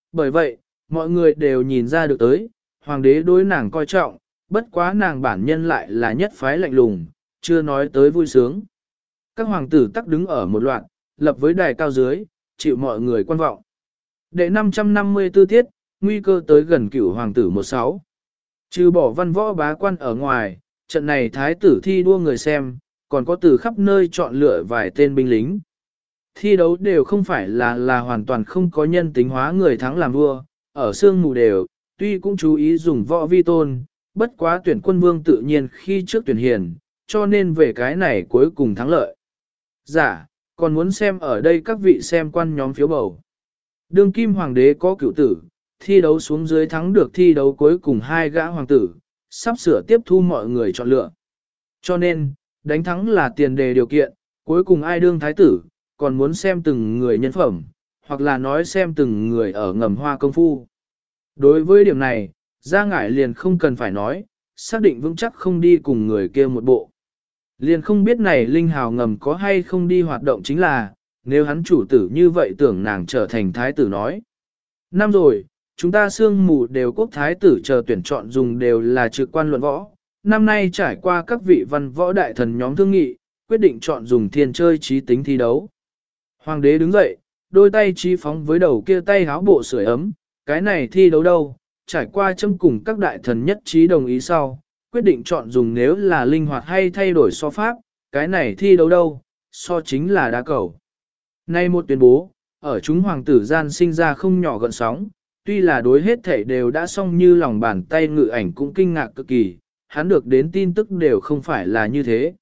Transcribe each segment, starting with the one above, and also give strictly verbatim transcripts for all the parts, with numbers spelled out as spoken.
Bởi vậy, mọi người đều nhìn ra được tới, hoàng đế đối nàng coi trọng, bất quá nàng bản nhân lại là nhất phái lạnh lùng, chưa nói tới vui sướng. Các hoàng tử tắc đứng ở một loạt, lập với đài cao dưới, chịu mọi người quan vọng. Đệ năm trăm năm mươi tư tiết, nguy cơ tới gần cửu hoàng tử một sáu. Trừ bỏ văn võ bá quan ở ngoài, trận này thái tử thi đua người xem, còn có từ khắp nơi chọn lựa vài tên binh lính. Thi đấu đều không phải là là hoàn toàn không có nhân tính hóa người thắng làm vua, ở sương mù đều, tuy cũng chú ý dùng võ vi tôn, bất quá tuyển quân vương tự nhiên khi trước tuyển hiền, cho nên về cái này cuối cùng thắng lợi. Giả, còn muốn xem ở đây các vị xem quan nhóm phiếu bầu. Đương kim hoàng đế có cựu tử, thi đấu xuống dưới thắng được thi đấu cuối cùng hai gã hoàng tử, sắp sửa tiếp thu mọi người chọn lựa. Cho nên, đánh thắng là tiền đề điều kiện, cuối cùng ai đương thái tử, còn muốn xem từng người nhân phẩm, hoặc là nói xem từng người ở ngầm hoa công phu. Đối với điểm này, Gia Ngải liền không cần phải nói, xác định vững chắc không đi cùng người kia một bộ. Liền không biết này Linh Hào ngầm có hay không đi hoạt động chính là, nếu hắn chủ tử như vậy tưởng nàng trở thành thái tử nói. Năm rồi, chúng ta sương mù đều quốc thái tử chờ tuyển chọn dùng đều là trực quan luận võ. Năm nay trải qua các vị văn võ đại thần nhóm thương nghị, quyết định chọn dùng thiên chơi trí tính thi đấu. Hoàng đế đứng dậy, đôi tay chi phóng với đầu kia tay háo bộ sưởi ấm, cái này thi đấu đâu, trải qua châm cùng các đại thần nhất trí đồng ý sau, quyết định chọn dùng nếu là linh hoạt hay thay đổi so pháp, cái này thi đấu đâu, so chính là đá cầu. Nay một tuyên bố, ở chúng hoàng tử gian sinh ra không nhỏ gợn sóng, tuy là đối hết thể đều đã xong như lòng bàn tay ngự ảnh cũng kinh ngạc cực kỳ, hắn được đến tin tức đều không phải là như thế.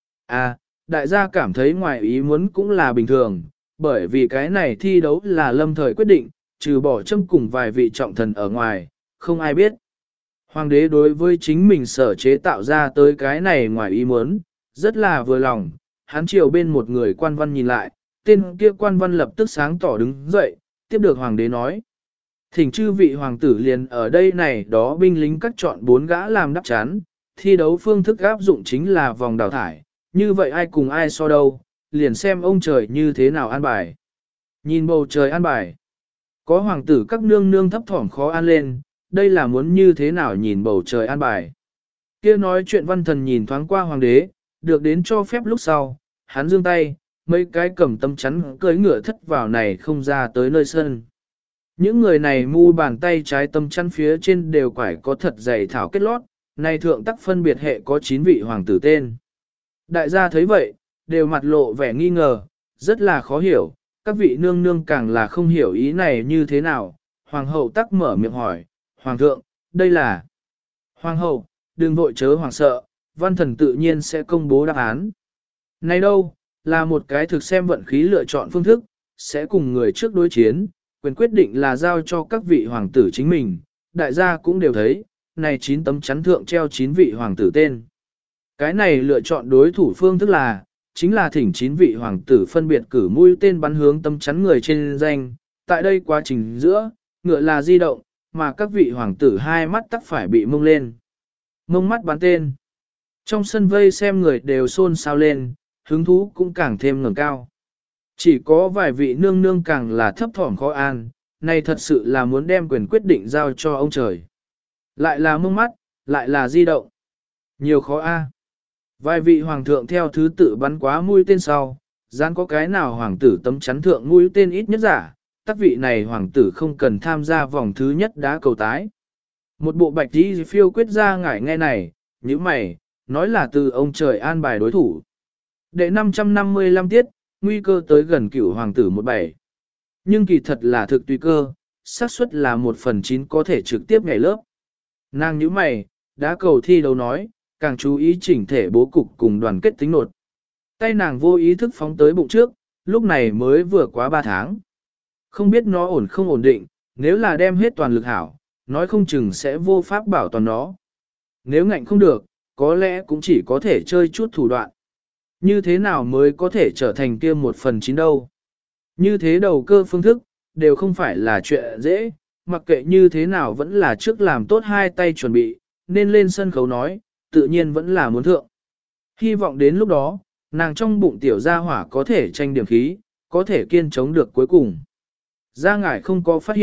À, đại gia cảm thấy ngoài ý muốn cũng là bình thường, bởi vì cái này thi đấu là lâm thời quyết định, trừ bỏ châm cùng vài vị trọng thần ở ngoài, không ai biết. Hoàng đế đối với chính mình sở chế tạo ra tới cái này ngoài ý muốn, rất là vừa lòng, hắn chiều bên một người quan văn nhìn lại, tên kia quan văn lập tức sáng tỏ đứng dậy, tiếp được hoàng đế nói. Thỉnh chư vị hoàng tử liền ở đây này đó binh lính cắt chọn bốn gã làm đắp chán, thi đấu phương thức áp dụng chính là vòng đào thải, như vậy ai cùng ai so đâu, liền xem ông trời như thế nào an bài. Nhìn bầu trời an bài, có hoàng tử các nương nương thấp thỏm khó an lên, đây là muốn như thế nào nhìn bầu trời an bài. Kia nói chuyện văn thần nhìn thoáng qua hoàng đế, được đến cho phép lúc sau, hắn giương tay, mấy cái cầm tâm chắn cưỡi ngựa thất vào này không ra tới nơi sân. Những người này mu bàn tay trái tâm chắn phía trên đều quải có thật dày thảo kết lót, này thượng tắc phân biệt hệ có chín vị hoàng tử tên. Đại gia thấy vậy, đều mặt lộ vẻ nghi ngờ, rất là khó hiểu, các vị nương nương càng là không hiểu ý này như thế nào. Hoàng hậu tắc mở miệng hỏi, Hoàng thượng, đây là... Hoàng hậu, đừng vội chớ hoàng sợ, văn thần tự nhiên sẽ công bố đáp án. Này đâu, là một cái thực xem vận khí lựa chọn phương thức, sẽ cùng người trước đối chiến, quyền quyết định là giao cho các vị hoàng tử chính mình, đại gia cũng đều thấy, này chín tấm chắn thượng treo chín vị hoàng tử tên. Cái này lựa chọn đối thủ phương thức là, chính là thỉnh chín vị hoàng tử phân biệt cử mũi tên bắn hướng tấm chắn người trên danh, tại đây quá trình giữa, ngựa là di động, mà các vị hoàng tử hai mắt tắc phải bị mông lên. Mông mắt bắn tên. Trong sân vây xem người đều xôn xao lên, hứng thú cũng càng thêm ngẩng cao. Chỉ có vài vị nương nương càng là thấp thỏm khó an, này thật sự là muốn đem quyền quyết định giao cho ông trời. Lại là mông mắt, lại là di động. Nhiều khó a. Vài vị hoàng thượng theo thứ tự bắn quá mũi tên sau, dán có cái nào hoàng tử tấm chắn thượng mũi tên ít nhất giả, tác vị này hoàng tử không cần tham gia vòng thứ nhất đá cầu tái. Một bộ bạch đi phiêu quyết ra ngải nghe này, như mày, nói là từ ông trời an bài đối thủ. Đệ năm trăm năm mươi lăm tiết, nguy cơ tới gần cửu hoàng tử một bảy. Nhưng kỳ thật là thực tùy cơ, xác suất là một phần chín có thể trực tiếp nhảy lớp. Nàng như mày, đá cầu thi đấu nói, càng chú ý chỉnh thể bố cục cùng đoàn kết tính nột. Tay nàng vô ý thức phóng tới bụng trước, lúc này mới vừa quá ba tháng. Không biết nó ổn không ổn định, nếu là đem hết toàn lực hảo, nói không chừng sẽ vô pháp bảo toàn nó. Nếu ngạnh không được, có lẽ cũng chỉ có thể chơi chút thủ đoạn. Như thế nào mới có thể trở thành kia một phần chín đâu. Như thế đầu cơ phương thức, đều không phải là chuyện dễ, mặc kệ như thế nào vẫn là trước làm tốt hai tay chuẩn bị, nên lên sân khấu nói, tự nhiên vẫn là muốn thượng. Hy vọng đến lúc đó, nàng trong bụng tiểu gia hỏa có thể tranh điểm khí, có thể kiên chống được cuối cùng. Gia Ngải không có phát hiện,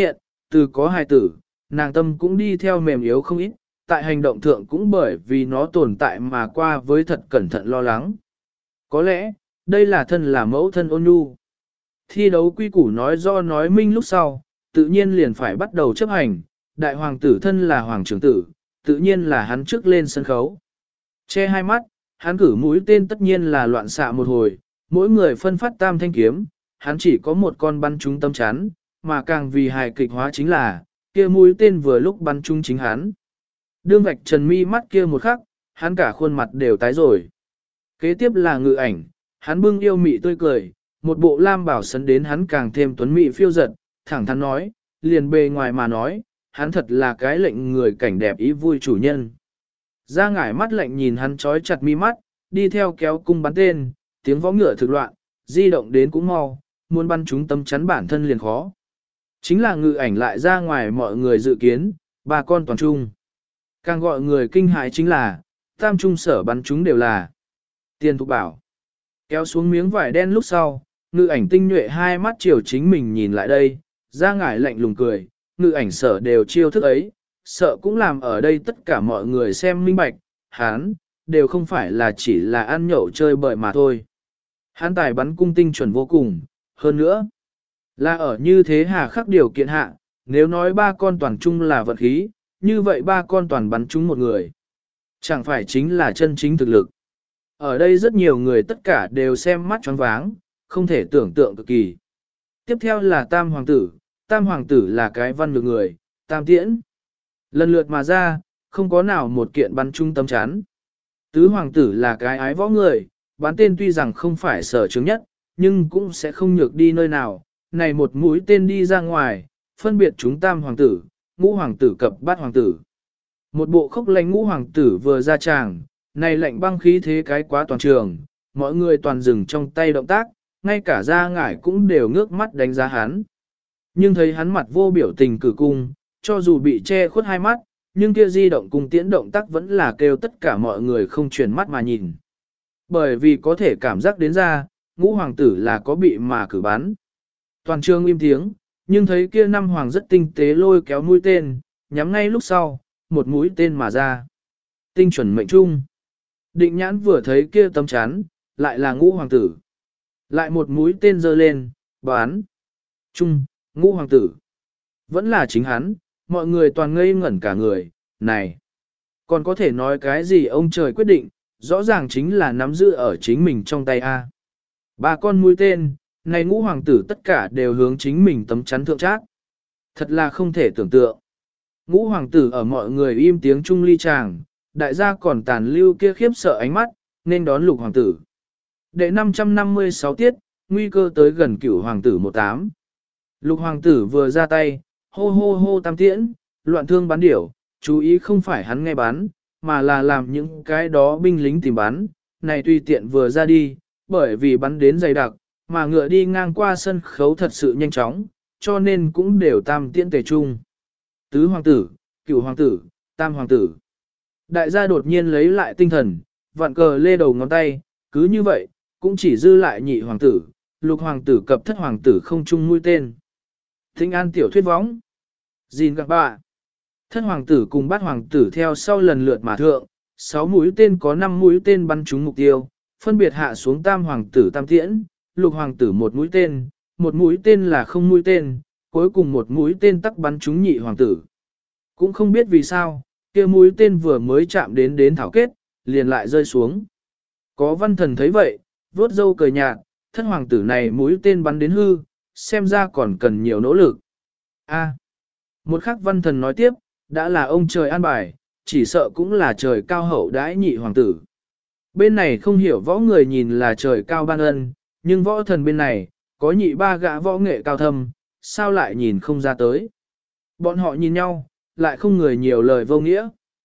từ có hài tử, nàng tâm cũng đi theo mềm yếu không ít, tại hành động thượng cũng bởi vì nó tồn tại mà qua với thật cẩn thận lo lắng. Có lẽ, đây là thân là mẫu thân ôn nhu. Thi đấu quy củ nói do nói minh lúc sau, tự nhiên liền phải bắt đầu chấp hành, đại hoàng tử thân là hoàng trưởng tử, tự nhiên là hắn trước lên sân khấu. Che hai mắt, hắn cử mũi tên tất nhiên là loạn xạ một hồi, mỗi người phân phát tam thanh kiếm, hắn chỉ có một con bắn trúng tâm chắn, mà càng vì hài kịch hóa chính là, kia mũi tên vừa lúc bắn trúng chính hắn. Đương vạch trần mi mắt kia một khắc, hắn cả khuôn mặt đều tái rồi. Kế tiếp là ngự ảnh, hắn bưng yêu mị tươi cười, một bộ lam bảo sấn đến hắn càng thêm tuấn mị phiêu giật, thẳng thắn nói, liền bề ngoài mà nói, hắn thật là cái lệnh người cảnh đẹp ý vui chủ nhân. Ra ngải mắt lạnh nhìn hắn trói chặt mi mắt, đi theo kéo cung bắn tên, tiếng võ ngựa thực loạn, di động đến cũng mau, muốn bắn chúng tâm chắn bản thân liền khó. Chính là ngự ảnh lại ra ngoài mọi người dự kiến, ba con toàn trung. Càng gọi người kinh hãi chính là, tam trung sở bắn chúng đều là tiền thục bảo. Kéo xuống miếng vải đen lúc sau, ngự ảnh tinh nhuệ hai mắt chiều chính mình nhìn lại đây, ra ngải lạnh lùng cười, ngự ảnh sở đều chiêu thức ấy, sợ cũng làm ở đây tất cả mọi người xem minh bạch, hán, đều không phải là chỉ là ăn nhậu chơi bời mà thôi. Hán tài bắn cung tinh chuẩn vô cùng, hơn nữa, là ở như thế hà khắc điều kiện hạ, nếu nói ba con toàn chung là vật khí, như vậy ba con toàn bắn chúng một người. Chẳng phải chính là chân chính thực lực. Ở đây rất nhiều người tất cả đều xem mắt choáng váng, không thể tưởng tượng cực kỳ. Tiếp theo là tam hoàng tử, tam hoàng tử là cái văn được người, tam tiễn. Lần lượt mà ra, không có nào một kiện bắn trung tâm chán. Tứ hoàng tử là cái ái võ người, bắn tên tuy rằng không phải sở chứng nhất, nhưng cũng sẽ không nhược đi nơi nào. Này một mũi tên đi ra ngoài, phân biệt chúng tam hoàng tử, ngũ hoàng tử cập bát hoàng tử. Một bộ khốc lãnh ngũ hoàng tử vừa ra tràng, này lệnh băng khí thế cái quá toàn trường, mọi người toàn dừng trong tay động tác, ngay cả ra ngải cũng đều ngước mắt đánh giá hắn. Nhưng thấy hắn mặt vô biểu tình cử cung, cho dù bị che khuất hai mắt, nhưng kia di động cùng tiễn động tác vẫn là kêu tất cả mọi người không chuyển mắt mà nhìn. Bởi vì có thể cảm giác đến ra, ngũ hoàng tử là có bị mà cử bắn. Toàn trường im tiếng, nhưng thấy kia năm hoàng rất tinh tế lôi kéo mũi tên, nhắm ngay lúc sau, một mũi tên mà ra. Tinh chuẩn mệnh trung. Định nhãn vừa thấy kia tấm chán, lại là ngũ hoàng tử. Lại một mũi tên giơ lên, bắn. Trung, ngũ hoàng tử. Vẫn là chính hắn, mọi người toàn ngây ngẩn cả người, này. Còn có thể nói cái gì ông trời quyết định, rõ ràng chính là nắm giữ ở chính mình trong tay A. Ba con mũi tên, này ngũ hoàng tử tất cả đều hướng chính mình tấm chắn thượng trác. Thật là không thể tưởng tượng. Ngũ hoàng tử ở mọi người im tiếng trung ly tràng, đại gia còn tàn lưu kia khiếp sợ ánh mắt, nên đón lục hoàng tử. Đệ năm trăm năm mươi sáu tiết, nguy cơ tới gần cửu hoàng tử một tám. Lục hoàng tử vừa ra tay, hô hô hô tam tiễn, loạn thương bắn điểu, chú ý không phải hắn nghe bắn, mà là làm những cái đó binh lính tìm bắn, này tùy tiện vừa ra đi, bởi vì bắn đến dày đặc, mà ngựa đi ngang qua sân khấu thật sự nhanh chóng, cho nên cũng đều tam tiễn tề chung. Tứ hoàng tử, cửu hoàng tử, tam hoàng tử. Đại gia đột nhiên lấy lại tinh thần, vặn cờ lê đầu ngón tay, cứ như vậy, cũng chỉ dư lại nhị hoàng tử, lục hoàng tử cập thất hoàng tử không chung mũi tên. Thinh an tiểu thuyết võng. Gìn các bạn. Thất hoàng tử cùng bát hoàng tử theo sau lần lượt mà thượng, sáu mũi tên có năm mũi tên bắn trúng mục tiêu, phân biệt hạ xuống tam hoàng tử tam tiễn, lục hoàng tử một mũi tên, một mũi tên là không mũi tên, cuối cùng một mũi tên tắc bắn trúng nhị hoàng tử. Cũng không biết vì sao, kia mũi tên vừa mới chạm đến đến thảo kết, liền lại rơi xuống. Có văn thần thấy vậy, vuốt râu cười nhạt, thất hoàng tử này mũi tên bắn đến hư, xem ra còn cần nhiều nỗ lực. A. Một khắc văn thần nói tiếp, đã là ông trời an bài, chỉ sợ cũng là trời cao hậu đãi nhị hoàng tử. Bên này không hiểu võ người nhìn là trời cao ban ân, nhưng võ thần bên này, có nhị ba gã võ nghệ cao thâm, sao lại nhìn không ra tới. Bọn họ nhìn nhau, lại không người nhiều lời vô nghĩa.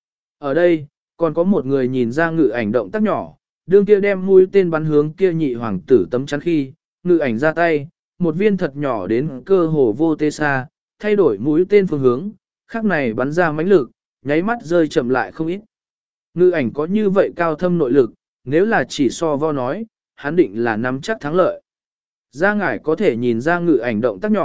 Ở đây, còn có một người nhìn ra ngự ảnh động tác nhỏ, đương kia đem mũi tên bắn hướng kia nhị hoàng tử tấm chắn khi, ngự ảnh ra tay, một viên thật nhỏ đến cơ hồ vô tê xa, thay đổi mũi tên phương hướng, khắc này bắn ra mãnh lực, nháy mắt rơi chậm lại không ít. Ngự ảnh có như vậy cao thâm nội lực, nếu là chỉ so vo nói, hắn định là nắm chắc thắng lợi. Gia ngải có thể nhìn ra ngự ảnh động tác nhỏ,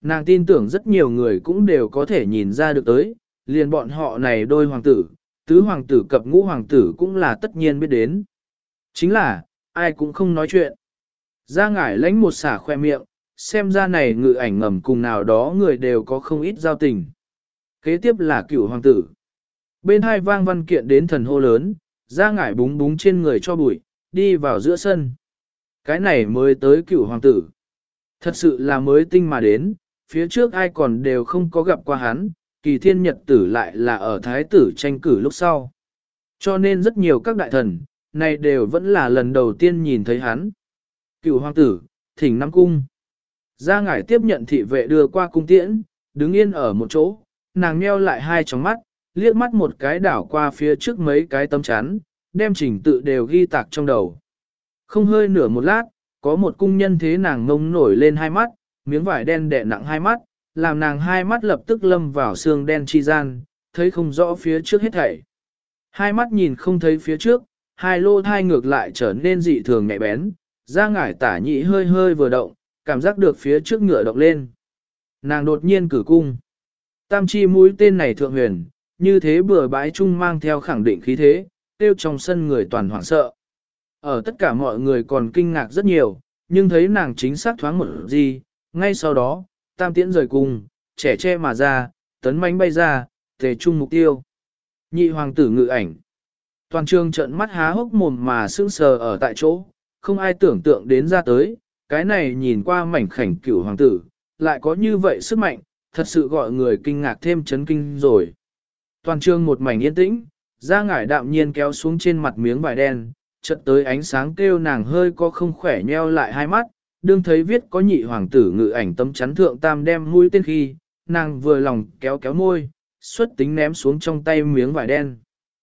nàng tin tưởng rất nhiều người cũng đều có thể nhìn ra được tới, liền bọn họ này đôi hoàng tử, tứ hoàng tử cập ngũ hoàng tử cũng là tất nhiên biết đến. Chính là, ai cũng không nói chuyện. Ra ngải lãnh một xả khoe miệng, xem ra này ngự ảnh ngầm cùng nào đó người đều có không ít giao tình. Kế tiếp là cửu hoàng tử. Bên hai vang văn kiện đến thần hô lớn, ra ngải búng búng trên người cho bụi, đi vào giữa sân. Cái này mới tới cửu hoàng tử. Thật sự là mới tinh mà đến, phía trước ai còn đều không có gặp qua hắn, kỳ thiên nhật tử lại là ở thái tử tranh cử lúc sau. Cho nên rất nhiều các đại thần, này đều vẫn là lần đầu tiên nhìn thấy hắn. Cửu hoàng tử, thỉnh năm cung. Gia ngải tiếp nhận thị vệ đưa qua cung tiễn, đứng yên ở một chỗ, nàng nheo lại hai tròng mắt, liếc mắt một cái đảo qua phía trước mấy cái tấm chắn, đem trình tự đều ghi tạc trong đầu. Không hơi nửa một lát, có một cung nhân thế nàng ngông nổi lên hai mắt, miếng vải đen đè nặng hai mắt, làm nàng hai mắt lập tức lâm vào xương đen chi gian, thấy không rõ phía trước hết thảy. Hai mắt nhìn không thấy phía trước, hai lô thai ngược lại trở nên dị thường nhạy bén, ra ngải tả nhị hơi hơi vừa động, cảm giác được phía trước ngựa động lên. Nàng đột nhiên cử cung. Tam chi mũi tên này thượng huyền, như thế bừa bãi chung mang theo khẳng định khí thế, tiêu trong sân người toàn hoảng sợ. Ở tất cả mọi người còn kinh ngạc rất nhiều, nhưng thấy nàng chính xác thoáng một gì, ngay sau đó, tam tiễn rời cung, trẻ che mà ra, tấn mãnh bay ra, tề chung mục tiêu. Nhị hoàng tử ngự ảnh. Toàn trường trận mắt há hốc mồm mà sững sờ ở tại chỗ, không ai tưởng tượng đến ra tới, cái này nhìn qua mảnh khảnh cửu hoàng tử, lại có như vậy sức mạnh, thật sự gọi người kinh ngạc thêm chấn kinh rồi. Toàn trường một mảnh yên tĩnh, ra ngải đạm nhiên kéo xuống trên mặt miếng vải đen, chợt tới ánh sáng kêu nàng hơi có không khỏe nheo lại hai mắt, đương thấy viết có nhị hoàng tử ngự ảnh tấm chắn thượng tam đem mũi tên khi, nàng vừa lòng kéo kéo môi, xuất tính ném xuống trong tay miếng vải đen.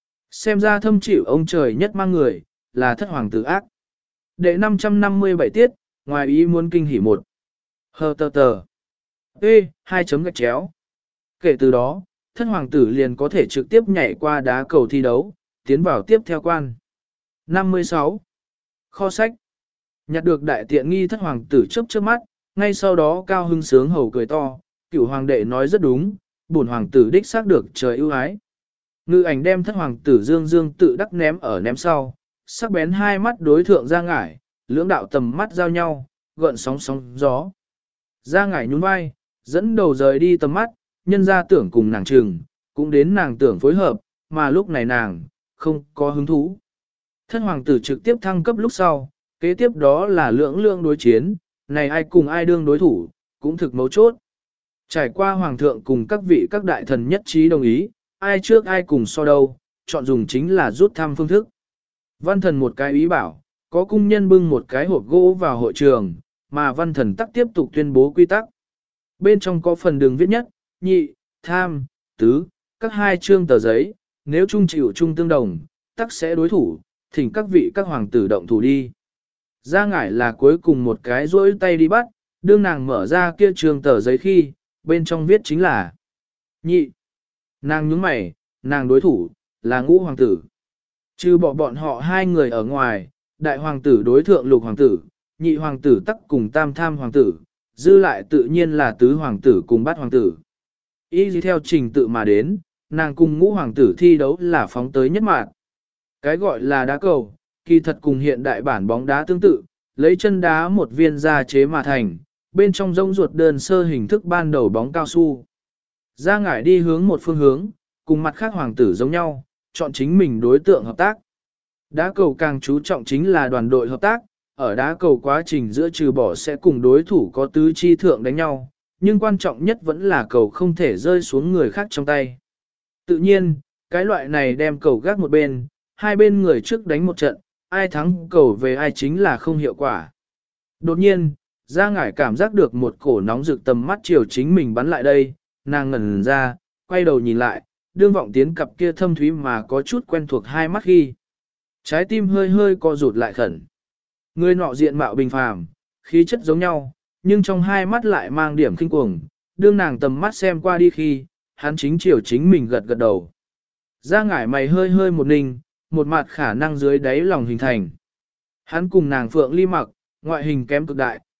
Xem ra thâm chịu ông trời nhất mang người, là thất hoàng tử ác. Đệ năm trăm năm mươi bảy tiết, ngoài ý muốn kinh hỉ một. Hờ tờ tờ. Ê, hai chấm gạch chéo. Kể từ đó, thất hoàng tử liền có thể trực tiếp nhảy qua đá cầu thi đấu, tiến vào tiếp theo quan. năm mươi sáu. Kho sách. Nhặt được đại tiện nghi thất hoàng tử chớp chớp mắt, ngay sau đó cao hưng sướng hầu cười to, cửu hoàng đệ nói rất đúng, bổn hoàng tử đích xác được trời ưu ái. Ngự ảnh đem thất hoàng tử dương dương tự đắc ném ở ném sau, sắc bén hai mắt đối thượng ra ngải, lưỡng đạo tầm mắt giao nhau, gợn sóng sóng gió. Ra ngải nhún vai, dẫn đầu rời đi tầm mắt, nhân ra tưởng cùng nàng trừng, cũng đến nàng tưởng phối hợp, mà lúc này nàng, không có hứng thú. Thất hoàng tử trực tiếp thăng cấp lúc sau, kế tiếp đó là lưỡng lương đối chiến, này ai cùng ai đương đối thủ, cũng thực mấu chốt. Trải qua hoàng thượng cùng các vị các đại thần nhất trí đồng ý, ai trước ai cùng so đâu, chọn dùng chính là rút thăm phương thức. Văn thần một cái ý bảo, có cung nhân bưng một cái hộp gỗ vào hội trường, mà văn thần tắc tiếp tục tuyên bố quy tắc. Bên trong có phần đường viết nhất, nhị, tham, tứ, các hai chương tờ giấy, nếu chung chịu chung tương đồng, tắc sẽ đối thủ, thỉnh các vị các hoàng tử động thủ đi. Ra ngải là cuối cùng một cái rỗi tay đi bắt, đương nàng mở ra kia trường tờ giấy khi, bên trong viết chính là nhị. Nàng nhướng mày, nàng đối thủ, là ngũ hoàng tử. Trừ bỏ bọn họ hai người ở ngoài, đại hoàng tử đối thượng lục hoàng tử, nhị hoàng tử tắc cùng tam tham hoàng tử, dư lại tự nhiên là tứ hoàng tử cùng bát hoàng tử. Y theo trình tự mà đến, nàng cùng ngũ hoàng tử thi đấu là phóng tới nhất mạng. Cái gọi là đá cầu, kỳ thật cùng hiện đại bản bóng đá tương tự, lấy chân đá một viên ra chế mà thành, bên trong rông ruột đơn sơ hình thức ban đầu bóng cao su. Ra ngải đi hướng một phương hướng, cùng mặt khác hoàng tử giống nhau, chọn chính mình đối tượng hợp tác. Đá cầu càng chú trọng chính là đoàn đội hợp tác, ở đá cầu quá trình giữa trừ bỏ sẽ cùng đối thủ có tứ chi thượng đánh nhau, nhưng quan trọng nhất vẫn là cầu không thể rơi xuống người khác trong tay. Tự nhiên, cái loại này đem cầu gác một bên, hai bên người trước đánh một trận, ai thắng cầu về ai chính là không hiệu quả. Đột nhiên, Gia Ngải cảm giác được một cổ nóng rực tầm mắt chiều chính mình bắn lại đây, nàng ngẩn ra, quay đầu nhìn lại, đương vọng tiến cặp kia thâm thúy mà có chút quen thuộc hai mắt khi. Trái tim hơi hơi co rụt lại khẩn. Người nọ diện mạo bình phàm, khí chất giống nhau, nhưng trong hai mắt lại mang điểm kinh cuồng, đương nàng tầm mắt xem qua đi khi, hắn chính chiều chính mình gật gật đầu. Gia Ngải mày hơi hơi một ninh, một mặt khả năng dưới đáy lòng hình thành. Hắn cùng nàng Phượng Ly Mặc, ngoại hình kém cực đại,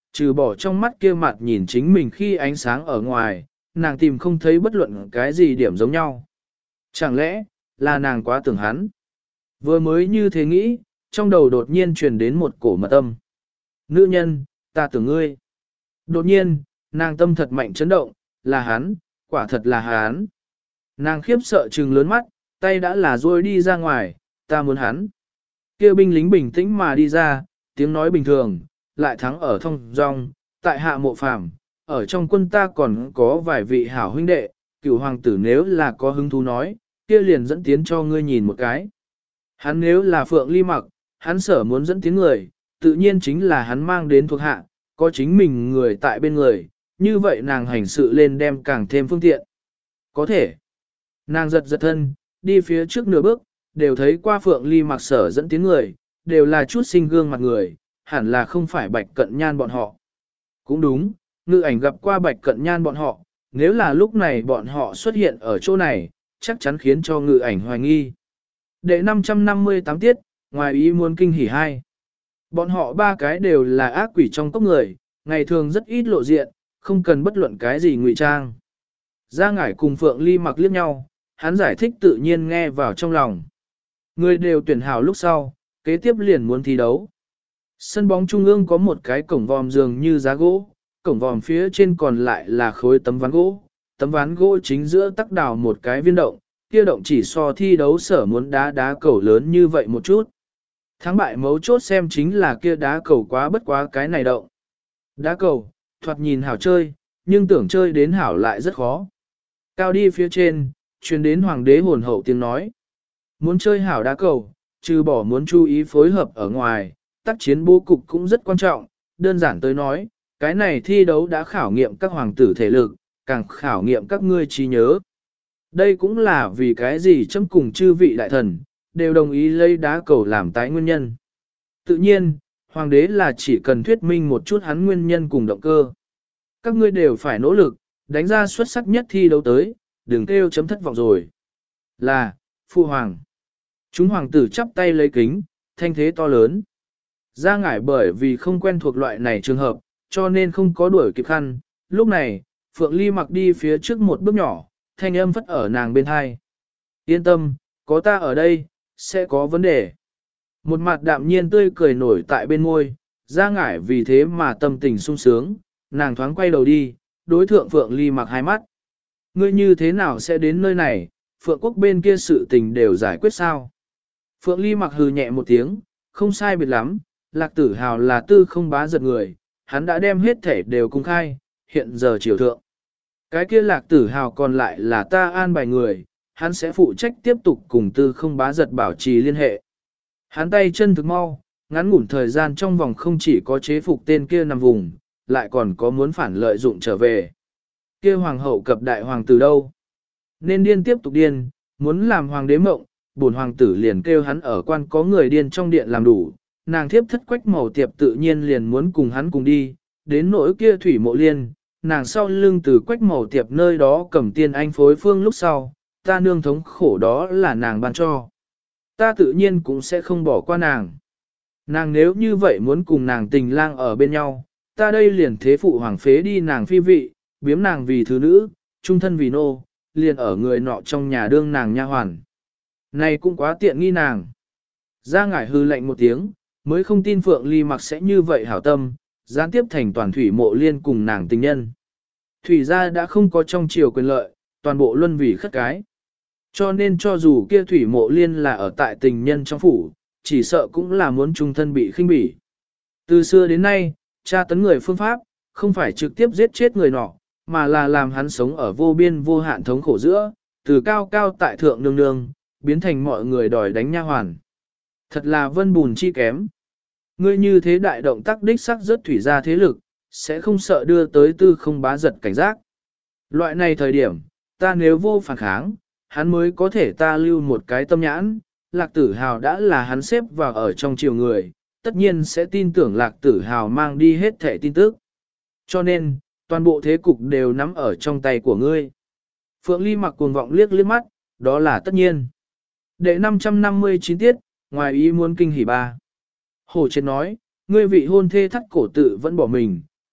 trừ bỏ trong mắt kia mặt nhìn chính mình khi ánh sáng ở ngoài, nàng tìm không thấy bất luận cái gì điểm giống nhau. Chẳng lẽ, là nàng quá tưởng hắn? Vừa mới như thế nghĩ, trong đầu đột nhiên truyền đến một cổ mật âm. Nữ nhân, ta tưởng ngươi. Đột nhiên, nàng tâm thật mạnh chấn động, là hắn, quả thật là hắn. Nàng khiếp sợ trừng lớn mắt, tay đã là rôi đi ra ngoài, ta muốn hắn. Kêu binh lính bình tĩnh mà đi ra, tiếng nói bình thường, lại thắng ở thông dong, tại hạ mộ phàm, ở trong quân ta còn có vài vị hảo huynh đệ, cựu hoàng tử nếu là có hứng thú nói, kia liền dẫn tiến cho ngươi nhìn một cái. Hắn nếu là Phượng Ly Mặc, hắn sở muốn dẫn tiến người, tự nhiên chính là hắn mang đến thuộc hạ, có chính mình người tại bên người, như vậy nàng hành sự lên đem càng thêm phương tiện. Có thể, nàng giật giật thân, đi phía trước nửa bước, đều thấy qua Phượng Ly Mặc sở dẫn tiến người, đều là chút sinh gương mặt người, hẳn là không phải Bạch Cận Nhan bọn họ. Cũng đúng, ngự ảnh gặp qua Bạch Cận Nhan bọn họ, nếu là lúc này bọn họ xuất hiện ở chỗ này, chắc chắn khiến cho ngự ảnh hoài nghi. Đệ năm trăm năm mươi tám tiết, ngoài ý muốn kinh hỉ hai. Bọn họ ba cái đều là ác quỷ trong cốc người, ngày thường rất ít lộ diện, không cần bất luận cái gì ngụy trang. Gia Ngải cùng Phượng Ly Mặc liếc nhau, hắn giải thích tự nhiên nghe vào trong lòng. Người đều tuyển hảo lúc sau, kế tiếp liền muốn thi đấu. Sân bóng trung ương có một cái cổng vòm dường như giá gỗ, cổng vòm phía trên còn lại là khối tấm ván gỗ. Tấm ván gỗ chính giữa tắc đào một cái viên động, kia động chỉ so thi đấu sở muốn đá đá cầu lớn như vậy một chút. Thắng bại mấu chốt xem chính là kia đá cầu quá bất quá cái này động. Đá cầu, thoạt nhìn hảo chơi, nhưng tưởng chơi đến hảo lại rất khó. Cao đi phía trên, truyền đến hoàng đế hồn hậu tiếng nói. Muốn chơi hảo đá cầu, trừ bỏ muốn chú ý phối hợp ở ngoài, tác chiến bố cục cũng rất quan trọng, đơn giản tới nói, cái này thi đấu đã khảo nghiệm các hoàng tử thể lực, càng khảo nghiệm các ngươi trí nhớ. Đây cũng là vì cái gì chấm cùng chư vị đại thần, đều đồng ý lấy đá cầu làm tái nguyên nhân. Tự nhiên, hoàng đế là chỉ cần thuyết minh một chút hắn nguyên nhân cùng động cơ. Các ngươi đều phải nỗ lực, đánh ra xuất sắc nhất thi đấu tới, đừng kêu chấm thất vọng rồi. Là, Phu Hoàng. Chúng hoàng tử chắp tay lấy kính, thanh thế to lớn. Gia Ngải bởi vì không quen thuộc loại này trường hợp, cho nên không có đuổi kịp khăn. Lúc này, Phượng Ly Mặc đi phía trước một bước nhỏ, thanh âm phất ở nàng bên hai. Yên tâm, có ta ở đây, sẽ có vấn đề. Một mặt đạm nhiên tươi cười nổi tại bên môi, Gia Ngải vì thế mà tâm tình sung sướng, nàng thoáng quay đầu đi, đối thượng Phượng Ly Mặc hai mắt. Ngươi như thế nào sẽ đến nơi này, Phượng quốc bên kia sự tình đều giải quyết sao? Phượng Ly Mặc hừ nhẹ một tiếng, không sai biệt lắm, Lạc Tử Hào là tư không bá giật người, hắn đã đem hết thể đều công khai, hiện giờ triều thượng. Cái kia Lạc Tử Hào còn lại là ta an bài người, hắn sẽ phụ trách tiếp tục cùng tư không bá giật bảo trì liên hệ. Hắn tay chân thực mau, ngắn ngủn thời gian trong vòng không chỉ có chế phục tên kia nằm vùng, lại còn có muốn phản lợi dụng trở về. Kia hoàng hậu cập đại hoàng tử đâu? Nên điên tiếp tục điên, muốn làm hoàng đế mộng, bổn hoàng tử liền kêu hắn ở quan có người điên trong điện làm đủ, nàng thiếp thất quách màu tiệp tự nhiên liền muốn cùng hắn cùng đi, đến nỗi kia thủy mộ liên, nàng sau lưng từ quách màu tiệp nơi đó cầm tiên anh phối phương lúc sau, ta nương thống khổ đó là nàng ban cho. Ta tự nhiên cũng sẽ không bỏ qua nàng. Nàng nếu như vậy muốn cùng nàng tình lang ở bên nhau, ta đây liền thế phụ hoàng phế đi nàng phi vị, biếm nàng vì thứ nữ, trung thân vì nô, liền ở người nọ trong nhà đương nàng nha hoàn. Này cũng quá tiện nghi nàng. Gia Ngải hư lạnh một tiếng, mới không tin Phượng Ly Mặc sẽ như vậy hảo tâm, gián tiếp thành toàn thủy mộ liên cùng nàng tình nhân. Thủy gia đã không có trong triều quyền lợi, toàn bộ luân vì khất cái. Cho nên cho dù kia thủy mộ liên là ở tại tình nhân trong phủ, chỉ sợ cũng là muốn trung thân bị khinh bỉ. Từ xưa đến nay, tra tấn người phương pháp, không phải trực tiếp giết chết người nọ, mà là làm hắn sống ở vô biên vô hạn thống khổ giữa, từ cao cao tại thượng nương nương, biến thành mọi người đòi đánh nha hoàn. Thật là vân bùn chi kém. Ngươi như thế đại động tác đích sắc rất thủy ra thế lực, sẽ không sợ đưa tới tư không bá giật cảnh giác. Loại này thời điểm, ta nếu vô phản kháng, hắn mới có thể ta lưu một cái tâm nhãn, Lạc Tử Hào đã là hắn xếp vào ở trong triều người, tất nhiên sẽ tin tưởng Lạc Tử Hào mang đi hết thẻ tin tức. Cho nên, toàn bộ thế cục đều nắm ở trong tay của ngươi. Phượng Ly Mặc cuồng vọng liếc liếc mắt, đó là tất nhiên. Đệ năm trăm năm mươi chín tiết, ngoài ý muốn kinh hỉ ba. Hồ Triệt nói, ngươi vị hôn thê thắt cổ tự vẫn bỏ mình,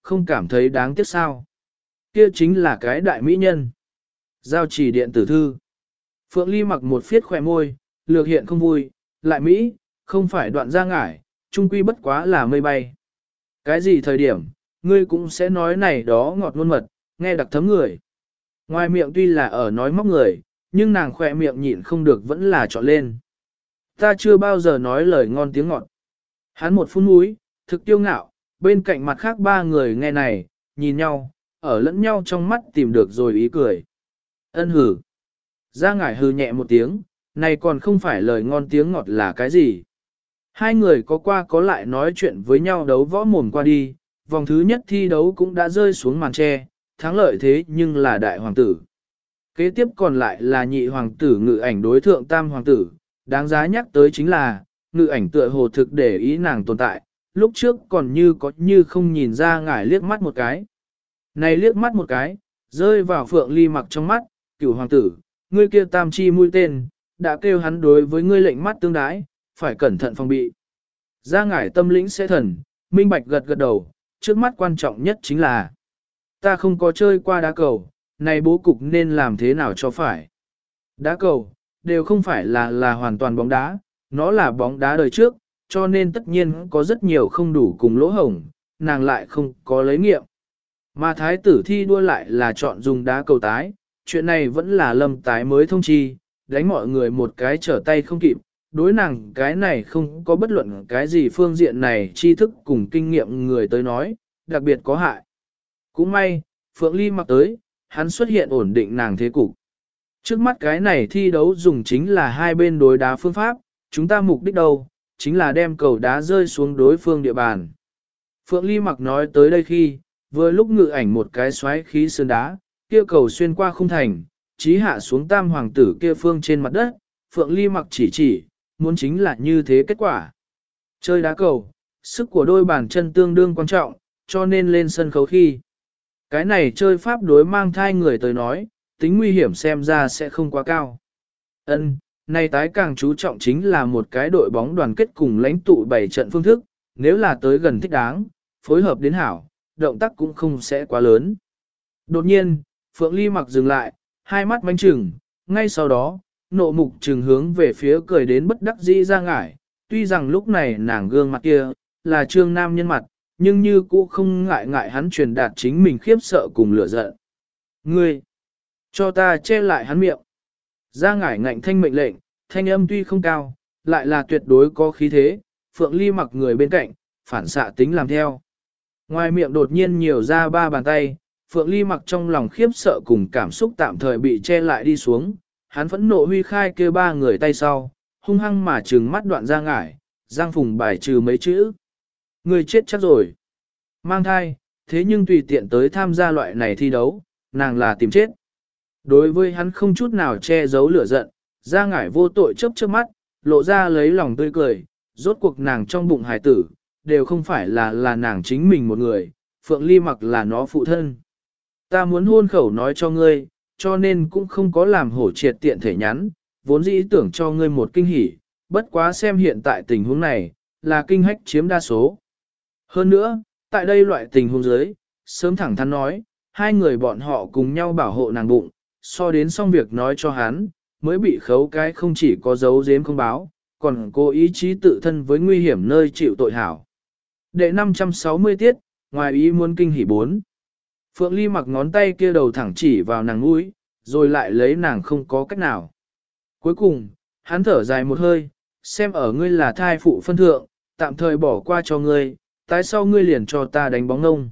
không cảm thấy đáng tiếc sao. Kia chính là cái đại mỹ nhân. Giao chỉ điện tử thư. Phượng Ly mặc một phiết khỏe môi, lược hiện không vui, lại Mỹ, không phải đoạn ra ngải, trung quy bất quá là mây bay. Cái gì thời điểm, ngươi cũng sẽ nói này đó ngọt ngôn mật, nghe đặc thấm người. Ngoài miệng tuy là ở nói móc người, nhưng nàng khỏe miệng nhịn không được vẫn là trọn lên. Ta chưa bao giờ nói lời ngon tiếng ngọt. Hắn một phút mũi, thực tiêu ngạo, bên cạnh mặt khác ba người nghe này, nhìn nhau, ở lẫn nhau trong mắt tìm được rồi ý cười. Ân hử. Gia ngải hừ nhẹ một tiếng, này còn không phải lời ngon tiếng ngọt là cái gì. Hai người có qua có lại nói chuyện với nhau đấu võ mồm qua đi, vòng thứ nhất thi đấu cũng đã rơi xuống màn tre, thắng lợi thế nhưng là đại hoàng tử. Kế tiếp còn lại là nhị hoàng tử ngự ảnh đối thượng tam hoàng tử, đáng giá nhắc tới chính là, ngự ảnh tựa hồ thực để ý nàng tồn tại, lúc trước còn như có như không nhìn ra ngải liếc mắt một cái. Này liếc mắt một cái, rơi vào Phượng Ly mặc trong mắt, cửu hoàng tử, ngươi kia tam chi mũi tên, đã kêu hắn đối với ngươi lệnh mắt tương đái, phải cẩn thận phòng bị. Ra ngải tâm lĩnh sẽ thần, minh bạch gật gật đầu, trước mắt quan trọng nhất chính là, ta không có chơi qua đá cầu, này bố cục nên làm thế nào cho phải. Đá cầu, đều không phải là là hoàn toàn bóng đá, nó là bóng đá đời trước, cho nên tất nhiên có rất nhiều không đủ cùng lỗ hổng, nàng lại không có lấy nghiệm. Mà thái tử thi đua lại là chọn dùng đá cầu tái, chuyện này vẫn là lâm tái mới thông chi, đánh mọi người một cái trở tay không kịp, đối nàng cái này không có bất luận cái gì phương diện này tri thức cùng kinh nghiệm người tới nói, đặc biệt có hại. Cũng may, Phượng Ly mặc tới, hắn xuất hiện ổn định nàng thế cục. Trước mắt cái này thi đấu dùng chính là hai bên đối đá phương pháp, chúng ta mục đích đâu, chính là đem cầu đá rơi xuống đối phương địa bàn. Phượng Ly mặc nói tới đây khi, vừa lúc ngự ảnh một cái xoáy khí sơn đá, kia cầu xuyên qua khung thành, chí hạ xuống tam hoàng tử kia phương trên mặt đất, Phượng Ly mặc chỉ chỉ, muốn chính là như thế kết quả. Chơi đá cầu, sức của đôi bàn chân tương đương quan trọng, cho nên lên sân khấu khi. Cái này chơi pháp đối mang thai người tới nói, tính nguy hiểm xem ra sẽ không quá cao. Ân, này tái càng chú trọng chính là một cái đội bóng đoàn kết cùng lãnh tụ bảy trận phương thức, nếu là tới gần thích đáng, phối hợp đến hảo, động tác cũng không sẽ quá lớn. Đột nhiên, Phượng Ly mặc dừng lại, hai mắt manh trừng, ngay sau đó, nộ mục trừng hướng về phía cười đến bất đắc dĩ ra ngải, tuy rằng lúc này nàng gương mặt kia, là trương nam nhân mặt, nhưng như cũ không ngại ngại hắn truyền đạt chính mình khiếp sợ cùng lửa giận. Ngươi, cho ta che lại hắn miệng. Ra ngải ngạnh thanh mệnh lệnh, thanh âm tuy không cao, lại là tuyệt đối có khí thế, Phượng Ly mặc người bên cạnh, phản xạ tính làm theo. Ngoài miệng đột nhiên nhiều ra ba bàn tay, Phượng Ly mặc trong lòng khiếp sợ cùng cảm xúc tạm thời bị che lại đi xuống, hắn phẫn nộ huy khai kêu ba người tay sau, hung hăng mà trừng mắt đoạn ra ngải, giang phùng bài trừ mấy chữ. Người chết chắc rồi. Mang thai, thế nhưng tùy tiện tới tham gia loại này thi đấu, nàng là tìm chết. Đối với hắn không chút nào che giấu lửa giận, ra ngải vô tội chớp chớp mắt, lộ ra lấy lòng tươi cười, rốt cuộc nàng trong bụng hài tử, đều không phải là là nàng chính mình một người, Phượng Ly mặc là nó phụ thân. Ta muốn hôn khẩu nói cho ngươi, cho nên cũng không có làm hổ triệt tiện thể nhắn, vốn dĩ tưởng cho ngươi một kinh hỉ, bất quá xem hiện tại tình huống này, là kinh hách chiếm đa số. Hơn nữa, tại đây loại tình huống dưới, sớm thẳng thắn nói, hai người bọn họ cùng nhau bảo hộ nàng bụng, so đến xong việc nói cho hắn, mới bị khấu cái không chỉ có dấu giếm không báo, còn cố ý chí tự thân với nguy hiểm nơi chịu tội hảo. Đệ năm trăm sáu mươi tiết, ngoài ý muốn kinh hỉ bốn. Phượng Ly mặc ngón tay kia đầu thẳng chỉ vào nàng mũi, rồi lại lấy nàng không có cách nào. Cuối cùng, hắn thở dài một hơi, xem ở ngươi là thai phụ phân thượng, tạm thời bỏ qua cho ngươi, tái sau ngươi liền cho ta đánh bóng ngông.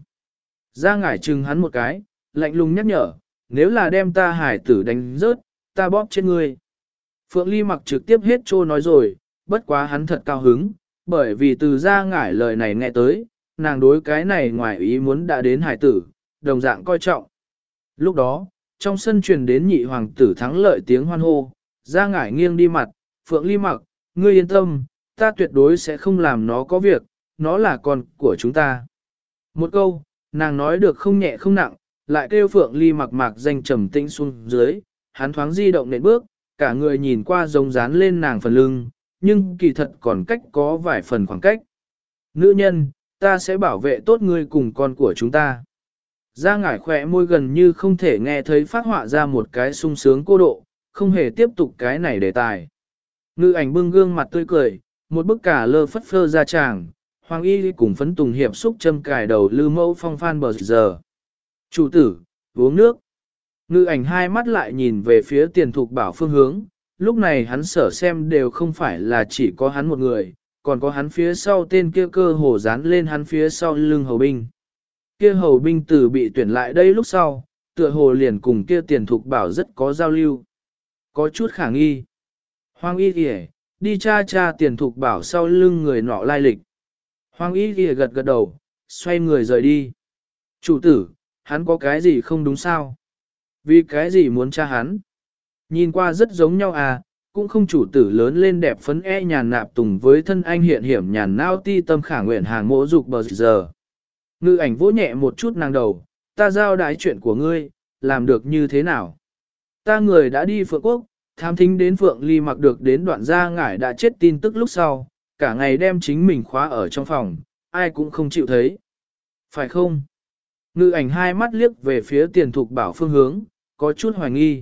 Ra ngải chừng hắn một cái, lạnh lùng nhắc nhở, nếu là đem ta hải tử đánh rớt, ta bóp chết ngươi. Phượng Ly mặc trực tiếp hết trô nói rồi, bất quá hắn thật cao hứng, bởi vì từ ra ngải lời này nghe tới, nàng đối cái này ngoài ý muốn đã đến hải tử, đồng dạng coi trọng. Lúc đó, trong sân truyền đến nhị hoàng tử thắng lợi tiếng hoan hô, ra ngải nghiêng đi mặt, Phượng Ly mặc, ngươi yên tâm, ta tuyệt đối sẽ không làm nó có việc, nó là con của chúng ta. Một câu, nàng nói được không nhẹ không nặng, lại kêu Phượng Ly mặc mạc danh trầm tĩnh xuống dưới, hắn thoáng di động nện bước, cả người nhìn qua giống dán lên nàng phần lưng, nhưng kỳ thật còn cách có vài phần khoảng cách. Nữ nhân, ta sẽ bảo vệ tốt ngươi cùng con của chúng ta. Gia ngải khỏe môi gần như không thể nghe thấy phát họa ra một cái sung sướng cô độ, không hề tiếp tục cái này đề tài. Ngự ảnh bưng gương mặt tươi cười, một bức cả lơ phất phơ ra tràng, Hoàng Y cùng phấn tùng hiệp xúc châm cài đầu lư mẫu phong phan bờ giờ. Chủ tử, uống nước. Ngự ảnh hai mắt lại nhìn về phía tiền thục bảo phương hướng, lúc này hắn sở xem đều không phải là chỉ có hắn một người, còn có hắn phía sau tên kia cơ hồ dán lên hắn phía sau lưng hầu binh. Kia hầu binh từ bị tuyển lại đây lúc sau, tựa hồ liền cùng kia tiền thục bảo rất có giao lưu. Có chút khả nghi. Hoàng Y kìa, đi cha cha tiền thục bảo sau lưng người nọ lai lịch. Hoàng Y kìa gật gật đầu, xoay người rời đi. Chủ tử, hắn có cái gì không đúng sao? Vì cái gì muốn tra hắn? Nhìn qua rất giống nhau à, cũng không chủ tử lớn lên đẹp phấn e nhàn nạp tùng với thân anh hiện hiểm nhàn nao ti tâm khả nguyện hàng mỗ dục bờ giờ. Ngự ảnh vỗ nhẹ một chút nàng đầu, ta giao đái chuyện của ngươi, làm được như thế nào? Ta người đã đi Phượng Quốc, tham thính đến Phượng Ly mặc được đến đoạn gia ngải đã chết tin tức lúc sau, cả ngày đem chính mình khóa ở trong phòng, ai cũng không chịu thấy. Phải không? Ngự ảnh hai mắt liếc về phía tiền thục bảo phương hướng, có chút hoài nghi.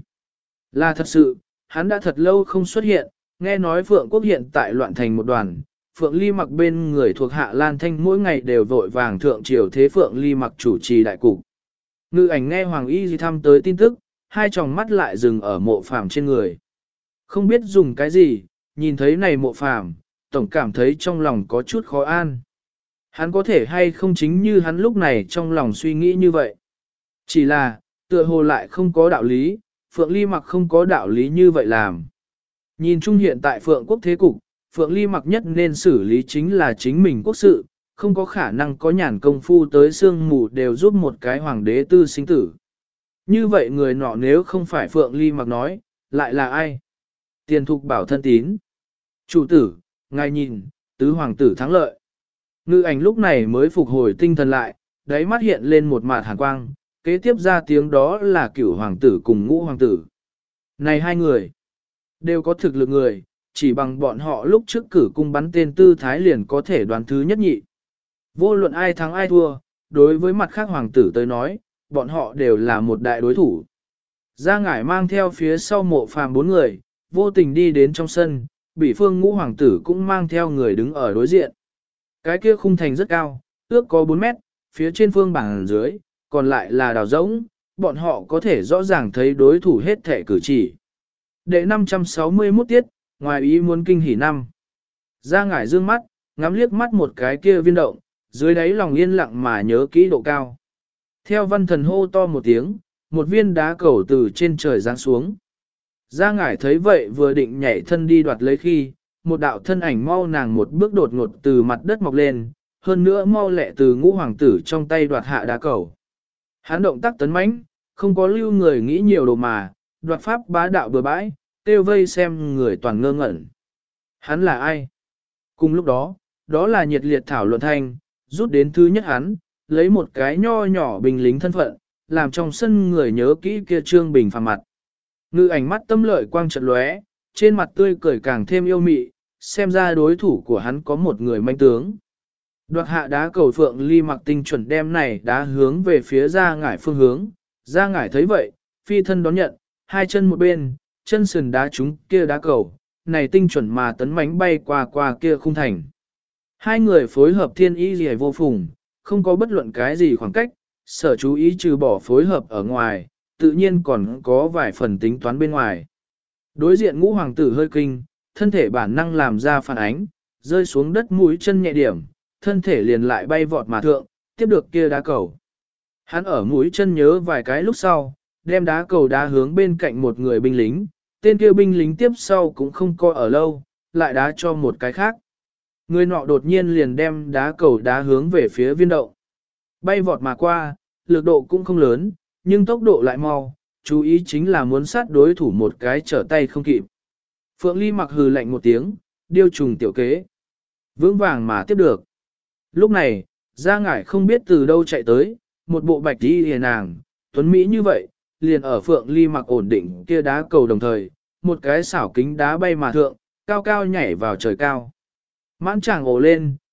Là thật sự, hắn đã thật lâu không xuất hiện, nghe nói Phượng Quốc hiện tại loạn thành một đoàn, Phượng Ly mặc bên người thuộc hạ Lan Thanh mỗi ngày đều vội vàng thượng triều thế Phượng Ly mặc chủ trì đại cục. Ngự ảnh nghe Hoàng Y gì thăm tới tin tức, hai tròng mắt lại dừng ở mộ phàm trên người. Không biết dùng cái gì, nhìn thấy này mộ phàm, tổng cảm thấy trong lòng có chút khó an. Hắn có thể hay không chính như hắn lúc này trong lòng suy nghĩ như vậy. Chỉ là, tựa hồ lại không có đạo lý, Phượng Ly mặc không có đạo lý như vậy làm. Nhìn chung hiện tại Phượng Quốc thế cục, Phượng Ly mặc nhất nên xử lý chính là chính mình quốc sự, không có khả năng có nhàn công phu tới sương mù đều giúp một cái hoàng đế tư sinh tử. Như vậy người nọ nếu không phải Phượng Ly mặc nói, lại là ai? Tiền thục bảo thân tín. Chủ tử, ngài nhìn, tứ hoàng tử thắng lợi. Ngự ảnh lúc này mới phục hồi tinh thần lại, đáy mắt hiện lên một mạt hàn quang, kế tiếp ra tiếng đó là cửu hoàng tử cùng ngũ hoàng tử. Này hai người, đều có thực lực người, chỉ bằng bọn họ lúc trước cử cung bắn tên tư thái liền có thể đoán thứ nhất nhị. Vô luận ai thắng ai thua, đối với mặt khác hoàng tử tới nói, bọn họ đều là một đại đối thủ. Gia ngải mang theo phía sau mộ phàm bốn người, vô tình đi đến trong sân, bị phương ngũ hoàng tử cũng mang theo người đứng ở đối diện. Cái kia khung thành rất cao, ước có bốn mét, phía trên phương bảng dưới, còn lại là đào rỗng, bọn họ có thể rõ ràng thấy đối thủ hết thể cử chỉ. Đệ năm trăm sáu mươi mốt tiết, ngoài ý muốn kinh hỉ năm. Gia ngải dương mắt, ngắm liếc mắt một cái kia viên động, dưới đáy lòng yên lặng mà nhớ kỹ độ cao. Theo văn thần hô to một tiếng, một viên đá cầu từ trên trời giáng xuống. Gia ngải thấy vậy vừa định nhảy thân đi đoạt lấy khi, một đạo thân ảnh mau nàng một bước đột ngột từ mặt đất mọc lên, hơn nữa mau lẹ từ ngũ hoàng tử trong tay đoạt hạ đá cầu. Hắn động tác tấn mãnh, không có lưu người nghĩ nhiều đồ mà, đoạt pháp bá đạo bừa bãi, tiêu vây xem người toàn ngơ ngẩn. Hắn là ai? Cùng lúc đó, đó là nhiệt liệt thảo luận thanh, rút đến thứ nhất hắn, lấy một cái nho nhỏ binh lính thân phận, làm trong sân người nhớ kỹ kia trương bình phàm mặt. Ngự ảnh mắt tâm lợi quang trận lóe, trên mặt tươi cười càng thêm yêu mị, xem ra đối thủ của hắn có một người manh tướng. Đoạt hạ đá cầu Phượng Ly mặc tinh chuẩn đem này đá hướng về phía Gia ngải phương hướng. Gia ngải thấy vậy, phi thân đón nhận, hai chân một bên, chân sườn đá trúng kia đá cầu, này tinh chuẩn mà tấn mánh bay qua qua kia khung thành. Hai người phối hợp thiên ý gì vô phùng, không có bất luận cái gì khoảng cách, sở chú ý trừ bỏ phối hợp ở ngoài, tự nhiên còn có vài phần tính toán bên ngoài. Đối diện ngũ hoàng tử hơi kinh, thân thể bản năng làm ra phản ánh, rơi xuống đất mũi chân nhẹ điểm, thân thể liền lại bay vọt mà thượng, tiếp được kia đá cầu. Hắn ở mũi chân nhớ vài cái lúc sau, đem đá cầu đá hướng bên cạnh một người binh lính, tên kia binh lính tiếp sau cũng không coi ở lâu, lại đá cho một cái khác. Người nọ đột nhiên liền đem đá cầu đá hướng về phía viên đậu. Bay vọt mà qua, lực độ cũng không lớn, nhưng tốc độ lại mau, chú ý chính là muốn sát đối thủ một cái trở tay không kịp. Phượng Ly mặc hừ lạnh một tiếng, điêu trùng tiểu kế. Vững vàng mà tiếp được. Lúc này, Gia ngải không biết từ đâu chạy tới, một bộ bạch đi hề nàng, tuấn Mỹ như vậy, liền ở Phượng Ly mặc ổn định kia đá cầu đồng thời, một cái xảo kính đá bay mà thượng, cao cao nhảy vào trời cao. Mãn chàng ồ lên,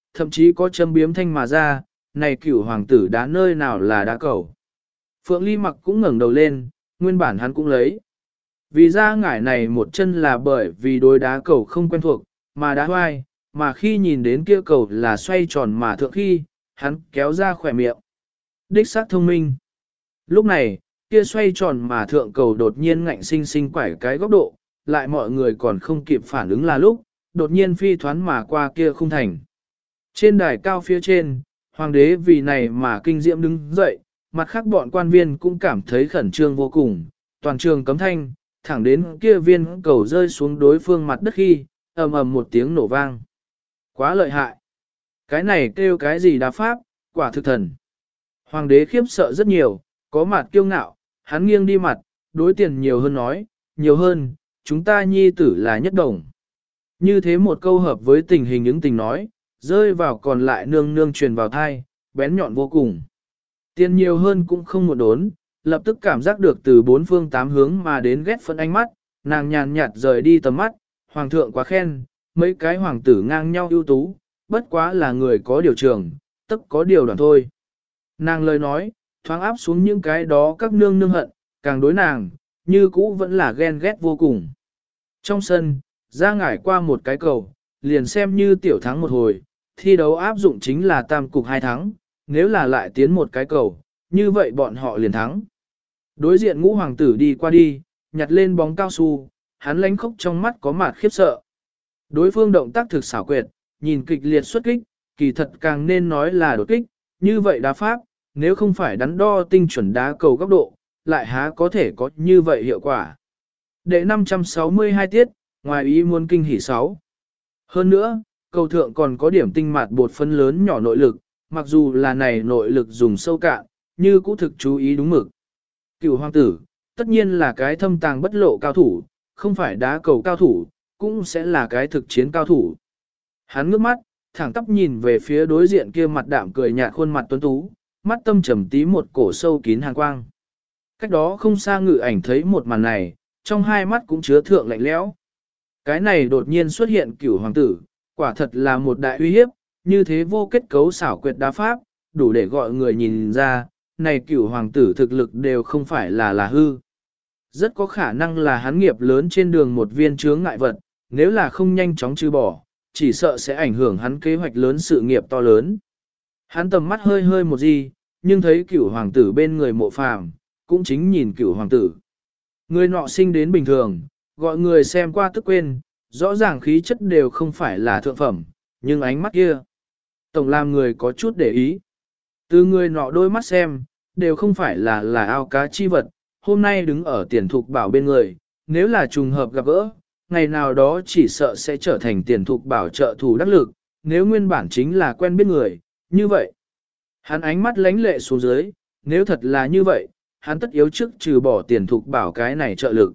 thậm chí có châm biếm thanh mà ra, này cửu hoàng tử đá nơi nào là đá cầu. Phượng Ly Mặc cũng ngẩng đầu lên, nguyên bản hắn cũng lấy. Vì ra ngải này một chân là bởi vì đối đá cầu không quen thuộc, mà đá hoai, mà khi nhìn đến kia cầu là xoay tròn mà thượng khi, hắn kéo ra khỏe miệng. Đích xác thông minh. Lúc này, kia xoay tròn mà thượng cầu đột nhiên ngạnh sinh sinh quải cái góc độ, lại mọi người còn không kịp phản ứng là lúc, đột nhiên phi thoán mà qua kia không thành. Trên đài cao phía trên, hoàng đế vì này mà kinh diễm đứng dậy, mặt khác bọn quan viên cũng cảm thấy khẩn trương vô cùng, toàn trường cấm thanh, thẳng đến kia viên cầu rơi xuống đối phương mặt đất khi, ầm ầm một tiếng nổ vang. Quá lợi hại. Cái này kêu cái gì đá pháp, quả thực thần. Hoàng đế khiếp sợ rất nhiều, có mặt kiêu ngạo, hắn nghiêng đi mặt, đối tiền nhiều hơn nói, nhiều hơn, chúng ta nhi tử là nhất đồng. Như thế một câu hợp với tình hình những tình nói, rơi vào còn lại nương nương truyền vào thai, bén nhọn vô cùng. Tiền nhiều hơn cũng không một đốn, lập tức cảm giác được từ bốn phương tám hướng mà đến ghét phân ánh mắt, nàng nhàn nhạt rời đi tầm mắt, hoàng thượng quá khen, mấy cái hoàng tử ngang nhau ưu tú, bất quá là người có điều trường, tức có điều đoàn thôi. Nàng lời nói, thoáng áp xuống những cái đó các nương nương hận, càng đối nàng, như cũ vẫn là ghen ghét vô cùng. Trong sân, ra ngải qua một cái cầu, liền xem như tiểu thắng một hồi, thi đấu áp dụng chính là tam cục hai thắng, nếu là lại tiến một cái cầu, như vậy bọn họ liền thắng. Đối diện ngũ hoàng tử đi qua đi, nhặt lên bóng cao su, hắn lánh khóc trong mắt có mặt khiếp sợ. Đối phương động tác thực xảo quyệt, nhìn kịch liệt xuất kích, kỳ thật càng nên nói là đột kích, như vậy đá pháp, nếu không phải đắn đo tinh chuẩn đá cầu góc độ, lại há có thể có như vậy hiệu quả. Đệ năm trăm sáu mươi hai tiết, ngoài ý muốn kinh hỉ sáu. Hơn nữa, cầu thượng còn có điểm tinh mạt bột phân lớn nhỏ nội lực, mặc dù là này nội lực dùng sâu cạn, như cũ thực chú ý đúng mực. Cựu hoàng tử, tất nhiên là cái thâm tàng bất lộ cao thủ, không phải đá cầu cao thủ, cũng sẽ là cái thực chiến cao thủ. Hắn ngước mắt, thẳng tắp nhìn về phía đối diện kia mặt đạm cười nhạt khuôn mặt tuấn tú, mắt tâm trầm tí một cổ sâu kín hàn quang. Cách đó không xa ngự ảnh thấy một màn này, trong hai mắt cũng chứa thượng lạnh lẽo. Cái này đột nhiên xuất hiện cửu hoàng tử, quả thật là một đại uy hiếp, như thế vô kết cấu xảo quyệt đá pháp, đủ để gọi người nhìn ra, này cửu hoàng tử thực lực đều không phải là là hư. Rất có khả năng là hắn nghiệp lớn trên đường một viên chướng ngại vật, nếu là không nhanh chóng trừ bỏ, chỉ sợ sẽ ảnh hưởng hắn kế hoạch lớn sự nghiệp to lớn. Hắn tầm mắt hơi hơi một gì, nhưng thấy cửu hoàng tử bên người mộ phàm, cũng chính nhìn cửu hoàng tử. Người nọ sinh đến bình thường, gọi người xem qua tức quên, rõ ràng khí chất đều không phải là thượng phẩm, nhưng ánh mắt kia, tổng làm người có chút để ý. Từ người nọ đôi mắt xem, đều không phải là là ao cá chi vật, hôm nay đứng ở tiền thục bảo bên người, nếu là trùng hợp gặp gỡ, ngày nào đó chỉ sợ sẽ trở thành tiền thục bảo trợ thủ đắc lực, nếu nguyên bản chính là quen biết người, như vậy. Hắn ánh mắt lánh lệ xuống dưới, nếu thật là như vậy, hắn tất yếu trước trừ bỏ tiền thục bảo cái này trợ lực.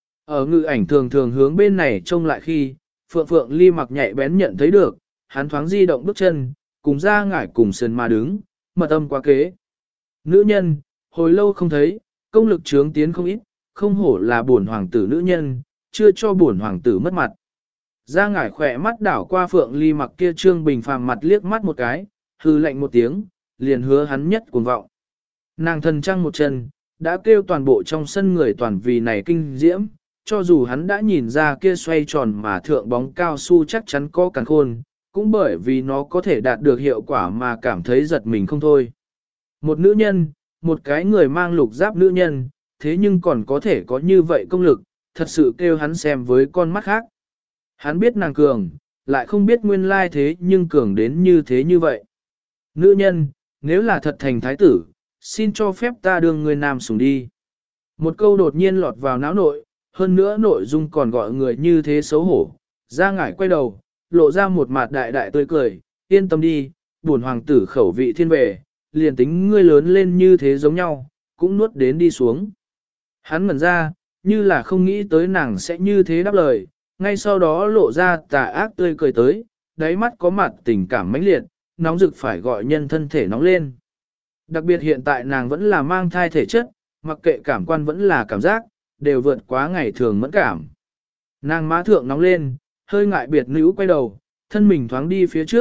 Ở ngự ảnh thường thường hướng bên này trông lại khi, Phượng Phượng Ly Mặc nhạy bén nhận thấy được, hắn thoáng di động bước chân, cùng ra ngải cùng sườn mà đứng, mật âm quá kế. Nữ nhân, hồi lâu không thấy, công lực trướng tiến không ít, không hổ là bổn hoàng tử nữ nhân, chưa cho bổn hoàng tử mất mặt. Ra ngải khỏe mắt đảo qua Phượng Ly Mặc kia trương bình phàm mặt liếc mắt một cái, hư lạnh một tiếng, liền hứa hắn nhất cuồng vọng. Nàng thần trăng một chân, đã kêu toàn bộ trong sân người toàn vì này kinh diễm, cho dù hắn đã nhìn ra kia xoay tròn mà thượng bóng cao su chắc chắn có càn khôn, cũng bởi vì nó có thể đạt được hiệu quả mà cảm thấy giật mình không thôi. Một nữ nhân, một cái người mang lục giáp nữ nhân, thế nhưng còn có thể có như vậy công lực, thật sự kêu hắn xem với con mắt khác. Hắn biết nàng cường, lại không biết nguyên lai thế nhưng cường đến như thế như vậy. Nữ nhân, nếu là thật thành thái tử, xin cho phép ta đương người nam sủng đi. Một câu đột nhiên lọt vào não nội, hơn nữa nội dung còn gọi người như thế xấu hổ. Ra ngải quay đầu, lộ ra một mặt đại đại tươi cười, yên tâm đi, bổn hoàng tử khẩu vị thiên về, liền tính ngươi lớn lên như thế giống nhau, cũng nuốt đến đi xuống. Hắn ngẩn ra, như là không nghĩ tới nàng sẽ như thế đáp lời, ngay sau đó lộ ra tà ác tươi cười tới, đáy mắt có mặt tình cảm mãnh liệt, nóng rực phải gọi nhân thân thể nóng lên. Đặc biệt hiện tại nàng vẫn là mang thai thể chất, mặc kệ cảm quan vẫn là cảm giác, đều vượt quá ngày thường mẫn cảm. Nàng má thượng nóng lên, hơi ngại biệt nữ quay đầu, thân mình thoáng đi phía trước,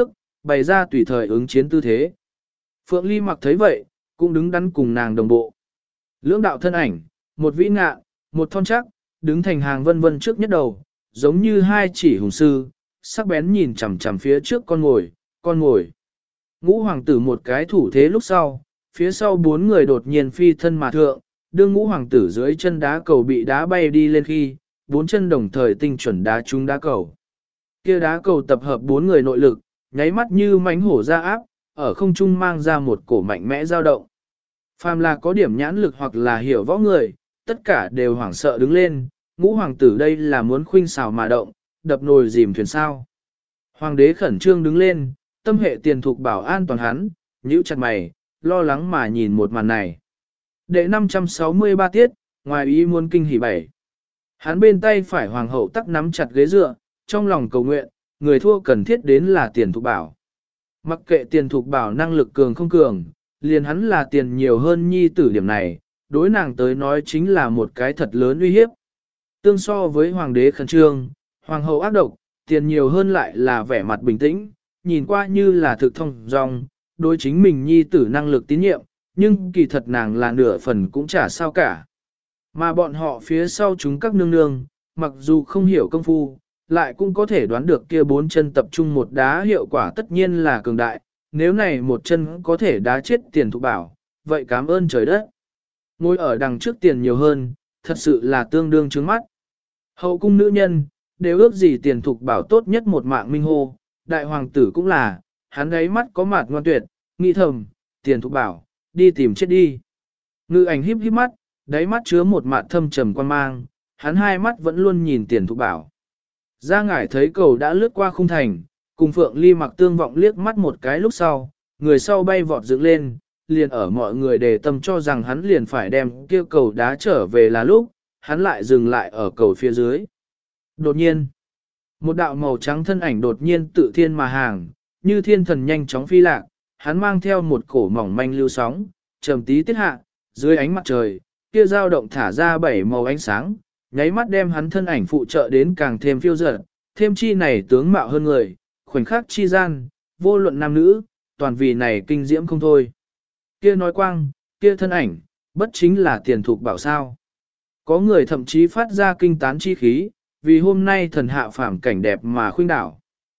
bày ra tùy thời ứng chiến tư thế. Phượng Ly Mặc thấy vậy, cũng đứng đắn cùng nàng đồng bộ. Lưỡng đạo thân ảnh, một vĩ ngạ, một thon chắc, đứng thành hàng vân vân trước nhất đầu, giống như hai chỉ hùng sư, sắc bén nhìn chằm chằm phía trước con ngồi, con ngồi. Ngũ hoàng tử một cái thủ thế lúc sau, phía sau bốn người đột nhiên phi thân mà thượng, đương ngũ hoàng tử dưới chân đá cầu bị đá bay đi lên khi, bốn chân đồng thời tinh chuẩn đá trúng đá cầu. Kia đá cầu tập hợp bốn người nội lực, nháy mắt như mánh hổ ra áp, ở không trung mang ra một cổ mạnh mẽ dao động. Phàm là có điểm nhãn lực hoặc là hiểu võ người, tất cả đều hoảng sợ đứng lên, ngũ hoàng tử đây là muốn khuynh xào mà động, đập nồi dìm thuyền sao. Hoàng đế khẩn trương đứng lên, tâm hệ tiền thục bảo an toàn hắn, nhíu chặt mày, lo lắng mà nhìn một màn này. Đệ năm trăm sáu mươi ba tiết, ngoài ý muốn kinh hỉ bảy. Hắn bên tay phải hoàng hậu tắc nắm chặt ghế dựa, trong lòng cầu nguyện, người thua cần thiết đến là tiền thục bảo. Mặc kệ tiền thục bảo năng lực cường không cường, liền hắn là tiền nhiều hơn nhi tử điểm này, đối nàng tới nói chính là một cái thật lớn uy hiếp. Tương so với hoàng đế khẩn trương, hoàng hậu ác độc, tiền nhiều hơn lại là vẻ mặt bình tĩnh, nhìn qua như là thực thông dong, đối chính mình nhi tử năng lực tín nhiệm, nhưng kỳ thật nàng là nửa phần cũng chả sao cả. Mà bọn họ phía sau chúng các nương nương, mặc dù không hiểu công phu, lại cũng có thể đoán được kia bốn chân tập trung một đá hiệu quả tất nhiên là cường đại, nếu này một chân có thể đá chết tiền thục bảo, vậy cảm ơn trời đất. Ngồi ở đằng trước tiền nhiều hơn, thật sự là tương đương trướng mắt. Hậu cung nữ nhân, đều ước gì tiền thục bảo tốt nhất một mạng minh hô, đại hoàng tử cũng là, hắn ấy mắt có mặt ngoan tuyệt, nghĩ thầm, tiền thục bảo, đi tìm chết đi. Ngự ảnh híp híp mắt, đáy mắt chứa một mạt thâm trầm quan mang, hắn hai mắt vẫn luôn nhìn tiền thục bảo. Gia ngải thấy cầu đã lướt qua khung thành, cùng Phượng Ly Mặc tương vọng liếc mắt một cái lúc sau, người sau bay vọt dựng lên, liền ở mọi người đề tâm cho rằng hắn liền phải đem kia cầu đá trở về là lúc, hắn lại dừng lại ở cầu phía dưới. Đột nhiên, một đạo màu trắng thân ảnh đột nhiên tự thiên mà hàng, như thiên thần nhanh chóng phi lạc, hắn mang theo một cổ mỏng manh lưu sóng, trầm tí tiết hạ, dưới ánh mặt trời, kia dao động thả ra bảy màu ánh sáng, nháy mắt đem hắn thân ảnh phụ trợ đến càng thêm phiêu dật, thêm chi này tướng mạo hơn người, khoảnh khắc chi gian, vô luận nam nữ, toàn vì này kinh diễm không thôi. Kia nói quang, kia thân ảnh, bất chính là tiền thục bảo sao. Có người thậm chí phát ra kinh tán chi khí, vì hôm nay thần hạ phàm cảnh đẹp mà khuynh đảo.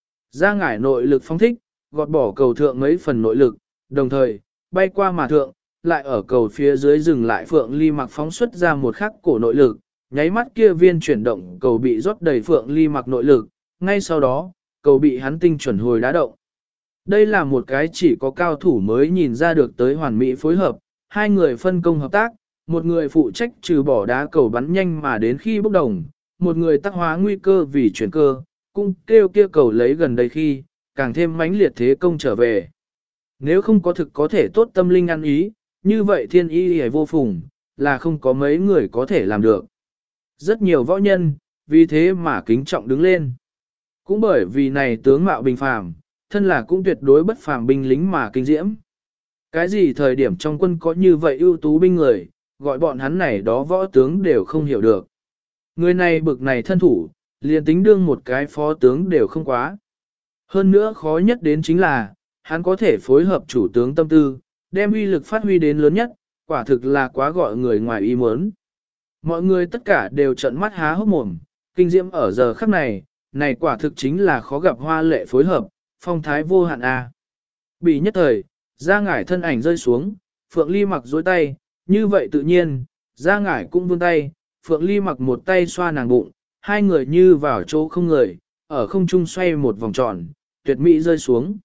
Ra ngải nội lực phóng thích, gọt bỏ cầu thượng mấy phần nội lực, đồng thời, bay qua mà thượng, lại ở cầu phía dưới dừng lại Phượng Ly Mặc phóng xuất ra một khắc cổ nội lực, nháy mắt kia viên chuyển động cầu bị rót đầy Phượng Ly Mặc nội lực, ngay sau đó, cầu bị hắn tinh chuẩn hồi đá động. Đây là một cái chỉ có cao thủ mới nhìn ra được tới hoàn mỹ phối hợp, hai người phân công hợp tác, một người phụ trách trừ bỏ đá cầu bắn nhanh mà đến khi bốc đồng, một người tác hóa nguy cơ vì chuyển cơ, cung kêu kia cầu lấy gần đây khi, càng thêm mãnh liệt thế công trở về. Nếu không có thực có thể tốt tâm linh ăn ý, như vậy thiên y hề vô phùng, là không có mấy người có thể làm được. Rất nhiều võ nhân, vì thế mà kính trọng đứng lên. Cũng bởi vì này tướng mạo bình phàm, thân là cũng tuyệt đối bất phàm binh lính mà kinh diễm. Cái gì thời điểm trong quân có như vậy ưu tú binh người, gọi bọn hắn này đó võ tướng đều không hiểu được. Người này bực này thân thủ, liền tính đương một cái phó tướng đều không quá. Hơn nữa khó nhất đến chính là, hắn có thể phối hợp chủ tướng tâm tư, đem uy lực phát huy đến lớn nhất, quả thực là quá gọi người ngoài ý muốn. Mọi người tất cả đều trợn mắt há hốc mồm, kinh diễm ở giờ khắc này, này quả thực chính là khó gặp hoa lệ phối hợp, phong thái vô hạn a. Bị nhất thời, Gia ngải thân ảnh rơi xuống, Phượng Ly Mặc dối tay, như vậy tự nhiên, Gia ngải cũng vươn tay, Phượng Ly Mặc một tay xoa nàng bụng, hai người như vào chỗ không người, ở không trung xoay một vòng tròn, tuyệt mỹ rơi xuống.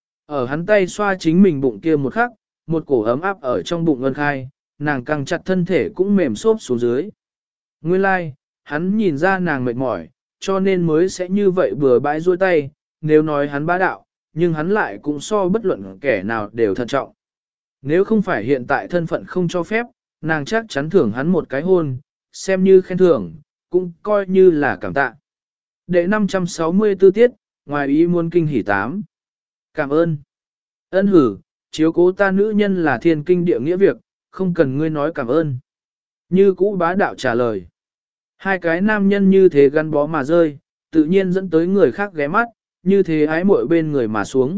Ở hắn tay xoa chính mình bụng kia một khắc, một cổ ấm áp ở trong bụng ân khai, nàng căng chặt thân thể cũng mềm xốp xuống dưới. Nguyên lai, like, hắn nhìn ra nàng mệt mỏi, cho nên mới sẽ như vậy bừa bãi dôi tay, nếu nói hắn bá đạo, nhưng hắn lại cũng so bất luận kẻ nào đều thận trọng. Nếu không phải hiện tại thân phận không cho phép, nàng chắc chắn thưởng hắn một cái hôn, xem như khen thưởng, cũng coi như là cảm tạ. Đệ năm trăm sáu mươi tư tiết, ngoài ý muốn kinh hỉ tám. Cảm ơn. Ân hử, chiếu cố ta nữ nhân là thiên kinh địa nghĩa việc, không cần ngươi nói cảm ơn. Như cũ bá đạo trả lời. Hai cái nam nhân như thế gắn bó mà rơi, tự nhiên dẫn tới người khác ghé mắt, như thế ái muội bên người mà xuống,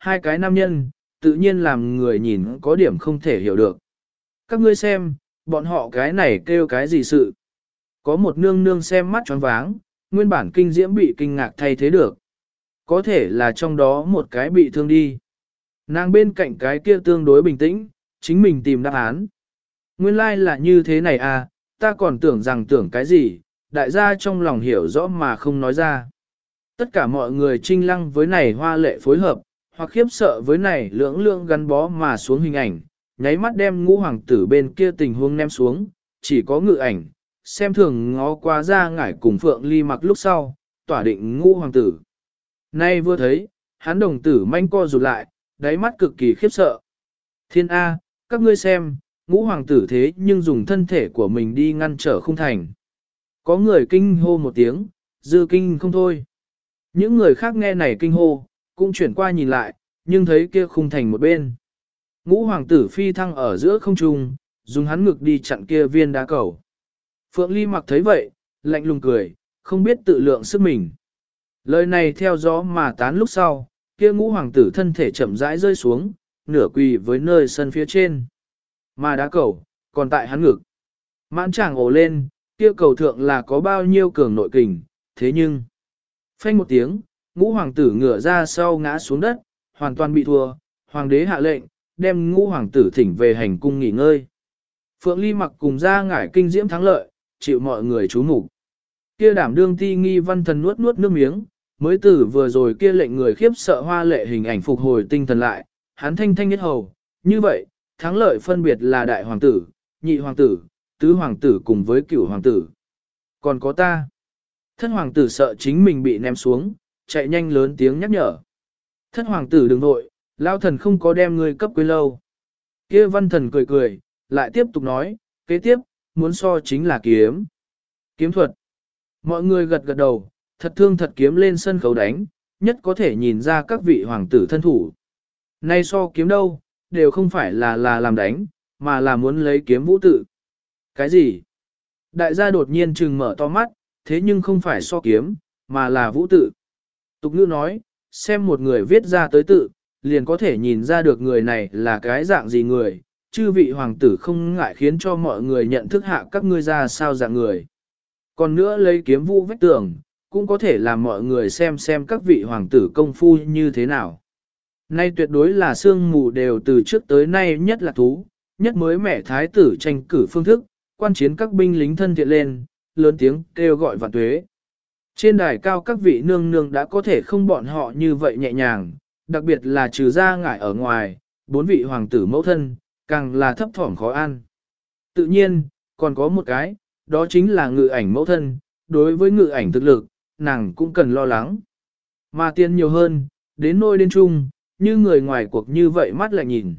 hai cái nam nhân, tự nhiên làm người nhìn có điểm không thể hiểu được. Các ngươi xem, bọn họ cái này kêu cái gì sự. Có một nương nương xem mắt choáng váng, nguyên bản kinh diễm bị kinh ngạc thay thế được. Có thể là trong đó một cái bị thương đi. Nàng bên cạnh cái kia tương đối bình tĩnh, chính mình tìm đáp án. Nguyên lai like là như thế này à, ta còn tưởng rằng tưởng cái gì, đại gia trong lòng hiểu rõ mà không nói ra. Tất cả mọi người trinh lăng với này hoa lệ phối hợp, hoặc khiếp sợ với này lưỡng lưỡng gắn bó mà xuống hình ảnh, nháy mắt đem ngũ hoàng tử bên kia tình huống ném xuống, chỉ có ngự ảnh, xem thường ngó qua ra ngải cùng Phượng Ly mặc lúc sau, tỏa định ngũ hoàng tử. Nay vừa thấy, hắn đồng tử manh co rụt lại, đáy mắt cực kỳ khiếp sợ. Thiên A, các ngươi xem, ngũ hoàng tử thế nhưng dùng thân thể của mình đi ngăn trở không thành. Có người kinh hô một tiếng, dư kinh không thôi. Những người khác nghe này kinh hô, cũng chuyển qua nhìn lại, nhưng thấy kia khung thành một bên. Ngũ hoàng tử phi thăng ở giữa không trung, dùng hắn ngực đi chặn kia viên đá cầu. Phượng Ly mặc thấy vậy, lạnh lùng cười, không biết tự lượng sức mình. Lời này theo gió mà tán lúc sau, kia ngũ hoàng tử thân thể chậm rãi rơi xuống, nửa quỳ với nơi sân phía trên. Mà đá cầu, còn tại hắn ngực. Mãn chàng ồ lên, kia cầu thượng là có bao nhiêu cường nội kình, thế nhưng... Phanh một tiếng, ngũ hoàng tử ngửa ra sau ngã xuống đất, hoàn toàn bị thua, hoàng đế hạ lệnh, đem ngũ hoàng tử thỉnh về hành cung nghỉ ngơi. Phượng Ly mặc cùng ra ngải kinh diễm thắng lợi, chịu mọi người chú mục. Kia đảm đương ti nghi văn thần nuốt nuốt nước miếng, mới tử vừa rồi kia lệnh người khiếp sợ hoa lệ hình ảnh phục hồi tinh thần lại, hắn thanh thanh nhất hầu, như vậy, thắng lợi phân biệt là đại hoàng tử, nhị hoàng tử, tứ hoàng tử cùng với cửu hoàng tử. Còn có ta. Thất hoàng tử sợ chính mình bị ném xuống, chạy nhanh lớn tiếng nhắc nhở. Thất hoàng tử đừng nội, lao thần không có đem ngươi cấp quên lâu. Kia văn thần cười cười, lại tiếp tục nói, kế tiếp, muốn so chính là kiếm. Kiếm thuật. Mọi người gật gật đầu, thật thương thật kiếm lên sân khấu đánh, nhất có thể nhìn ra các vị hoàng tử thân thủ. Nay so kiếm đâu, đều không phải là là làm đánh, mà là muốn lấy kiếm vũ tự. Cái gì? Đại gia đột nhiên trừng mở to mắt, thế nhưng không phải so kiếm, mà là vũ tự. Tục ngữ nói, xem một người viết ra tới tự, liền có thể nhìn ra được người này là cái dạng gì người, chư vị hoàng tử không ngại khiến cho mọi người nhận thức hạ các ngươi ra sao dạng người. Còn nữa lấy kiếm vũ vách tường, cũng có thể làm mọi người xem xem các vị hoàng tử công phu như thế nào. Nay tuyệt đối là sương mù đều từ trước tới nay nhất là thú, nhất mới mẻ thái tử tranh cử phương thức, quan chiến các binh lính thân thiện lên, lớn tiếng kêu gọi vạn tuế. Trên đài cao các vị nương nương đã có thể không bọn họ như vậy nhẹ nhàng, đặc biệt là trừ ra ngải ở ngoài, bốn vị hoàng tử mẫu thân, càng là thấp thỏm khó ăn. Tự nhiên, còn có một cái, đó chính là ngự ảnh mẫu thân, đối với ngự ảnh thực lực, nàng cũng cần lo lắng. Mà tiền nhiều hơn, đến nôi đến chung, như người ngoài cuộc như vậy mắt lại nhìn.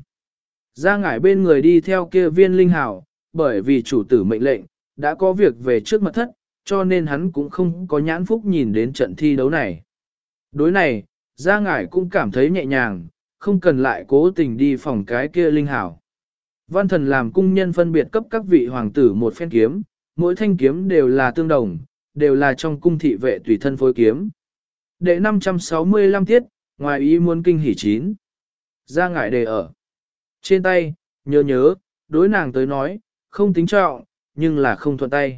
Ra ngải bên người đi theo kia viên linh hào, bởi vì chủ tử mệnh lệnh, đã có việc về trước mật thất, cho nên hắn cũng không có nhãn phúc nhìn đến trận thi đấu này. Đối này, ra ngải cũng cảm thấy nhẹ nhàng, không cần lại cố tình đi phòng cái kia linh hào. Văn thần làm cung nhân phân biệt cấp các vị hoàng tử một phen kiếm, mỗi thanh kiếm đều là tương đồng, đều là trong cung thị vệ tùy thân phối kiếm. Đệ năm trăm sáu mươi lăm tiết, ngoài ý muốn kinh hỉ chín. Ra ngải đề ở. Trên tay, nhớ nhớ, đối nàng tới nói, không tính trọng, nhưng là không thuận tay.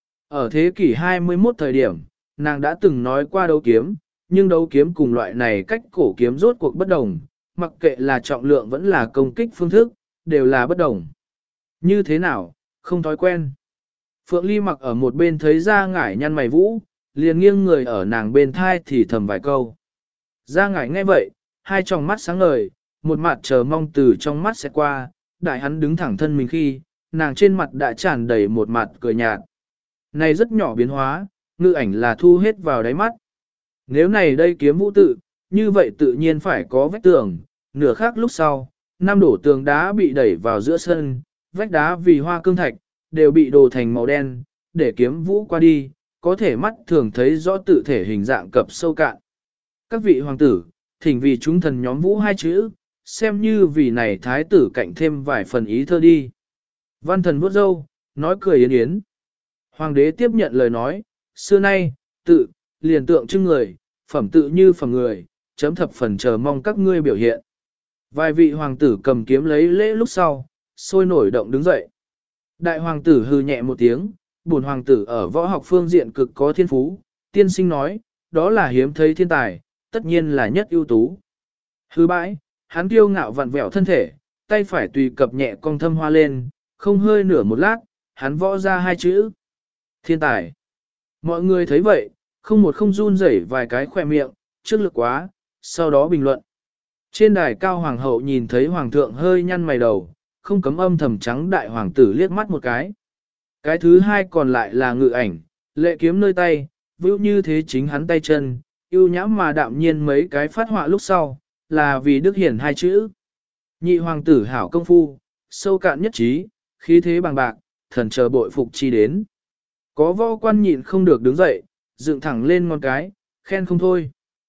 Ở thế kỷ hai mươi mốt thời điểm, nàng đã từng nói qua đấu kiếm, nhưng đấu kiếm cùng loại này cách cổ kiếm rốt cuộc bất đồng, mặc kệ là trọng lượng vẫn là công kích phương thức, đều là bất đồng. Như thế nào, không thói quen. Phượng Ly mặc ở một bên thấy ra ngải nhăn mày vũ, liền nghiêng người ở nàng bên thai thì thầm vài câu. Ra ngải nghe vậy, hai tròng mắt sáng ngời, một mặt chờ mong từ trong mắt sẽ qua, đại hắn đứng thẳng thân mình khi, nàng trên mặt đã tràn đầy một mặt cười nhạt. Này rất nhỏ biến hóa, ngự ảnh là thu hết vào đáy mắt. Nếu này đây kiếm vũ tự, như vậy tự nhiên phải có vách tường, nửa khác lúc sau, năm đổ tường đá bị đẩy vào giữa sân, vách đá vì hoa cương thạch, đều bị đồ thành màu đen, để kiếm vũ qua đi, có thể mắt thường thấy rõ tự thể hình dạng cập sâu cạn. Các vị hoàng tử, thỉnh vì chúng thần nhóm vũ hai chữ, xem như vì này thái tử cạnh thêm vài phần ý thơ đi. Văn thần vuốt râu, nói cười yến yến. Hoàng đế tiếp nhận lời nói, xưa nay, tự, liền tượng trưng người, phẩm tự như phẩm người, chấm thập phần chờ mong các ngươi biểu hiện. Vài vị hoàng tử cầm kiếm lấy lễ lúc sau, sôi nổi động đứng dậy. Đại hoàng tử hừ nhẹ một tiếng, bổn hoàng tử ở võ học phương diện cực có thiên phú, tiên sinh nói, đó là hiếm thấy thiên tài, tất nhiên là nhất ưu tú. Hư bãi, hắn kiêu ngạo vặn vẹo thân thể, tay phải tùy cập nhẹ cong thâm hoa lên, không hơi nửa một lát, hắn võ ra hai chữ. Thiên tài. Mọi người thấy vậy, không một không run rẩy vài cái khỏe miệng, trước lực quá, sau đó bình luận. Trên đài cao hoàng hậu nhìn thấy hoàng thượng hơi nhăn mày đầu, không cấm âm thầm trắng đại hoàng tử liếc mắt một cái. Cái thứ hai còn lại là ngự ảnh, lệ kiếm nơi tay, vĩu như thế chính hắn tay chân, yêu nhãm mà đạm nhiên mấy cái phát họa lúc sau, là vì đức hiển hai chữ. Nhị hoàng tử hảo công phu, sâu cạn nhất trí, khí thế bằng bạc, thần chờ bội phục chi đến. Có võ quan nhịn không được đứng dậy, dựng thẳng lên ngón cái, khen không thôi.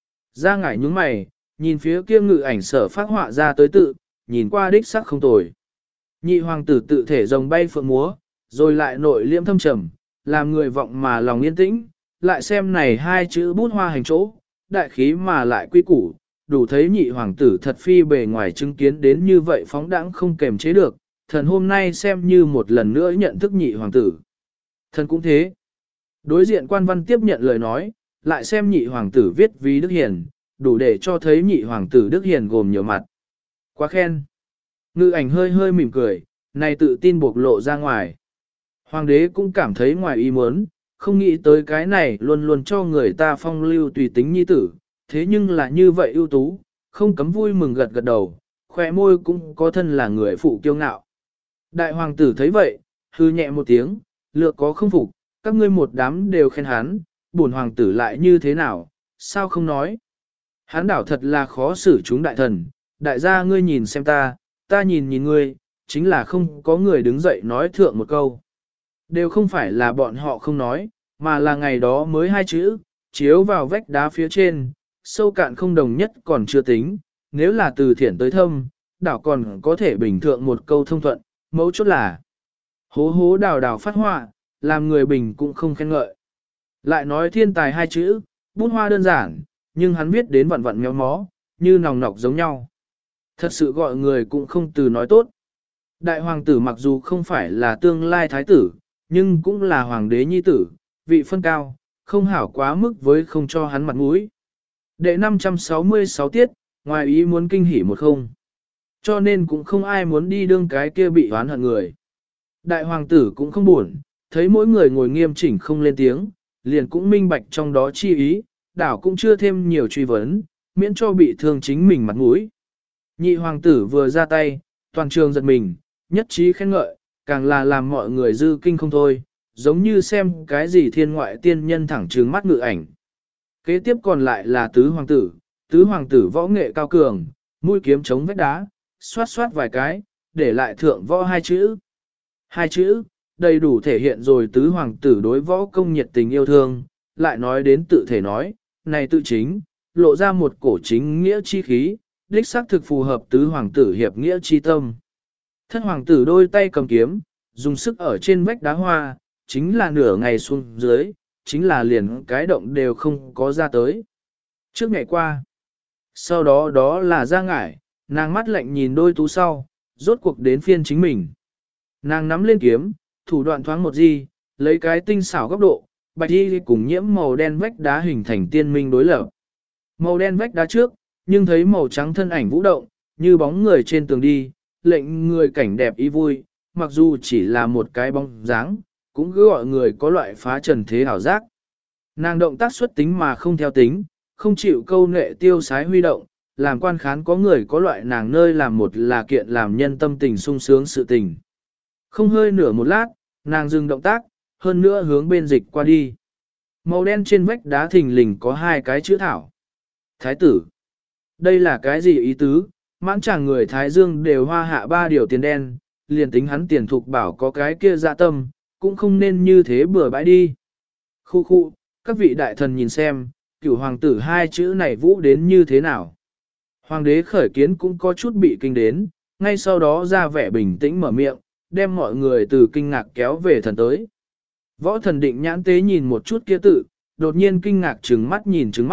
Ra ngải nhúng mày, nhìn phía kia ngự ảnh sở phát họa ra tới tự, nhìn qua đích sắc không tồi. Nhị hoàng tử tự thể rồng bay phượng múa, rồi lại nội liễm thâm trầm, làm người vọng mà lòng yên tĩnh, lại xem này hai chữ bút hoa hành chỗ, đại khí mà lại quy củ, đủ thấy nhị hoàng tử thật phi bề ngoài chứng kiến đến như vậy phóng đãng không kềm chế được, thần hôm nay xem như một lần nữa nhận thức nhị hoàng tử. Thần cũng thế. Đối diện quan văn tiếp nhận lời nói, lại xem nhị hoàng tử viết ví Đức Hiền, đủ để cho thấy nhị hoàng tử Đức Hiền gồm nhiều mặt. Quá khen. Ngự ảnh hơi hơi mỉm cười, này tự tin bộc lộ ra ngoài. Hoàng đế cũng cảm thấy ngoài ý muốn, không nghĩ tới cái này luôn luôn cho người ta phong lưu tùy tính nhi tử, thế nhưng là như vậy ưu tú, không cấm vui mừng gật gật đầu, khỏe môi cũng có thân là người phụ kiêu ngạo. Đại hoàng tử thấy vậy, hư nhẹ một tiếng, lược có không phục, các ngươi một đám đều khen hắn, bổn hoàng tử lại như thế nào, sao không nói. Hắn đảo thật là khó xử chúng đại thần, đại gia ngươi nhìn xem ta, ta nhìn nhìn ngươi, chính là không có người đứng dậy nói thượng một câu. Đều không phải là bọn họ không nói, mà là ngày đó mới hai chữ, chiếu vào vách đá phía trên, sâu cạn không đồng nhất còn chưa tính, nếu là từ thiển tới thâm, đảo còn có thể bình thượng một câu thông thuận, mấu chốt là hố hố đào đào phát họa, làm người bình cũng không khen ngợi. Lại nói thiên tài hai chữ, bút hoa đơn giản, nhưng hắn viết đến vặn vặn méo mó, như nòng nọc giống nhau. Thật sự gọi người cũng không từ nói tốt. Đại hoàng tử mặc dù không phải là tương lai thái tử, nhưng cũng là hoàng đế nhi tử, vị phân cao, không hảo quá mức với không cho hắn mặt mũi. Đệ năm trăm sáu mươi sáu tiết, ngoài ý muốn kinh hỉ một không. Cho nên cũng không ai muốn đi đương cái kia bị oán hận người. Đại hoàng tử cũng không buồn, thấy mỗi người ngồi nghiêm chỉnh không lên tiếng, liền cũng minh bạch trong đó chi ý, đảo cũng chưa thêm nhiều truy vấn, miễn cho bị thương chính mình mặt mũi. Nhị hoàng tử vừa ra tay, toàn trường giật mình, nhất trí khen ngợi, càng là làm mọi người dư kinh không thôi, giống như xem cái gì thiên ngoại tiên nhân thẳng trừng mắt ngự ảnh. Kế tiếp còn lại là tứ hoàng tử, tứ hoàng tử võ nghệ cao cường, mũi kiếm chống vách đá, xoát xoát vài cái, để lại thượng võ hai chữ. Hai chữ, đầy đủ thể hiện rồi tứ hoàng tử đối võ công nhiệt tình yêu thương, lại nói đến tự thể nói, này tự chính, lộ ra một cổ chính nghĩa chi khí, đích xác thực phù hợp tứ hoàng tử hiệp nghĩa chi tâm. Thất hoàng tử đôi tay cầm kiếm, dùng sức ở trên vách đá hoa, chính là nửa ngày xuống dưới, chính là liền cái động đều không có ra tới. Trước ngày qua, sau đó đó là ra ngải, nàng mắt lạnh nhìn đôi tú sau, rốt cuộc đến phiên chính mình. Nàng nắm lên kiếm, thủ đoạn thoáng một gì, lấy cái tinh xảo góc độ, bạch y cùng nhiễm màu đen vách đá hình thành tiên minh đối lập. Màu đen vách đá trước, nhưng thấy màu trắng thân ảnh vũ động, như bóng người trên tường đi, lệnh người cảnh đẹp ý vui, mặc dù chỉ là một cái bóng dáng, cũng cứ gọi người có loại phá trần thế hảo giác. Nàng động tác xuất tính mà không theo tính, không chịu câu nệ tiêu sái huy động, làm quan khán có người có loại nàng nơi làm một là kiện làm nhân tâm tình sung sướng sự tình. Không hơi nửa một lát, nàng dừng động tác, hơn nữa hướng bên dịch qua đi. Màu đen trên vách đá thình lình có hai cái chữ thảo. Thái tử. Đây là cái gì ý tứ? Mãn chàng người Thái Dương đều hoa hạ ba điều tiền đen, liền tính hắn tiền thục bảo có cái kia dạ tâm, cũng không nên như thế bừa bãi đi. Khu khu, các vị đại thần nhìn xem, cửu hoàng tử hai chữ này vũ đến như thế nào. Hoàng đế khởi kiến cũng có chút bị kinh đến, ngay sau đó ra vẻ bình tĩnh mở miệng, đem mọi người từ kinh ngạc kéo về thần tới. Võ thần định nhãn tế nhìn một chút kia tự, đột nhiên kinh ngạc trừng mắt nhìn trừng mắt,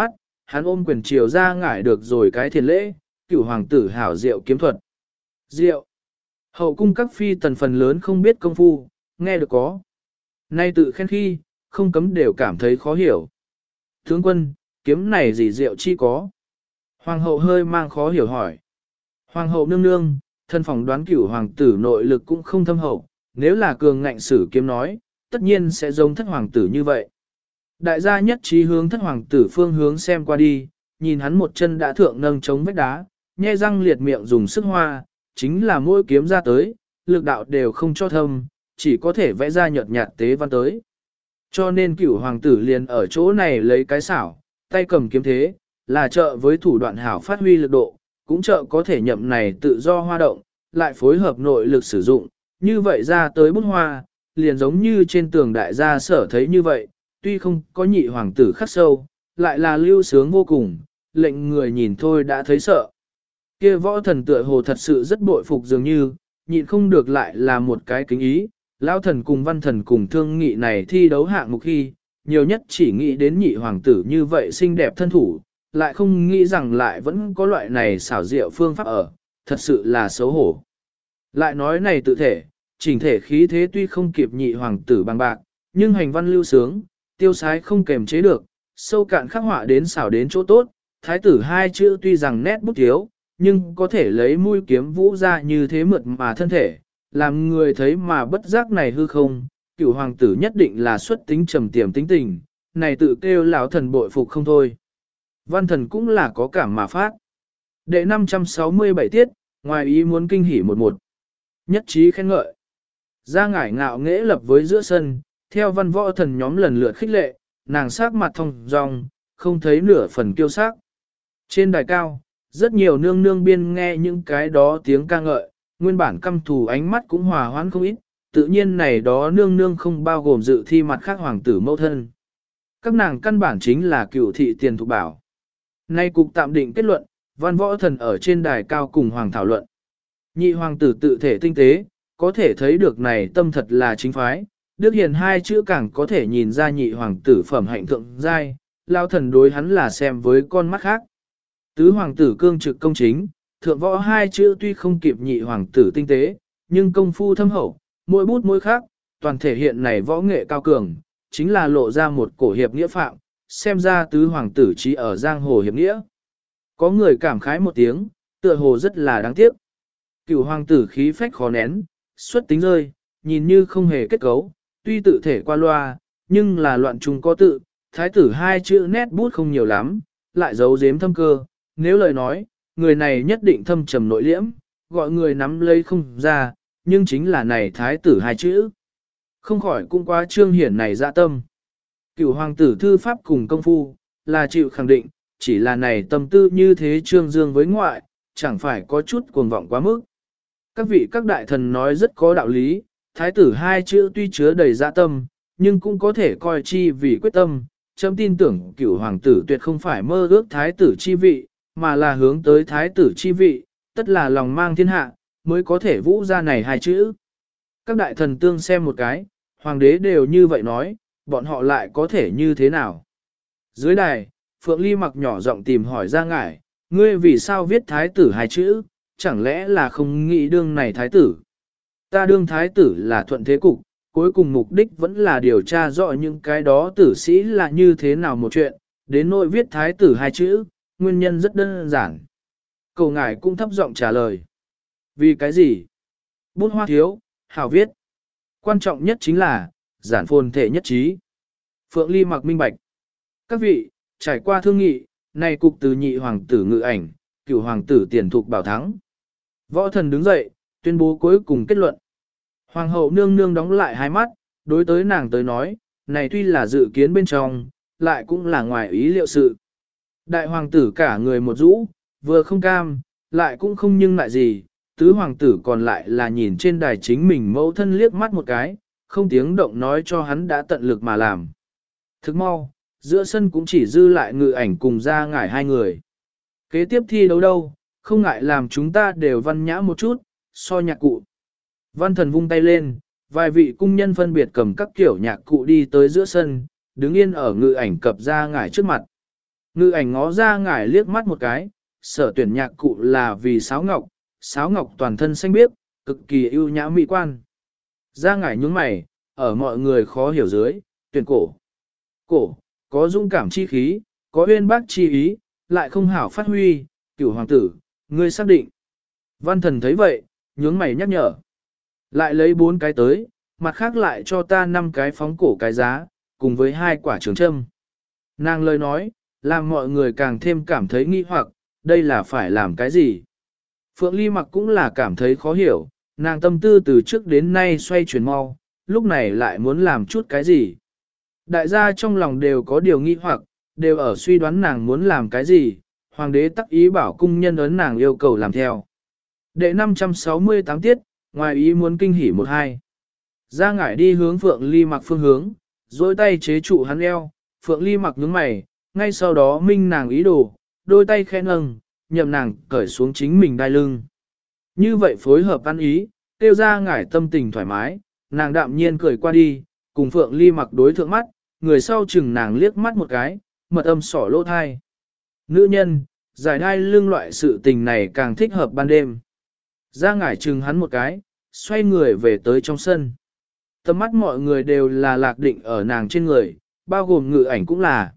hắn ôm quyền triều ra ngải được rồi cái thiền lễ, cửu hoàng tử hảo diệu kiếm thuật. Diệu. Hậu cung các phi tần phần lớn không biết công phu, nghe được có. Nay tự khen khi, không cấm đều cảm thấy khó hiểu. Tướng quân, kiếm này gì diệu chi có? Hoàng hậu hơi mang khó hiểu hỏi. Hoàng hậu nương nương, thân phỏng đoán cửu hoàng tử nội lực cũng không thâm hậu, nếu là cường ngạnh sử kiếm nói, tất nhiên sẽ giống thất hoàng tử như vậy. Đại gia nhất trí hướng thất hoàng tử phương hướng xem qua đi, nhìn hắn một chân đã thượng nâng chống vách đá, nhe răng liệt miệng dùng sức hoa, chính là mỗi kiếm ra tới, lực đạo đều không cho thâm, chỉ có thể vẽ ra nhợt nhạt tế văn tới. Cho nên cửu hoàng tử liền ở chỗ này lấy cái xảo, tay cầm kiếm thế, là trợ với thủ đoạn hảo phát huy lực độ, cũng trợ có thể nhậm này tự do hoa động, lại phối hợp nội lực sử dụng, như vậy ra tới bút hoa, liền giống như trên tường đại gia sở thấy như vậy, tuy không có nhị hoàng tử khắc sâu, lại là lưu sướng vô cùng, lệnh người nhìn thôi đã thấy sợ. Kia võ thần tựa hồ thật sự rất bội phục dường như, nhịn không được lại là một cái kính ý, lão thần cùng văn thần cùng thương nghị này thi đấu hạng mục khi, nhiều nhất chỉ nghĩ đến nhị hoàng tử như vậy xinh đẹp thân thủ, lại không nghĩ rằng lại vẫn có loại này xảo diệu phương pháp ở, thật sự là xấu hổ. Lại nói này tự thể, chỉnh thể khí thế tuy không kịp nhị hoàng tử bằng bạc, nhưng hành văn lưu sướng, tiêu sái không kềm chế được, sâu cạn khắc họa đến xảo đến chỗ tốt, thái tử hai chữ tuy rằng nét bút thiếu, nhưng có thể lấy mũi kiếm vũ ra như thế mượt mà thân thể, làm người thấy mà bất giác này hư không, cửu hoàng tử nhất định là xuất tính trầm tiềm tính tình, này tự kêu lão thần bội phục không thôi. Văn thần cũng là có cảm mà phát. Đệ năm trăm sáu mươi bảy tiết, ngoài ý muốn kinh hỉ một một. Nhất trí khen ngợi. Ra ngải ngạo nghễ lập với giữa sân, theo văn võ thần nhóm lần lượt khích lệ, nàng sắc mặt thông dong, không thấy nửa phần kiêu sắc. Trên đài cao, rất nhiều nương nương biên nghe những cái đó tiếng ca ngợi, nguyên bản căm thù ánh mắt cũng hòa hoãn không ít, tự nhiên này đó nương nương không bao gồm dự thi mặt khác hoàng tử mẫu thân. Các nàng căn bản chính là cựu thị tiền thục bảo. Nay cục tạm định kết luận, văn võ thần ở trên đài cao cùng hoàng thảo luận. Nhị hoàng tử tự thể tinh tế, có thể thấy được này tâm thật là chính phái, Đức Hiền hai chữ càng có thể nhìn ra nhị hoàng tử phẩm hạnh thượng giai, lao thần đối hắn là xem với con mắt khác. Tứ hoàng tử cương trực công chính, thượng võ hai chữ tuy không kịp nhị hoàng tử tinh tế, nhưng công phu thâm hậu, mỗi bút mỗi khác, toàn thể hiện này võ nghệ cao cường, chính là lộ ra một cổ hiệp nghĩa phạm, xem ra tứ hoàng tử chỉ ở giang hồ hiệp nghĩa. Có người cảm khái một tiếng, tựa hồ rất là đáng tiếc. Cửu hoàng tử khí phách khó nén, xuất tính rơi, nhìn như không hề kết cấu, tuy tự thể qua loa, nhưng là loạn trùng có tự, thái tử hai chữ nét bút không nhiều lắm, lại giấu giếm thâm cơ, nếu lời nói, người này nhất định thâm trầm nội liễm, gọi người nắm lấy không ra, nhưng chính là này thái tử hai chữ. Không khỏi cũng quá trương hiển này dạ tâm. Cửu hoàng tử thư pháp cùng công phu, là chịu khẳng định, chỉ là này tâm tư như thế trương dương với ngoại, chẳng phải có chút cuồng vọng quá mức. Các vị các đại thần nói rất có đạo lý, thái tử hai chữ tuy chứa đầy dạ tâm, nhưng cũng có thể coi chi vì quyết tâm, chấm tin tưởng cửu hoàng tử tuyệt không phải mơ ước thái tử chi vị, mà là hướng tới thái tử chi vị, tất là lòng mang thiên hạ, mới có thể vũ ra này hai chữ. Các đại thần tương xem một cái, hoàng đế đều như vậy nói, bọn họ lại có thể như thế nào? Dưới đài, Phượng Ly mặc nhỏ giọng tìm hỏi ra ngải, ngươi vì sao viết thái tử hai chữ, chẳng lẽ là không nghĩ đương này thái tử? Ta đương thái tử là thuận thế cục, cuối cùng mục đích vẫn là điều tra rõ những cái đó tử sĩ là như thế nào một chuyện, đến nỗi viết thái tử hai chữ, nguyên nhân rất đơn giản. Cầu ngài cũng thấp giọng trả lời. Vì cái gì? Bút hoa thiếu, hảo viết. Quan trọng nhất chính là, giản phồn thể nhất trí. Phượng Ly mặc minh bạch. Các vị, trải qua thương nghị, này cục từ nhị hoàng tử ngự ảnh, cửu hoàng tử tiền thục bảo thắng. Võ thần đứng dậy, tuyên bố cuối cùng kết luận. Hoàng hậu nương nương đóng lại hai mắt, đối tới nàng tới nói, này tuy là dự kiến bên trong, lại cũng là ngoài ý liệu sự. Đại hoàng tử cả người một rũ, vừa không cam, lại cũng không nhưng lại gì, tứ hoàng tử còn lại là nhìn trên đài chính mình mẫu thân liếc mắt một cái, không tiếng động nói cho hắn đã tận lực mà làm. Thức mau, giữa sân cũng chỉ dư lại ngự ảnh cùng ra ngải hai người. Kế tiếp thi đấu đâu, không ngại làm chúng ta đều văn nhã một chút, so nhạc cụ. Văn thần vung tay lên, vài vị cung nhân phân biệt cầm các kiểu nhạc cụ đi tới giữa sân, đứng yên ở ngự ảnh cập ra ngải trước mặt. Ngự ảnh ngó ra ngải liếc mắt một cái, sở tuyển nhạc cụ là vì sáo ngọc, sáo ngọc toàn thân xanh biếc, cực kỳ ưu nhã mỹ quan. Ra ngải nhướng mày, ở mọi người khó hiểu dưới, tuyển cổ. Cổ, có dũng cảm chi khí, có uyên bác chi ý, lại không hảo phát huy, cửu hoàng tử, ngươi xác định. Văn thần thấy vậy, nhướng mày nhắc nhở. Lại lấy bốn cái tới, mặt khác lại cho ta năm cái phóng cổ cái giá, cùng với hai quả trường châm. Nàng lời nói, làm mọi người càng thêm cảm thấy nghi hoặc, đây là phải làm cái gì? Phượng Ly Mặc cũng là cảm thấy khó hiểu, nàng tâm tư từ trước đến nay xoay chuyển mau, lúc này lại muốn làm chút cái gì? Đại gia trong lòng đều có điều nghi hoặc, đều ở suy đoán nàng muốn làm cái gì, hoàng đế tắc ý bảo cung nhân ấn nàng yêu cầu làm theo. Đệ năm trăm sáu mươi tám tiết, ngoài ý muốn kinh hỉ một hai. Gia ngải đi hướng Phượng Ly Mặc phương hướng, dối tay chế trụ hắn eo, Phượng Ly Mặc nhướng mày, ngay sau đó minh nàng ý đồ, đôi tay khẽ nâng, nhậm nàng cởi xuống chính mình đai lưng. Như vậy phối hợp ăn ý, tiêu ra ngải tâm tình thoải mái, nàng đạm nhiên cười qua đi, cùng Phượng Ly Mặc đối thượng mắt, người sau chừng nàng liếc mắt một cái, mật âm sỏ lỗ thai. Nữ nhân, giải đai lưng loại sự tình này càng thích hợp ban đêm. Ra ngải chừng hắn một cái, xoay người về tới trong sân. Tầm mắt mọi người đều là lạc định ở nàng trên người, bao gồm ngự ảnh cũng là.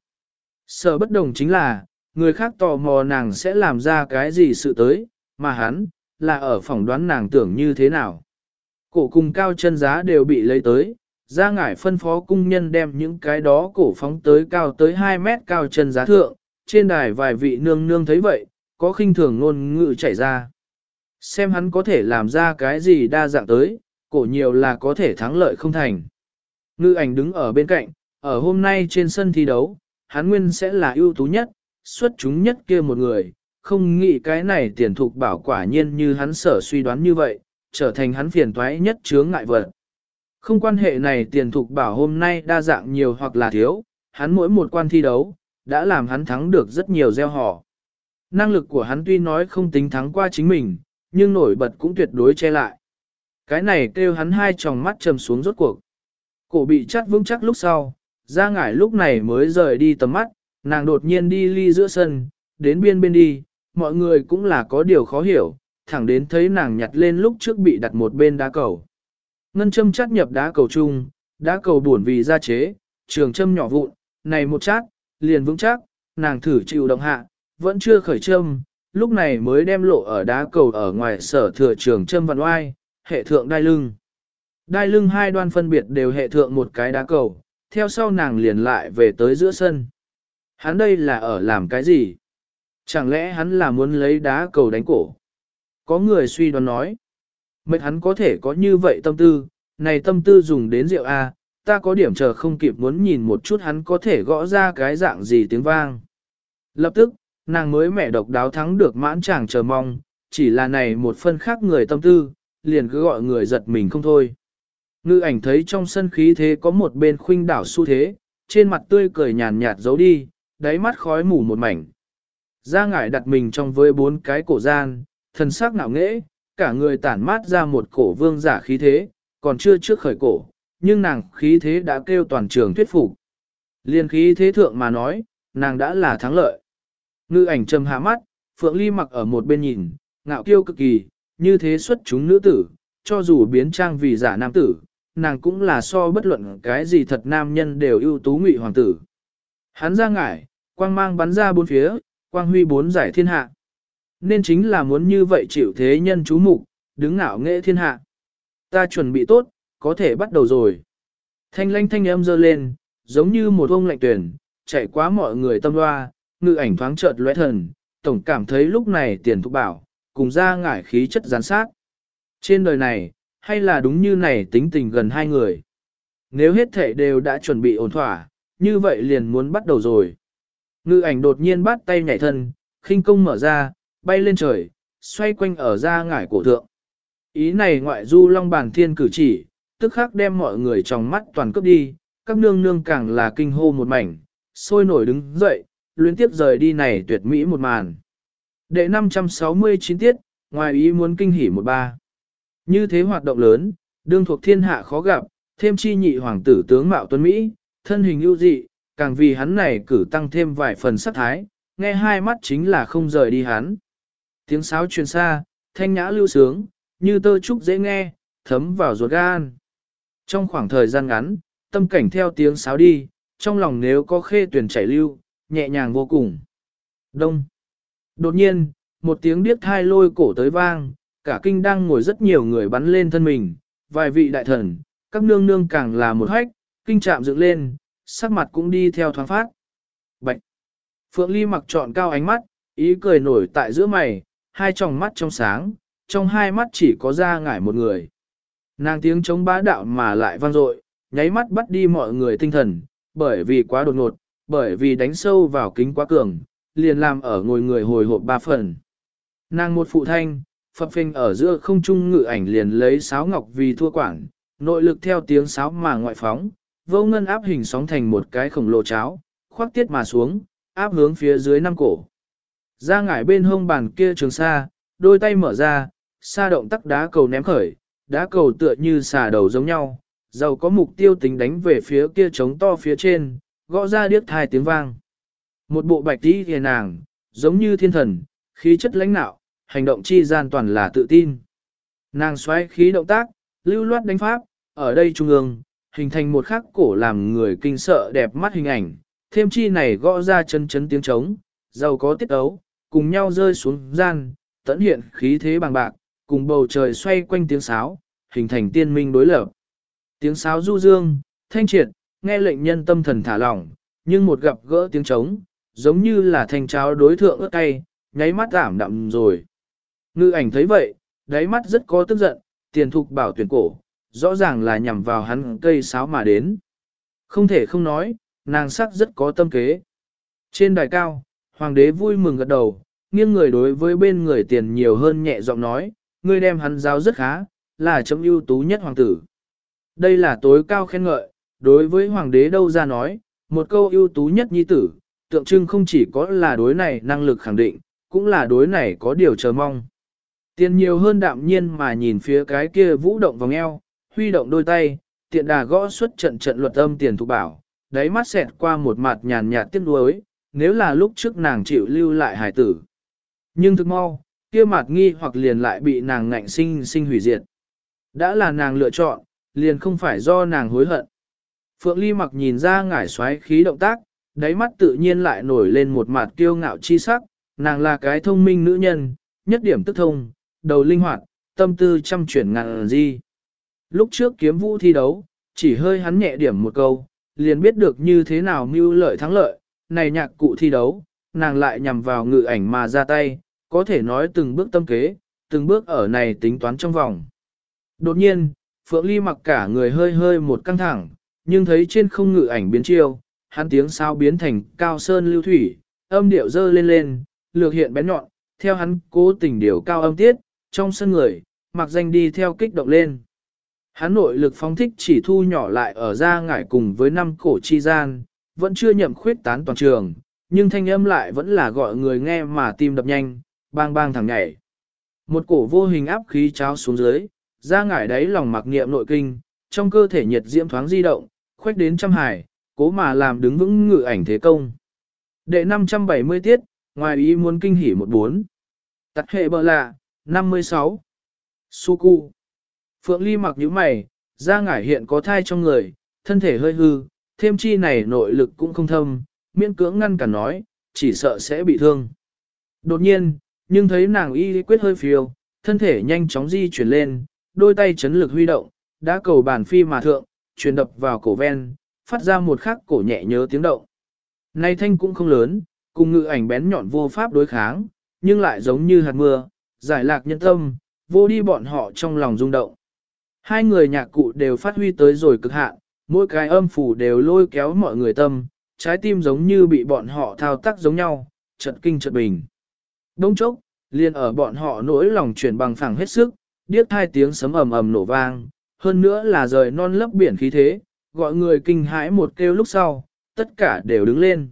Sở bất đồng chính là, người khác tò mò nàng sẽ làm ra cái gì sự tới, mà hắn, là ở phỏng đoán nàng tưởng như thế nào. Cổ cùng cao chân giá đều bị lấy tới, ra ngải phân phó cung nhân đem những cái đó cổ phóng tới cao tới hai mét cao chân giá thượng, trên đài vài vị nương nương thấy vậy, có khinh thường ngôn ngữ chảy ra. Xem hắn có thể làm ra cái gì đa dạng tới, cổ nhiều là có thể thắng lợi không thành. Ngư ảnh đứng ở bên cạnh, ở hôm nay trên sân thi đấu, hắn nguyên sẽ là ưu tú nhất, xuất chúng nhất kia một người, không nghĩ cái này tiền thục bảo quả nhiên như hắn sở suy đoán như vậy, trở thành hắn phiền toái nhất chướng ngại vật. Không quan hệ này tiền thục bảo hôm nay đa dạng nhiều hoặc là thiếu, hắn mỗi một quan thi đấu, đã làm hắn thắng được rất nhiều gieo họ. Năng lực của hắn tuy nói không tính thắng qua chính mình, nhưng nổi bật cũng tuyệt đối che lại. Cái này kêu hắn hai tròng mắt trầm xuống rốt cuộc. Cổ bị chắt vững chắc lúc sau, ra ngải lúc này mới rời đi tầm mắt, nàng đột nhiên đi ly giữa sân, đến biên bên đi, mọi người cũng là có điều khó hiểu, thẳng đến thấy nàng nhặt lên lúc trước bị đặt một bên đá cầu. Ngân châm chắt nhập đá cầu chung, đá cầu buồn vì ra chế, trường châm nhỏ vụn, này một chát, liền vững chắc, nàng thử chịu động hạ, vẫn chưa khởi châm, lúc này mới đem lộ ở đá cầu ở ngoài sở thừa trường châm vặn oai, hệ thượng đai lưng. Đai lưng hai đoan phân biệt đều hệ thượng một cái đá cầu, theo sau nàng liền lại về tới giữa sân. Hắn đây là ở làm cái gì? Chẳng lẽ hắn là muốn lấy đá cầu đánh cổ? Có người suy đoán nói. Mệt hắn có thể có như vậy tâm tư, này tâm tư dùng đến rượu A, ta có điểm chờ không kịp muốn nhìn một chút hắn có thể gõ ra cái dạng gì tiếng vang. Lập tức, nàng mới mẹ độc đáo thắng được mãn chàng chờ mong, chỉ là này một phân khác người tâm tư, liền cứ gọi người giật mình không thôi. Ngư ảnh thấy trong sân khí thế có một bên khuynh đảo xu thế, trên mặt tươi cười nhàn nhạt giấu đi, đáy mắt khói mù một mảnh. Ra ngải đặt mình trong với bốn cái cổ gian, thần sắc ngạo nghễ, cả người tản mát ra một cổ vương giả khí thế, còn chưa trước khởi cổ, nhưng nàng khí thế đã kêu toàn trường thuyết phục. Liên khí thế thượng mà nói, nàng đã là thắng lợi. Ngư ảnh trầm hạ mắt, Phượng Ly Mặc ở một bên nhìn, ngạo kiêu cực kỳ, như thế xuất chúng nữ tử, cho dù biến trang vì giả nam tử, nàng cũng là so bất luận cái gì thật nam nhân đều ưu tú ngụy hoàng tử. Hắn ra ngải, quang mang bắn ra bốn phía, quang huy bốn giải thiên hạ. Nên chính là muốn như vậy chịu thế nhân chú mục, đứng ngạo nghệ thiên hạ. Ta chuẩn bị tốt, có thể bắt đầu rồi. Thanh lanh thanh âm dơ lên, giống như một ông lạnh tuyển, chạy qua mọi người tâm loa, ngự ảnh thoáng chợt lóe thần, tổng cảm thấy lúc này tiền thúc bảo, cùng ra ngải khí chất gián sát. Trên đời này, hay là đúng như này tính tình gần hai người. Nếu hết thể đều đã chuẩn bị ổn thỏa, như vậy liền muốn bắt đầu rồi. Ngự ảnh đột nhiên bắt tay nhảy thân, khinh công mở ra, bay lên trời, xoay quanh ở ra ngải cổ thượng. Ý này ngoại du long bàn thiên cử chỉ, tức khắc đem mọi người trong mắt toàn cướp đi, các nương nương càng là kinh hô một mảnh, sôi nổi đứng dậy, luyến tiếp rời đi này tuyệt mỹ một màn. Đệ năm trăm sáu mươi chín tiết, ngoài ý muốn kinh hỉ một ba. Như thế hoạt động lớn, đương thuộc thiên hạ khó gặp, thêm chi nhị hoàng tử tướng mạo tuấn Mỹ, thân hình ưu dị, càng vì hắn này cử tăng thêm vài phần sắc thái, nghe hai mắt chính là không rời đi hắn. Tiếng sáo truyền xa, thanh nhã lưu sướng, như tơ trúc dễ nghe, thấm vào ruột gan. Trong khoảng thời gian ngắn, tâm cảnh theo tiếng sáo đi, trong lòng nếu có khê tuyển chảy lưu, nhẹ nhàng vô cùng. Đông. Đột nhiên, một tiếng điếc thai lôi cổ tới vang, cả kinh đang ngồi rất nhiều người bắn lên thân mình, vài vị đại thần, các nương nương càng là một hách, kinh chạm dựng lên, sắc mặt cũng đi theo thoáng phát. Bạch. Phượng Ly mặc trọn cao ánh mắt, ý cười nổi tại giữa mày, hai tròng mắt trong sáng, trong hai mắt chỉ có ra ngải một người. Nàng tiếng chống bá đạo mà lại vang dội, nháy mắt bắt đi mọi người tinh thần, bởi vì quá đột ngột, bởi vì đánh sâu vào kính quá cường, liền làm ở ngồi người hồi hộp ba phần. Nàng một phụ thanh, phập phình ở giữa không trung ngự ảnh liền lấy sáo ngọc vì thua quản, nội lực theo tiếng sáo mà ngoại phóng, vô ngân áp hình sóng thành một cái khổng lồ cháo, khoác tiết mà xuống, áp hướng phía dưới năm cổ. Ra ngải bên hông bàn kia trường xa, đôi tay mở ra, xa động tắc đá cầu ném khởi, đá cầu tựa như xà đầu giống nhau, giàu có mục tiêu tính đánh về phía kia trống to phía trên, gõ ra điếc thai tiếng vang. Một bộ bạch tí hề nàng, giống như thiên thần, khí chất lãnh nạo, hành động chi gian toàn là tự tin. Nàng xoáy khí động tác, lưu loát đánh pháp, ở đây trung ương, hình thành một khắc cổ làm người kinh sợ đẹp mắt hình ảnh, thêm chi này gõ ra chân chấn tiếng trống, giàu có tiết ấu, cùng nhau rơi xuống gian, tẫn hiện khí thế bằng bạc, cùng bầu trời xoay quanh tiếng sáo, hình thành tiên minh đối lập. Tiếng sáo du dương, thanh triệt, nghe lệnh nhân tâm thần thả lỏng, nhưng một gặp gỡ tiếng trống, giống như là thanh cháo đối thượng ớt cay, nháy mắt giảm đậm rồi. Ngư ảnh thấy vậy, đáy mắt rất có tức giận, tiền thục bảo tuyển cổ, rõ ràng là nhằm vào hắn cây sáo mà đến. Không thể không nói, nàng sắc rất có tâm kế. Trên đài cao, hoàng đế vui mừng gật đầu, nghiêng người đối với bên người tiền nhiều hơn nhẹ giọng nói, ngươi đem hắn giáo rất khá, là chấm ưu tú nhất hoàng tử. Đây là tối cao khen ngợi, đối với hoàng đế đâu ra nói, một câu ưu tú nhất nhi tử, tượng trưng không chỉ có là đối này năng lực khẳng định, cũng là đối này có điều chờ mong. Tiền nhiều hơn đạm nhiên mà nhìn phía cái kia vũ động vòng eo, huy động đôi tay, tiện đà gõ xuất trận trận luật âm tiền thục bảo, đáy mắt xẹt qua một mặt nhàn nhạt tiếc nuối, nếu là lúc trước nàng chịu lưu lại hải tử. Nhưng thực mau, kia mặt nghi hoặc liền lại bị nàng ngạnh sinh sinh hủy diệt. Đã là nàng lựa chọn, liền không phải do nàng hối hận. Phượng Ly mặc nhìn ra ngải xoáy khí động tác, đáy mắt tự nhiên lại nổi lên một mặt kiêu ngạo chi sắc, nàng là cái thông minh nữ nhân, nhất điểm tức thông, đầu linh hoạt, tâm tư trăm chuyển ngàn di. Lúc trước kiếm vũ thi đấu, chỉ hơi hắn nhẹ điểm một câu, liền biết được như thế nào mưu lợi thắng lợi, này nhạc cụ thi đấu, nàng lại nhằm vào ngự ảnh mà ra tay, có thể nói từng bước tâm kế, từng bước ở này tính toán trong vòng. Đột nhiên, Phượng Ly mặc cả người hơi hơi một căng thẳng, nhưng thấy trên không ngự ảnh biến chiêu, hắn tiếng sao biến thành cao sơn lưu thủy, âm điệu dơ lên lên, lược hiện bén nhọn, theo hắn cố tình điều cao âm tiết, trong sân người, mặc danh đi theo kích động lên. Hắn nội lực phóng thích chỉ thu nhỏ lại ở ra ngải cùng với năm cổ chi gian, vẫn chưa nhậm khuyết tán toàn trường, nhưng thanh âm lại vẫn là gọi người nghe mà tim đập nhanh, bang bang thẳng nhảy. Một cổ vô hình áp khí trao xuống dưới, ra ngải đáy lòng mặc niệm nội kinh, trong cơ thể nhiệt diễm thoáng di động, khuếch đến trăm hải, cố mà làm đứng vững ngự ảnh thế công. Đệ năm trăm bảy mươi tiết, ngoài ý muốn kinh hỉ một bốn. Tắt hệ bờ lạ, năm mươi sáu. Suku. Phượng Ly mặc nhíu mày, ra ngải hiện có thai trong người, thân thể hơi hư, thêm chi này nội lực cũng không thâm, miễn cưỡng ngăn cản nói, chỉ sợ sẽ bị thương. Đột nhiên, nhưng thấy nàng y quyết hơi phiêu, thân thể nhanh chóng di chuyển lên, đôi tay chấn lực huy động, đã cầu bàn phi mà thượng, truyền đập vào cổ ven, phát ra một khắc cổ nhẹ nhớ tiếng động. Nay thanh cũng không lớn, cùng ngự ảnh bén nhọn vô pháp đối kháng, nhưng lại giống như hạt mưa, giải lạc nhân tâm, vô đi bọn họ trong lòng rung động. Hai người nhạc cụ đều phát huy tới rồi cực hạn, mỗi cái âm phủ đều lôi kéo mọi người tâm, trái tim giống như bị bọn họ thao tác giống nhau, chợt kinh chợt bình. Đông chốc, liền ở bọn họ nỗi lòng chuyển bằng phẳng hết sức, điếc hai tiếng sấm ầm ầm nổ vang, hơn nữa là rời non lấp biển khí thế, gọi người kinh hãi một kêu lúc sau, tất cả đều đứng lên.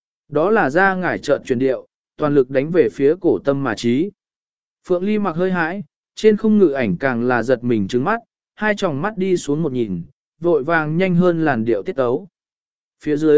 Đó là ra ngải chợt chuyển điệu, toàn lực đánh về phía cổ tâm mà trí. Phượng Ly mặc hơi hãi, trên không ngự ảnh càng là giật mình trứng mắt, hai tròng mắt đi xuống một nhìn, vội vàng nhanh hơn làn điệu tiết tấu. Phía dưới,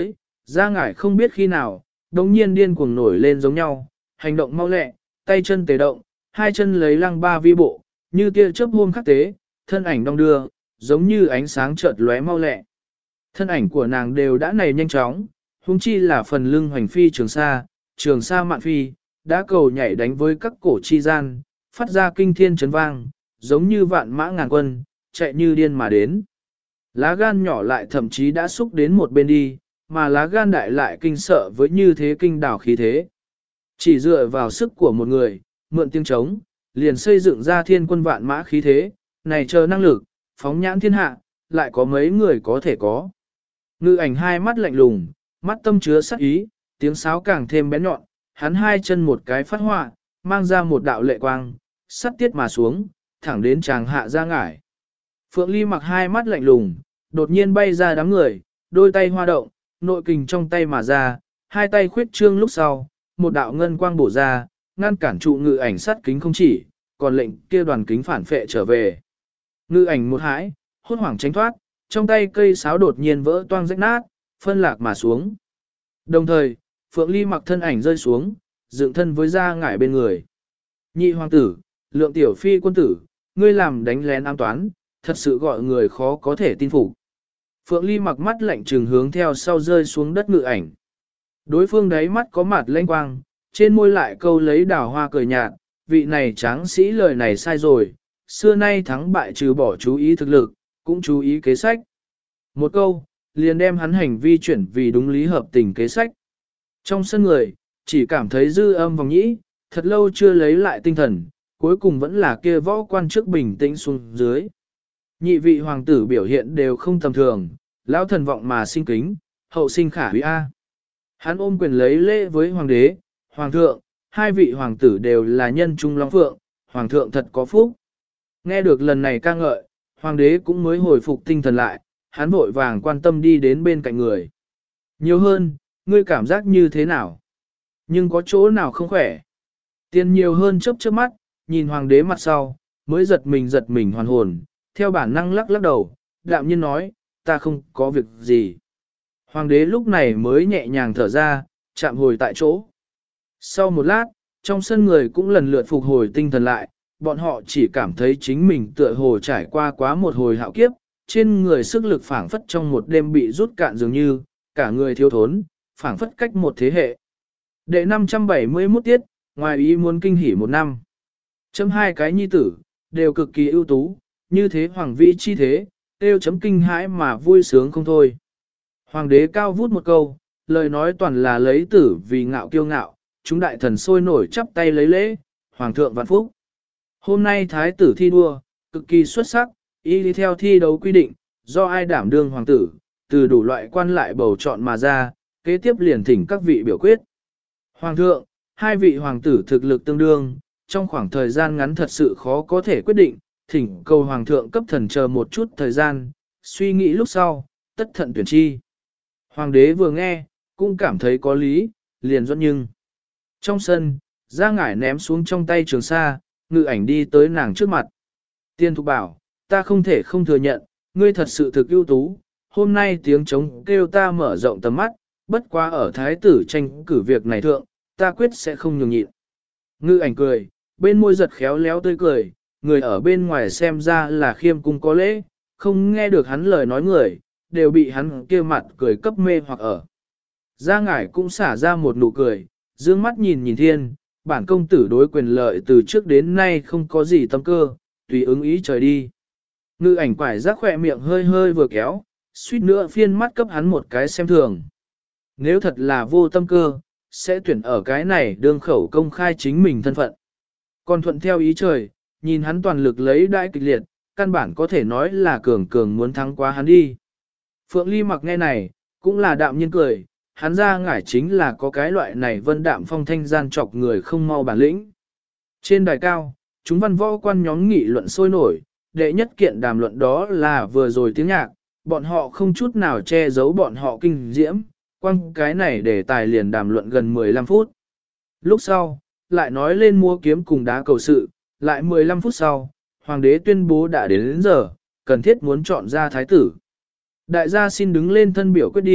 Ra ngải không biết khi nào, đống nhiên điên cuồng nổi lên giống nhau, hành động mau lẹ, tay chân tề động, hai chân lấy lăng ba vi bộ, như tia chớp hôm khắc tế, thân ảnh đong đưa, giống như ánh sáng chợt lóe mau lẹ. Thân ảnh của nàng đều đã này nhanh chóng, huống chi là phần lưng hoành phi trường sa, trường sa mạn phi, đã cầu nhảy đánh với các cổ chi gian, phát ra kinh thiên chấn vang, giống như vạn mã ngàn quân, chạy như điên mà đến. Lá gan nhỏ lại thậm chí đã xúc đến một bên đi, mà lá gan đại lại kinh sợ với như thế kinh đảo khí thế. Chỉ dựa vào sức của một người, mượn tiếng trống, liền xây dựng ra thiên quân vạn mã khí thế, này chờ năng lực, phóng nhãn thiên hạ, lại có mấy người có thể có. Ngự ảnh hai mắt lạnh lùng, mắt tâm chứa sắc ý, tiếng sáo càng thêm bén nhọn, hắn hai chân một cái phát họa, mang ra một đạo lệ quang, sắt tiết mà xuống, thẳng đến chàng hạ ra ngải. Phượng Ly mặc hai mắt lạnh lùng, đột nhiên bay ra đám người, đôi tay hoa động, nội kình trong tay mà ra, hai tay khuyết trương lúc sau, một đạo ngân quang bổ ra, ngăn cản trụ ngự ảnh sắt kính không chỉ, còn lệnh kia đoàn kính phản phệ trở về. Ngự ảnh một hãi, hốt hoảng tránh thoát, trong tay cây sáo đột nhiên vỡ toang rách nát, phân lạc mà xuống. Đồng thời, Phượng Ly mặc thân ảnh rơi xuống, dựng thân với ra ngải bên người. Nhị hoàng tử, lượng tiểu phi quân tử, ngươi làm đánh lén ám toán, thật sự gọi người khó có thể tin phục. Phượng Ly mặc mắt lạnh trừng hướng theo sau rơi xuống đất ngự ảnh. Đối phương đáy mắt có mặt lanh quang, trên môi lại câu lấy đào hoa cười nhạt, vị này tráng sĩ lời này sai rồi, xưa nay thắng bại trừ bỏ chú ý thực lực, cũng chú ý kế sách. Một câu, liền đem hắn hành vi chuyển vì đúng lý hợp tình kế sách. Trong sân người, chỉ cảm thấy dư âm vòng nhĩ, thật lâu chưa lấy lại tinh thần, cuối cùng vẫn là kia võ quan trước bình tĩnh xuống dưới. Nhị vị hoàng tử biểu hiện đều không tầm thường, lão thần vọng mà sinh kính, hậu sinh khả quý A. Hắn ôm quyền lấy lễ với hoàng đế, hoàng thượng, hai vị hoàng tử đều là nhân trung long phượng, hoàng thượng thật có phúc. Nghe được lần này ca ngợi, hoàng đế cũng mới hồi phục tinh thần lại, hắn vội vàng quan tâm đi đến bên cạnh người. Nhiều hơn, ngươi cảm giác như thế nào? Nhưng có chỗ nào không khỏe? Tiền nhiều hơn chớp chớp mắt, nhìn hoàng đế mặt sau, mới giật mình giật mình hoàn hồn, theo bản năng lắc lắc đầu, đạm nhiên nói, ta không có việc gì. Hoàng đế lúc này mới nhẹ nhàng thở ra, chạm hồi tại chỗ. Sau một lát, trong sân người cũng lần lượt phục hồi tinh thần lại, bọn họ chỉ cảm thấy chính mình tựa hồ trải qua quá một hồi hạo kiếp, trên người sức lực phảng phất trong một đêm bị rút cạn dường như, cả người thiếu thốn, phảng phất cách một thế hệ. Đệ năm trăm bảy mươi mốt tiết, ngoài ý muốn kinh hỉ một năm. Chấm hai cái nhi tử, đều cực kỳ ưu tú, như thế hoàng vĩ chi thế, tiêu chấm kinh hãi mà vui sướng không thôi. Hoàng đế cao vút một câu, lời nói toàn là lấy tử vì ngạo kiêu ngạo, chúng đại thần sôi nổi chắp tay lấy lễ, hoàng thượng vạn phúc. Hôm nay thái tử thi đua, cực kỳ xuất sắc, y đi theo thi đấu quy định, do ai đảm đương hoàng tử, từ đủ loại quan lại bầu chọn mà ra, kế tiếp liền thỉnh các vị biểu quyết. Hoàng thượng, hai vị hoàng tử thực lực tương đương, trong khoảng thời gian ngắn thật sự khó có thể quyết định, thỉnh cầu hoàng thượng cấp thần chờ một chút thời gian, suy nghĩ lúc sau, tất thận tuyển chi. Hoàng đế vừa nghe, cũng cảm thấy có lý, liền dẫn nhưng. Trong sân, ra ngải ném xuống trong tay trường sa, ngự ảnh đi tới nàng trước mặt. Tiên thục bảo, ta không thể không thừa nhận, ngươi thật sự thực ưu tú, hôm nay tiếng trống kêu ta mở rộng tầm mắt, bất quá ở thái tử tranh cử việc này thượng, ta quyết sẽ không nhường nhịn. Ngự ảnh cười, bên môi giật khéo léo tươi cười, người ở bên ngoài xem ra là khiêm cung có lễ, không nghe được hắn lời nói người, đều bị hắn kia mặt cười cấp mê hoặc ở. Gia ngải cũng xả ra một nụ cười, dương mắt nhìn nhìn thiên, bản công tử đối quyền lợi từ trước đến nay không có gì tâm cơ, tùy ứng ý trời đi. Ngự ảnh quải rác khỏe miệng hơi hơi vừa kéo, suýt nữa phiên mắt cấp hắn một cái xem thường. Nếu thật là vô tâm cơ, sẽ tuyển ở cái này đương khẩu công khai chính mình thân phận. Còn thuận theo ý trời, nhìn hắn toàn lực lấy đãi kịch liệt, căn bản có thể nói là cường cường muốn thắng quá hắn đi. Phượng Ly mặc nghe này, cũng là đạm nhiên cười, hắn ra ngải chính là có cái loại này vân đạm phong thanh gian chọc người không mau bản lĩnh. Trên đài cao, chúng văn võ quan nhóm nghị luận sôi nổi, đệ nhất kiện đàm luận đó là vừa rồi tiếng nhạc, bọn họ không chút nào che giấu bọn họ kinh diễm, quăng cái này để tài liền đàm luận gần mười lăm phút. Lúc sau, lại nói lên mua kiếm cùng đá cầu sự, lại mười lăm phút sau, hoàng đế tuyên bố đã đến, đến giờ, cần thiết muốn chọn ra thái tử. Đại gia xin đứng lên thân biểu quyết đi,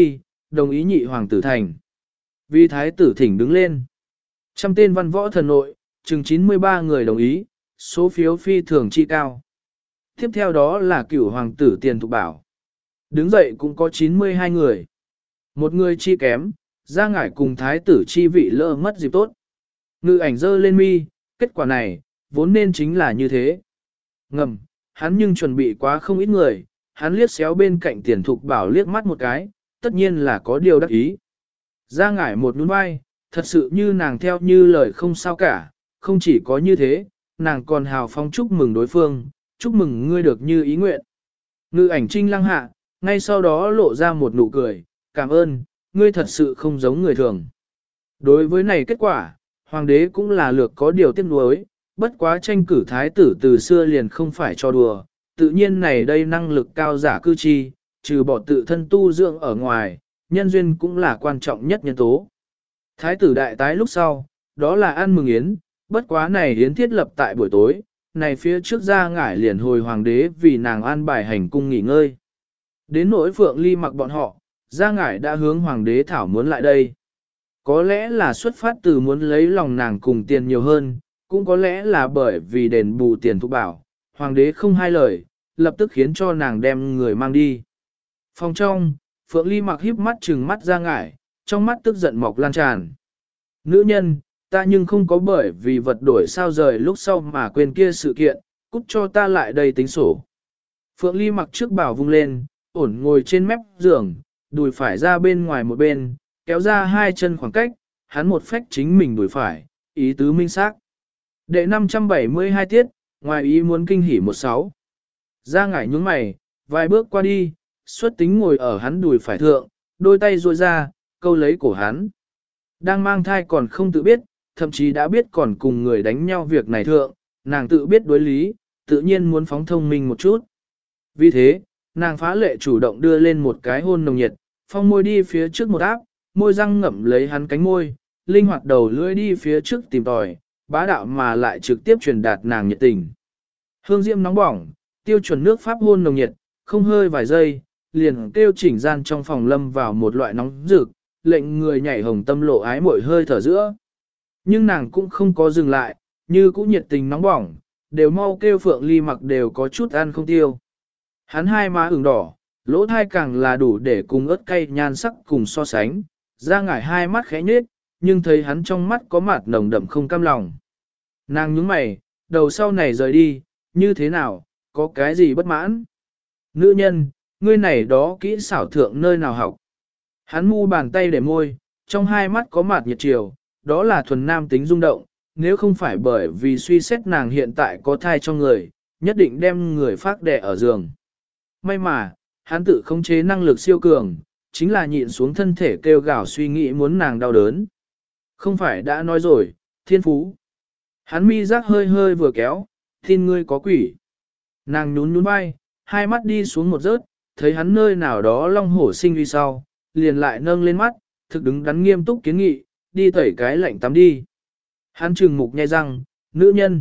đồng ý nhị hoàng tử thành. Vì thái tử thỉnh đứng lên. Trăm tên văn võ thần nội, chừng chín mươi ba người đồng ý, số phiếu phi thường chi cao. Tiếp theo đó là cửu hoàng tử Tiền Thục Bảo. Đứng dậy cũng có chín mươi hai người. Một người chi kém, ra ngải cùng thái tử chi vị lỡ mất dịp tốt. Ngự ảnh dơ lên mi, kết quả này, vốn nên chính là như thế. Ngầm, hắn nhưng chuẩn bị quá không ít người, hắn liếc xéo bên cạnh Tiền Thục Bảo liếc mắt một cái, tất nhiên là có điều đắc ý. Ra ngải một nhún vai, thật sự như nàng theo như lời không sao cả, không chỉ có như thế, nàng còn hào phóng chúc mừng đối phương, chúc mừng ngươi được như ý nguyện. Ngự ảnh trinh lăng hạ, ngay sau đó lộ ra một nụ cười, cảm ơn, ngươi thật sự không giống người thường. Đối với này kết quả, hoàng đế cũng là lược có điều tiếc nuối, bất quá tranh cử thái tử từ xưa liền không phải cho đùa, tự nhiên này đây năng lực cao giả cư chi, trừ bỏ tự thân tu dưỡng ở ngoài, nhân duyên cũng là quan trọng nhất nhân tố. Thái tử đại tái lúc sau, đó là ăn mừng yến, bất quá này yến thiết lập tại buổi tối, này phía trước ra ngải liền hồi hoàng đế vì nàng an bài hành cung nghỉ ngơi. Đến nỗi Phượng Ly Mặc bọn họ, ra ngải đã hướng hoàng đế thảo muốn lại đây. Có lẽ là xuất phát từ muốn lấy lòng nàng cùng tiền nhiều hơn, cũng có lẽ là bởi vì đền bù Tiền Thục Bảo, hoàng đế không hai lời, lập tức khiến cho nàng đem người mang đi. Phòng trong, Phượng Ly Mặc híp mắt trừng mắt ra ngải, trong mắt tức giận mọc lan tràn. Nữ nhân, ta nhưng không có bởi vì vật đổi sao rời lúc sau mà quên kia sự kiện, cút cho ta lại đây tính sổ. Phượng Ly Mặc trước bảo vung lên, ổn ngồi trên mép giường, đùi phải ra bên ngoài một bên, kéo ra hai chân khoảng cách, hắn một phách chính mình đùi phải, ý tứ minh xác. Đệ năm trăm bảy mươi hai tiết, ngoài ý muốn kinh hỉ một sáu. Ra ngải nhướng mày, vài bước qua đi, xuất tính ngồi ở hắn đùi phải thượng, đôi tay duỗi ra, câu lấy cổ hắn. Đang mang thai còn không tự biết, thậm chí đã biết còn cùng người đánh nhau việc này thượng, nàng tự biết đối lý, tự nhiên muốn phóng thông minh một chút. Vì thế, nàng phá lệ chủ động đưa lên một cái hôn nồng nhiệt, phong môi đi phía trước một áp, môi răng ngậm lấy hắn cánh môi, linh hoạt đầu lưỡi đi phía trước tìm tòi, bá đạo mà lại trực tiếp truyền đạt nàng nhiệt tình. Hương diễm nóng bỏng, tiêu chuẩn nước pháp hôn nồng nhiệt, không hơi vài giây, liền kêu chỉnh gian trong phòng lâm vào một loại nóng rực, lệnh người nhảy hồng tâm lộ ái mội hơi thở giữa. Nhưng nàng cũng không có dừng lại, như cũng nhiệt tình nóng bỏng, đều mau kêu Phượng Ly Mặc đều có chút ăn không tiêu. Hắn hai má ửng đỏ, lỗ thai càng là đủ để cùng ớt cay nhan sắc cùng so sánh, ra ngải hai mắt khẽ nhếch, nhưng thấy hắn trong mắt có mặt nồng đậm không cam lòng. Nàng nhướng mày, đầu sau này rời đi, như thế nào, có cái gì bất mãn? Nữ nhân, ngươi này đó kỹ xảo thượng nơi nào học? Hắn mu bàn tay để môi, trong hai mắt có mặt nhiệt chiều, đó là thuần nam tính rung động, nếu không phải bởi vì suy xét nàng hiện tại có thai trong người, nhất định đem người phát đẻ ở giường. May mà, hắn tự khống chế năng lực siêu cường, chính là nhịn xuống thân thể kêu gào suy nghĩ muốn nàng đau đớn. Không phải đã nói rồi, thiên phú. Hắn mi giác hơi hơi vừa kéo, tin ngươi có quỷ. Nàng nhún nhún vai, hai mắt đi xuống một rớt, thấy hắn nơi nào đó long hổ sinh uy sau, liền lại nâng lên mắt, thực đứng đắn nghiêm túc kiến nghị, đi tẩy cái lạnh tắm đi. Hắn trừng mục nhai răng, nữ nhân.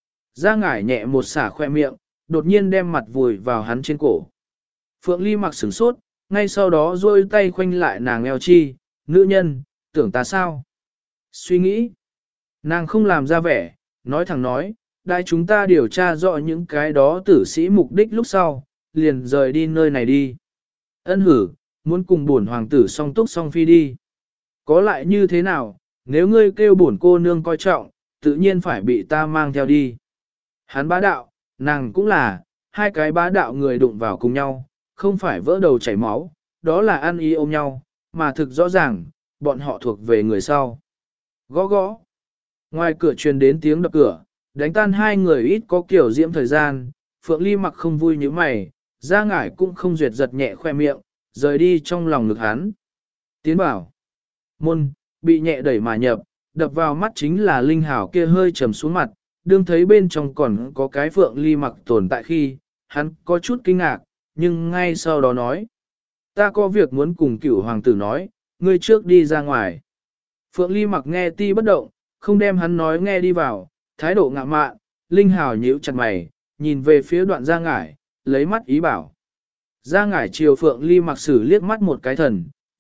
Ra ngải nhẹ một xả khoe miệng, đột nhiên đem mặt vùi vào hắn trên cổ. Phượng Ly Mặc sửng sốt, ngay sau đó duỗi tay khoanh lại nàng eo chi, nữ nhân, tưởng ta sao? Suy nghĩ. Nàng không làm ra vẻ, nói thẳng nói, đại chúng ta điều tra rõ những cái đó tử sĩ mục đích lúc sau, liền rời đi nơi này đi. Ân hử, muốn cùng bổn hoàng tử song túc song phi đi. Có lại như thế nào, nếu ngươi kêu bổn cô nương coi trọng, tự nhiên phải bị ta mang theo đi. Hắn bá đạo, nàng cũng là, hai cái bá đạo người đụng vào cùng nhau, không phải vỡ đầu chảy máu, đó là ăn ý ôm nhau, mà thực rõ ràng, bọn họ thuộc về người sau. Gõ gõ. Ngoài cửa truyền đến tiếng đập cửa, đánh tan hai người ít có kiểu diễm thời gian, Phượng Ly Mặc không vui như mày, ra ngải cũng không duyệt giật nhẹ khoe miệng, rời đi trong lòng ngực hắn. Tiến bảo. Môn, bị nhẹ đẩy mà nhập, đập vào mắt chính là Linh Hảo kia hơi trầm xuống mặt, đương thấy bên trong còn có cái Phượng Ly Mặc tồn tại khi, hắn có chút kinh ngạc, nhưng ngay sau đó nói. Ta có việc muốn cùng cửu hoàng tử nói, ngươi trước đi ra ngoài. Phượng Ly Mặc nghe ti bất động, không đem hắn nói nghe đi vào, thái độ ngạo mạn, Linh Hảo nhíu chặt mày, nhìn về phía đoạn Gia Ngải, lấy mắt ý bảo. Gia Ngải chiều Phượng Ly Mặc xử liếc mắt một cái thần,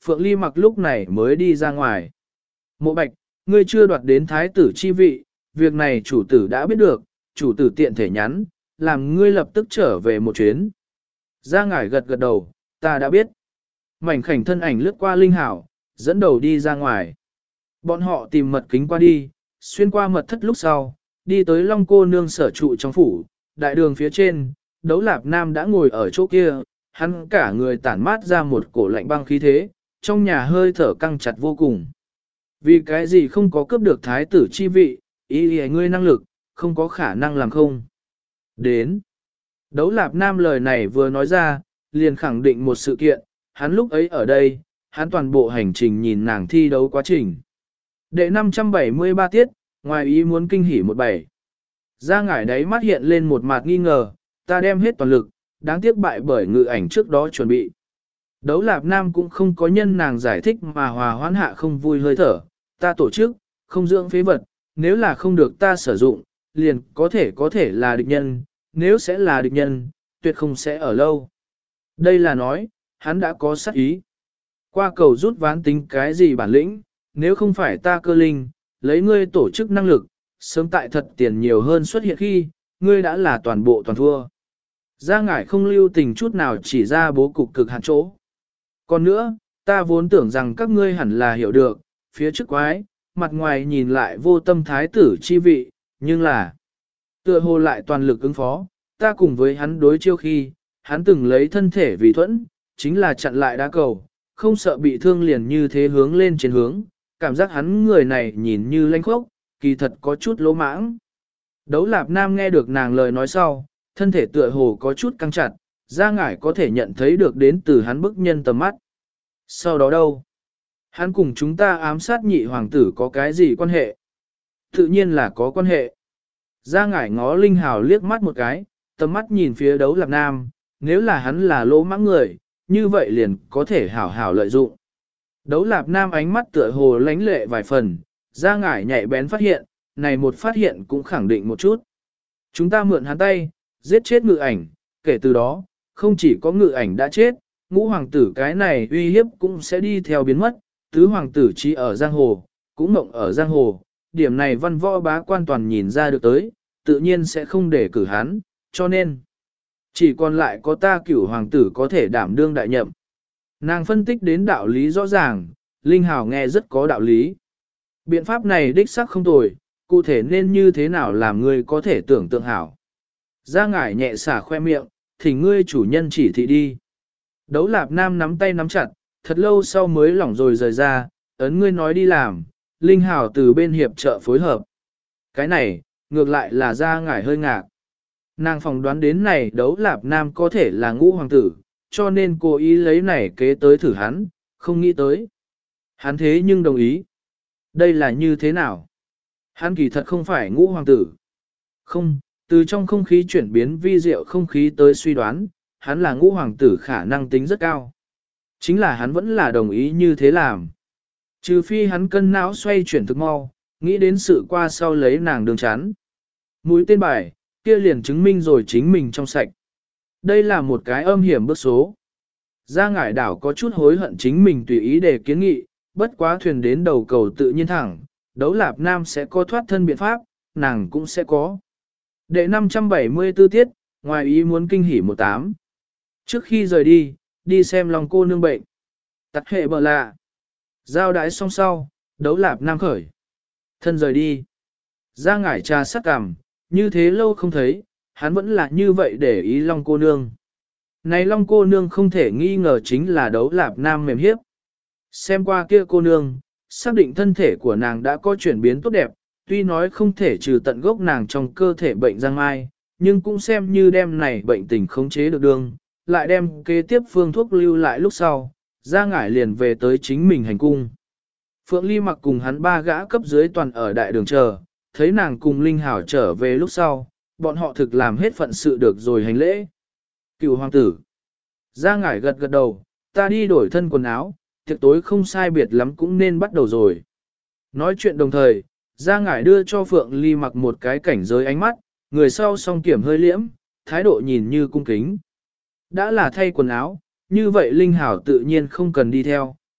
Phượng Ly Mặc lúc này mới đi ra ngoài. Mộ Bạch, ngươi chưa đoạt đến thái tử chi vị, việc này chủ tử đã biết được, chủ tử tiện thể nhắn, làm ngươi lập tức trở về một chuyến. Gia Ngải gật gật đầu, ta đã biết. Mảnh khảnh thân ảnh lướt qua Linh Hảo, dẫn đầu đi ra ngoài. Bọn họ tìm mật kính qua đi, xuyên qua mật thất lúc sau, đi tới Long cô nương sở trụ trong phủ, đại đường phía trên, Đấu Lạp Nam đã ngồi ở chỗ kia, hắn cả người tản mát ra một cổ lạnh băng khí thế, trong nhà hơi thở căng chặt vô cùng. Vì cái gì không có cướp được thái tử chi vị, ý ý ngươi năng lực, không có khả năng làm không. Đến. Đấu Lạp Nam lời này vừa nói ra, liền khẳng định một sự kiện, hắn lúc ấy ở đây, hắn toàn bộ hành trình nhìn nàng thi đấu quá trình. Đệ năm trăm bảy mươi ba tiết, ngoài ý muốn kinh hỉ một bảy. Gia Ngải đáy mắt hiện lên một mặt nghi ngờ, ta đem hết toàn lực, đáng tiếc bại bởi ngự ảnh trước đó chuẩn bị. Đấu Lạp Nam cũng không có nhân nàng giải thích mà hòa hoãn hạ không vui hơi thở, ta tổ chức, không dưỡng phế vật, nếu là không được ta sử dụng, liền có thể có thể là địch nhân, nếu sẽ là địch nhân, tuyệt không sẽ ở lâu. Đây là nói, hắn đã có sát ý. Qua cầu rút ván tính cái gì bản lĩnh, nếu không phải ta cơ linh, lấy ngươi tổ chức năng lực, sớm tại thật tiền nhiều hơn xuất hiện khi, ngươi đã là toàn bộ toàn thua. Gia Ngải không lưu tình chút nào chỉ ra bố cục cực hạn chỗ. Còn nữa, ta vốn tưởng rằng các ngươi hẳn là hiểu được, phía trước quái, mặt ngoài nhìn lại vô tâm thái tử chi vị, nhưng là tựa hồ lại toàn lực ứng phó, ta cùng với hắn đối chiêu khi, hắn từng lấy thân thể vì thuẫn, chính là chặn lại đá cầu, không sợ bị thương liền như thế hướng lên trên hướng, cảm giác hắn người này nhìn như lanh khốc, kỳ thật có chút lỗ mãng. Đấu Lạp Nam nghe được nàng lời nói sau, thân thể tựa hồ có chút căng chặt, Gia Ngải có thể nhận thấy được đến từ hắn bức nhân tầm mắt. Sau đó đâu? Hắn cùng chúng ta ám sát nhị hoàng tử có cái gì quan hệ? Tự nhiên là có quan hệ. Gia Ngải ngó Linh Hào liếc mắt một cái, tầm mắt nhìn phía Đấu Lạp Nam, nếu là hắn là lỗ mãng người, như vậy liền có thể hảo hảo lợi dụng. Đấu Lạp Nam ánh mắt tựa hồ lánh lệ vài phần, Gia Ngải nhạy bén phát hiện, này một phát hiện cũng khẳng định một chút. Chúng ta mượn hắn tay, giết chết ngự ảnh, kể từ đó, không chỉ có ngự ảnh đã chết, ngũ hoàng tử cái này uy hiếp cũng sẽ đi theo biến mất, tứ hoàng tử chỉ ở giang hồ, cũng mộng ở giang hồ, điểm này văn võ bá quan toàn nhìn ra được tới, tự nhiên sẽ không để cử hắn, cho nên, chỉ còn lại có ta cửu hoàng tử có thể đảm đương đại nhậm. Nàng phân tích đến đạo lý rõ ràng, Linh Hào nghe rất có đạo lý. Biện pháp này đích xác không tồi, cụ thể nên như thế nào làm ngươi có thể tưởng tượng hảo. Gia Ngải nhẹ xả khoe miệng, thỉnh ngươi chủ nhân chỉ thị đi. Đấu Lạp Nam nắm tay nắm chặt, thật lâu sau mới lỏng rồi rời ra, ấn ngươi nói đi làm, Linh Hào từ bên hiệp trợ phối hợp. Cái này, ngược lại là Gia Ngải hơi ngạc. Nàng phỏng đoán đến này Đấu Lạp Nam có thể là ngũ hoàng tử, cho nên cố ý lấy này kế tới thử hắn, không nghĩ tới. Hắn thế nhưng đồng ý. Đây là như thế nào? Hắn kỳ thật không phải ngũ hoàng tử. Không, từ trong không khí chuyển biến vi diệu không khí tới suy đoán, hắn là ngũ hoàng tử khả năng tính rất cao. Chính là hắn vẫn là đồng ý như thế làm. Trừ phi hắn cân não xoay chuyển thực mau, nghĩ đến sự qua sau lấy nàng đường chắn. Mũi tên bài, kia liền chứng minh rồi chính mình trong sạch. Đây là một cái âm hiểm bước số. Gia Ngải đảo có chút hối hận chính mình tùy ý để kiến nghị, bất quá thuyền đến đầu cầu tự nhiên thẳng, Đấu Lạp Nam sẽ có thoát thân biện pháp, nàng cũng sẽ có. Đệ năm trăm bảy mươi tư tiết, ngoài ý muốn kinh hỉ một tám. Trước khi rời đi, đi xem Long cô nương bệnh. Tắt hệ bờ lạ. Giao đái xong sau, Đấu Lạp Nam khởi. Thân rời đi. Gia Ngải trà sắc cằm, như thế lâu không thấy, hắn vẫn là như vậy để ý Long cô nương. Này Long cô nương không thể nghi ngờ chính là Đấu Lạp Nam mềm hiếp. Xem qua kia cô nương, xác định thân thể của nàng đã có chuyển biến tốt đẹp, tuy nói không thể trừ tận gốc nàng trong cơ thể bệnh giang mai, nhưng cũng xem như đem này bệnh tình khống chế được đường, lại đem kế tiếp phương thuốc lưu lại lúc sau, Gia Ngải liền về tới chính mình hành cung. Phượng Ly Mặc cùng hắn ba gã cấp dưới toàn ở đại đường chờ, thấy nàng cùng Linh Hảo trở về lúc sau, bọn họ thực làm hết phận sự được rồi hành lễ. Cựu hoàng tử. Gia Ngải gật gật đầu, ta đi đổi thân quần áo, tiệc tối không sai biệt lắm cũng nên bắt đầu rồi. Nói chuyện đồng thời, Gia Ngải đưa cho Phượng Ly Mặc một cái cảnh giới ánh mắt, người sau song kiểm hơi liễm, thái độ nhìn như cung kính. Đã là thay quần áo, như vậy Linh Hảo tự nhiên không cần đi theo,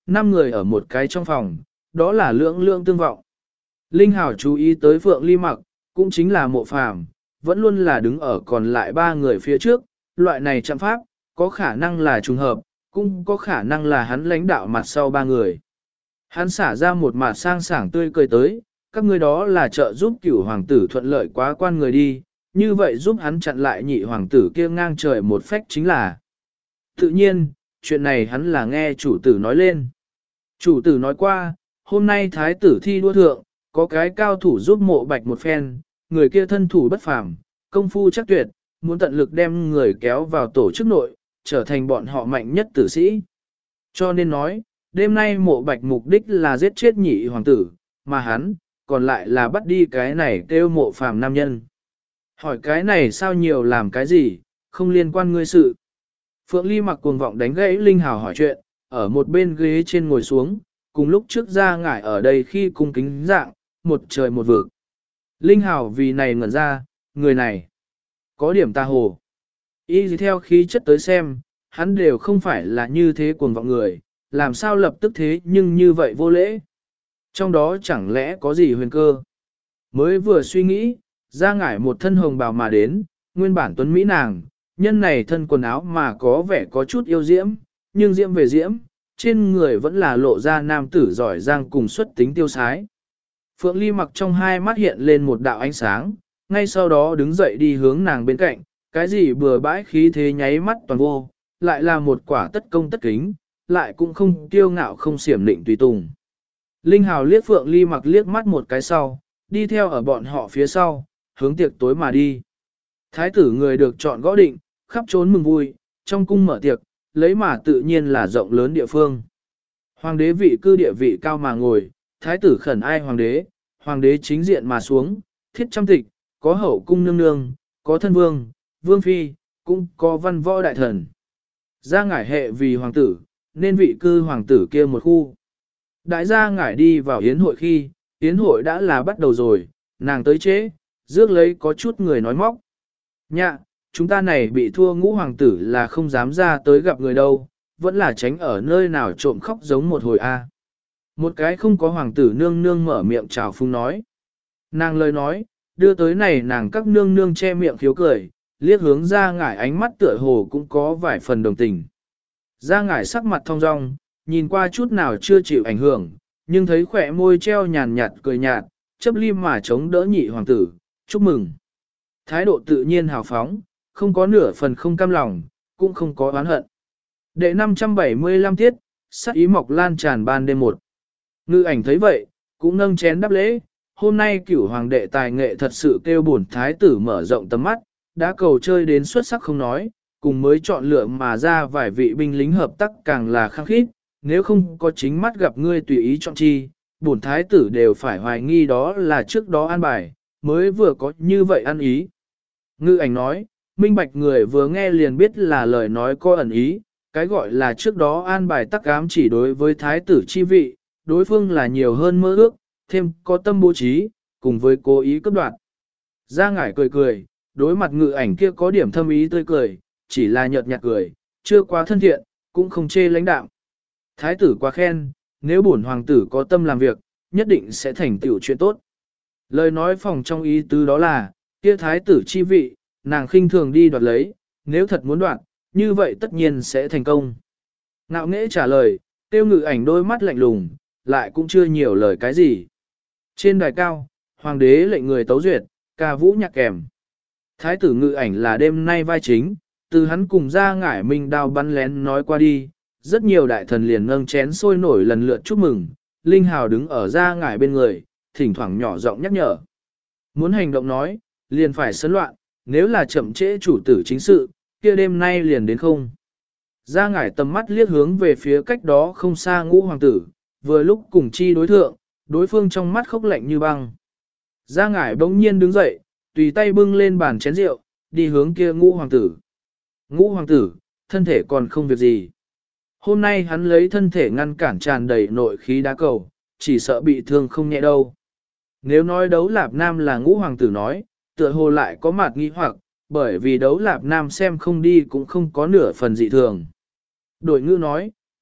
năm người ở một cái trong phòng, đó là lưỡng lưỡng tương vọng. Linh Hào chú ý tới Phượng Ly Mặc, cũng chính là Mộ Phàm, vẫn luôn là đứng ở còn lại ba người phía trước, loại này chạm pháp, có khả năng là trùng hợp, cũng có khả năng là hắn lãnh đạo mặt sau ba người. Hắn xả ra một mặt sang sảng tươi cười tới, các ngươi đó là trợ giúp cửu hoàng tử thuận lợi quá quan người đi, như vậy giúp hắn chặn lại nhị hoàng tử kia ngang trời một phách chính là. Tự nhiên, chuyện này hắn là nghe chủ tử nói lên. Chủ tử nói qua, hôm nay thái tử thi đua thượng, có cái cao thủ giúp Mộ Bạch một phen, người kia thân thủ bất phàm, công phu chắc tuyệt, muốn tận lực đem người kéo vào tổ chức nội, trở thành bọn họ mạnh nhất tử sĩ. Cho nên nói, đêm nay Mộ Bạch mục đích là giết chết nhị hoàng tử, mà hắn, còn lại là bắt đi cái này kêu Mộ Phàm nam nhân. Hỏi cái này sao nhiều làm cái gì, không liên quan ngươi sự. Phượng Ly Mặc cuồng vọng đánh gãy Linh Hào hỏi chuyện, ở một bên ghế trên ngồi xuống, cùng lúc trước ra ngải ở đây khi cung kính dạng, một trời một vực. Linh Hào vì này ngẩn ra, người này, có điểm ta hồ. Y gì theo khí chất tới xem, hắn đều không phải là như thế cuồng vọng người, làm sao lập tức thế nhưng như vậy vô lễ. Trong đó chẳng lẽ có gì huyền cơ. Mới vừa suy nghĩ, ra ngải một thân hồng bào mà đến, nguyên bản tuấn Mỹ nàng, nhân này thân quần áo mà có vẻ có chút yêu diễm, nhưng diễm về diễm, trên người vẫn là lộ ra nam tử giỏi giang cùng xuất tính tiêu sái. Phượng Ly Mặc trong hai mắt hiện lên một đạo ánh sáng, ngay sau đó đứng dậy đi hướng nàng bên cạnh, cái gì bừa bãi khí thế nháy mắt toàn vô, lại là một quả tất công tất kính, lại cũng không kiêu ngạo không xiểm định tùy tùng. Linh Hào liếc Phượng Ly Mặc liếc mắt một cái sau, đi theo ở bọn họ phía sau, hướng tiệc tối mà đi. Thái tử người được chọn gõ định, khắp trốn mừng vui, trong cung mở tiệc, lấy mà tự nhiên là rộng lớn địa phương. Hoàng đế vị cư địa vị cao mà ngồi, thái tử khẩn ai hoàng đế, hoàng đế chính diện mà xuống, thiết trăm tịch, có hậu cung nương nương, có thân vương, vương phi, cũng có văn võ đại thần. Ra ngải hệ vì hoàng tử, nên vị cư hoàng tử kia một khu. Đại gia ngải đi vào yến hội khi, yến hội đã là bắt đầu rồi, nàng tới chế, rước lấy có chút người nói móc. Nhạ, chúng ta này bị thua ngũ hoàng tử là không dám ra tới gặp người đâu, vẫn là tránh ở nơi nào trộm khóc giống một hồi a. Một cái không có hoàng tử nương nương mở miệng chào phung nói. Nàng lời nói, đưa tới này nàng các nương nương che miệng khiếu cười, liếc hướng ra ngải ánh mắt tựa hồ cũng có vài phần đồng tình. Ra ngải sắc mặt thong dong, nhìn qua chút nào chưa chịu ảnh hưởng, nhưng thấy khỏe môi treo nhàn nhạt cười nhạt, chấp lim mà chống đỡ nhị hoàng tử, chúc mừng. Thái độ tự nhiên hào phóng, không có nửa phần không cam lòng, cũng không có oán hận. Đệ năm trăm bảy mươi lăm tiết, sắc ý mọc lan tràn ban đêm một. Ngư ảnh thấy vậy, cũng nâng chén đáp lễ, hôm nay cửu hoàng đệ tài nghệ thật sự kêu bổn thái tử mở rộng tầm mắt, đã cầu chơi đến xuất sắc không nói, cùng mới chọn lựa mà ra vài vị binh lính hợp tác càng là khăng khít, nếu không có chính mắt gặp ngươi tùy ý chọn chi, bổn thái tử đều phải hoài nghi đó là trước đó an bài, mới vừa có như vậy ăn ý. Ngư ảnh nói, minh bạch người vừa nghe liền biết là lời nói có ẩn ý, cái gọi là trước đó an bài tắc ám chỉ đối với thái tử chi vị, đối phương là nhiều hơn mơ ước, thêm có tâm bố trí, cùng với cố ý cấp đoạt. Gia ngải cười cười, đối mặt ngự ảnh kia có điểm thâm ý tươi cười, chỉ là nhợt nhạt cười, chưa quá thân thiện, cũng không chê lãnh đạo. Thái tử quá khen, nếu bổn hoàng tử có tâm làm việc, nhất định sẽ thành tựu chuyện tốt. Lời nói phòng trong ý tứ đó là, kia thái tử chi vị, nàng khinh thường đi đoạt lấy, nếu thật muốn đoạt, như vậy tất nhiên sẽ thành công. Ngạo nghễ trả lời, tiêu ngự ảnh đôi mắt lạnh lùng, lại cũng chưa nhiều lời cái gì. Trên đài cao, hoàng đế lệnh người tấu duyệt, ca vũ nhạc kèm. Thái tử ngự ảnh là đêm nay vai chính, từ hắn cùng ra ngải minh đao bắn lén nói qua đi, rất nhiều đại thần liền nâng chén sôi nổi lần lượt chúc mừng, Linh Hào đứng ở ra ngải bên người, thỉnh thoảng nhỏ giọng nhắc nhở. Muốn hành động nói, liền phải sấn loạn, nếu là chậm trễ chủ tử chính sự, kia đêm nay liền đến không. Ra ngải tầm mắt liếc hướng về phía cách đó không xa ngũ hoàng tử, vừa lúc cùng chi đối thượng, đối phương trong mắt khốc lạnh như băng. Ra ngải bỗng nhiên đứng dậy, tùy tay bưng lên bàn chén rượu, đi hướng kia ngũ hoàng tử. Ngũ hoàng tử, thân thể còn không việc gì. Hôm nay hắn lấy thân thể ngăn cản tràn đầy nội khí đá cầu, chỉ sợ bị thương không nhẹ đâu. Nếu nói đấu lạp nam là ngũ hoàng tử nói, tựa hồ lại có mặt nghi hoặc, bởi vì đấu lạp nam xem không đi cũng không có nửa phần dị thường. Đội ngữ nói,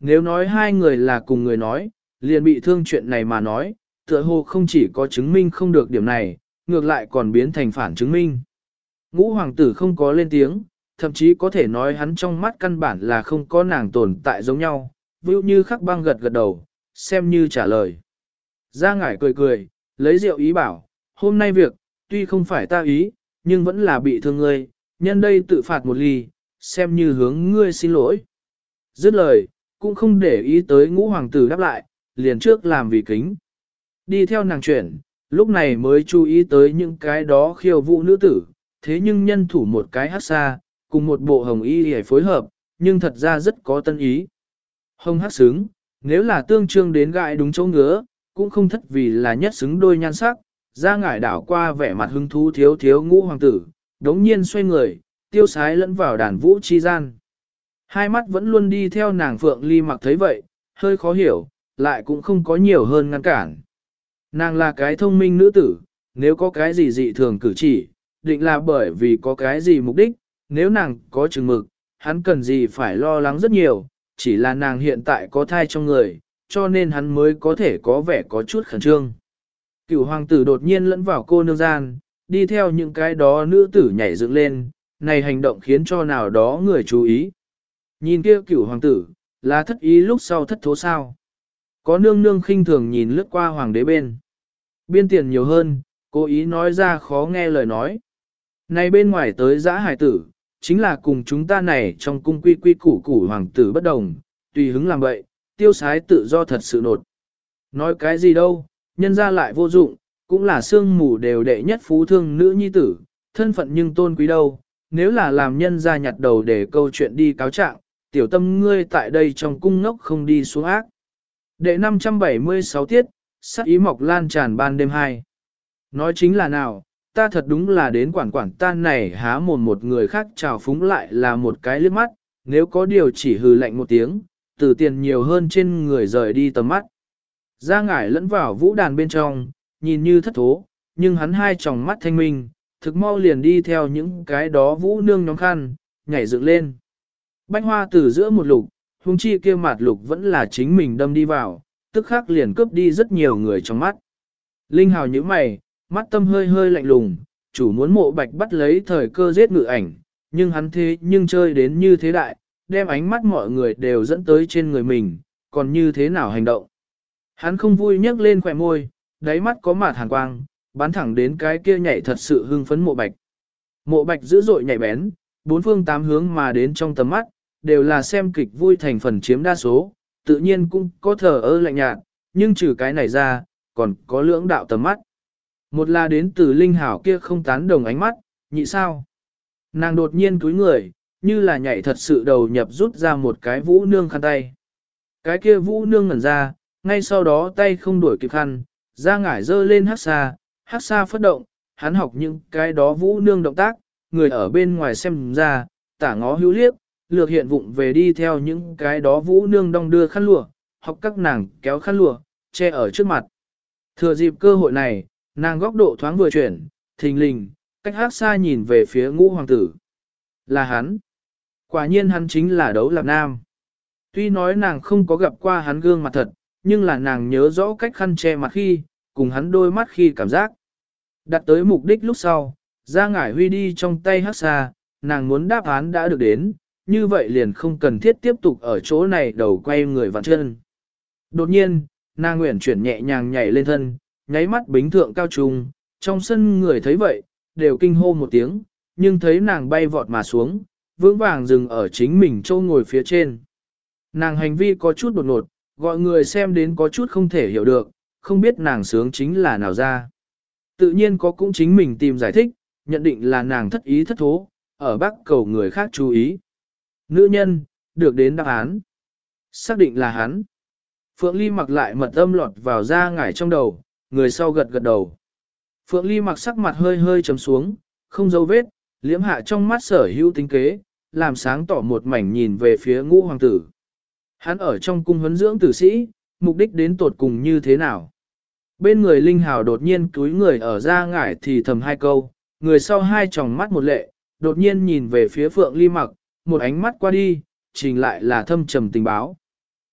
Nếu nói hai người là cùng người nói, liền bị thương chuyện này mà nói, tựa hồ không chỉ có chứng minh không được điểm này, ngược lại còn biến thành phản chứng minh. Ngũ hoàng tử không có lên tiếng, thậm chí có thể nói hắn trong mắt căn bản là không có nàng tồn tại giống nhau, vưu như khắc băng gật gật đầu, xem như trả lời. Gia ngải cười cười, lấy rượu ý bảo, hôm nay việc, tuy không phải ta ý, nhưng vẫn là bị thương ngươi, nhân đây tự phạt một ly, xem như hướng ngươi xin lỗi. Dứt lời, cũng không để ý tới ngũ hoàng tử đáp lại, liền trước làm vì kính. Đi theo nàng chuyển, lúc này mới chú ý tới những cái đó khiêu vũ nữ tử, thế nhưng nhân thủ một cái hát xa, cùng một bộ hồng y để phối hợp, nhưng thật ra rất có tân ý. Hồng hát xứng, nếu là tương trương đến gại đúng chỗ ngứa, cũng không thất vì là nhất xứng đôi nhan sắc, ra ngải đảo qua vẻ mặt hưng thú thiếu thiếu ngũ hoàng tử, đống nhiên xoay người, tiêu sái lẫn vào đàn vũ chi gian. Hai mắt vẫn luôn đi theo nàng Phượng Ly Mặc thấy vậy, hơi khó hiểu, lại cũng không có nhiều hơn ngăn cản. Nàng là cái thông minh nữ tử, nếu có cái gì dị thường cử chỉ, định là bởi vì có cái gì mục đích, nếu nàng có chừng mực, hắn cần gì phải lo lắng rất nhiều, chỉ là nàng hiện tại có thai trong người, cho nên hắn mới có thể có vẻ có chút khẩn trương. Cửu hoàng tử đột nhiên lẫn vào cô nương gian, đi theo những cái đó nữ tử nhảy dựng lên, này hành động khiến cho nào đó người chú ý. Nhìn kia cửu hoàng tử, là thất ý lúc sau thất thố sao. Có nương nương khinh thường nhìn lướt qua hoàng đế bên. Biên tiền nhiều hơn, cố ý nói ra khó nghe lời nói. Này bên ngoài tới giã hải tử, chính là cùng chúng ta này trong cung quy quy củ củ hoàng tử bất đồng, tùy hứng làm vậy, tiêu sái tự do thật sự nột. Nói cái gì đâu, nhân ra lại vô dụng, cũng là sương mù đều đệ nhất phú thương nữ nhi tử, thân phận nhưng tôn quý đâu, nếu là làm nhân ra nhặt đầu để câu chuyện đi cáo trạng, tiểu tâm ngươi tại đây trong cung ngốc không đi xuống ác. Đệ năm trăm bảy mươi sáu tiết, sắc ý mọc lan tràn ban đêm hai. Nói chính là nào, ta thật đúng là đến quản quản tan này há mồm một người khác trào phúng lại là một cái liếc mắt, nếu có điều chỉ hừ lạnh một tiếng, từ tiền nhiều hơn trên người rời đi tầm mắt. Ra ngải lẫn vào vũ đàn bên trong, nhìn như thất thố, nhưng hắn hai tròng mắt thanh minh, thực mau liền đi theo những cái đó vũ nương nhóm khăn, nhảy dựng lên. Bánh hoa từ giữa một lục, hung chi kia mặt lục vẫn là chính mình đâm đi vào, tức khắc liền cướp đi rất nhiều người trong mắt. Linh hào như mày, mắt tâm hơi hơi lạnh lùng, chủ muốn mộ bạch bắt lấy thời cơ giết ngự ảnh, nhưng hắn thế nhưng chơi đến như thế đại, đem ánh mắt mọi người đều dẫn tới trên người mình, còn như thế nào hành động. Hắn không vui nhấc lên khỏe môi, đáy mắt có mạt hàn quang, bắn thẳng đến cái kia nhảy thật sự hưng phấn mộ bạch. Mộ bạch dữ dội nhảy bén, bốn phương tám hướng mà đến trong tầm mắt, đều là xem kịch vui thành phần chiếm đa số, tự nhiên cũng có thờ ơ lạnh nhạt, nhưng trừ cái này ra, còn có lưỡng đạo tầm mắt. Một là đến từ linh hảo kia không tán đồng ánh mắt, nhị sao. Nàng đột nhiên túi người, như là nhảy thật sự đầu nhập rút ra một cái vũ nương khăn tay. Cái kia vũ nương ngẩn ra, ngay sau đó tay không đuổi kịp khăn, ra ngải dơ lên hát xa, hát xa phất động, hắn học những cái đó vũ nương động tác, người ở bên ngoài xem ra, tả ngó hữu liếc, lược hiện vụng về đi theo những cái đó vũ nương đong đưa khăn lụa, học các nàng kéo khăn lụa, che ở trước mặt. Thừa dịp cơ hội này, nàng góc độ thoáng vừa chuyển, thình lình, cách hát xa nhìn về phía ngũ hoàng tử. Là hắn. Quả nhiên hắn chính là Đấu Lạp Nam. Tuy nói nàng không có gặp qua hắn gương mặt thật, nhưng là nàng nhớ rõ cách khăn che mặt khi, cùng hắn đôi mắt khi cảm giác. Đặt tới mục đích lúc sau, ra ngải huy đi trong tay hát xa, nàng muốn đáp án đã được đến, như vậy liền không cần thiết tiếp tục ở chỗ này đầu quay người vặn chân. Đột nhiên, nàng nguyện chuyển nhẹ nhàng nhảy lên thân, nháy mắt bính thượng cao trùng, trong sân người thấy vậy, đều kinh hô một tiếng, nhưng thấy nàng bay vọt mà xuống, vững vàng dừng ở chính mình châu ngồi phía trên. Nàng hành vi có chút đột ngột, gọi người xem đến có chút không thể hiểu được, không biết nàng sướng chính là nào ra. Tự nhiên có cũng chính mình tìm giải thích, nhận định là nàng thất ý thất thố, ở bắc cầu người khác chú ý. Nữ nhân, được đến đáp án. Xác định là hắn. Phượng Ly mặc lại mật âm lọt vào da ngải trong đầu, người sau gật gật đầu. Phượng Ly mặc sắc mặt hơi hơi trầm xuống, không dấu vết, liễm hạ trong mắt sở hữu tính kế, làm sáng tỏ một mảnh nhìn về phía ngũ hoàng tử. Hắn ở trong cung huấn dưỡng tử sĩ, mục đích đến tột cùng như thế nào? Bên người Linh Hào đột nhiên cúi người ở ra ngải thì thầm hai câu, người sau hai tròng mắt một lệ, đột nhiên nhìn về phía Phượng Ly mặc, một ánh mắt qua đi, trình lại là thâm trầm tình báo.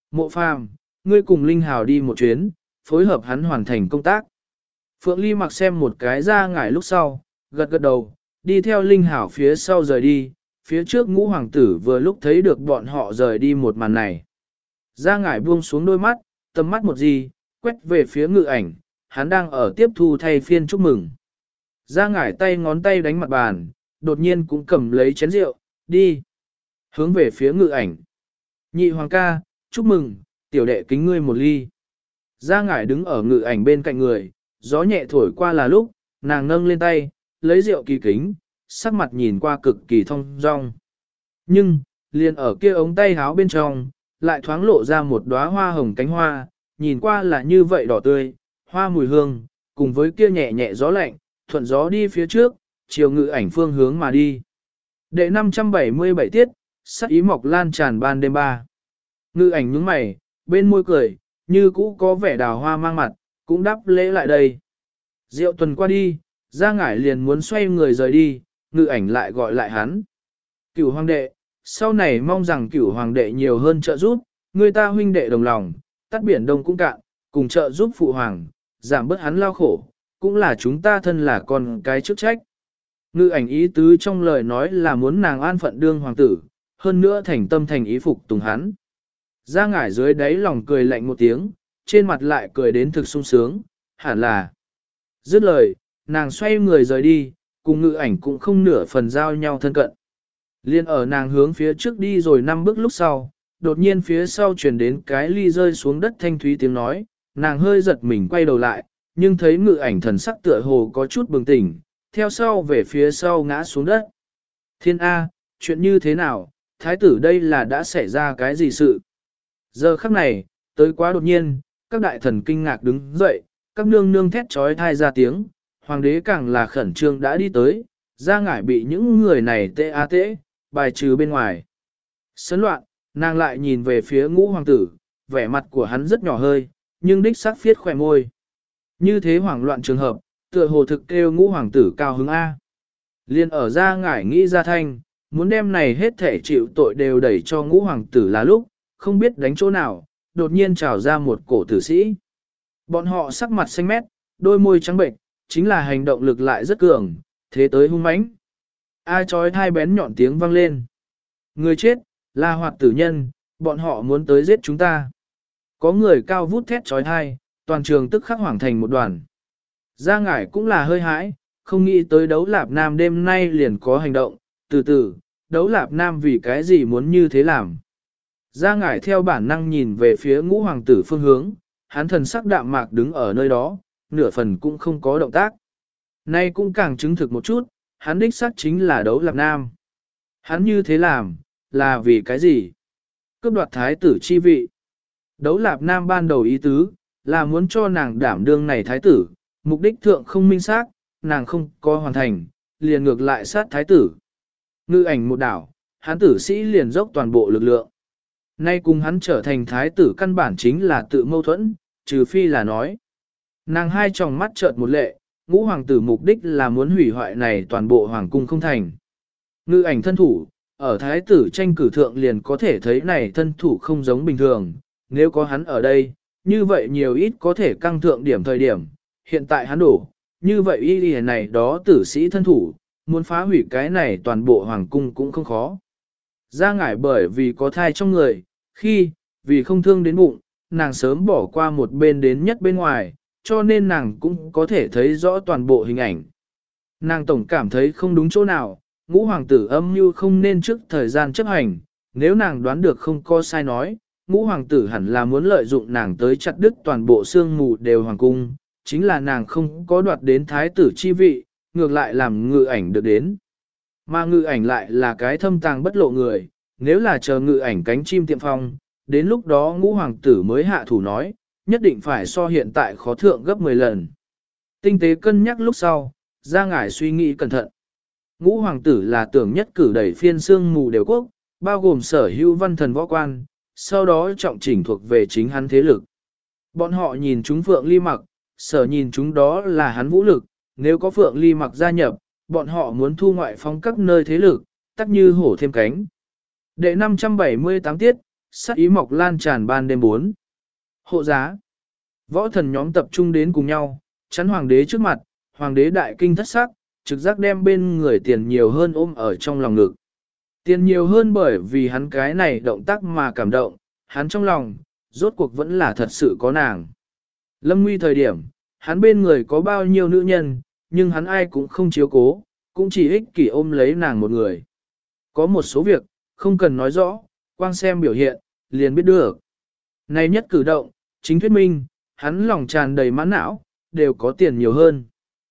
Mộ Phàm, ngươi cùng Linh Hào đi một chuyến, phối hợp hắn hoàn thành công tác. Phượng Ly mặc xem một cái ra ngải lúc sau, gật gật đầu, đi theo Linh Hảo phía sau rời đi, phía trước ngũ hoàng tử vừa lúc thấy được bọn họ rời đi một màn này. Ra ngải buông xuống đôi mắt, tầm mắt một gì, quét về phía ngự ảnh, hắn đang ở tiếp thu thay phiên chúc mừng. Ra ngải tay ngón tay đánh mặt bàn, đột nhiên cũng cầm lấy chén rượu, đi. Hướng về phía ngự ảnh. Nhị hoàng ca, chúc mừng, tiểu đệ kính ngươi một ly. Ra ngải đứng ở ngự ảnh bên cạnh người, gió nhẹ thổi qua là lúc, nàng nâng lên tay, lấy rượu kỳ kính, sắc mặt nhìn qua cực kỳ thông dong. Nhưng, liền ở kia ống tay háo bên trong, lại thoáng lộ ra một đóa hoa hồng cánh hoa, nhìn qua là như vậy đỏ tươi, hoa mùi hương, cùng với kia nhẹ nhẹ gió lạnh, thuận gió đi phía trước, chiều ngự ảnh phương hướng mà đi. Đệ năm trăm bảy mươi bảy tiết, sắc ý mọc lan tràn ban đêm ba. Ngự ảnh nhướng mày, bên môi cười, như cũ có vẻ đào hoa mang mặt, cũng đáp lễ lại đây. Rượu tuần qua đi, ra ngải liền muốn xoay người rời đi, ngự ảnh lại gọi lại hắn. Cửu hoàng đệ, sau này mong rằng cửu hoàng đệ nhiều hơn trợ giúp, người ta huynh đệ đồng lòng, tắt biển đông cũng cạn, cùng trợ giúp phụ hoàng, giảm bớt hắn lao khổ, cũng là chúng ta thân là con cái chức trách. Ngự ảnh ý tứ trong lời nói là muốn nàng an phận đương hoàng tử, hơn nữa thành tâm thành ý phục tùng hắn. Ra ngải dưới đáy lòng cười lạnh một tiếng, trên mặt lại cười đến thực sung sướng, hẳn là. Dứt lời, nàng xoay người rời đi, cùng ngự ảnh cũng không nửa phần giao nhau thân cận. Liên ở nàng hướng phía trước đi rồi năm bước lúc sau, đột nhiên phía sau chuyển đến cái ly rơi xuống đất thanh thúy tiếng nói, nàng hơi giật mình quay đầu lại, nhưng thấy ngự ảnh thần sắc tựa hồ có chút bừng tỉnh, theo sau về phía sau ngã xuống đất. Thiên A, chuyện như thế nào, thái tử đây là đã xảy ra cái gì sự? Giờ khắc này, tới quá đột nhiên, các đại thần kinh ngạc đứng dậy, các nương nương thét trói thai ra tiếng, hoàng đế càng là khẩn trương đã đi tới, ra ngải bị những người này tê a tê, bài trừ bên ngoài. Sấn loạn, nàng lại nhìn về phía ngũ hoàng tử, vẻ mặt của hắn rất nhỏ hơi, nhưng đích xác phiết khỏe môi. Như thế hoảng loạn trường hợp, tựa hồ thực kêu ngũ hoàng tử cao hứng A. Liên ở ra ngải nghĩ ra thanh, muốn đem này hết thể chịu tội đều đẩy cho ngũ hoàng tử là lúc, không biết đánh chỗ nào, đột nhiên trào ra một cổ tử sĩ. Bọn họ sắc mặt xanh mét, đôi môi trắng bệnh, chính là hành động lực lại rất cường, thế tới hung mãnh. Ai chói thai bén nhọn tiếng vang lên. Người chết, là hoạt tử nhân, bọn họ muốn tới giết chúng ta. Có người cao vút thét chói thai, toàn trường tức khắc hoảng thành một đoàn. Gia ngải cũng là hơi hãi, không nghĩ tới đấu lạp nam đêm nay liền có hành động, từ từ, đấu lạp nam vì cái gì muốn như thế làm. Gia ngải theo bản năng nhìn về phía ngũ hoàng tử phương hướng, hắn thần sắc đạm mạc đứng ở nơi đó, nửa phần cũng không có động tác. Nay cũng càng chứng thực một chút, hắn đích xác chính là đấu lạp nam. Hắn như thế làm, là vì cái gì? Cướp đoạt thái tử chi vị. Đấu lạp nam ban đầu ý tứ, là muốn cho nàng đảm đương này thái tử, mục đích thượng không minh xác, nàng không có hoàn thành, liền ngược lại sát thái tử. Ngư ảnh một đảo, hắn tử sĩ liền dốc toàn bộ lực lượng. Nay cùng hắn trở thành thái tử căn bản chính là tự mâu thuẫn, trừ phi là nói. Nàng hai tròng mắt chợt một lệ, ngũ hoàng tử mục đích là muốn hủy hoại này toàn bộ hoàng cung không thành. Ngư ảnh thân thủ, ở thái tử tranh cử thượng liền có thể thấy này thân thủ không giống bình thường, nếu có hắn ở đây, như vậy nhiều ít có thể căng thượng điểm thời điểm, hiện tại hắn đổ, như vậy y y này đó tử sĩ thân thủ, muốn phá hủy cái này toàn bộ hoàng cung cũng không khó. Ra ngải bởi vì có thai trong người, khi, vì không thương đến bụng, nàng sớm bỏ qua một bên đến nhất bên ngoài, cho nên nàng cũng có thể thấy rõ toàn bộ hình ảnh. Nàng tổng cảm thấy không đúng chỗ nào, ngũ hoàng tử âm mưu không nên trước thời gian chấp hành, nếu nàng đoán được không có sai nói, ngũ hoàng tử hẳn là muốn lợi dụng nàng tới chặt đứt toàn bộ xương mù đều hoàng cung, chính là nàng không có đoạt đến thái tử chi vị, ngược lại làm ngự ảnh được đến. Mà ngự ảnh lại là cái thâm tàng bất lộ người, nếu là chờ ngự ảnh cánh chim tiệm phong, đến lúc đó ngũ hoàng tử mới hạ thủ nói, nhất định phải so hiện tại khó thượng gấp mười lần. Tinh tế cân nhắc lúc sau, ra ngải suy nghĩ cẩn thận. Ngũ hoàng tử là tưởng nhất cử đẩy phiên xương mù đều quốc, bao gồm sở hữu văn thần võ quan, sau đó trọng chỉnh thuộc về chính hắn thế lực. Bọn họ nhìn chúng Phượng Ly Mặc, sở nhìn chúng đó là hắn vũ lực, nếu có Phượng Ly Mặc gia nhập, bọn họ muốn thu ngoại phong các nơi thế lực, tắc như hổ thêm cánh. Đệ năm trăm bảy mươi tám tiết, sát ý mọc lan tràn ban đêm bốn. Hộ giá. Võ thần nhóm tập trung đến cùng nhau, chắn hoàng đế trước mặt, hoàng đế đại kinh thất sắc, trực giác đem bên người tiền nhiều hơn ôm ở trong lòng ngực. Tiền nhiều hơn bởi vì hắn cái này động tác mà cảm động, hắn trong lòng, rốt cuộc vẫn là thật sự có nàng. Lâm nguy thời điểm, hắn bên người có bao nhiêu nữ nhân, nhưng hắn ai cũng không chiếu cố, cũng chỉ ích kỷ ôm lấy nàng một người. Có một số việc, không cần nói rõ, quang xem biểu hiện, liền biết được. Này nhất cử động, chính thuyết minh, hắn lòng tràn đầy mãn não, đều có tiền nhiều hơn.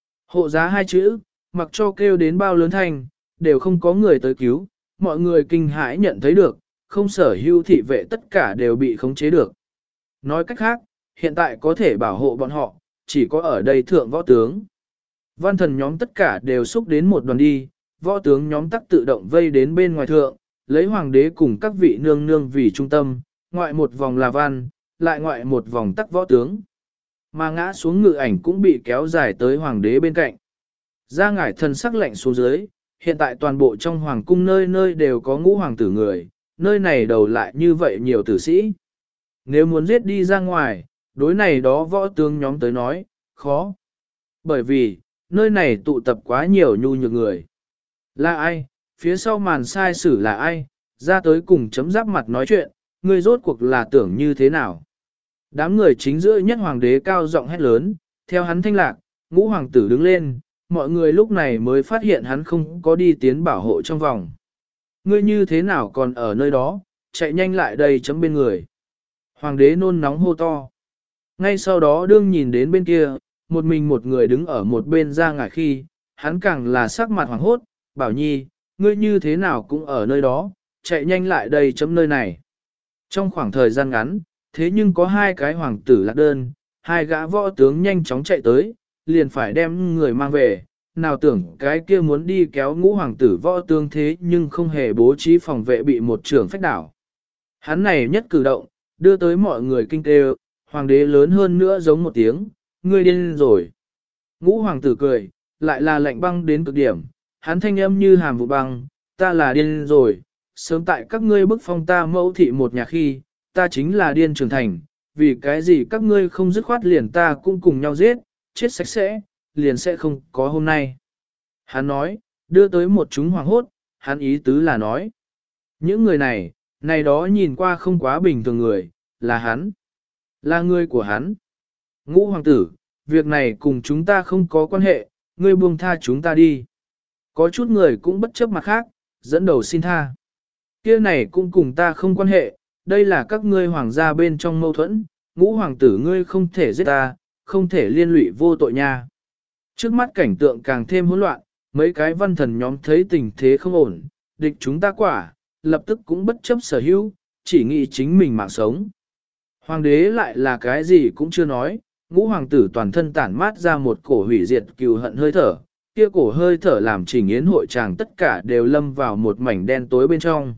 Hộ giá hai chữ, mặc cho kêu đến bao lớn thanh, đều không có người tới cứu, mọi người kinh hãi nhận thấy được, không sở hữu thị vệ tất cả đều bị khống chế được. Nói cách khác, hiện tại có thể bảo hộ bọn họ, chỉ có ở đây thượng võ tướng. Văn thần nhóm tất cả đều xúc đến một đoàn đi, võ tướng nhóm tắc tự động vây đến bên ngoài thượng, lấy hoàng đế cùng các vị nương nương vì trung tâm, ngoại một vòng là văn, lại ngoại một vòng tắc võ tướng. Mà ngã xuống ngự ảnh cũng bị kéo dài tới hoàng đế bên cạnh. Ra ngải thần sắc lạnh xuống dưới, hiện tại toàn bộ trong hoàng cung nơi nơi đều có ngũ hoàng tử người, nơi này đầu lại như vậy nhiều tử sĩ. Nếu muốn giết đi ra ngoài, đối này đó võ tướng nhóm tới nói, khó. Bởi vì, nơi này tụ tập quá nhiều nhu nhược người. Là ai? Phía sau màn sai sử là ai? Ra tới cùng chấm giáp mặt nói chuyện, người rốt cuộc là tưởng như thế nào? Đám người chính giữa nhất hoàng đế cao giọng hét lớn, theo hắn thanh lạc, ngũ hoàng tử đứng lên, mọi người lúc này mới phát hiện hắn không có đi tiến bảo hộ trong vòng. Ngươi như thế nào còn ở nơi đó, chạy nhanh lại đây chấm bên người. Hoàng đế nôn nóng hô to. Ngay sau đó đương nhìn đến bên kia, một mình một người đứng ở một bên ra ngải khi, hắn càng là sắc mặt hoàng hốt, bảo nhi, ngươi như thế nào cũng ở nơi đó, chạy nhanh lại đây chấm nơi này. Trong khoảng thời gian ngắn, thế nhưng có hai cái hoàng tử lạc đơn, hai gã võ tướng nhanh chóng chạy tới, liền phải đem người mang về, nào tưởng cái kia muốn đi kéo ngũ hoàng tử võ tướng thế nhưng không hề bố trí phòng vệ bị một trưởng phách đảo. Hắn này nhất cử động, đưa tới mọi người kinh tê, hoàng đế lớn hơn nữa giống một tiếng, ngươi điên rồi. Ngũ hoàng tử cười, lại là lạnh băng đến cực điểm, hắn thanh âm như hàm vụ băng, ta là điên rồi, sớm tại các ngươi bức phong ta mẫu thị một nhà khi, ta chính là điên trưởng thành, vì cái gì các ngươi không dứt khoát liền ta cũng cùng nhau giết, chết sạch sẽ, liền sẽ không có hôm nay. Hắn nói, đưa tới một chúng hoàng hốt, hắn ý tứ là nói. Những người này, này đó nhìn qua không quá bình thường người, là hắn, là người của hắn. Ngũ hoàng tử, việc này cùng chúng ta không có quan hệ, ngươi buông tha chúng ta đi. Có chút người cũng bất chấp mặt khác, dẫn đầu xin tha. Kia này cũng cùng ta không quan hệ, đây là các ngươi hoàng gia bên trong mâu thuẫn, ngũ hoàng tử ngươi không thể giết ta, không thể liên lụy vô tội nha. Trước mắt cảnh tượng càng thêm hỗn loạn, mấy cái văn thần nhóm thấy tình thế không ổn, địch chúng ta quả, lập tức cũng bất chấp sở hữu, chỉ nghĩ chính mình mạng sống. Hoàng đế lại là cái gì cũng chưa nói, ngũ hoàng tử toàn thân tản mát ra một cổ hủy diệt cừu hận hơi thở, kia cổ hơi thở làm trình yến hội chàng tất cả đều lâm vào một mảnh đen tối bên trong.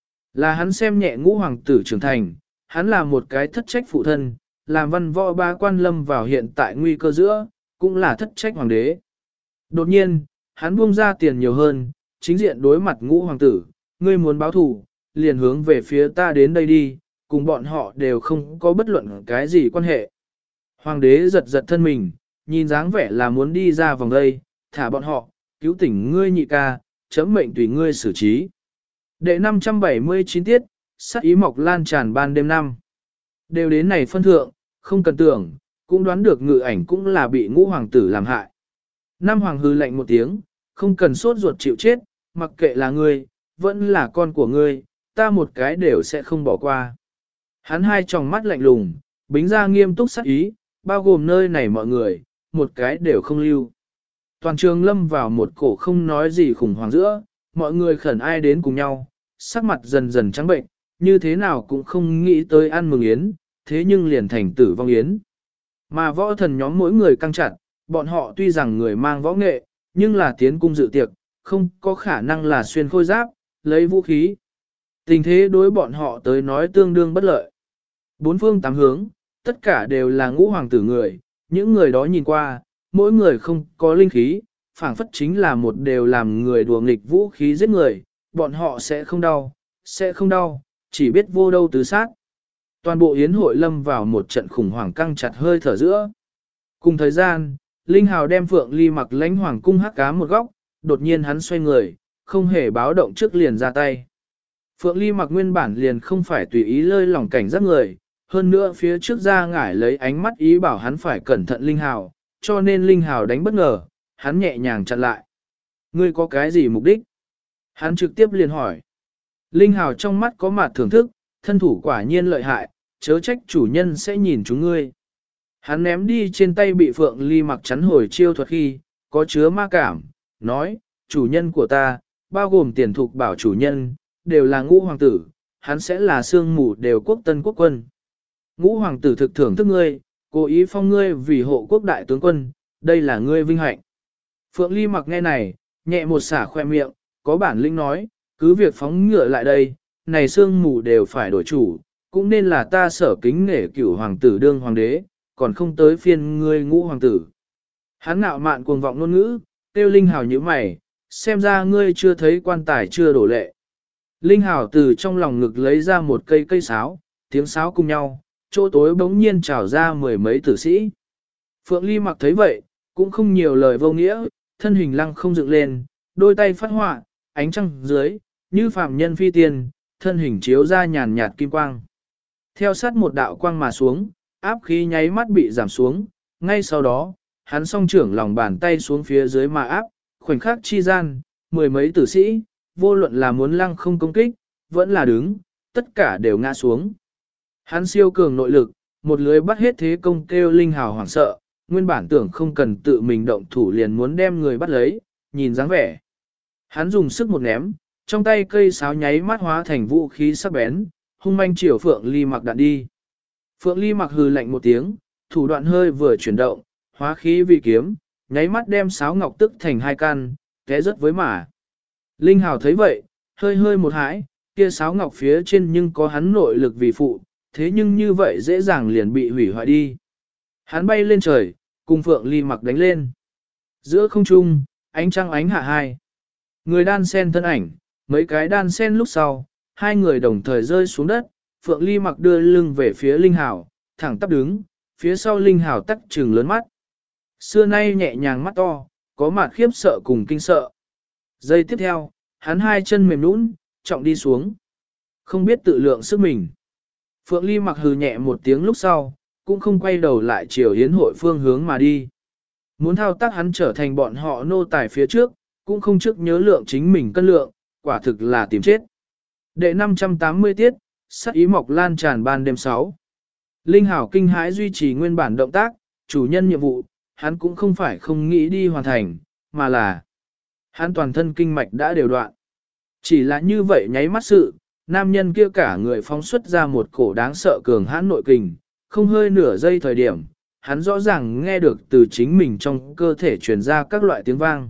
Là hắn xem nhẹ ngũ hoàng tử trưởng thành, hắn là một cái thất trách phụ thân, làm văn võ ba quan lâm vào hiện tại nguy cơ giữa, cũng là thất trách hoàng đế. Đột nhiên, hắn buông ra tiền nhiều hơn, chính diện đối mặt ngũ hoàng tử, ngươi muốn báo thù, liền hướng về phía ta đến đây đi, cùng bọn họ đều không có bất luận cái gì quan hệ. Hoàng đế giật giật thân mình, nhìn dáng vẻ là muốn đi ra vòng đây, thả bọn họ, cứu tỉnh ngươi nhị ca, chấm mệnh tùy ngươi xử trí. Đệ năm trăm bảy mươi chín tiết, sát ý mọc lan tràn ban đêm năm. Đều đến này phân thượng, không cần tưởng, cũng đoán được ngự ảnh cũng là bị ngũ hoàng tử làm hại. Nam hoàng hư lệnh một tiếng, không cần sốt ruột chịu chết, mặc kệ là ngươi, vẫn là con của ngươi, ta một cái đều sẽ không bỏ qua. Hắn hai tròng mắt lạnh lùng, bính ra nghiêm túc sát ý, bao gồm nơi này mọi người, một cái đều không lưu. Toàn trường lâm vào một cổ không nói gì khủng hoảng giữa, mọi người khẩn ai đến cùng nhau, sắc mặt dần dần trắng bệnh, như thế nào cũng không nghĩ tới ăn mừng yến, thế nhưng liền thành tử vong yến. Mà võ thần nhóm mỗi người căng chặt, bọn họ tuy rằng người mang võ nghệ, nhưng là tiến cung dự tiệc, không có khả năng là xuyên khôi giáp, lấy vũ khí. Tình thế đối bọn họ tới nói tương đương bất lợi. Bốn phương tám hướng, tất cả đều là ngũ hoàng tử người, những người đó nhìn qua, mỗi người không có linh khí, phảng phất chính là một đều làm người đùa nghịch vũ khí giết người, bọn họ sẽ không đau, sẽ không đau, chỉ biết vô đâu tứ sát. Toàn bộ yến hội lâm vào một trận khủng hoảng căng chặt hơi thở giữa. Cùng thời gian, Linh Hào đem Phượng Ly Mặc lãnh hoàng cung hắc cá một góc, đột nhiên hắn xoay người, không hề báo động trước liền ra tay. Phượng Ly Mặc nguyên bản liền không phải tùy ý lơi lỏng cảnh giác người, hơn nữa phía trước ra ngải lấy ánh mắt ý bảo hắn phải cẩn thận Linh Hào, cho nên Linh Hào đánh bất ngờ, hắn nhẹ nhàng chặn lại. Ngươi có cái gì mục đích? Hắn trực tiếp liền hỏi. Linh Hào trong mắt có mặt thưởng thức, thân thủ quả nhiên lợi hại, chớ trách chủ nhân sẽ nhìn chúng ngươi. Hắn ném đi trên tay bị Phượng Ly Mặc chắn hồi chiêu thuật khi, có chứa ma cảm, nói, chủ nhân của ta, bao gồm tiền thục bảo chủ nhân, đều là ngũ hoàng tử, hắn sẽ là sương mù đều quốc tân quốc quân. Ngũ hoàng tử thực thưởng thức ngươi, cố ý phong ngươi vì hộ quốc đại tướng quân, đây là ngươi vinh hạnh. Phượng Ly Mặc nghe này, nhẹ một xả khoe miệng, có bản lĩnh nói, cứ việc phóng ngựa lại đây, này sương mù đều phải đổi chủ, cũng nên là ta sở kính nể cửu hoàng tử đương hoàng đế, còn không tới phiên ngươi ngũ hoàng tử. Hắn ngạo mạn cuồng vọng ngôn ngữ, tiêu Linh Hào như mày, xem ra ngươi chưa thấy quan tài chưa đổ lệ. Linh Hào từ trong lòng ngực lấy ra một cây cây sáo, tiếng sáo cùng nhau, chỗ tối bỗng nhiên trào ra mười mấy tử sĩ. Phượng Ly Mặc thấy vậy, cũng không nhiều lời vô nghĩa, thân hình lăng không dựng lên, đôi tay phát họa, ánh trăng dưới, như phạm nhân phi tiên, thân hình chiếu ra nhàn nhạt kim quang. Theo sát một đạo quang mà xuống, áp khí nháy mắt bị giảm xuống, ngay sau đó, hắn song trưởng lòng bàn tay xuống phía dưới mà áp, khoảnh khắc chi gian, mười mấy tử sĩ, vô luận là muốn lăng không công kích, vẫn là đứng, tất cả đều ngã xuống. Hắn siêu cường nội lực, một lưới bắt hết thế công kêu Linh Hào hoảng sợ, nguyên bản tưởng không cần tự mình động thủ liền muốn đem người bắt lấy, nhìn dáng vẻ. Hắn dùng sức một ném, trong tay cây sáo nháy mắt hóa thành vũ khí sắc bén, hung manh chiều Phượng Ly Mặc đạn đi. Phượng Ly Mặc hừ lạnh một tiếng, thủ đoạn hơi vừa chuyển động, hóa khí vì kiếm, nháy mắt đem sáo ngọc tức thành hai căn, té rớt với mả. Linh Hào thấy vậy, hơi hơi một hãi, kia sáo ngọc phía trên nhưng có hắn nội lực vì phụ, thế nhưng như vậy dễ dàng liền bị hủy hoại đi. Hắn bay lên trời, cùng Phượng Ly Mặc đánh lên. Giữa không trung, ánh trăng ánh hạ hai. Người đan sen thân ảnh, mấy cái đan sen lúc sau, hai người đồng thời rơi xuống đất, Phượng Ly Mặc đưa lưng về phía Linh Hào, thẳng tắp đứng, phía sau Linh Hào tắc trừng lớn mắt. Xưa nay nhẹ nhàng mắt to, có mặt khiếp sợ cùng kinh sợ. Giây tiếp theo, hắn hai chân mềm nũng, trọng đi xuống. Không biết tự lượng sức mình. Phượng Ly Mặc hừ nhẹ một tiếng lúc sau, cũng không quay đầu lại chiều hiến hội phương hướng mà đi. Muốn thao tác hắn trở thành bọn họ nô tài phía trước, cũng không trước nhớ lượng chính mình cân lượng, quả thực là tìm chết. Đệ năm trăm tám mươi tiết, sát ý mọc lan tràn ban đêm sáu. Linh Hảo kinh hãi duy trì nguyên bản động tác, chủ nhân nhiệm vụ, hắn cũng không phải không nghĩ đi hoàn thành, mà là hắn toàn thân kinh mạch đã đều đoạn. Chỉ là như vậy nháy mắt sự, nam nhân kia cả người phóng xuất ra một cổ đáng sợ cường hãn nội kình, không hơi nửa giây thời điểm, hắn rõ ràng nghe được từ chính mình trong cơ thể truyền ra các loại tiếng vang.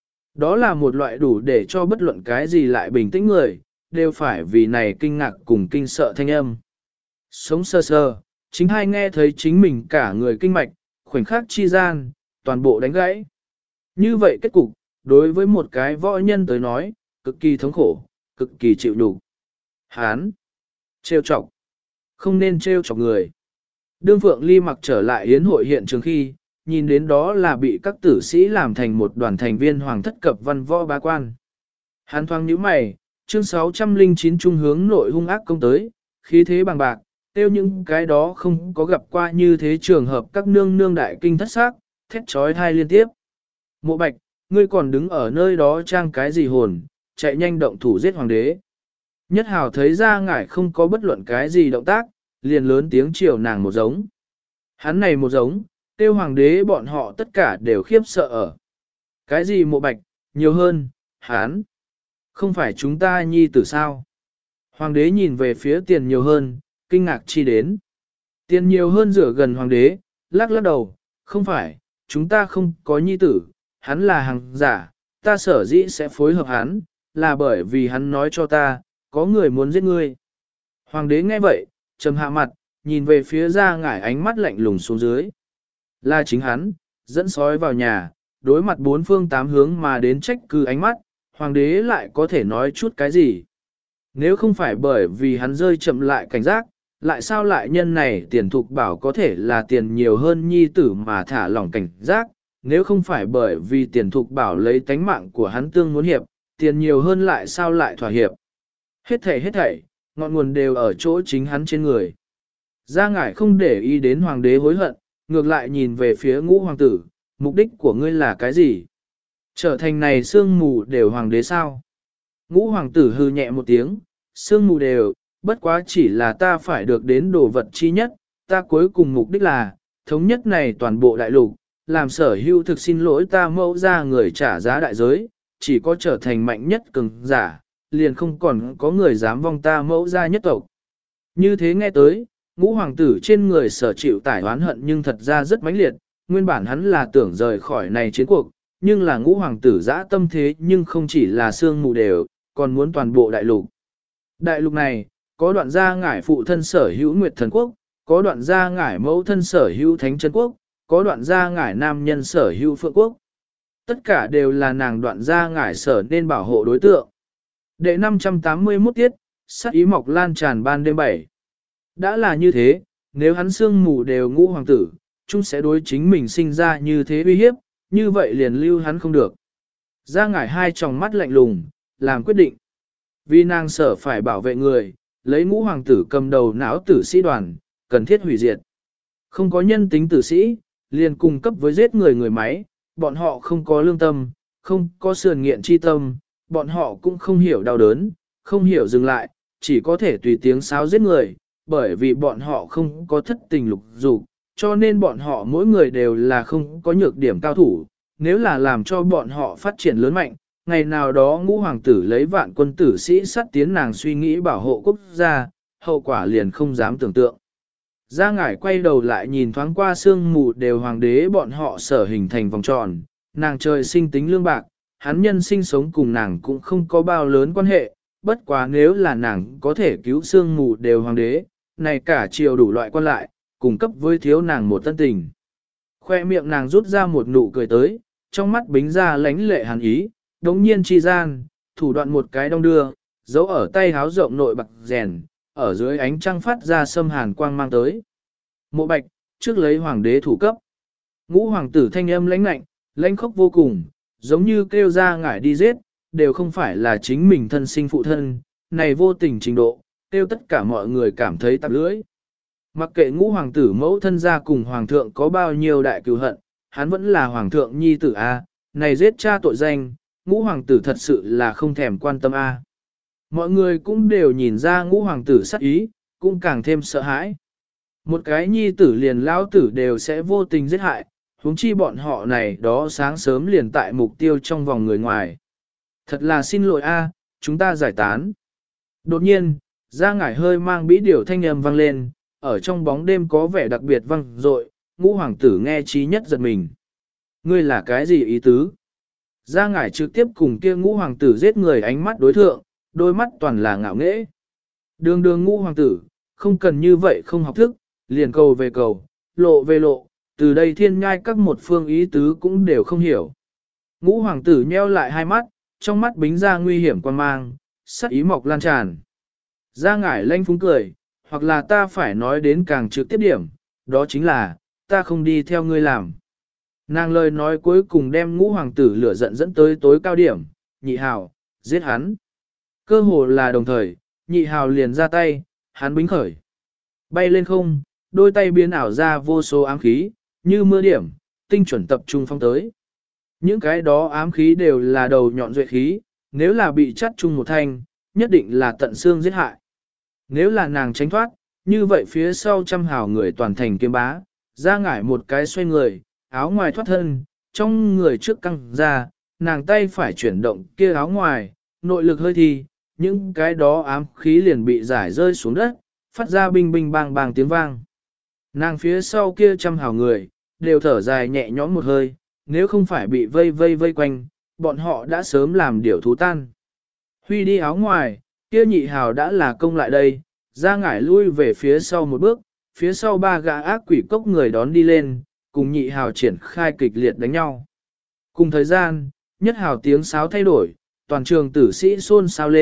Đó là một loại đủ để cho bất luận cái gì lại bình tĩnh người, đều phải vì này kinh ngạc cùng kinh sợ thanh âm. Sống sơ sơ, chính hai nghe thấy chính mình cả người kinh mạch, khoảnh khắc chi gian, toàn bộ đánh gãy. Như vậy kết cục, đối với một cái võ nhân tới nói, cực kỳ thống khổ, cực kỳ chịu đủ. Hán, trêu chọc, không nên trêu chọc người. Đương Phượng Ly Mặc trở lại yến hội hiện trường khi, nhìn đến đó là bị các tử sĩ làm thành một đoàn thành viên hoàng thất cập văn võ bá quan. Hán thoáng nhíu mày, chương sáu trăm lẻ chín trung hướng nội hung ác công tới, khí thế bằng bạc, tiêu những cái đó không có gặp qua như thế trường hợp các nương nương đại kinh thất xác, thét trói thai liên tiếp. Mộ Bạch, ngươi còn đứng ở nơi đó trang cái gì hồn, chạy nhanh động thủ giết hoàng đế. Nhất Hào thấy ra ngải không có bất luận cái gì động tác, liền lớn tiếng chiều nàng một giống. Hắn này một giống, tiêu hoàng đế bọn họ tất cả đều khiếp sợ ở. Cái gì Mộ Bạch, nhiều hơn, hắn. Không phải chúng ta nhi tử sao? Hoàng đế nhìn về phía tiền nhiều hơn, kinh ngạc chi đến. Tiền nhiều hơn rửa gần hoàng đế, lắc lắc đầu, không phải, chúng ta không có nhi tử, hắn là hàng giả, ta sở dĩ sẽ phối hợp hắn, là bởi vì hắn nói cho ta, có người muốn giết ngươi. Hoàng đế nghe vậy, trầm hạ mặt, nhìn về phía ra ngải ánh mắt lạnh lùng xuống dưới. Là chính hắn, dẫn sói vào nhà, đối mặt bốn phương tám hướng mà đến trách cứ ánh mắt, hoàng đế lại có thể nói chút cái gì. Nếu không phải bởi vì hắn rơi chậm lại cảnh giác, lại sao lại nhân này tiền thục bảo có thể là tiền nhiều hơn nhi tử mà thả lỏng cảnh giác, nếu không phải bởi vì tiền thục bảo lấy tánh mạng của hắn tương muốn hiệp, tiền nhiều hơn lại sao lại thỏa hiệp. Hết thảy hết thảy, ngọn nguồn đều ở chỗ chính hắn trên người. Gia Ngải không để ý đến hoàng đế hối hận, ngược lại nhìn về phía ngũ hoàng tử, mục đích của ngươi là cái gì? Trở thành này sương mù đều hoàng đế sao? Ngũ hoàng tử hư nhẹ một tiếng, sương mù đều, bất quá chỉ là ta phải được đến đồ vật chi nhất, ta cuối cùng mục đích là, thống nhất này toàn bộ đại lục, làm sở hữu thực xin lỗi ta mẫu ra người trả giá đại giới, chỉ có trở thành mạnh nhất cường giả, liền không còn có người dám vong ta mẫu ra nhất tộc. Như thế nghe tới, ngũ hoàng tử trên người sở chịu tải oán hận nhưng thật ra rất mãnh liệt, nguyên bản hắn là tưởng rời khỏi này chiến cuộc, nhưng là ngũ hoàng tử dã tâm thế nhưng không chỉ là sương mù đều, còn muốn toàn bộ đại lục. Đại lục này, có đoạn gia ngải phụ thân sở hữu Nguyệt Thần Quốc, có đoạn gia ngải mẫu thân sở hữu Thánh Chân Quốc, có đoạn gia ngải nam nhân sở hữu Phượng Quốc. Tất cả đều là nàng đoạn gia ngải sở nên bảo hộ đối tượng. Đệ năm trăm tám mươi mốt tiết, sát ý mọc lan tràn ban đêm bảy. Đã là như thế, nếu hắn sương mù đều ngũ hoàng tử, chúng sẽ đối chính mình sinh ra như thế uy hiếp, như vậy liền lưu hắn không được. Gia ngải hai tròng mắt lạnh lùng, làm quyết định. Vì nàng sở phải bảo vệ người, lấy ngũ hoàng tử cầm đầu não tử sĩ đoàn, cần thiết hủy diệt. Không có nhân tính tử sĩ, liền cung cấp với giết người người máy, bọn họ không có lương tâm, không có sườn nghiện chi tâm, bọn họ cũng không hiểu đau đớn, không hiểu dừng lại, chỉ có thể tùy tiếng sáo giết người, bởi vì bọn họ không có thất tình lục dục, cho nên bọn họ mỗi người đều là không có nhược điểm cao thủ, nếu là làm cho bọn họ phát triển lớn mạnh, ngày nào đó ngũ hoàng tử lấy vạn quân tử sĩ sát tiến nàng suy nghĩ bảo hộ quốc gia, hậu quả liền không dám tưởng tượng. Gia Ngải quay đầu lại nhìn thoáng qua sương mù đều hoàng đế bọn họ sở hình thành vòng tròn, nàng trời sinh tính lương bạc, hắn nhân sinh sống cùng nàng cũng không có bao lớn quan hệ, bất quá nếu là nàng có thể cứu sương mù đều hoàng đế, này cả triều đủ loại quan lại, cung cấp với thiếu nàng một tân tình. Khoe miệng nàng rút ra một nụ cười tới, trong mắt bính ra lánh lệ hàn ý, đống nhiên chi gian, thủ đoạn một cái đong đưa, giấu ở tay háo rộng nội bạc rèn, ở dưới ánh trăng phát ra sâm hàn quang mang tới. Mộ bạch, trước lấy hoàng đế thủ cấp. Ngũ hoàng tử thanh âm lãnh lạnh, lãnh khốc vô cùng, giống như kêu ra ngải đi giết, đều không phải là chính mình thân sinh phụ thân, này vô tình trình độ, kêu tất cả mọi người cảm thấy tạp lưỡi. Mặc kệ ngũ hoàng tử mẫu thân ra cùng hoàng thượng có bao nhiêu đại cừu hận, hắn vẫn là hoàng thượng nhi tử A, này giết cha tội danh, ngũ hoàng tử thật sự là không thèm quan tâm A. Mọi người cũng đều nhìn ra ngũ hoàng tử sắc ý, cũng càng thêm sợ hãi. Một cái nhi tử liền lão tử đều sẽ vô tình giết hại, huống chi bọn họ này đó sáng sớm liền tại mục tiêu trong vòng người ngoài. Thật là xin lỗi A, chúng ta giải tán. Đột nhiên, Gia Ngải hơi mang bĩ điều thanh âm vang lên, ở trong bóng đêm có vẻ đặc biệt vang dội, ngũ hoàng tử nghe trí nhất giật mình. Ngươi là cái gì ý tứ? Gia Ngải trực tiếp cùng kia ngũ hoàng tử giết người ánh mắt đối thượng, đôi mắt toàn là ngạo nghễ. Đường đường ngũ hoàng tử, không cần như vậy không học thức, liền cầu về cầu, lộ về lộ, từ đây thiên nhai các một phương ý tứ cũng đều không hiểu. Ngũ hoàng tử nheo lại hai mắt, trong mắt bính ra nguy hiểm quan mang, sắc ý mọc lan tràn. Gia Ngải lanh phúng cười, hoặc là ta phải nói đến càng trực tiếp điểm, đó chính là, ta không đi theo ngươi làm. Nàng lời nói cuối cùng đem ngũ hoàng tử lửa giận dẫn tới tối cao điểm, nhị hào, giết hắn. Cơ hồ là đồng thời, nhị hào liền ra tay, hắn bính khởi. Bay lên không, đôi tay biến ảo ra vô số ám khí, như mưa điểm, tinh chuẩn tập trung phong tới. Những cái đó ám khí đều là đầu nhọn duệ khí, nếu là bị chắt chung một thanh, nhất định là tận xương giết hại. Nếu là nàng tránh thoát, như vậy phía sau trăm hào người toàn thành kiếm bá, Ra Ngải một cái xoay người, áo ngoài thoát thân, trong người trước căng ra, nàng tay phải chuyển động kia áo ngoài, nội lực hơi thi, những cái đó ám khí liền bị giải rơi xuống đất, phát ra binh binh bang bang tiếng vang. Nàng phía sau kia trăm hào người, đều thở dài nhẹ nhõm một hơi, nếu không phải bị vây vây vây quanh, bọn họ đã sớm làm điều thú tan. Huy đi áo ngoài, kia nhị hào đã là công lại đây, Ra Ngải lui về phía sau một bước, phía sau ba gã ác quỷ cốc người đón đi lên, cùng nhị hào triển khai kịch liệt đánh nhau. Cùng thời gian, nhất hào tiếng sáo thay đổi, toàn trường tử sĩ xôn xao lên,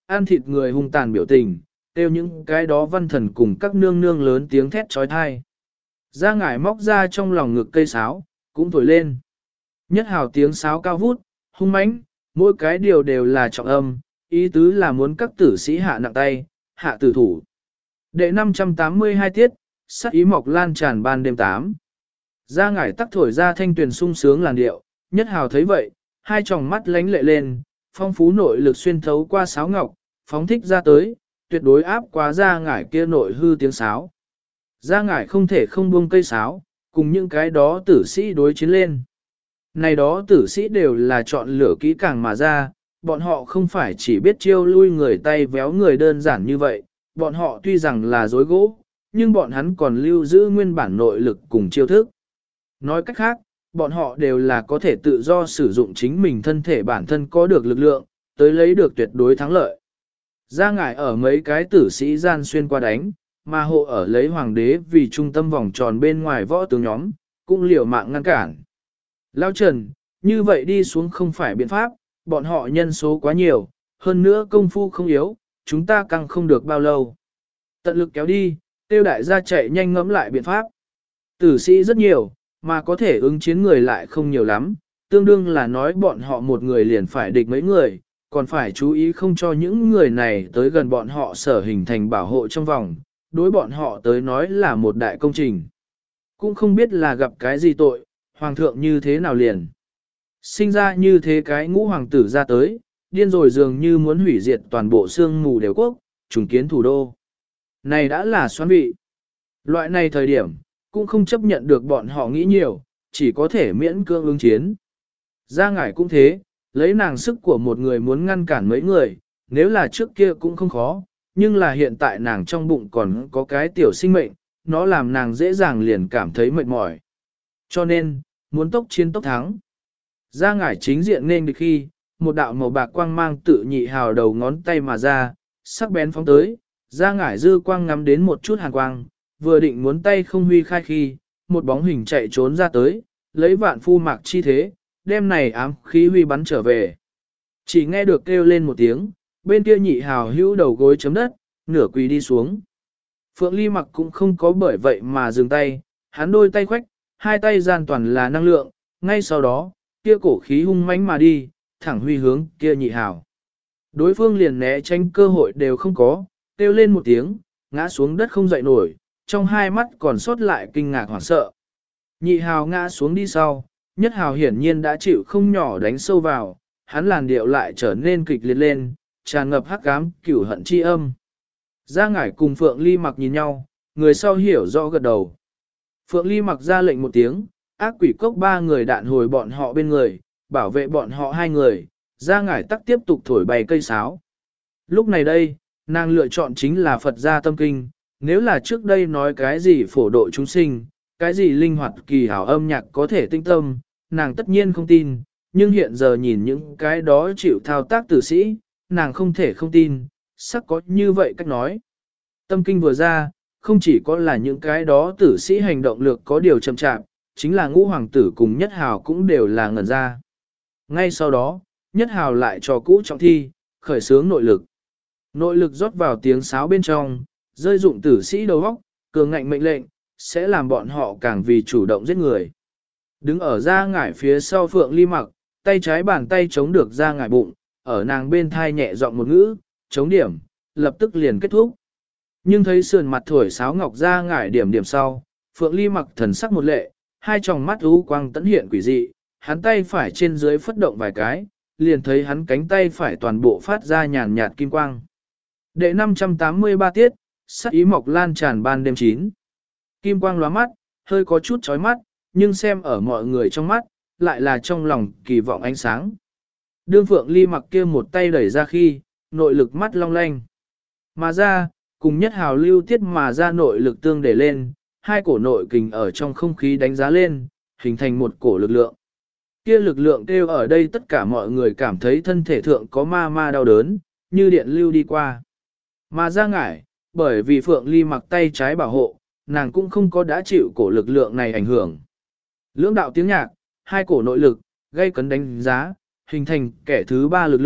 ăn thịt người hung tàn biểu tình, kêu những cái đó văn thần cùng các nương nương lớn tiếng thét trói thai. Gia ngải móc ra trong lòng ngực cây sáo, cũng thổi lên. Nhất hào tiếng sáo cao vút, hung mãnh, mỗi cái điều đều là trọng âm, ý tứ là muốn các tử sĩ hạ nặng tay, hạ tử thủ. Đệ năm trăm tám mươi hai tiết, sắc ý mọc lan tràn ban đêm tám. Gia ngải tắc thổi ra thanh tuyền sung sướng làn điệu, nhất hào thấy vậy, hai tròng mắt lánh lệ lên, phong phú nội lực xuyên thấu qua sáo ngọc, phóng thích ra tới, tuyệt đối áp quá Gia ngải kia nội hư tiếng sáo. Gia ngải không thể không buông cây sáo, cùng những cái đó tử sĩ đối chiến lên. Này đó tử sĩ đều là chọn lửa kỹ càng mà ra, bọn họ không phải chỉ biết chiêu lui người tay véo người đơn giản như vậy, bọn họ tuy rằng là dối gỗ, nhưng bọn hắn còn lưu giữ nguyên bản nội lực cùng chiêu thức. Nói cách khác, bọn họ đều là có thể tự do sử dụng chính mình thân thể bản thân có được lực lượng, tới lấy được tuyệt đối thắng lợi. Gia ngải ở mấy cái tử sĩ gian xuyên qua đánh, mà hộ ở lấy hoàng đế vì trung tâm vòng tròn bên ngoài võ tướng nhóm, cũng liều mạng ngăn cản. Lao Trần, như vậy đi xuống không phải biện pháp, bọn họ nhân số quá nhiều, hơn nữa công phu không yếu, chúng ta căng không được bao lâu. Tận lực kéo đi, tiêu đại gia chạy nhanh ngẫm lại biện pháp. Tử sĩ rất nhiều, mà có thể ứng chiến người lại không nhiều lắm, tương đương là nói bọn họ một người liền phải địch mấy người, còn phải chú ý không cho những người này tới gần bọn họ sở hình thành bảo hộ trong vòng, đối bọn họ tới nói là một đại công trình. Cũng không biết là gặp cái gì tội, hoàng thượng như thế nào liền. Sinh ra như thế cái ngũ hoàng tử ra tới, điên rồi dường như muốn hủy diệt toàn bộ xương mù đều quốc, trùng kiến thủ đô. Này đã là xoắn vị. Loại này thời điểm, cũng không chấp nhận được bọn họ nghĩ nhiều, chỉ có thể miễn cưỡng ứng chiến. Gia ngải cũng thế, lấy nàng sức của một người muốn ngăn cản mấy người, nếu là trước kia cũng không khó, nhưng là hiện tại nàng trong bụng còn có cái tiểu sinh mệnh, nó làm nàng dễ dàng liền cảm thấy mệt mỏi. Cho nên, muốn tốc chiến tốc thắng. Gia ngải chính diện nên địch khi, một đạo màu bạc quang mang tự nhị hào đầu ngón tay mà ra, sắc bén phóng tới, Gia ngải dư quang ngắm đến một chút hàn quang, vừa định muốn tay không huy khai khi, một bóng hình chạy trốn ra tới, lấy vạn phu mạc chi thế, đem này ám khí huy bắn trở về. Chỉ nghe được kêu lên một tiếng, bên kia nhị hào hữu đầu gối chấm đất, nửa quỳ đi xuống. Phượng Ly Mặc cũng không có bởi vậy mà dừng tay, hắn đôi tay khoách, hai tay gian toàn là năng lượng, ngay sau đó, kia cổ khí hung mãnh mà đi, thẳng huy hướng kia nhị hào. Đối phương liền né tránh cơ hội đều không có, kêu lên một tiếng, ngã xuống đất không dậy nổi, trong hai mắt còn sót lại kinh ngạc hoảng sợ. Nhị hào ngã xuống đi sau, nhất hào hiển nhiên đã chịu không nhỏ đánh sâu vào, hắn làn điệu lại trở nên kịch liệt lên, tràn ngập hắc ám cửu hận chi âm. Gia ngải cùng Phượng Ly Mặc nhìn nhau, người sau hiểu rõ gật đầu. Phượng Ly Mặc ra lệnh một tiếng, ác quỷ cốc ba người đạn hồi bọn họ bên người, bảo vệ bọn họ hai người, Gia ngải tắc tiếp tục thổi bay cây sáo. Lúc này đây, nàng lựa chọn chính là Phật gia tâm kinh, nếu là trước đây nói cái gì phổ độ chúng sinh, cái gì linh hoạt kỳ hảo âm nhạc có thể tinh tâm, nàng tất nhiên không tin, nhưng hiện giờ nhìn những cái đó chịu thao tác tử sĩ, nàng không thể không tin, sắc có như vậy cách nói. Tâm kinh vừa ra, không chỉ có là những cái đó tử sĩ hành động lược có điều chậm chạp, chính là ngũ hoàng tử cùng nhất hào cũng đều là ngẩn ra. Ngay sau đó, nhất hào lại cho cũ trọng thi, khởi xướng nội lực. Nội lực rót vào tiếng sáo bên trong, rơi dụng tử sĩ đầu óc, cường ngạnh mệnh lệnh, sẽ làm bọn họ càng vì chủ động giết người. Đứng ở Gia ngải phía sau Phượng Ly Mặc, tay trái bàn tay chống được Gia ngải bụng, ở nàng bên thai nhẹ giọng một ngữ, chống điểm, lập tức liền kết thúc. Nhưng thấy sườn mặt thổi sáo ngọc Gia ngải điểm điểm sau, Phượng Ly Mặc thần sắc một lệ, hai tròng mắt u quang tẫn hiện quỷ dị, hắn tay phải trên dưới phất động vài cái, liền thấy hắn cánh tay phải toàn bộ phát ra nhàn nhạt kim quang. Đệ năm trăm tám mươi ba tiết, sắc ý mọc lan tràn ban đêm chín. Kim quang lóa mắt, hơi có chút chói mắt, nhưng xem ở mọi người trong mắt, lại là trong lòng kỳ vọng ánh sáng. Đương Phượng Ly Mặc kia một tay đẩy ra khi, nội lực mắt long lanh. Mà ra, cùng nhất hào lưu tiết mà ra nội lực tương để lên, hai cổ nội kình ở trong không khí đánh giá lên, hình thành một cổ lực lượng. Kia lực lượng kêu ở đây tất cả mọi người cảm thấy thân thể thượng có ma ma đau đớn, như điện lưu đi qua. Mà ra ngải, bởi vì Phượng Ly Mặc tay trái bảo hộ, nàng cũng không có đã chịu cổ lực lượng này ảnh hưởng. Lưỡng đạo tiếng nhạc, hai cổ nội lực, gây cấn đánh giá, hình thành kẻ thứ ba lực lượng,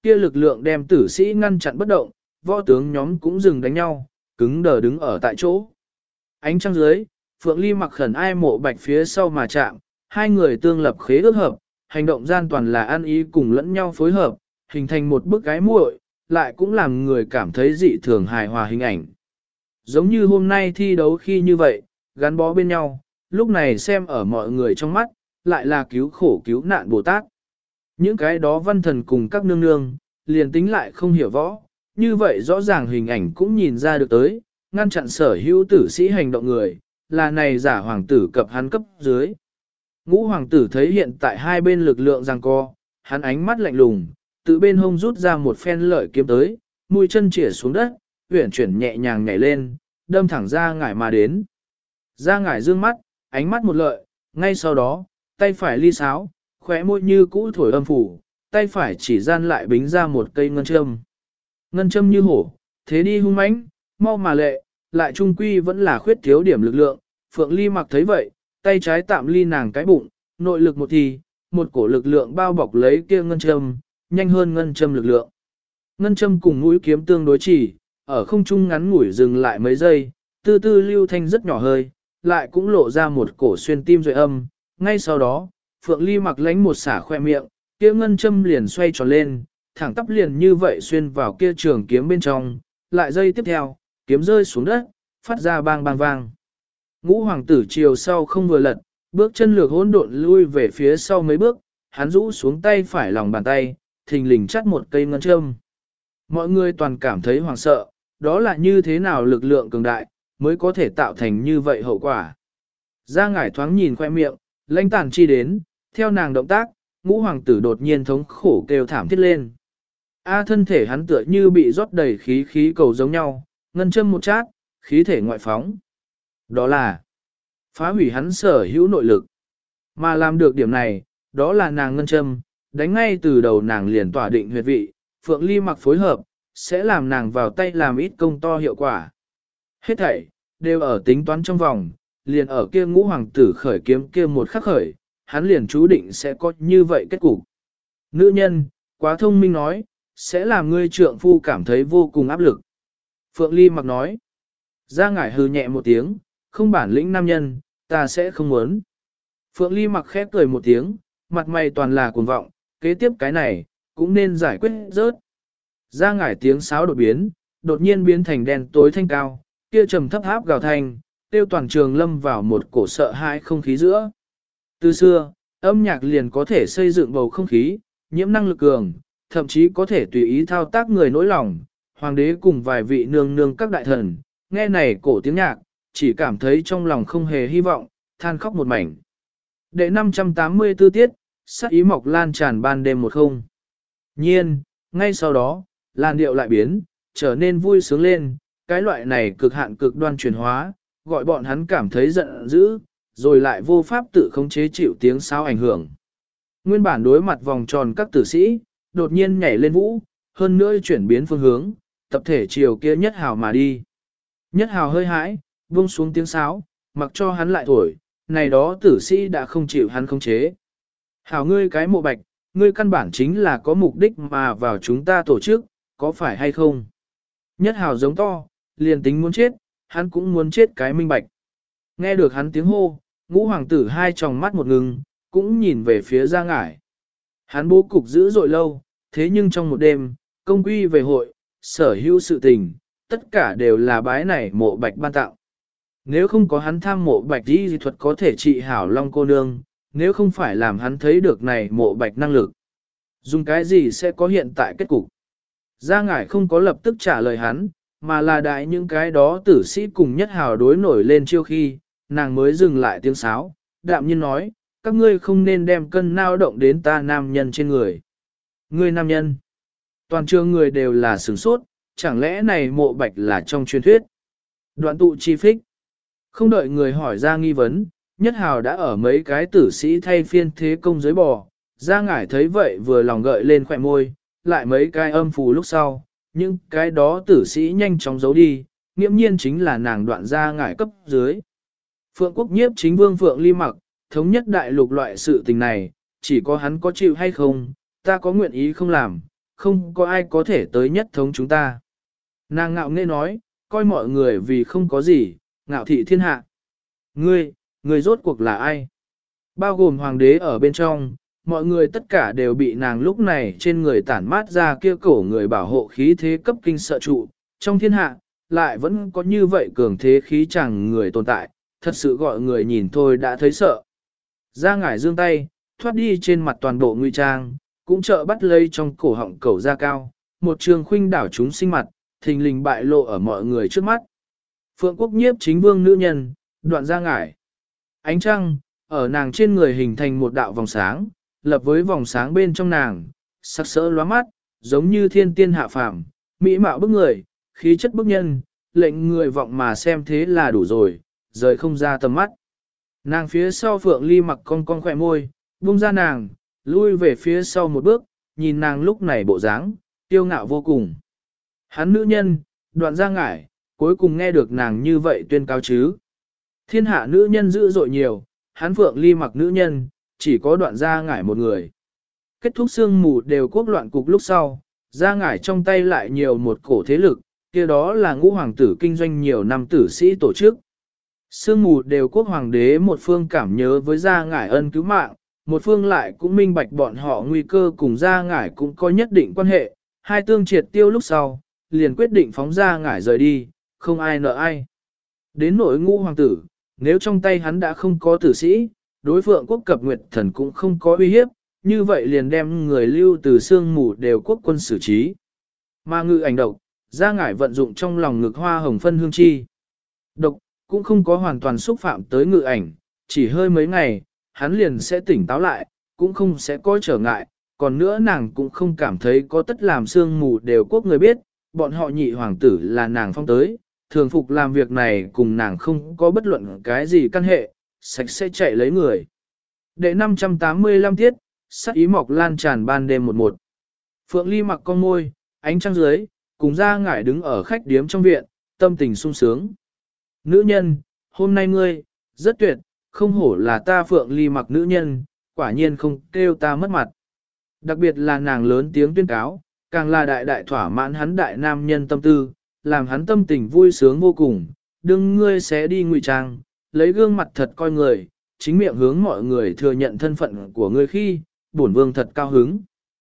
kia lực lượng đem tử sĩ ngăn chặn bất động, võ tướng nhóm cũng dừng đánh nhau, cứng đờ đứng ở tại chỗ. Ánh trăng dưới, Phượng Ly mặc khẩn ai mộ bạch phía sau mà chạm, hai người tương lập khế ước hợp, hành động gian toàn là ăn ý cùng lẫn nhau phối hợp, hình thành một bức cái muội, lại cũng làm người cảm thấy dị thường hài hòa hình ảnh. Giống như hôm nay thi đấu khi như vậy, gắn bó bên nhau, lúc này xem ở mọi người trong mắt, lại là cứu khổ cứu nạn Bồ Tát. Những cái đó văn thần cùng các nương nương, liền tính lại không hiểu võ, như vậy rõ ràng hình ảnh cũng nhìn ra được tới, ngăn chặn sở hữu tử sĩ hành động người, là này giả hoàng tử cập hắn cấp dưới. Ngũ hoàng tử thấy hiện tại hai bên lực lượng giằng co, hắn ánh mắt lạnh lùng, tự bên hông rút ra một phen lợi kiếm tới, mũi chân chĩa xuống đất, uyển chuyển nhẹ nhàng nhảy lên, đâm thẳng ra ngải mà đến. Ra ngải dương mắt, ánh mắt một lợi, ngay sau đó, tay phải ly sáo, khóe môi như cũ thổi âm phủ, tay phải chỉ gian lại bính ra một cây ngân châm. Ngân châm như hổ, thế đi hung mãnh, mau mà lệ, lại trung quy vẫn là khuyết thiếu điểm lực lượng. Phượng Ly mặc thấy vậy, tay trái tạm ly nàng cái bụng, nội lực một thì, một cổ lực lượng bao bọc lấy kia ngân châm, nhanh hơn ngân châm lực lượng. Ngân châm cùng mũi kiếm tương đối chỉ, ở không trung ngắn ngủi dừng lại mấy giây, tư tư lưu thanh rất nhỏ hơi, lại cũng lộ ra một cổ xuyên tim rồi âm. Ngay sau đó, Phượng Ly mặc lánh một xả khoe miệng, kia ngân châm liền xoay tròn lên, thẳng tắp liền như vậy xuyên vào kia trường kiếm bên trong, lại giây tiếp theo, kiếm rơi xuống đất, phát ra bang bang vang. Ngũ hoàng tử chiều sau không vừa lật, bước chân lược hỗn độn lui về phía sau mấy bước, hắn rũ xuống tay phải lòng bàn tay, thình lình chắt một cây ngân châm. Mọi người toàn cảm thấy hoảng sợ, đó là như thế nào lực lượng cường đại, mới có thể tạo thành như vậy hậu quả. Gia ngải thoáng nhìn khoe miệng, lãnh tàn chi đến, theo nàng động tác, ngũ hoàng tử đột nhiên thống khổ kêu thảm thiết lên. A thân thể hắn tựa như bị rót đầy khí khí cầu giống nhau, ngân châm một chát, khí thể ngoại phóng. Đó là phá hủy hắn sở hữu nội lực. Mà làm được điểm này, đó là nàng ngân châm, đánh ngay từ đầu nàng liền tỏa định huyệt vị, Phượng Ly mặc phối hợp, sẽ làm nàng vào tay làm ít công to hiệu quả. Hết thảy, đều ở tính toán trong vòng, liền ở kia ngũ hoàng tử khởi kiếm kia một khắc khởi, hắn liền chú định sẽ có như vậy kết cục. Nữ nhân, quá thông minh nói, sẽ làm ngươi trượng phu cảm thấy vô cùng áp lực. Phượng Ly mặc nói, Gia ngải hừ nhẹ một tiếng, không bản lĩnh nam nhân, ta sẽ không muốn. Phượng Ly mặc khép cười một tiếng, mặt mày toàn là cuồng vọng, kế tiếp cái này, cũng nên giải quyết rớt. Gia ngải tiếng sáo đột biến, đột nhiên biến thành đen tối thanh cao, kia trầm thấp áp gào thanh, tiêu toàn trường lâm vào một cổ sợ hãi không khí giữa. Từ xưa, âm nhạc liền có thể xây dựng bầu không khí, nhiễm năng lực cường, thậm chí có thể tùy ý thao tác người nỗi lòng. Hoàng đế cùng vài vị nương nương các đại thần, nghe này cổ tiếng nhạc, chỉ cảm thấy trong lòng không hề hy vọng, than khóc một mảnh. Đệ năm trăm tám mươi tư tiết, sắc ý mọc lan tràn ban đêm một không. Nhiên, ngay sau đó, làn điệu lại biến, trở nên vui sướng lên, cái loại này cực hạn cực đoan chuyển hóa, gọi bọn hắn cảm thấy giận dữ, rồi lại vô pháp tự khống chế chịu tiếng sáo ảnh hưởng. Nguyên bản đối mặt vòng tròn các tử sĩ, đột nhiên nhảy lên vũ, hơn nữa chuyển biến phương hướng, tập thể chiều kia nhất hào mà đi. Nhất hào hơi hãi, buông xuống tiếng sáo, mặc cho hắn lại thổi, này đó tử sĩ đã không chịu hắn khống chế. Hảo ngươi cái mộ bạch, ngươi căn bản chính là có mục đích mà vào chúng ta tổ chức, có phải hay không? Nhất hào giống to, liền tính muốn chết, hắn cũng muốn chết cái minh bạch. Nghe được hắn tiếng hô, ngũ hoàng tử hai tròng mắt một ngừng, cũng nhìn về phía Gia ngải. Hắn bố cục dữ dội lâu, thế nhưng trong một đêm, công quy về hội, sở hữu sự tình, tất cả đều là bái này mộ bạch ban tạo. Nếu không có hắn tham mộ bạch đi dị thuật có thể trị hảo long cô nương, nếu không phải làm hắn thấy được này mộ bạch năng lực, dùng cái gì sẽ có hiện tại kết cục. Gia ngải không có lập tức trả lời hắn, mà là đại những cái đó tử sĩ cùng nhất hào đối nổi lên chiêu khi, nàng mới dừng lại tiếng sáo, đạm nhiên nói, các ngươi không nên đem cân nao động đến ta nam nhân trên người. Ngươi nam nhân, toàn trường người đều là sửng sốt, chẳng lẽ này mộ bạch là trong truyền thuyết. Đoạn tụ chi phích, không đợi người hỏi ra nghi vấn, nhất hào đã ở mấy cái tử sĩ thay phiên thế công dưới bò, Gia ngải thấy vậy vừa lòng gợi lên khỏe môi, lại mấy cái âm phù lúc sau, nhưng cái đó tử sĩ nhanh chóng giấu đi, nghiễm nhiên chính là nàng đoạn Gia ngải cấp dưới. Phượng quốc nhiếp chính vương Phượng Ly mặc, thống nhất đại lục loại sự tình này, chỉ có hắn có chịu hay không, ta có nguyện ý không làm, không có ai có thể tới nhất thống chúng ta. Nàng ngạo nghễ nói, coi mọi người vì không có gì, ngạo thị thiên hạ. Ngươi, ngươi rốt cuộc là ai? Bao gồm hoàng đế ở bên trong, mọi người tất cả đều bị nàng lúc này trên người tản mát ra kia cổ người bảo hộ khí thế cấp kinh sợ trụ. Trong thiên hạ, lại vẫn có như vậy cường thế khí chẳng người tồn tại, thật sự gọi người nhìn thôi đã thấy sợ. Ra ngải dương tay, thoát đi trên mặt toàn bộ nguy trang, cũng trợ bắt lấy trong cổ họng cẩu da cao, một trường khuynh đảo chúng sinh mặt, thình lình bại lộ ở mọi người trước mắt. Phượng quốc nhiếp chính vương nữ nhân, đoạn ra ngải. Ánh trăng, ở nàng trên người hình thành một đạo vòng sáng, lập với vòng sáng bên trong nàng, sắc sỡ lóa mắt, giống như thiên tiên hạ phàm, mỹ mạo bức người, khí chất bức nhân, lệnh người vọng mà xem thế là đủ rồi, rời không ra tầm mắt. Nàng phía sau Phượng Ly mặc cong cong khỏe môi, buông ra nàng, lui về phía sau một bước, nhìn nàng lúc này bộ dáng, tiêu ngạo vô cùng. Hắn nữ nhân, đoạn ra ngải, cuối cùng nghe được nàng như vậy tuyên cao chứ. Thiên hạ nữ nhân dữ dội nhiều, hắn Phượng Ly mặc nữ nhân, chỉ có đoạn ra ngải một người. Kết thúc sương mù đều quốc loạn cục lúc sau, ra ngải trong tay lại nhiều một cổ thế lực, kia đó là ngũ hoàng tử kinh doanh nhiều năm tử sĩ tổ chức. Sương mù đều quốc hoàng đế một phương cảm nhớ với gia ngải ân cứu mạng, một phương lại cũng minh bạch bọn họ nguy cơ cùng gia ngải cũng có nhất định quan hệ, hai tương triệt tiêu lúc sau, liền quyết định phóng gia ngải rời đi, không ai nợ ai. Đến nỗi ngũ hoàng tử, nếu trong tay hắn đã không có tử sĩ, đối phượng quốc cập nguyệt thần cũng không có uy hiếp, như vậy liền đem người lưu từ sương mù đều quốc quân xử trí. Mà ngự ảnh độc, gia ngải vận dụng trong lòng ngực hoa hồng phân hương chi. Độc, cũng không có hoàn toàn xúc phạm tới ngự ảnh, chỉ hơi mấy ngày, hắn liền sẽ tỉnh táo lại, cũng không sẽ có trở ngại, còn nữa nàng cũng không cảm thấy có tất làm sương mù đều quốc người biết, bọn họ nhị hoàng tử là nàng phong tới, thường phục làm việc này cùng nàng không có bất luận cái gì căn hệ, sạch sẽ chạy lấy người. Đệ năm trăm tám mươi lăm tiết, sắc ý mọc lan tràn ban đêm một một. Phượng Ly mặc con môi, ánh trăng dưới, cùng ra ngải đứng ở khách điếm trong viện, tâm tình sung sướng. Nữ nhân, hôm nay ngươi, rất tuyệt, không hổ là ta Phượng Ly mặc nữ nhân, quả nhiên không kêu ta mất mặt. Đặc biệt là nàng lớn tiếng tuyên cáo, càng là đại đại thỏa mãn hắn đại nam nhân tâm tư, làm hắn tâm tình vui sướng vô cùng, đừng ngươi sẽ đi ngụy trang, lấy gương mặt thật coi người, chính miệng hướng mọi người thừa nhận thân phận của ngươi khi, bổn vương thật cao hứng.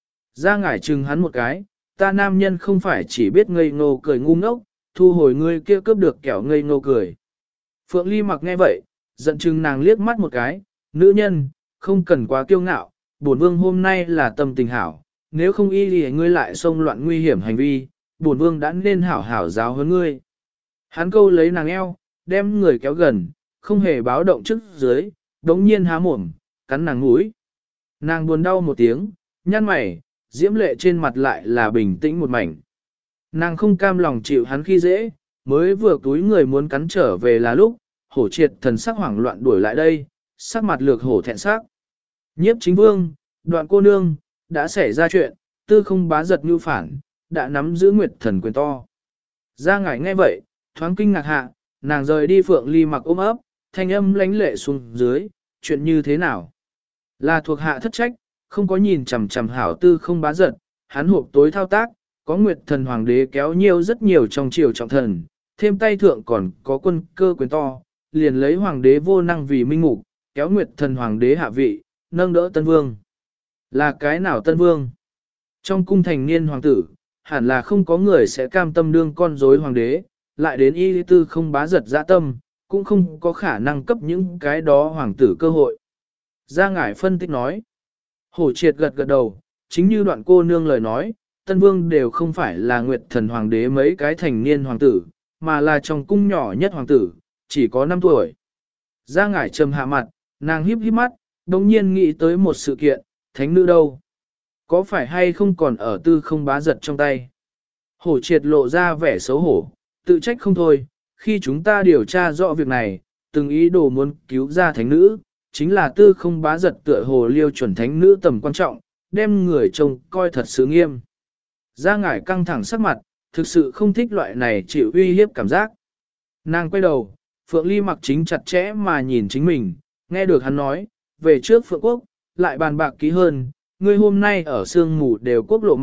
Ra ngải chừng hắn một cái, ta nam nhân không phải chỉ biết ngây ngô cười ngu ngốc, thu hồi ngươi kia cướp được kẻo ngây ngô cười. Phượng Ly mặc nghe vậy, giận chừng nàng liếc mắt một cái, nữ nhân, không cần quá kiêu ngạo, bổn vương hôm nay là tâm tình hảo, nếu không y thì ngươi lại xông loạn nguy hiểm hành vi, bổn vương đã nên hảo hảo giáo huấn ngươi. Hắn câu lấy nàng eo, đem người kéo gần, không hề báo động trước dưới, đống nhiên há mồm, cắn nàng mũi. Nàng buồn đau một tiếng, nhăn mày, diễm lệ trên mặt lại là bình tĩnh một mảnh. Nàng không cam lòng chịu hắn khi dễ, mới vừa túi người muốn cắn trở về là lúc, hổ triệt thần sắc hoảng loạn đuổi lại đây, sắc mặt lược hổ thẹn sắc. Nhiếp chính vương, đoạn cô nương, đã xảy ra chuyện, tư không bá giật như phản, đã nắm giữ nguyệt thần quyền to. Ra ngải nghe vậy, thoáng kinh ngạc hạ, nàng rời đi Phượng Ly mặc ôm ấp, thanh âm lánh lệ xuống dưới, chuyện như thế nào? Là thuộc hạ thất trách, không có nhìn chằm chằm hảo tư không bá giật, hắn hộp tối thao tác, có nguyệt thần hoàng đế kéo nhiều rất nhiều trong triều trọng thần, thêm tay thượng còn có quân cơ quyền to, liền lấy hoàng đế vô năng vì minh mục, kéo nguyệt thần hoàng đế hạ vị, nâng đỡ tân vương. Là cái nào tân vương? Trong cung thành niên hoàng tử, hẳn là không có người sẽ cam tâm đương con rối hoàng đế, lại đến y tư không bá giật dã tâm, cũng không có khả năng cấp những cái đó hoàng tử cơ hội. Gia ngải phân tích nói, hổ triệt gật gật đầu, chính như đoạn cô nương lời nói, tân vương đều không phải là nguyệt thần hoàng đế mấy cái thành niên hoàng tử, mà là trong cung nhỏ nhất hoàng tử, chỉ có năm tuổi. Gia ngải trầm hạ mặt, nàng híp híp mắt, đồng nhiên nghĩ tới một sự kiện, thánh nữ đâu? Có phải hay không còn ở tư không bá giật trong tay? Hổ triệt lộ ra vẻ xấu hổ, tự trách không thôi, khi chúng ta điều tra rõ việc này, từng ý đồ muốn cứu ra thánh nữ, chính là tư không bá giật tựa hồ liêu chuẩn thánh nữ tầm quan trọng, đem người trông coi thật sự nghiêm. Gia ngải căng thẳng sắc mặt, thực sự không thích loại này chịu uy hiếp cảm giác. Nàng quay đầu, Phượng Ly mặc chính chặt chẽ mà nhìn chính mình, nghe được hắn nói, về trước Phượng Quốc, lại bàn bạc kỹ hơn, ngươi hôm nay ở sương mù đều quốc lộ mặt,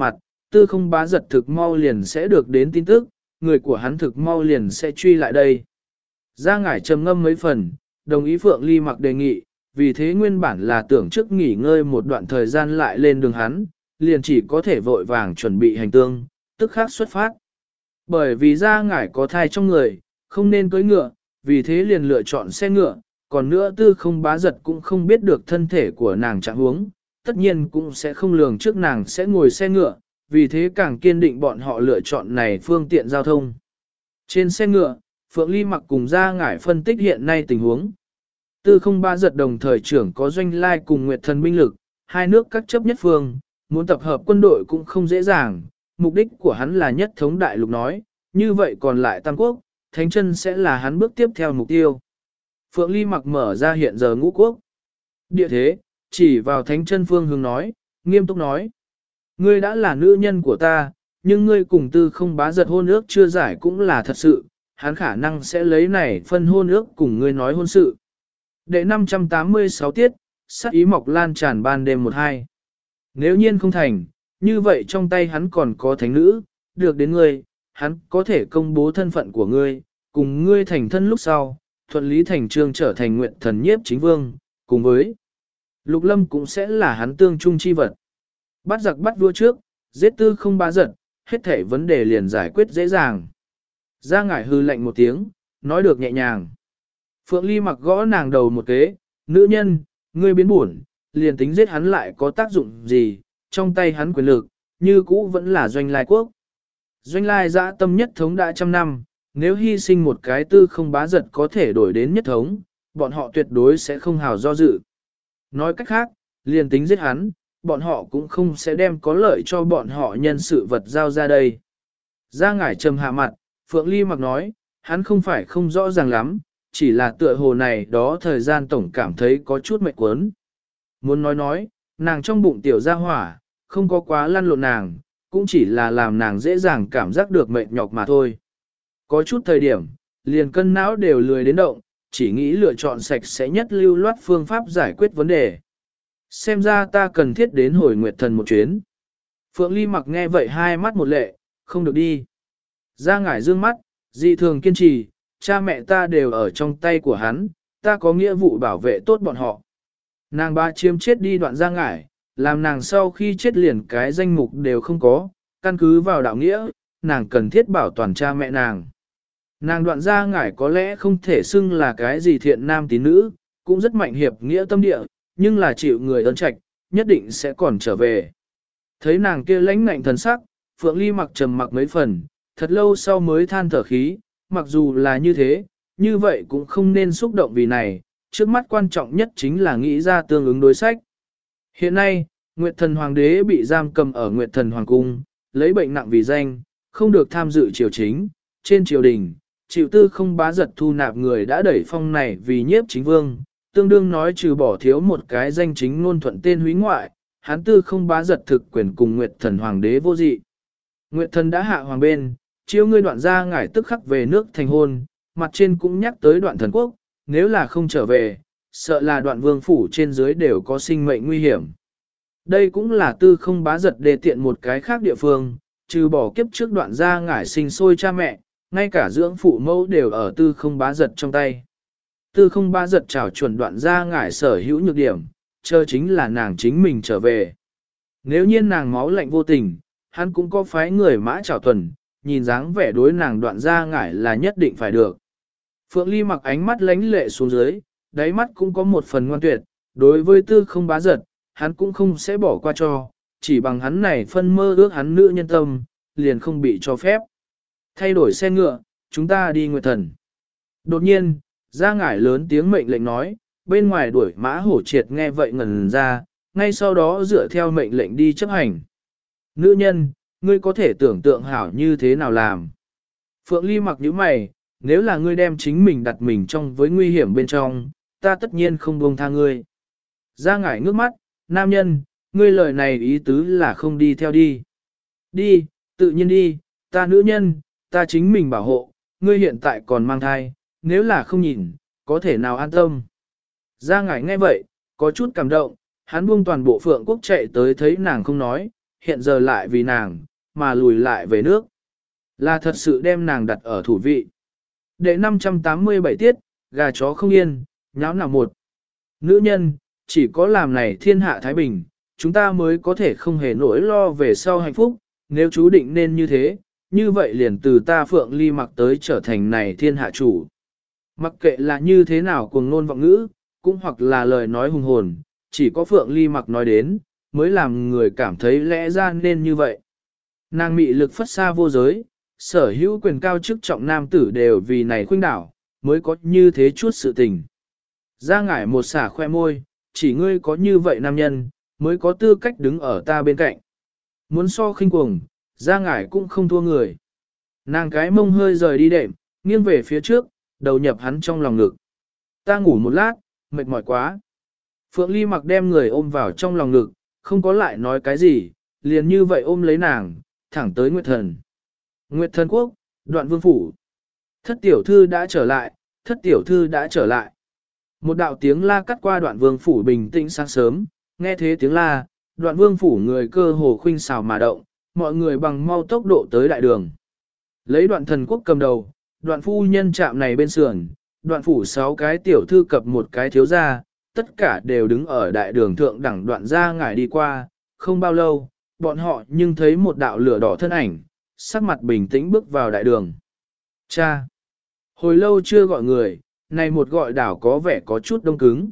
tư không bá giật thực mau liền sẽ được đến tin tức, người của hắn thực mau liền sẽ truy lại đây. Gia Ngải trầm ngâm mấy phần, đồng ý Phượng Ly Mặc đề nghị, vì thế nguyên bản là tưởng trước nghỉ ngơi một đoạn thời gian lại lên đường hắn, liền chỉ có thể vội vàng chuẩn bị hành tương, tức khắc xuất phát. Bởi vì Gia Ngải có thai trong người, không nên cưỡi ngựa, vì thế liền lựa chọn xe ngựa, còn nữa tư không bá giật cũng không biết được thân thể của nàng trạng huống, tất nhiên cũng sẽ không lường trước nàng sẽ ngồi xe ngựa, vì thế càng kiên định bọn họ lựa chọn này phương tiện giao thông. Trên xe ngựa, Phượng Ly Mặc cùng Gia Ngải phân tích hiện nay tình huống. Tư không bá giật đồng thời trưởng có Doanh Lai cùng Nguyệt Thần binh lực, hai nước các chấp nhất phương, muốn tập hợp quân đội cũng không dễ dàng, mục đích của hắn là nhất thống đại lục nói, như vậy còn lại Tam Quốc, Thánh Chân sẽ là hắn bước tiếp theo mục tiêu. Phượng Ly Mặc mở ra hiện giờ ngũ quốc. Địa thế, chỉ vào Thánh Chân phương hướng nói, nghiêm túc nói. Ngươi đã là nữ nhân của ta, nhưng ngươi cùng tư không bá giật hôn ước chưa giải cũng là thật sự, hắn khả năng sẽ lấy này phân hôn ước cùng ngươi nói hôn sự. Đệ năm trăm tám mươi sáu tiết, sát ý mọc lan tràn ban đêm một hai. Nếu nhiên không thành, như vậy trong tay hắn còn có thánh nữ, được đến ngươi, hắn có thể công bố thân phận của ngươi, cùng ngươi thành thân lúc sau, thuận lý thành trương trở thành nguyện thần nhiếp chính vương, cùng với Lục Lâm cũng sẽ là hắn tương chung chi vật. Bắt giặc bắt vua trước, giết tư không bá giật, hết thể vấn đề liền giải quyết dễ dàng. Gia Ngải hư lạnh một tiếng, nói được nhẹ nhàng. Phượng Ly Mặc gõ nàng đầu một kế, nữ nhân, ngươi biến buồn, liền tính giết hắn lại có tác dụng gì, trong tay hắn quyền lực, như cũ vẫn là Doanh Lai quốc. Doanh Lai dã tâm nhất thống đã trăm năm, nếu hy sinh một cái tư không bá giật có thể đổi đến nhất thống, bọn họ tuyệt đối sẽ không hào do dự. Nói cách khác, liền tính giết hắn, bọn họ cũng không sẽ đem có lợi cho bọn họ nhân sự vật giao ra đây. Gia Ngải trầm hạ mặt, Phượng Ly Mặc nói, hắn không phải không rõ ràng lắm, chỉ là tựa hồ này đó thời gian tổng cảm thấy có chút mệt quấn. Muốn nói nói, nàng trong bụng tiểu gia hỏa, không có quá lăn lộn nàng, cũng chỉ là làm nàng dễ dàng cảm giác được mệt nhọc mà thôi. Có chút thời điểm, liền cân não đều lười đến động, chỉ nghĩ lựa chọn sạch sẽ nhất lưu loát phương pháp giải quyết vấn đề. Xem ra ta cần thiết đến hồi Nguyệt Thần một chuyến. Phượng Ly Mặc nghe vậy hai mắt một lệ, không được đi. Gia Ngải dương mắt, dị thường kiên trì, cha mẹ ta đều ở trong tay của hắn, ta có nghĩa vụ bảo vệ tốt bọn họ. Nàng ba chiếm chết đi đoạn Gia Ngải, làm nàng sau khi chết liền cái danh mục đều không có, căn cứ vào đạo nghĩa, nàng cần thiết bảo toàn cha mẹ nàng. Nàng đoạn Gia Ngải có lẽ không thể xưng là cái gì thiện nam tín nữ, cũng rất mạnh hiệp nghĩa tâm địa, nhưng là chịu người ơn trạch, nhất định sẽ còn trở về. Thấy nàng kia lãnh ngạnh thần sắc, Phượng Ly Mặc trầm mặc mấy phần, thật lâu sau mới than thở khí, mặc dù là như thế, như vậy cũng không nên xúc động vì này, trước mắt quan trọng nhất chính là nghĩ ra tương ứng đối sách. Hiện nay, Nguyệt Thần Hoàng đế bị giam cầm ở Nguyệt Thần Hoàng cung, lấy bệnh nặng vì danh, không được tham dự triều chính, trên triều đình, chịu tư không bá giật thu nạp người đã đẩy phong này vì nhiếp chính vương, tương đương nói trừ bỏ thiếu một cái danh chính ngôn thuận tên húy ngoại, hán tư không bá giật thực quyền cùng Nguyệt Thần Hoàng đế vô dị. Nguyệt Thần đã hạ hoàng bên, chiêu ngươi đoạn Gia Ngải tức khắc về nước thành hôn, mặt trên cũng nhắc tới đoạn thần quốc, nếu là không trở về, sợ là đoạn vương phủ trên dưới đều có sinh mệnh nguy hiểm. Đây cũng là tư không bá giật đề tiện một cái khác địa phương, trừ bỏ kiếp trước đoạn Gia Ngải sinh sôi cha mẹ, ngay cả dưỡng phụ mẫu đều ở tư không bá giật trong tay. Tư không bá giật trảo chuẩn đoạn Gia Ngải sở hữu nhược điểm, chờ chính là nàng chính mình trở về. Nếu nhiên nàng máu lạnh vô tình, hắn cũng có phái người mã trảo tuần, nhìn dáng vẻ đối nàng đoạn Gia Ngải là nhất định phải được. Phượng Ly Mặc ánh mắt lánh lệ xuống dưới, đáy mắt cũng có một phần ngoan tuyệt, đối với tư không bá giật, hắn cũng không sẽ bỏ qua cho, chỉ bằng hắn này phân mơ ước hắn nữ nhân tâm, liền không bị cho phép. Thay đổi xe ngựa, chúng ta đi Nguyệt Thần. Đột nhiên, Gia Ngải lớn tiếng mệnh lệnh nói, bên ngoài đuổi mã hổ triệt nghe vậy ngần ra, ngay sau đó dựa theo mệnh lệnh đi chấp hành. Nữ nhân, ngươi có thể tưởng tượng hảo như thế nào làm. Phượng Ly Mặc nhíu mày, nếu là ngươi đem chính mình đặt mình trong với nguy hiểm bên trong, ta tất nhiên không buông tha ngươi. Gia Ngải ngước mắt, nam nhân, ngươi lời này ý tứ là không đi theo đi. Đi, tự nhiên đi, ta nữ nhân, ta chính mình bảo hộ, ngươi hiện tại còn mang thai, nếu là không nhìn, có thể nào an tâm. Gia Ngải nghe vậy, có chút cảm động, hắn buông toàn bộ Phượng Quốc chạy tới thấy nàng không nói, hiện giờ lại vì nàng, mà lùi lại về nước. Là thật sự đem nàng đặt ở thủ vị. Đệ năm trăm tám mươi bảy tiết, gà chó không yên, nháo nào một. Nữ nhân, chỉ có làm này thiên hạ Thái Bình, chúng ta mới có thể không hề nỗi lo về sau hạnh phúc, nếu chú định nên như thế, như vậy liền từ ta Phượng Ly Mặc tới trở thành này thiên hạ chủ. Mặc kệ là như thế nào cuồng ngôn vọng ngữ, cũng hoặc là lời nói hùng hồn, chỉ có Phượng Ly Mặc nói đến, mới làm người cảm thấy lẽ ra nên như vậy. Nàng mị lực phất xa vô giới, sở hữu quyền cao chức trọng nam tử đều vì này khuynh đảo, mới có như thế chút sự tình. Ra ngải một xả khoe môi, chỉ ngươi có như vậy nam nhân, mới có tư cách đứng ở ta bên cạnh. Muốn so khinh cuồng, ra ngải cũng không thua người. Nàng cái mông hơi rời đi đệm, nghiêng về phía trước, đầu nhập hắn trong lòng ngực. Ta ngủ một lát, mệt mỏi quá. Phượng Ly Mặc đem người ôm vào trong lòng ngực, không có lại nói cái gì, liền như vậy ôm lấy nàng, thẳng tới Nguyệt Thần. Nguyệt Thần Quốc, Đoạn Vương Phủ. Thất tiểu thư đã trở lại, thất tiểu thư đã trở lại. Một đạo tiếng la cắt qua Đoạn Vương Phủ bình tĩnh sáng sớm, nghe thế tiếng la, Đoạn Vương Phủ người cơ hồ khuynh xào mà động, mọi người bằng mau tốc độ tới đại đường. Lấy Đoạn Thần Quốc cầm đầu, Đoạn phu nhân chạm này bên sườn, Đoạn phủ sáu cái tiểu thư cập một cái thiếu gia, tất cả đều đứng ở đại đường thượng đẳng Đoạn gia ngải đi qua, không bao lâu, bọn họ nhưng thấy một đạo lửa đỏ thân ảnh, sắc mặt bình tĩnh bước vào đại đường. Cha! Hồi lâu chưa gọi người, này một gọi đảo có vẻ có chút đông cứng.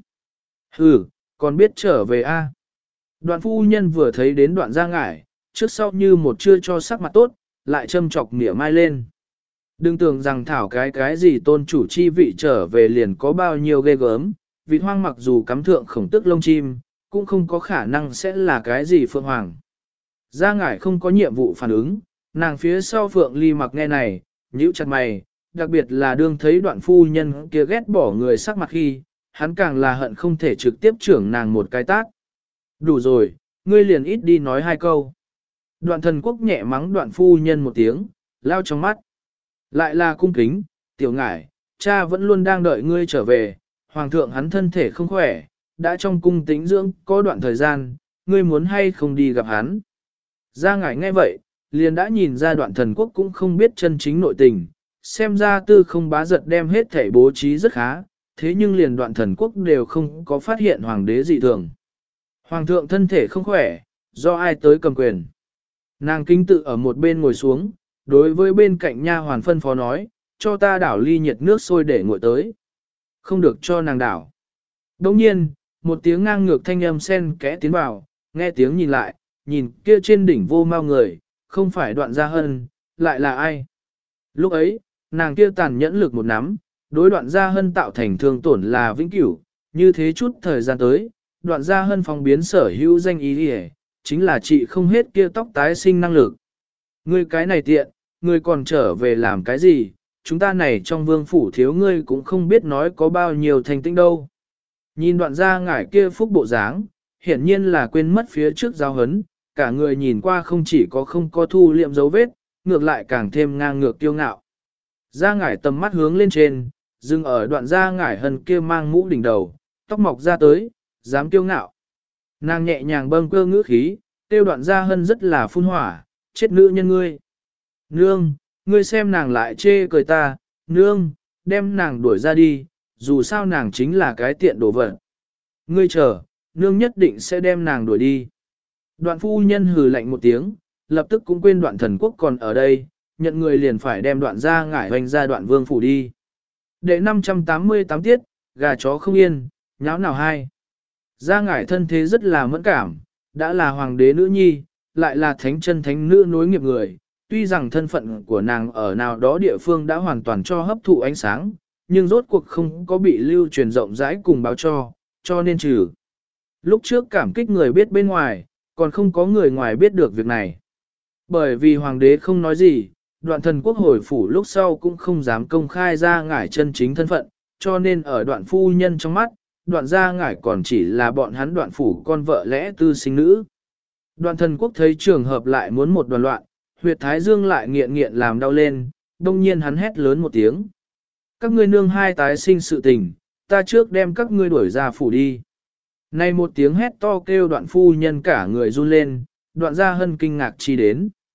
Hừ, còn biết trở về a? Đoạn phu nhân vừa thấy đến Đoạn gia ngải, trước sau như một chưa cho sắc mặt tốt, lại châm chọc mỉa mai lên. Đừng tưởng rằng thảo cái cái gì tôn chủ chi vị trở về liền có bao nhiêu ghê gớm, vịt hoang mặc dù cắm thượng khổng tức lông chim, cũng không có khả năng sẽ là cái gì phượng hoàng. Gia ngải không có nhiệm vụ phản ứng, nàng phía sau Phượng Ly Mặc nghe này, nhíu chặt mày, đặc biệt là đương thấy Đoạn phu nhân kia ghét bỏ người sắc mặt khi, hắn càng là hận không thể trực tiếp trưởng nàng một cái tát. Đủ rồi, ngươi liền ít đi nói hai câu. Đoạn Thần Quốc nhẹ mắng Đoạn phu nhân một tiếng, lao trong mắt. Lại là cung kính, tiểu ngải, cha vẫn luôn đang đợi ngươi trở về, hoàng thượng hắn thân thể không khỏe, đã trong cung tĩnh dưỡng có đoạn thời gian, ngươi muốn hay không đi gặp hắn. Gia ngải nghe vậy, liền đã nhìn ra Đoạn Thần Quốc cũng không biết chân chính nội tình, xem ra tư không bá giật đem hết thể bố trí rất khá, thế nhưng liền Đoạn Thần Quốc đều không có phát hiện hoàng đế dị thường. Hoàng thượng thân thể không khỏe, do ai tới cầm quyền. Nàng kinh tự ở một bên ngồi xuống, đối với bên cạnh nha hoàn phân phó nói, cho ta đảo ly nhiệt nước sôi để nguội tới. Không được cho nàng đảo. Đồng nhiên, một tiếng ngang ngược thanh âm sen kẽ tiến vào, nghe tiếng nhìn lại, nhìn kia trên đỉnh vô mau người, không phải Đoạn Gia Hân, lại là ai? Lúc ấy, nàng kia tàn nhẫn lực một nắm, đối Đoạn Gia Hân tạo thành thương tổn là vĩnh cửu, như thế chút thời gian tới, Đoạn Gia Hân phong biến sở hữu danh ý đi chính là chị không hết kia tóc tái sinh năng lực. Ngươi cái này tiện, ngươi còn trở về làm cái gì, chúng ta này trong vương phủ thiếu ngươi cũng không biết nói có bao nhiêu thành tĩnh đâu. Nhìn Đoạn Gia ngải kia phúc bộ dáng, hiển nhiên là quên mất phía trước giao hấn, cả người nhìn qua không chỉ có không có thu liệm dấu vết, ngược lại càng thêm ngang ngược kiêu ngạo. Gia ngải tầm mắt hướng lên trên, dừng ở Đoạn Gia ngải hân kia mang mũ đỉnh đầu, tóc mọc ra tới, dám kiêu ngạo. Nàng nhẹ nhàng bâng cơ ngữ khí, tiêu Đoạn Gia hân rất là phun hỏa, chết nữ nhân ngươi. Nương, ngươi xem nàng lại chê cười ta, nương, đem nàng đuổi ra đi, dù sao nàng chính là cái tiện đồ vật. Ngươi chờ, nương nhất định sẽ đem nàng đuổi đi. Đoạn phu nhân hừ lạnh một tiếng, lập tức cũng quên Đoạn Thần Quốc còn ở đây, nhận người liền phải đem Đoạn Gia ngải hoành ra Đoạn Vương phủ đi. Đệ năm trăm tám mươi tám tiết, gà chó không yên, nháo nào hai. Gia ngải thân thế rất là mẫn cảm, đã là hoàng đế nữ nhi, lại là thánh chân thánh nữ nối nghiệp người. Tuy rằng thân phận của nàng ở nào đó địa phương đã hoàn toàn cho hấp thụ ánh sáng, nhưng rốt cuộc không có bị lưu truyền rộng rãi cùng báo cho, cho nên trừ. Lúc trước cảm kích người biết bên ngoài, còn không có người ngoài biết được việc này. Bởi vì hoàng đế không nói gì, Đoạn Thần Quốc hồi phủ lúc sau cũng không dám công khai ra ngải chân chính thân phận, cho nên ở Đoạn phu nhân trong mắt, Đoạn Gia ngải còn chỉ là bọn hắn Đoạn phủ con vợ lẽ tư sinh nữ. Đoạn Thần Quốc thấy trường hợp lại muốn một đoàn loạn, huyệt thái dương lại nghiện nghiện làm đau lên, đông nhiên hắn hét lớn một tiếng. Các ngươi nương hai tái sinh sự tình, ta trước đem các ngươi đuổi ra phủ đi. Này một tiếng hét to kêu Đoạn phu nhân cả người run lên, Đoạn Gia hân kinh ngạc chi đến.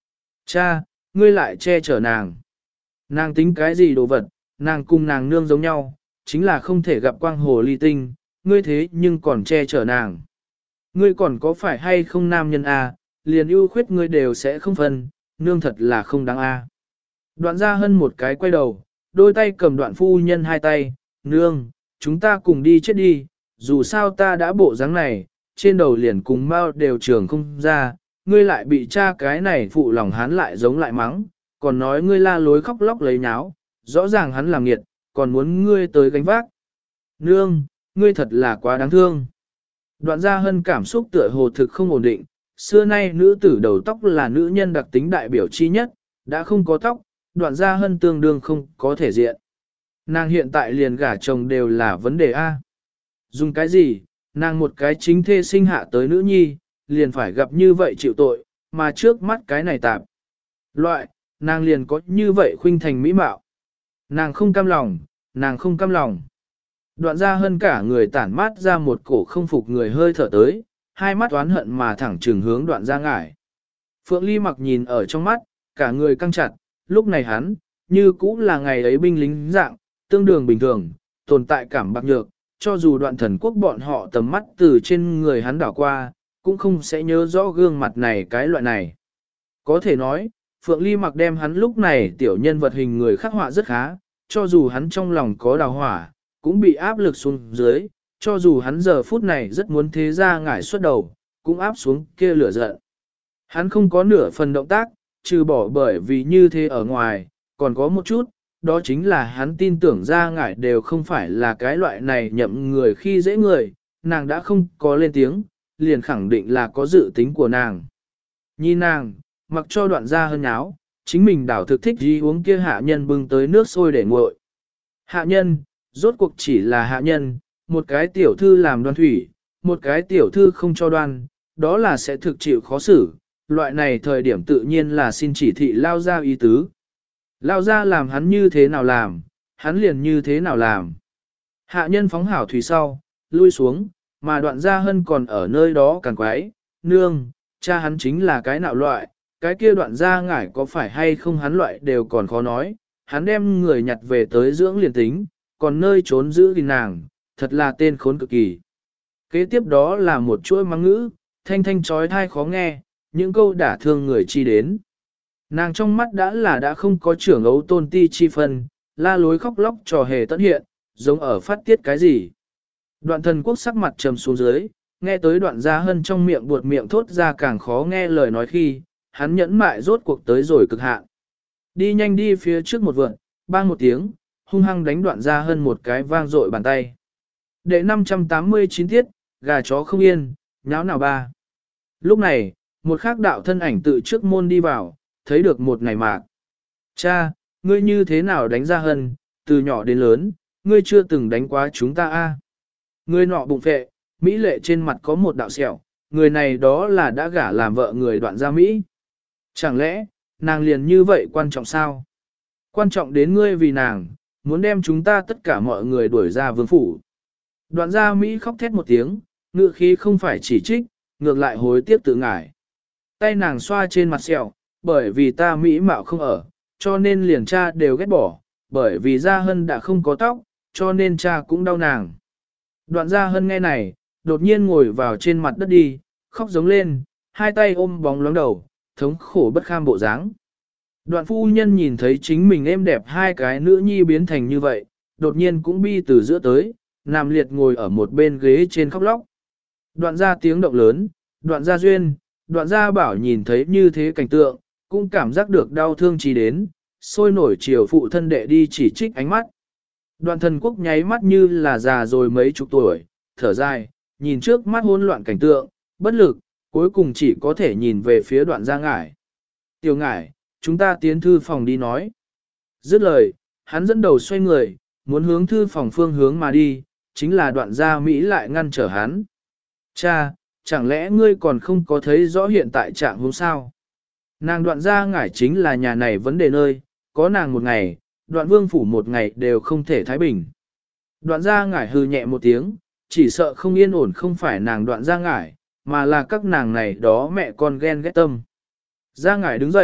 Cha, ngươi lại che chở nàng. Nàng tính cái gì đồ vật, nàng cùng nàng nương giống nhau, chính là không thể gặp quang hồ ly tinh, ngươi thế nhưng còn che chở nàng. Ngươi còn có phải hay không nam nhân a, liền ưu khuyết ngươi đều sẽ không phân, nương thật là không đáng a. Đoạn Gia Hân một cái quay đầu, đôi tay cầm Đoạn phu nhân hai tay, nương, chúng ta cùng đi chết đi, dù sao ta đã bộ dáng này, trên đầu liền cùng mau đều trường không ra, ngươi lại bị cha cái này phụ lòng hắn lại giống lại mắng, còn nói ngươi la lối khóc lóc lấy nháo, rõ ràng hắn làm nghiệt, còn muốn ngươi tới gánh vác. Nương, ngươi thật là quá đáng thương. Đoạn Gia Hân cảm xúc tựa hồ thực không ổn định, xưa nay nữ tử đầu tóc là nữ nhân đặc tính đại biểu chi nhất, đã không có tóc, Đoạn Gia Hân tương đương không có thể diện. Nàng hiện tại liền gả chồng đều là vấn đề A. Dùng cái gì, nàng một cái chính thê sinh hạ tới nữ nhi, liền phải gặp như vậy chịu tội, mà trước mắt cái này tạp. Loại, nàng liền có như vậy khuynh thành mỹ mạo. Nàng không cam lòng, nàng không cam lòng. Đoạn Gia Hân cả người tản mát ra một cổ không phục người hơi thở tới, hai mắt oán hận mà thẳng trừng hướng Đoạn Gia Ngải. Phượng Ly mặc nhìn ở trong mắt, cả người căng chặt, lúc này hắn, như cũ là ngày ấy binh lính dạng, tương đương bình thường, tồn tại cảm bạc nhược, cho dù Đoạn Thần Quốc bọn họ tầm mắt từ trên người hắn đảo qua, cũng không sẽ nhớ rõ gương mặt này cái loại này. Có thể nói, Phượng Ly mặc đem hắn lúc này tiểu nhân vật hình người khắc họa rất khá, cho dù hắn trong lòng có đào hỏa, cũng bị áp lực xuống dưới, cho dù hắn giờ phút này rất muốn thế ra ngải xuất đầu, cũng áp xuống kia lửa giận. Hắn không có nửa phần động tác, trừ bỏ bởi vì như thế ở ngoài, còn có một chút, đó chính là hắn tin tưởng ra ngải đều không phải là cái loại này nhậm người khi dễ người, nàng đã không có lên tiếng, liền khẳng định là có dự tính của nàng. Nhìn nàng, mặc cho Đoạn Gia Hân nháo, chính mình đảo thực thích đi uống kia hạ nhân bưng tới nước sôi để nguội. Hạ nhân, rốt cuộc chỉ là hạ nhân, một cái tiểu thư làm đoan thủy, một cái tiểu thư không cho đoan, đó là sẽ thực chịu khó xử, loại này thời điểm tự nhiên là xin chỉ thị lao ra ý tứ. Lao ra làm hắn như thế nào làm, hắn liền như thế nào làm. Hạ nhân phóng hảo thủy sau, lui xuống, mà Đoạn Gia Hân còn ở nơi đó càng quái, nương, cha hắn chính là cái nạo loại, cái kia Đoạn Gia Ngải có phải hay không hắn loại đều còn khó nói, hắn đem người nhặt về tới dưỡng liền tính, còn nơi trốn giữ gìn nàng, thật là tên khốn cực kỳ. Kế tiếp đó là một chuỗi mắng ngữ, thanh thanh trói thai khó nghe, những câu đả thương người chi đến. Nàng trong mắt đã là đã không có trưởng ấu tôn ti chi phân, la lối khóc lóc trò hề tận hiện, giống ở phát tiết cái gì. Đoạn Thần Quốc sắc mặt trầm xuống dưới, nghe tới Đoạn Gia Hân trong miệng buột miệng thốt ra càng khó nghe lời nói khi, hắn nhẫn mại rốt cuộc tới rồi cực hạn. Đi nhanh đi phía trước một vượn, bang một tiếng, hung hăng đánh Đoạn Gia Hân một cái vang dội bàn tay. Đệ năm trăm tám mươi chín tiết, gà chó không yên, nháo nào ba. Lúc này, một khác đạo thân ảnh tự trước môn đi vào, thấy được một ngày mạc. Cha, ngươi như thế nào đánh Gia Hân, từ nhỏ đến lớn, ngươi chưa từng đánh quá chúng ta a. Ngươi nọ bụng phệ, Mỹ lệ trên mặt có một đạo sẹo, người này đó là đã gả làm vợ người Đoạn gia Mỹ. Chẳng lẽ, nàng liền như vậy quan trọng sao? Quan trọng đến ngươi vì nàng, muốn đem chúng ta tất cả mọi người đuổi ra vương phủ. Đoạn gia Mỹ khóc thét một tiếng, ngựa khí không phải chỉ trích, ngược lại hối tiếc tự ngải. Tay nàng xoa trên mặt sẹo, bởi vì ta Mỹ mạo không ở, cho nên liền cha đều ghét bỏ, bởi vì Gia Hân đã không có tóc, cho nên cha cũng đau nàng. Đoạn Gia Hân nghe này, đột nhiên ngồi vào trên mặt đất đi, khóc giống lên, hai tay ôm bóng loáng đầu, thống khổ bất kham bộ dáng. Đoạn phu nhân nhìn thấy chính mình êm đẹp hai cái nữ nhi biến thành như vậy, đột nhiên cũng bi từ giữa tới, nằm liệt ngồi ở một bên ghế trên khóc lóc. Đoạn Gia tiếng động lớn, Đoạn Gia Duyên, Đoạn Gia Bảo nhìn thấy như thế cảnh tượng, cũng cảm giác được đau thương chỉ đến, sôi nổi chiều phụ thân đệ đi chỉ trích ánh mắt. Đoạn Thần Quốc nháy mắt như là già rồi mấy chục tuổi, thở dài, nhìn trước mắt hỗn loạn cảnh tượng, bất lực, cuối cùng chỉ có thể nhìn về phía Đoạn Gia Ngải. Tiểu Ngải, chúng ta tiến thư phòng đi nói. Dứt lời, hắn dẫn đầu xoay người, muốn hướng thư phòng phương hướng mà đi, chính là Đoạn Gia Mỹ lại ngăn trở hắn. Cha, chẳng lẽ ngươi còn không có thấy rõ hiện tại trạng huống sao? Nàng Đoạn Gia Ngải chính là nhà này vấn đề nơi, có nàng một ngày, Đoạn Vương phủ một ngày đều không thể thái bình. Đoạn Gia Ngải hừ nhẹ một tiếng, chỉ sợ không yên ổn không phải nàng Đoạn Gia Ngải, mà là các nàng này đó mẹ con ghen ghét tâm. Gia Ngải đứng dậy,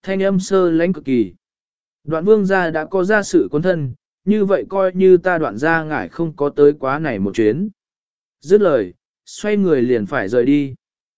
thanh âm sơ lãnh cực kỳ. Đoạn vương gia đã có gia sự quân thân, như vậy coi như ta đoạn gia ngải không có tới quá này một chuyến. Dứt lời, xoay người liền phải rời đi.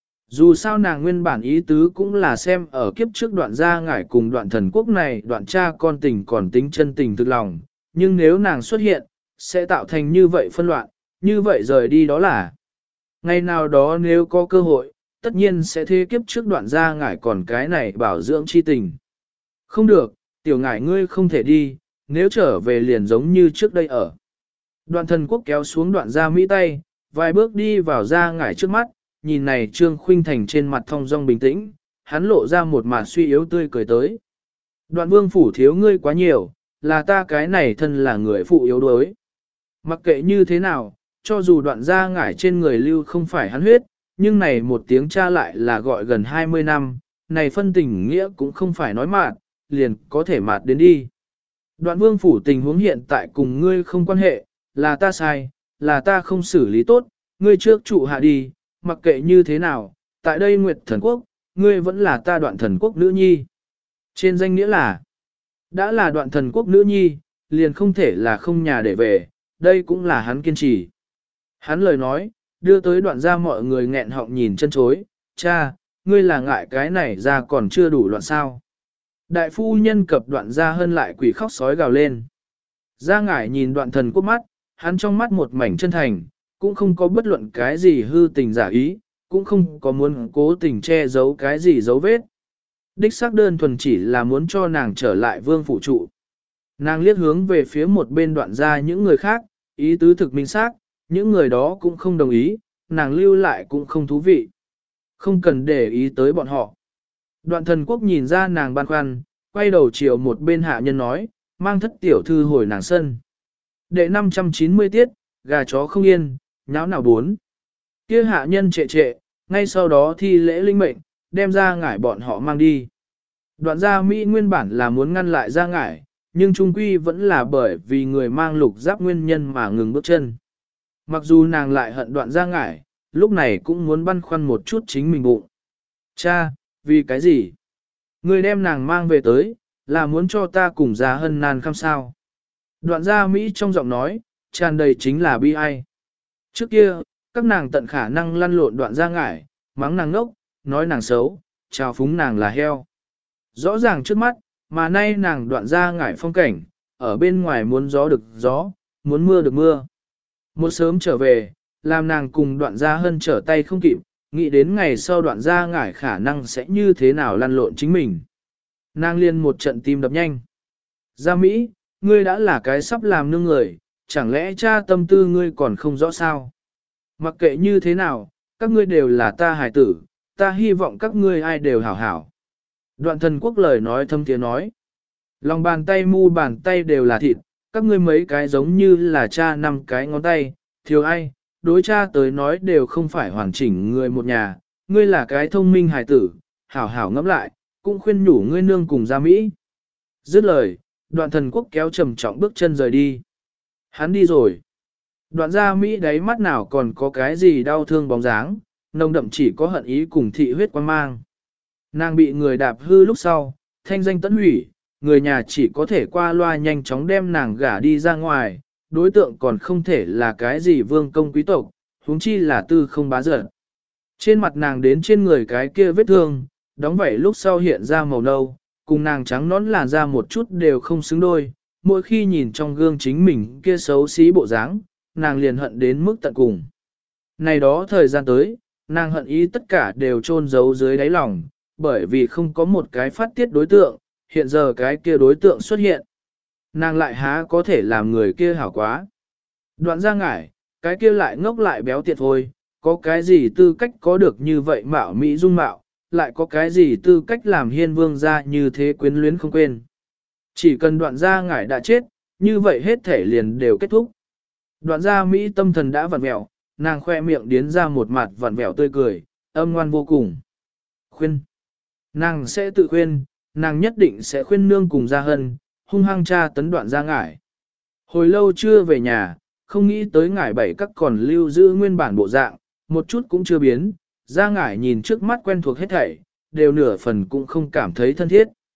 Dù sao nàng nguyên bản ý tứ cũng là xem ở kiếp trước đoạn gia ngải cùng đoạn thần quốc này đoạn cha con tình còn tính chân tình thực lòng, nhưng nếu nàng xuất hiện, sẽ tạo thành như vậy phân loạn, như vậy rời đi đó là. Ngày nào đó nếu có cơ hội, tất nhiên sẽ thế kiếp trước đoạn gia ngải còn cái này bảo dưỡng chi tình. Không được, tiểu ngải ngươi không thể đi, nếu trở về liền giống như trước đây ở. Đoạn thần quốc kéo xuống đoạn gia Mỹ tay, vài bước đi vào gia ngải trước mắt, nhìn này Trương Khuynh Thành trên mặt thong dong bình tĩnh, hắn lộ ra một mặt suy yếu tươi cười tới. Đoạn vương phủ thiếu ngươi quá nhiều, là ta cái này thân là người phụ yếu đuối. Mặc kệ như thế nào, cho dù đoạn gia ngải trên người lưu không phải hắn huyết, nhưng này một tiếng cha lại là gọi gần hai mươi năm, này phân tình nghĩa cũng không phải nói mạt, liền có thể mạt đến đi. Đoạn vương phủ tình huống hiện tại cùng ngươi không quan hệ, là ta sai, là ta không xử lý tốt, ngươi trước trụ hạ đi, mặc kệ như thế nào, tại đây Nguyệt Thần Quốc, ngươi vẫn là ta đoạn thần quốc nữ nhi. Trên danh nghĩa là, đã là đoạn thần quốc nữ nhi, liền không thể là không nhà để về, đây cũng là hắn kiên trì. Hắn lời nói, đưa tới đoạn ra mọi người nghẹn họng nhìn chân chối, cha, ngươi là ngại cái này ra còn chưa đủ loạn sao. Đại phu nhân cập đoạn ra hơn lại quỷ khóc sói gào lên. Ra ngải nhìn đoạn thần quốc mắt, hắn trong mắt một mảnh chân thành, cũng không có bất luận cái gì hư tình giả ý, cũng không có muốn cố tình che giấu cái gì dấu vết. Đích xác đơn thuần chỉ là muốn cho nàng trở lại vương phủ trụ. Nàng liếc hướng về phía một bên đoạn ra những người khác, ý tứ thực minh xác, những người đó cũng không đồng ý, nàng lưu lại cũng không thú vị. Không cần để ý tới bọn họ. Đoạn thần quốc nhìn ra nàng băn khoăn, quay đầu chiều một bên hạ nhân nói, mang thất tiểu thư hồi nàng sân. Đệ năm trăm chín mươi tiết, gà chó không yên, nháo nào bốn. Kia hạ nhân trệ trệ, ngay sau đó thi lễ linh mệnh, đem ra ngải bọn họ mang đi. Đoạn gia Mỹ nguyên bản là muốn ngăn lại ra ngải, nhưng trung quy vẫn là bởi vì người mang lục giáp nguyên nhân mà ngừng bước chân. Mặc dù nàng lại hận đoạn ra ngải, lúc này cũng muốn băn khoăn một chút chính mình bụng. Cha, vì cái gì? Người đem nàng mang về tới, là muốn cho ta cùng ra hân nan khăm sao. Đoạn gia Mỹ trong giọng nói, tràn đầy chính là bi ai. Trước kia, các nàng tận khả năng lăn lộn đoạn ra ngải, mắng nàng ngốc, nói nàng xấu, chào phúng nàng là heo. Rõ ràng trước mắt, mà nay nàng đoạn ra ngải phong cảnh, ở bên ngoài muốn gió được gió, muốn mưa được mưa. Một sớm trở về, làm nàng cùng đoạn gia hân trở tay không kịp, nghĩ đến ngày sau đoạn gia ngải khả năng sẽ như thế nào lăn lộn chính mình. Nàng liên một trận tim đập nhanh. Gia Mỹ, ngươi đã là cái sắp làm nương người, chẳng lẽ cha tâm tư ngươi còn không rõ sao? Mặc kệ như thế nào, các ngươi đều là ta hài tử, ta hy vọng các ngươi ai đều hảo hảo. Đoạn thần quốc lời nói thâm tiếng nói. Lòng bàn tay mu bàn tay đều là thịt, các ngươi mấy cái giống như là cha năm cái ngón tay, thiếu ai, đối cha tới nói đều không phải hoàn chỉnh người một nhà, ngươi là cái thông minh hài tử, hảo hảo ngẫm lại, cũng khuyên nhủ ngươi nương cùng ra Mỹ. Dứt lời, đoạn thần quốc kéo trầm trọng bước chân rời đi. Hắn đi rồi. Đoạn gia Mỹ đáy mắt nào còn có cái gì đau thương bóng dáng, nồng đậm chỉ có hận ý cùng thị huyết quan mang. Nàng bị người đạp hư lúc sau, thanh danh tẫn hủy, người nhà chỉ có thể qua loa nhanh chóng đem nàng gả đi ra ngoài, đối tượng còn không thể là cái gì vương công quý tộc, huống chi là tư không bá giận. Trên mặt nàng đến trên người cái kia vết thương, đóng vảy lúc sau hiện ra màu nâu, cùng nàng trắng nón làn da một chút đều không xứng đôi, mỗi khi nhìn trong gương chính mình kia xấu xí bộ dáng, nàng liền hận đến mức tận cùng. Này đó thời gian tới, nàng hận ý tất cả đều chôn giấu dưới đáy lòng, bởi vì không có một cái phát tiết đối tượng, hiện giờ cái kia đối tượng xuất hiện. Nàng lại há có thể làm người kia hảo quá. Đoạn ra ngải, cái kia lại ngốc lại béo tiệt thôi, có cái gì tư cách có được như vậy mạo mỹ dung mạo, lại có cái gì tư cách làm hiên vương ra như thế quyến luyến không quên. Chỉ cần đoạn ra ngải đã chết, như vậy hết thể liền đều kết thúc. Đoạn ra Mỹ tâm thần đã vặn vẹo, nàng khoe miệng điến ra một mặt vặn vẹo tươi cười, âm ngoan vô cùng. Khuyên. Nàng sẽ tự khuyên, nàng nhất định sẽ khuyên nương cùng gia hân, hung hăng tra tấn đoạn ra ngải. Hồi lâu chưa về nhà, không nghĩ tới ngải bảy các còn lưu giữ nguyên bản bộ dạng, một chút cũng chưa biến, ra ngải nhìn trước mắt quen thuộc hết thảy, đều nửa phần cũng không cảm thấy thân thiết.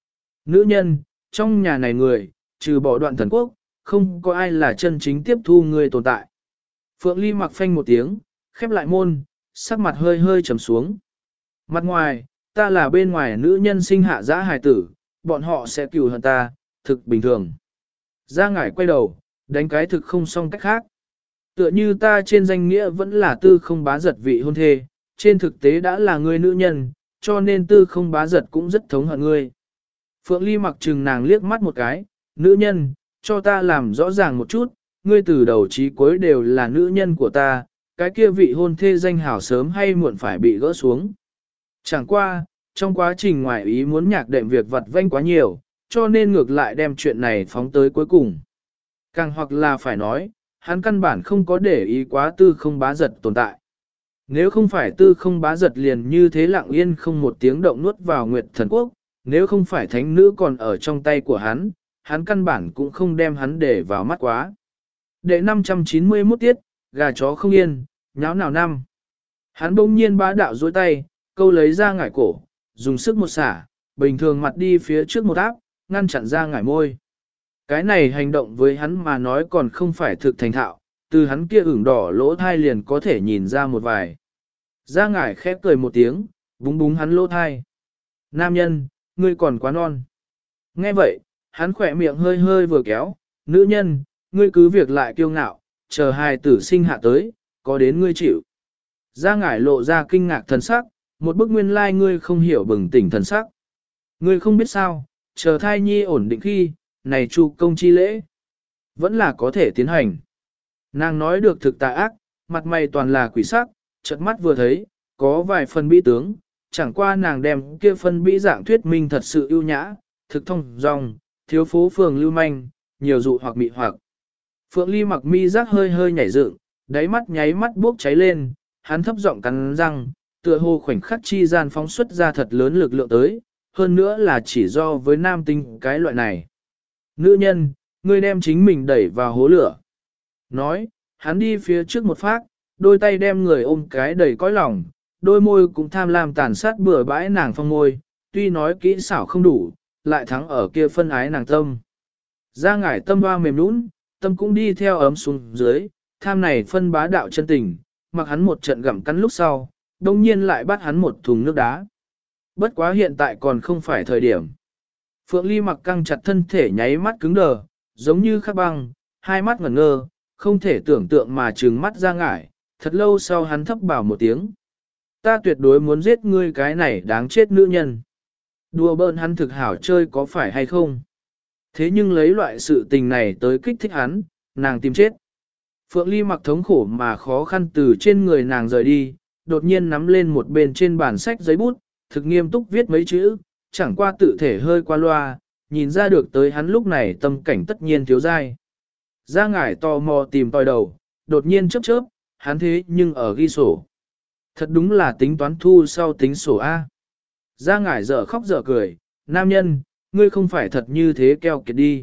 Nữ nhân, trong nhà này người, trừ bỏ đoạn thần quốc, không có ai là chân chính tiếp thu ngươi tồn tại. Phượng Ly mặc phanh một tiếng, khép lại môn, sắc mặt hơi hơi trầm xuống. Mặt ngoài, ta là bên ngoài nữ nhân sinh hạ dã hài tử, bọn họ sẽ cừu hận ta, thực bình thường. Gia ngải quay đầu, đánh cái thực không xong cách khác. Tựa như ta trên danh nghĩa vẫn là tư không bá giật vị hôn thê, trên thực tế đã là người nữ nhân, cho nên tư không bá giật cũng rất thống hận ngươi. Phượng Ly mặc trừng nàng liếc mắt một cái, nữ nhân, cho ta làm rõ ràng một chút, ngươi từ đầu chí cuối đều là nữ nhân của ta, cái kia vị hôn thê danh hảo sớm hay muộn phải bị gỡ xuống. Chẳng qua, trong quá trình ngoại ý muốn nhạc đệm việc vặt vanh quá nhiều, cho nên ngược lại đem chuyện này phóng tới cuối cùng. Càng hoặc là phải nói, hắn căn bản không có để ý quá tư không bá giật tồn tại. Nếu không phải tư không bá giật liền như thế lặng yên không một tiếng động nuốt vào Nguyệt Thần Quốc, nếu không phải thánh nữ còn ở trong tay của hắn, hắn căn bản cũng không đem hắn để vào mắt quá. Đệ năm trăm chín mươi mốt tiết, gà chó không yên, nháo nào năm. Hắn bỗng nhiên bá đạo dối tay, câu lấy ra ngải cổ, dùng sức một xả, bình thường mặt đi phía trước một áp, ngăn chặn ra ngải môi. Cái này hành động với hắn mà nói còn không phải thực thành thạo, từ hắn kia ửng đỏ lỗ thai liền có thể nhìn ra một vài. Ra ngải khép cười một tiếng, búng búng hắn lỗ thai. Nam nhân, ngươi còn quá non. Nghe vậy, hắn khỏe miệng hơi hơi vừa kéo, nữ nhân, ngươi cứ việc lại kiêu ngạo, chờ hài tử sinh hạ tới, có đến ngươi chịu. Ra ngải lộ ra kinh ngạc thần sắc, một bức nguyên lai like ngươi không hiểu bừng tỉnh thần sắc. Ngươi không biết sao, chờ thai nhi ổn định khi, này chu công chi lễ, vẫn là có thể tiến hành. Nàng nói được thực tà ác, mặt mày toàn là quỷ sắc, chợt mắt vừa thấy, có vài phần bi tướng, chẳng qua nàng đem kia phân bi dạng thuyết minh thật sự ưu nhã, thực thông dong, thiếu phố phường lưu manh, nhiều dụ hoặc mị hoặc. Phượng Ly mặc mi giác hơi hơi nhảy dựng, đáy mắt nháy mắt bốc cháy lên, hắn thấp giọng cắn răng, tựa hồ khoảnh khắc chi gian phóng xuất ra thật lớn lực lượng tới, hơn nữa là chỉ do với nam tinh cái loại này. Nữ nhân, ngươi đem chính mình đẩy vào hố lửa. Nói, hắn đi phía trước một phát, đôi tay đem người ôm cái đầy cõi lòng, đôi môi cũng tham lam tàn sát bừa bãi nàng phong môi, tuy nói kỹ xảo không đủ, lại thắng ở kia phân ái nàng tâm. Ra ngải tâm hoa mềm nũng, tâm cũng đi theo ấm xuống dưới, tham này phân bá đạo chân tình, mặc hắn một trận gặm cắn lúc sau, đông nhiên lại bắt hắn một thùng nước đá. Bất quá hiện tại còn không phải thời điểm. Phượng Ly mặc căng chặt thân thể nháy mắt cứng đờ, giống như khắc băng, hai mắt ngẩn ngơ, không thể tưởng tượng mà trừng mắt ra ngải, thật lâu sau hắn thấp bảo một tiếng. Ta tuyệt đối muốn giết ngươi cái này đáng chết nữ nhân. Đùa bỡn hắn thực hảo chơi có phải hay không? Thế nhưng lấy loại sự tình này tới kích thích hắn, nàng tìm chết. Phượng Ly mặc thống khổ mà khó khăn từ trên người nàng rời đi, đột nhiên nắm lên một bên trên bàn sách giấy bút, thực nghiêm túc viết mấy chữ, chẳng qua tự thể hơi qua loa, nhìn ra được tới hắn lúc này tâm cảnh tất nhiên thiếu dai. Ra ngải tò mò tìm tòi đầu, đột nhiên chớp chớp, hắn thế nhưng ở ghi sổ. Thật đúng là tính toán thu sau tính sổ A. Ra ngải dở khóc dở cười, nam nhân, ngươi không phải thật như thế keo kiệt đi.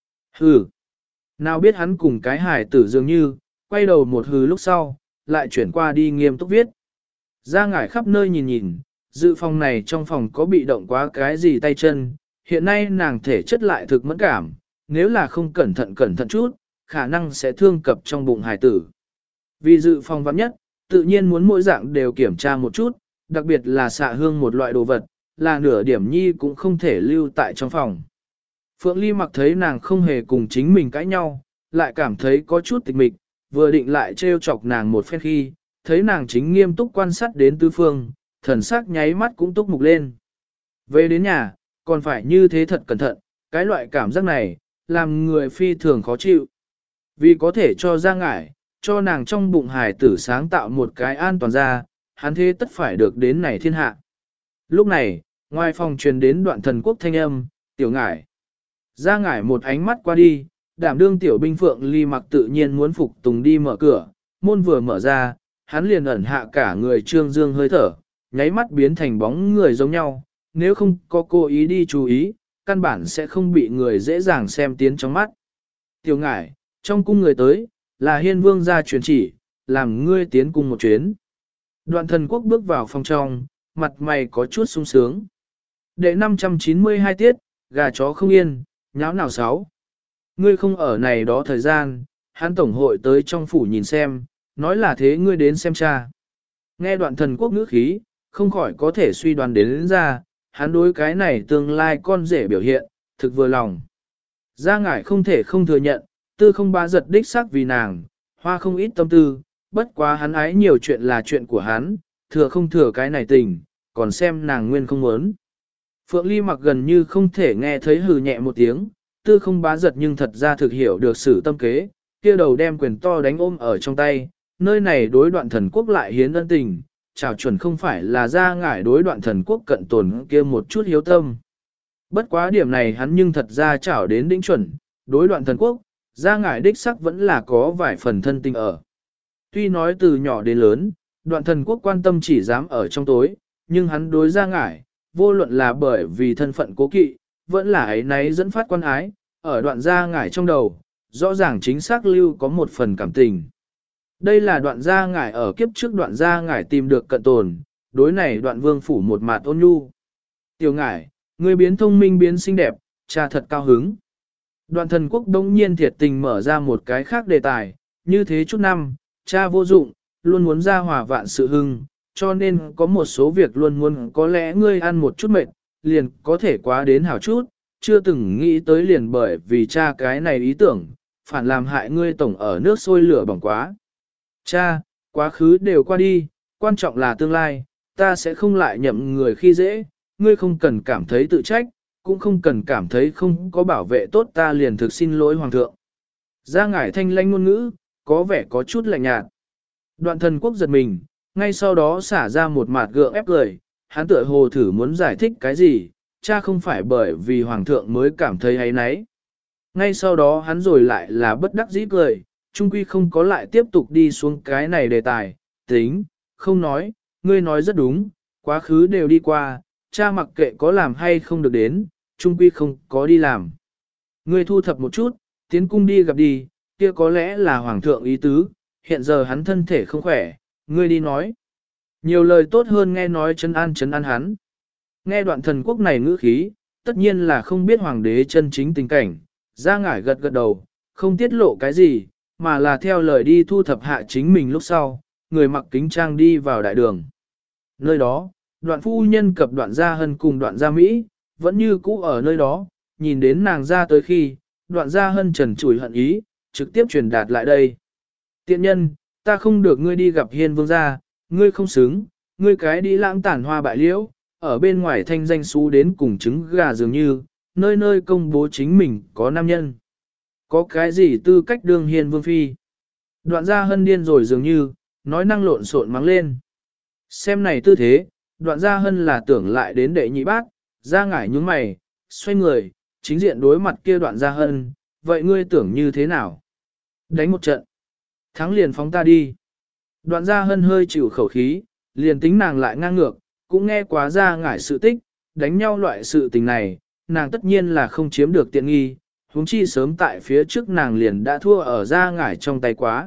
Hừ. Nào biết hắn cùng cái hải tử dường như, quay đầu một hừ lúc sau, lại chuyển qua đi nghiêm túc viết. Ra ngải khắp nơi nhìn nhìn, dự phòng này trong phòng có bị động quá cái gì tay chân, hiện nay nàng thể chất lại thực mẫn cảm, nếu là không cẩn thận cẩn thận chút, khả năng sẽ thương cập trong bụng hải tử. Vì dự phòng vắng nhất, tự nhiên muốn mỗi dạng đều kiểm tra một chút, đặc biệt là xạ hương một loại đồ vật, là nửa điểm nhi cũng không thể lưu tại trong phòng. Phượng Ly mặc thấy nàng không hề cùng chính mình cãi nhau, lại cảm thấy có chút tịch mịch, vừa định lại trêu chọc nàng một phen khi, thấy nàng chính nghiêm túc quan sát đến tứ phương, thần sắc nháy mắt cũng túc mục lên. Về đến nhà, còn phải như thế thật cẩn thận, cái loại cảm giác này, làm người phi thường khó chịu. Vì có thể cho ra ngải, cho nàng trong bụng hài tử sáng tạo một cái an toàn ra, hắn thế tất phải được đến này thiên hạ. Lúc này, ngoài phòng truyền đến đoạn thần quốc thanh âm, tiểu ngải. Ra ngải một ánh mắt qua đi, đảm đương tiểu binh Phượng Ly mặc tự nhiên muốn phục tùng đi mở cửa, môn vừa mở ra, hắn liền ẩn hạ cả người trương dương hơi thở, nháy mắt biến thành bóng người giống nhau, nếu không có cố ý đi chú ý, căn bản sẽ không bị người dễ dàng xem tiến trong mắt. Tiểu ngải, trong cung người tới, là hiên vương ra truyền chỉ, làm ngươi tiến cung một chuyến. Đoạn thần quốc bước vào phòng trong, mặt mày có chút sung sướng. Đệ năm trăm chín mươi hai tiết, gà chó không yên, nháo nào sáu. Ngươi không ở này đó thời gian, hắn tổng hội tới trong phủ nhìn xem, nói là thế ngươi đến xem cha. Nghe đoạn thần quốc ngữ khí, không khỏi có thể suy đoán đến, đến ra, hắn đối cái này tương lai con rể biểu hiện, thực vừa lòng. Gia ngải không thể không thừa nhận, tư không bá giật đích xác vì nàng, hoa không ít tâm tư, bất quá hắn ái nhiều chuyện là chuyện của hắn, thừa không thừa cái này tình, còn xem nàng nguyên không muốn. Phượng Ly mặc gần như không thể nghe thấy hừ nhẹ một tiếng, tư không bá giật nhưng thật ra thực hiểu được sự tâm kế, kia đầu đem quyền to đánh ôm ở trong tay, nơi này đối đoạn thần quốc lại hiến ân tình, chào chuẩn không phải là ra ngải đối đoạn thần quốc cận tồn kia một chút hiếu tâm. Bất quá điểm này hắn nhưng thật ra chảo đến đỉnh chuẩn, đối đoạn thần quốc, ra ngải đích sắc vẫn là có vài phần thân tình ở. Tuy nói từ nhỏ đến lớn, đoạn thần quốc quan tâm chỉ dám ở trong tối, nhưng hắn đối ra ngải, vô luận là bởi vì thân phận cố kỵ, vẫn là ấy nấy dẫn phát quan ái, ở đoạn ra ngải trong đầu, rõ ràng chính xác lưu có một phần cảm tình. Đây là đoạn gia ngải ở kiếp trước đoạn gia ngải tìm được cận tồn, đối này đoạn vương phủ một mặt ôn nhu. Tiểu ngải, người biến thông minh biến xinh đẹp, cha thật cao hứng. Đoạn thần quốc đông nhiên thiệt tình mở ra một cái khác đề tài, như thế chút năm, cha vô dụng, luôn muốn ra hòa vạn sự hưng, cho nên có một số việc luôn muốn có lẽ ngươi ăn một chút mệt, liền có thể quá đến hảo chút, chưa từng nghĩ tới liền bởi vì cha cái này ý tưởng, phản làm hại ngươi tổng ở nước sôi lửa bỏng quá. Cha, quá khứ đều qua đi, quan trọng là tương lai, ta sẽ không lại nhậm người khi dễ, ngươi không cần cảm thấy tự trách, cũng không cần cảm thấy không có bảo vệ tốt ta liền thực xin lỗi hoàng thượng. Gia ngải thanh lanh ngôn ngữ, có vẻ có chút lạnh nhạt. Đoạn thần quốc giật mình, ngay sau đó xả ra một mặt gượng ép cười, hắn tựa hồ thử muốn giải thích cái gì, cha không phải bởi vì hoàng thượng mới cảm thấy ấy nấy. Ngay sau đó hắn rồi lại là bất đắc dĩ cười, trung quy không có lại tiếp tục đi xuống cái này đề tài, tính, không nói, ngươi nói rất đúng, quá khứ đều đi qua, cha mặc kệ có làm hay không được đến, trung quy không có đi làm. Ngươi thu thập một chút, tiến cung đi gặp đi, kia có lẽ là hoàng thượng ý tứ, hiện giờ hắn thân thể không khỏe, ngươi đi nói. Nhiều lời tốt hơn nghe nói chân an chân an hắn. Nghe đoạn thần quốc này ngữ khí, tất nhiên là không biết hoàng đế chân chính tình cảnh, ra ngải gật gật đầu, không tiết lộ cái gì, mà là theo lời đi thu thập hạ chính mình lúc sau, người mặc kính trang đi vào đại đường. Nơi đó, đoạn phu nhân cập đoạn gia hân cùng đoạn gia Mỹ, vẫn như cũ ở nơi đó, nhìn đến nàng ra tới khi, đoạn gia hân trần chủi hận ý, trực tiếp truyền đạt lại đây. Tiện nhân, ta không được ngươi đi gặp hiên vương gia, ngươi không xứng, ngươi cái đi lãng tản hoa bại liễu, ở bên ngoài thanh danh xú đến cùng trứng gà dường như, nơi nơi công bố chính mình có nam nhân. Có cái gì tư cách đương hiên vương phi? Đoạn gia hân điên rồi dường như, nói năng lộn xộn mắng lên. Xem này tư thế, đoạn gia hân là tưởng lại đến đệ nhị bát, ra ngải nhướng mày, xoay người, chính diện đối mặt kia đoạn gia hân, vậy ngươi tưởng như thế nào? Đánh một trận. Thắng liền phóng ta đi. Đoạn gia hân hơi chịu khẩu khí, liền tính nàng lại ngang ngược, cũng nghe quá ra ngải sự tích, đánh nhau loại sự tình này, nàng tất nhiên là không chiếm được tiện nghi, huống chi sớm tại phía trước nàng liền đã thua ở ra ngải trong tay quá.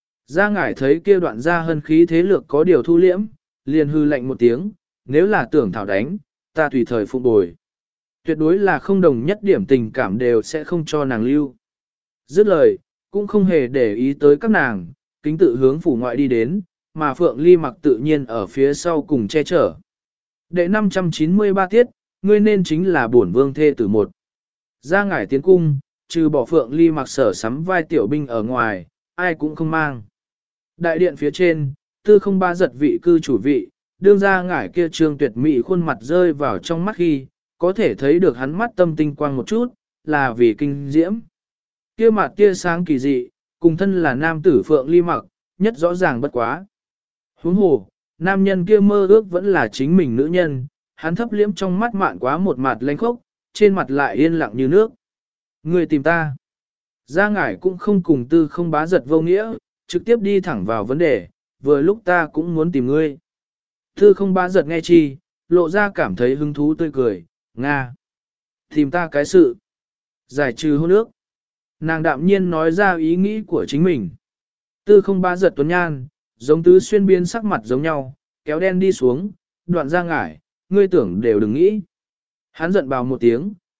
Ra ngải thấy kia đoạn gia hân khí thế lược có điều thu liễm, liền hư lạnh một tiếng, nếu là tưởng thảo đánh, ta tùy thời phụ bồi. Tuyệt đối là không đồng nhất điểm tình cảm đều sẽ không cho nàng lưu. Dứt lời, cũng không hề để ý tới các nàng, kính tự hướng phủ ngoại đi đến, mà Phượng Ly mặc tự nhiên ở phía sau cùng che chở. Đệ năm trăm chín mươi ba tiết, ngươi nên chính là bổn vương thê tử một. Ra ngải tiến cung, trừ bỏ Phượng Ly mặc sở sắm vai tiểu binh ở ngoài, ai cũng không mang. Đại điện phía trên, tư không ba giật vị cư chủ vị, đương ra ngải kia trương tuyệt mỹ khuôn mặt rơi vào trong mắt khi, có thể thấy được hắn mắt tâm tinh quang một chút, là vì kinh diễm. Kia mặt kia sáng kỳ dị, cùng thân là nam tử Phượng Ly mặc, nhất rõ ràng bất quá. Huống hồ, nam nhân kia mơ ước vẫn là chính mình nữ nhân, hắn thấp liễm trong mắt mạn quá một mặt lanh khốc, trên mặt lại yên lặng như nước. Người tìm ta. Gia ngải cũng không cùng tư không bá giật vô nghĩa, trực tiếp đi thẳng vào vấn đề, vừa lúc ta cũng muốn tìm ngươi. Tư không bá giật nghe chi, lộ ra cảm thấy hứng thú tươi cười, Nga. Tìm ta cái sự. Giải trừ hôn ước. Nàng đạm nhiên nói ra ý nghĩ của chính mình. Tư không bá giật tuấn nhan, giống tứ xuyên biên sắc mặt giống nhau, kéo đen đi xuống, đoạn ra ngải, ngươi tưởng đều đừng nghĩ. Hắn giận bào một tiếng,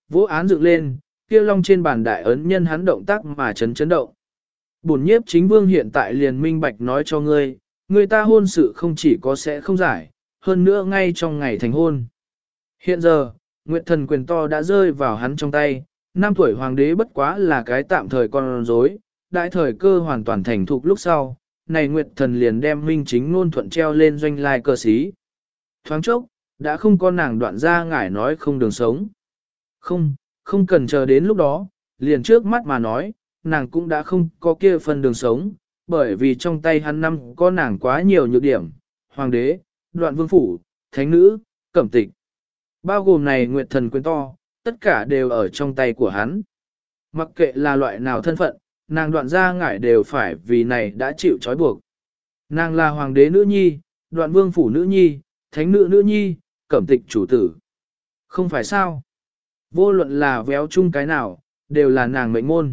vỗ án dựng lên, kia long trên bàn đại ấn nhân hắn động tác mà chấn chấn động. Bổn nhiếp chính vương hiện tại liền minh bạch nói cho ngươi, người ta hôn sự không chỉ có sẽ không giải, hơn nữa ngay trong ngày thành hôn. Hiện giờ, Nguyệt thần quyền to đã rơi vào hắn trong tay, năm tuổi hoàng đế bất quá là cái tạm thời con rối, đại thời cơ hoàn toàn thành thục lúc sau, này Nguyệt thần liền đem minh chính ngôn thuận treo lên doanh lai cơ sĩ. Thoáng chốc, đã không có nàng đoạn ra ngải nói không đường sống. Không, không cần chờ đến lúc đó, liền trước mắt mà nói, nàng cũng đã không có kia phần đường sống, bởi vì trong tay hắn năm có nàng quá nhiều nhược điểm, hoàng đế, đoạn vương phủ, thánh nữ, cẩm tịch. Bao gồm này nguyệt thần quyền to, tất cả đều ở trong tay của hắn. Mặc kệ là loại nào thân phận, nàng đoạn ra ngải đều phải vì này đã chịu trói buộc. Nàng là hoàng đế nữ nhi, đoạn vương phủ nữ nhi, thánh nữ nữ nhi, cẩm tịch chủ tử. Không phải sao? Vô luận là véo chung cái nào, đều là nàng mệnh môn.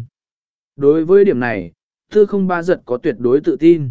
Đối với điểm này, tư không ba giật có tuyệt đối tự tin.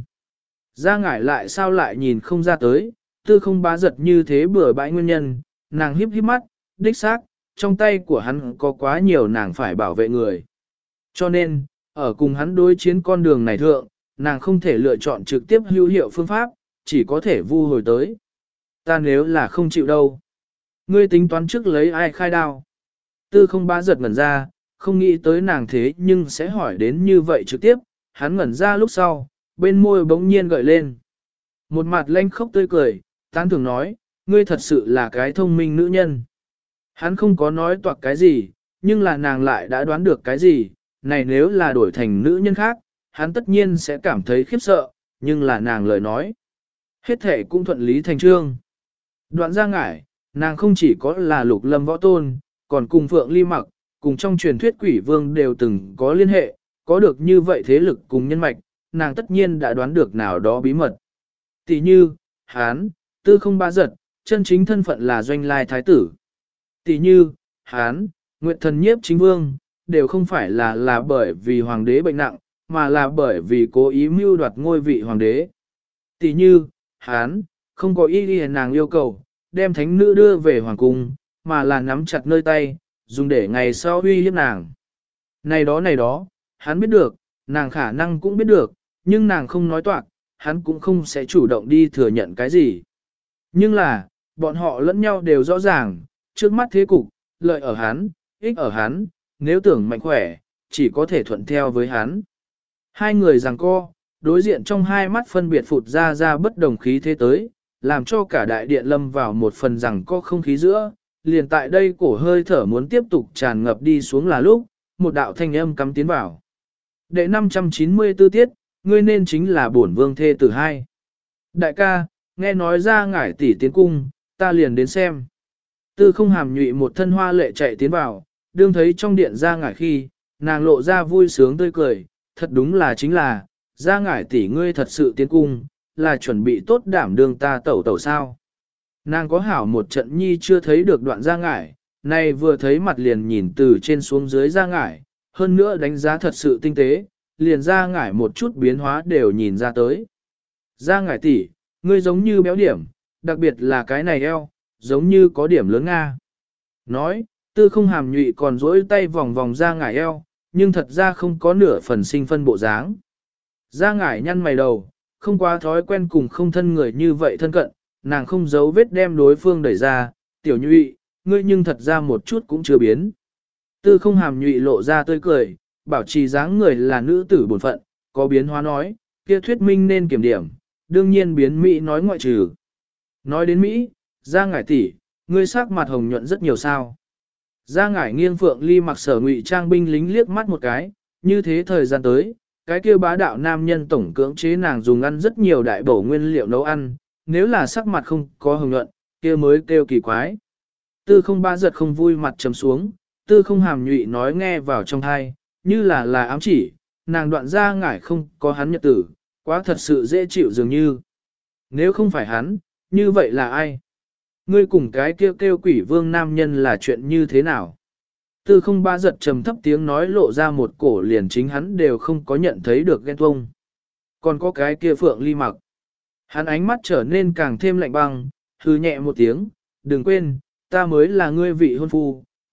Ra ngải lại sao lại nhìn không ra tới, tư không ba giật như thế bừa bãi nguyên nhân, nàng híp híp mắt, đích xác, trong tay của hắn có quá nhiều nàng phải bảo vệ người. Cho nên, ở cùng hắn đối chiến con đường này thượng, nàng không thể lựa chọn trực tiếp hữu hiệu phương pháp, chỉ có thể vu hồi tới. Ta nếu là không chịu đâu. Ngươi tính toán trước lấy ai khai đao. Tư không ba giật ngẩn ra, không nghĩ tới nàng thế nhưng sẽ hỏi đến như vậy trực tiếp, hắn ngẩn ra lúc sau, bên môi bỗng nhiên gợi lên. Một mặt lanh khóc tươi cười, tán thường nói, ngươi thật sự là cái thông minh nữ nhân. Hắn không có nói toạc cái gì, nhưng là nàng lại đã đoán được cái gì, này nếu là đổi thành nữ nhân khác, hắn tất nhiên sẽ cảm thấy khiếp sợ, nhưng là nàng lời nói. Hết thể cũng thuận lý thành trương. Đoạn ra ngải, nàng không chỉ có là lục lâm võ tôn, còn cùng Phượng Ly Mặc, cùng trong truyền thuyết quỷ vương đều từng có liên hệ, có được như vậy thế lực cùng nhân mạch, nàng tất nhiên đã đoán được nào đó bí mật. Tỷ như, Hán, tư không ba giật, chân chính thân phận là doanh lai thái tử. Tỷ như, Hán, Nguyệt thần nhiếp chính vương, đều không phải là là bởi vì hoàng đế bệnh nặng, mà là bởi vì cố ý mưu đoạt ngôi vị hoàng đế. Tỷ như, Hán, không có ý ý nàng yêu cầu, đem thánh nữ đưa về hoàng cung, mà là nắm chặt nơi tay, dùng để ngày sau uy hiếp nàng. Này đó này đó, hắn biết được, nàng khả năng cũng biết được, nhưng nàng không nói toạc, hắn cũng không sẽ chủ động đi thừa nhận cái gì. Nhưng là, bọn họ lẫn nhau đều rõ ràng, trước mắt thế cục, lợi ở hắn, ích ở hắn, nếu tưởng mạnh khỏe, chỉ có thể thuận theo với hắn. Hai người giằng co, đối diện trong hai mắt phân biệt phụt ra ra bất đồng khí thế tới, làm cho cả đại điện lâm vào một phần giằng co không khí giữa, liền tại đây cổ hơi thở muốn tiếp tục tràn ngập đi xuống là lúc, một đạo thanh âm cắm tiến vào. Đệ năm trăm chín mươi tư tiết, ngươi nên chính là bổn vương thê tử hai. Đại ca, nghe nói ra ngải tỷ tiến cung, ta liền đến xem. Tư không hàm nhụy một thân hoa lệ chạy tiến vào, đương thấy trong điện ra ngải khi, nàng lộ ra vui sướng tươi cười, thật đúng là chính là, ra ngải tỷ ngươi thật sự tiến cung, là chuẩn bị tốt đảm đương ta tẩu tẩu sao. Nàng có hảo một trận nhi chưa thấy được đoạn ra ngải, nay vừa thấy mặt liền nhìn từ trên xuống dưới ra ngải, hơn nữa đánh giá thật sự tinh tế, liền ra ngải một chút biến hóa đều nhìn ra tới. Ra ngải tỷ, ngươi giống như béo điểm, đặc biệt là cái này eo, giống như có điểm lớn Nga. Nói, tư không hàm nhụy còn dỗi tay vòng vòng ra ngải eo, nhưng thật ra không có nửa phần sinh phân bộ dáng. Ra ngải nhăn mày đầu, không quá thói quen cùng không thân người như vậy thân cận, nàng không giấu vết đem đối phương đẩy ra, tiểu nhụy, ngươi nhưng thật ra một chút cũng chưa biến. Tư không hàm nhụy lộ ra tươi cười, bảo trì dáng người là nữ tử bổn phận, có biến hóa nói, kia thuyết minh nên kiểm điểm, đương nhiên biến Mỹ nói ngoại trừ. Nói đến Mỹ, ra ngải tỷ, ngươi sắc mặt hồng nhuận rất nhiều sao. Ra ngải nghiêng Phượng Ly Mặc sở ngụy trang binh lính liếc mắt một cái, như thế thời gian tới, cái kia bá đạo nam nhân tổng cưỡng chế nàng dùng ăn rất nhiều đại bổ nguyên liệu nấu ăn, nếu là sắc mặt không có hồng nhuận, kia mới kêu kỳ quái. Tư không ba giật không vui mặt trầm xuống, tư không hàm nhụy nói nghe vào trong thai, như là là ám chỉ, nàng đoạn ra ngải không có hắn nhật tử, quá thật sự dễ chịu dường như. Nếu không phải hắn, như vậy là ai? Ngươi cùng cái kêu kêu quỷ vương nam nhân là chuyện như thế nào? Tư không ba giật trầm thấp tiếng nói lộ ra một cổ liền chính hắn đều không có nhận thấy được ghen tuông. Còn có cái kia Phượng Ly Mặc. Hắn ánh mắt trở nên càng thêm lạnh băng, hư nhẹ một tiếng, đừng quên, ta mới là ngươi vị hôn phu,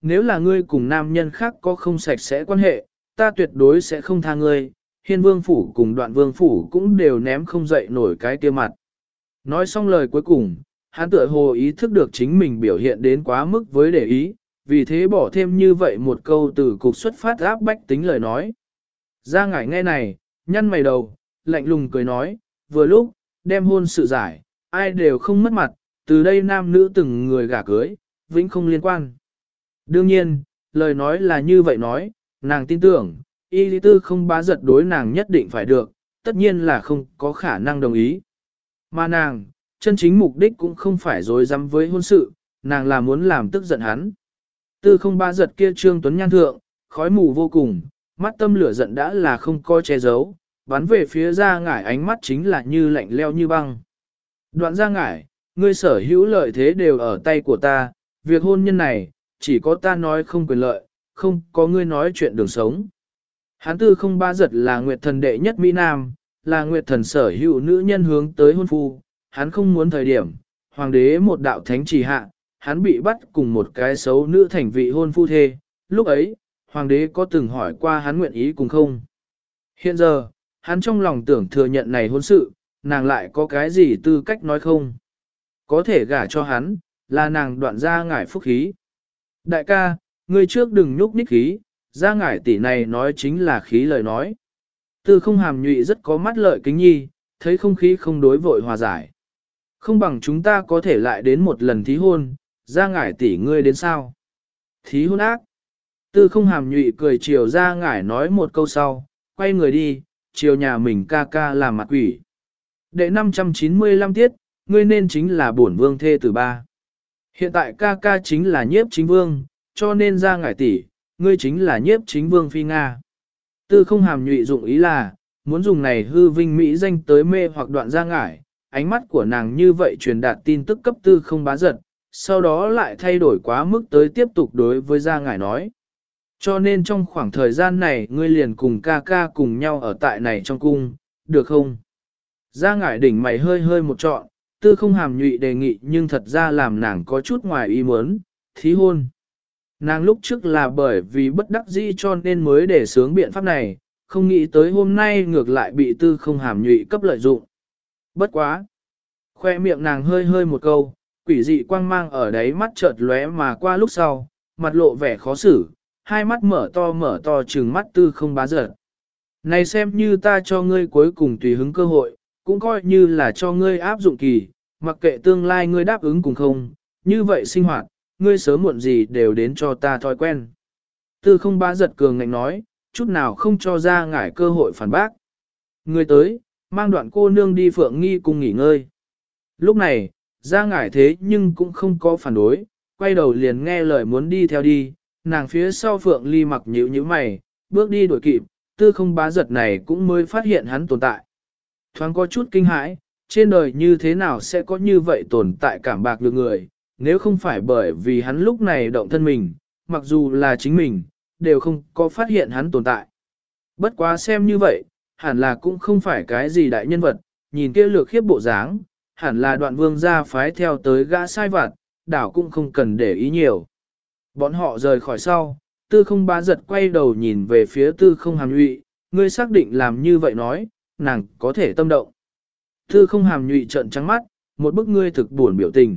nếu là ngươi cùng nam nhân khác có không sạch sẽ quan hệ, ta tuyệt đối sẽ không tha ngươi, hiên vương phủ cùng đoạn vương phủ cũng đều ném không dậy nổi cái kia mặt. Nói xong lời cuối cùng, hắn tựa hồ ý thức được chính mình biểu hiện đến quá mức với để ý, vì thế bỏ thêm như vậy một câu từ cục xuất phát áp bách tính lời nói. Gia ngải nghe này, nhăn mày đầu, lạnh lùng cười nói, vừa lúc, đem hôn sự giải, ai đều không mất mặt, từ đây nam nữ từng người gả cưới, vĩnh không liên quan. Đương nhiên, lời nói là như vậy nói, nàng tin tưởng, y lý tư không bá giật đối nàng nhất định phải được, tất nhiên là không có khả năng đồng ý. Mà nàng, chân chính mục đích cũng không phải dối dám với hôn sự, nàng là muốn làm tức giận hắn. Tư không bá giật kia trương tuấn nhan thượng, khói mù vô cùng, mắt tâm lửa giận đã là không coi che giấu, bắn về phía Gia Ngải ánh mắt chính là như lạnh leo như băng. Đoạn Gia Ngải, ngươi sở hữu lợi thế đều ở tay của ta, việc hôn nhân này, chỉ có ta nói không quyền lợi, không có ngươi nói chuyện đường sống. Hán tư không ba giật là nguyệt thần đệ nhất Mỹ Nam, là nguyệt thần sở hữu nữ nhân hướng tới hôn phu, hắn không muốn thời điểm, hoàng đế một đạo thánh chỉ hạ, hắn bị bắt cùng một cái xấu nữ thành vị hôn phu thê, lúc ấy, hoàng đế có từng hỏi qua hắn nguyện ý cùng không. Hiện giờ, hắn trong lòng tưởng thừa nhận này hôn sự, nàng lại có cái gì tư cách nói không. Có thể gả cho hắn, là nàng đoạn Gia Ngải phúc khí. Đại ca, ngươi trước đừng nhúc nhích khí, Gia Ngải tỷ này nói chính là khí lời nói. Tư không hàm nhụy rất có mắt lợi kính nhi, thấy không khí không đối vội hòa giải. Không bằng chúng ta có thể lại đến một lần thí hôn, Gia Ngải tỷ ngươi đến sao? Thí hôn ác. Tư không hàm nhụy cười chiều Gia Ngải nói một câu sau, quay người đi, chiều nhà mình ca ca làm mặt quỷ. Đệ năm trăm chín mươi lăm tiết, ngươi nên chính là bổn vương thê tử ba. Hiện tại ca ca chính là nhiếp chính vương, cho nên Gia Ngải tỷ, ngươi chính là nhiếp chính vương phi Nga. Tư không hàm nhụy dụng ý là, muốn dùng này hư vinh mỹ danh tới mê hoặc đoạn Gia Ngải, ánh mắt của nàng như vậy truyền đạt tin tức cấp tư không bá giật, sau đó lại thay đổi quá mức tới tiếp tục đối với Gia Ngải nói. Cho nên trong khoảng thời gian này ngươi liền cùng ca ca cùng nhau ở tại này trong cung, được không? Gia Ngải đỉnh mày hơi hơi một trọn, tư không hàm nhụy đề nghị nhưng thật ra làm nàng có chút ngoài ý muốn, thí hôn. Nàng lúc trước là bởi vì bất đắc dĩ cho nên mới để sướng biện pháp này, không nghĩ tới hôm nay ngược lại bị tư không hàm nhụy cấp lợi dụng. Bất quá. Khoe miệng nàng hơi hơi một câu, quỷ dị quang mang ở đấy mắt chợt lóe mà qua lúc sau, mặt lộ vẻ khó xử, hai mắt mở to mở to trừng mắt tư không bá giật. Này xem như ta cho ngươi cuối cùng tùy hứng cơ hội, cũng coi như là cho ngươi áp dụng kỳ, mặc kệ tương lai ngươi đáp ứng cùng không, như vậy sinh hoạt, ngươi sớm muộn gì đều đến cho ta thói quen. Tư không bá giật cường ngạnh nói, chút nào không cho Gia Ngải cơ hội phản bác. Ngươi tới, mang đoạn cô nương đi Phượng Nghi cùng nghỉ ngơi. Lúc này, Gia Ngải thế nhưng cũng không có phản đối, quay đầu liền nghe lời muốn đi theo đi, nàng phía sau Phượng Ly mặc nhíu nhíu mày, bước đi đuổi kịp, tư không bá giật này cũng mới phát hiện hắn tồn tại. Thoáng có chút kinh hãi, trên đời như thế nào sẽ có như vậy tồn tại cảm bạc được người, nếu không phải bởi vì hắn lúc này động thân mình, mặc dù là chính mình, đều không có phát hiện hắn tồn tại. Bất quá xem như vậy, hẳn là cũng không phải cái gì đại nhân vật, nhìn kia lược khiếp bộ dáng, hẳn là đoạn vương gia phái theo tới gã sai vặt, đảo cũng không cần để ý nhiều. Bọn họ rời khỏi sau, tư không bá giật quay đầu nhìn về phía tư không hàm nhụy, ngươi xác định làm như vậy nói, nàng có thể tâm động. Tư không hàm nhụy trợn trắng mắt, một bức ngươi thực buồn biểu tình.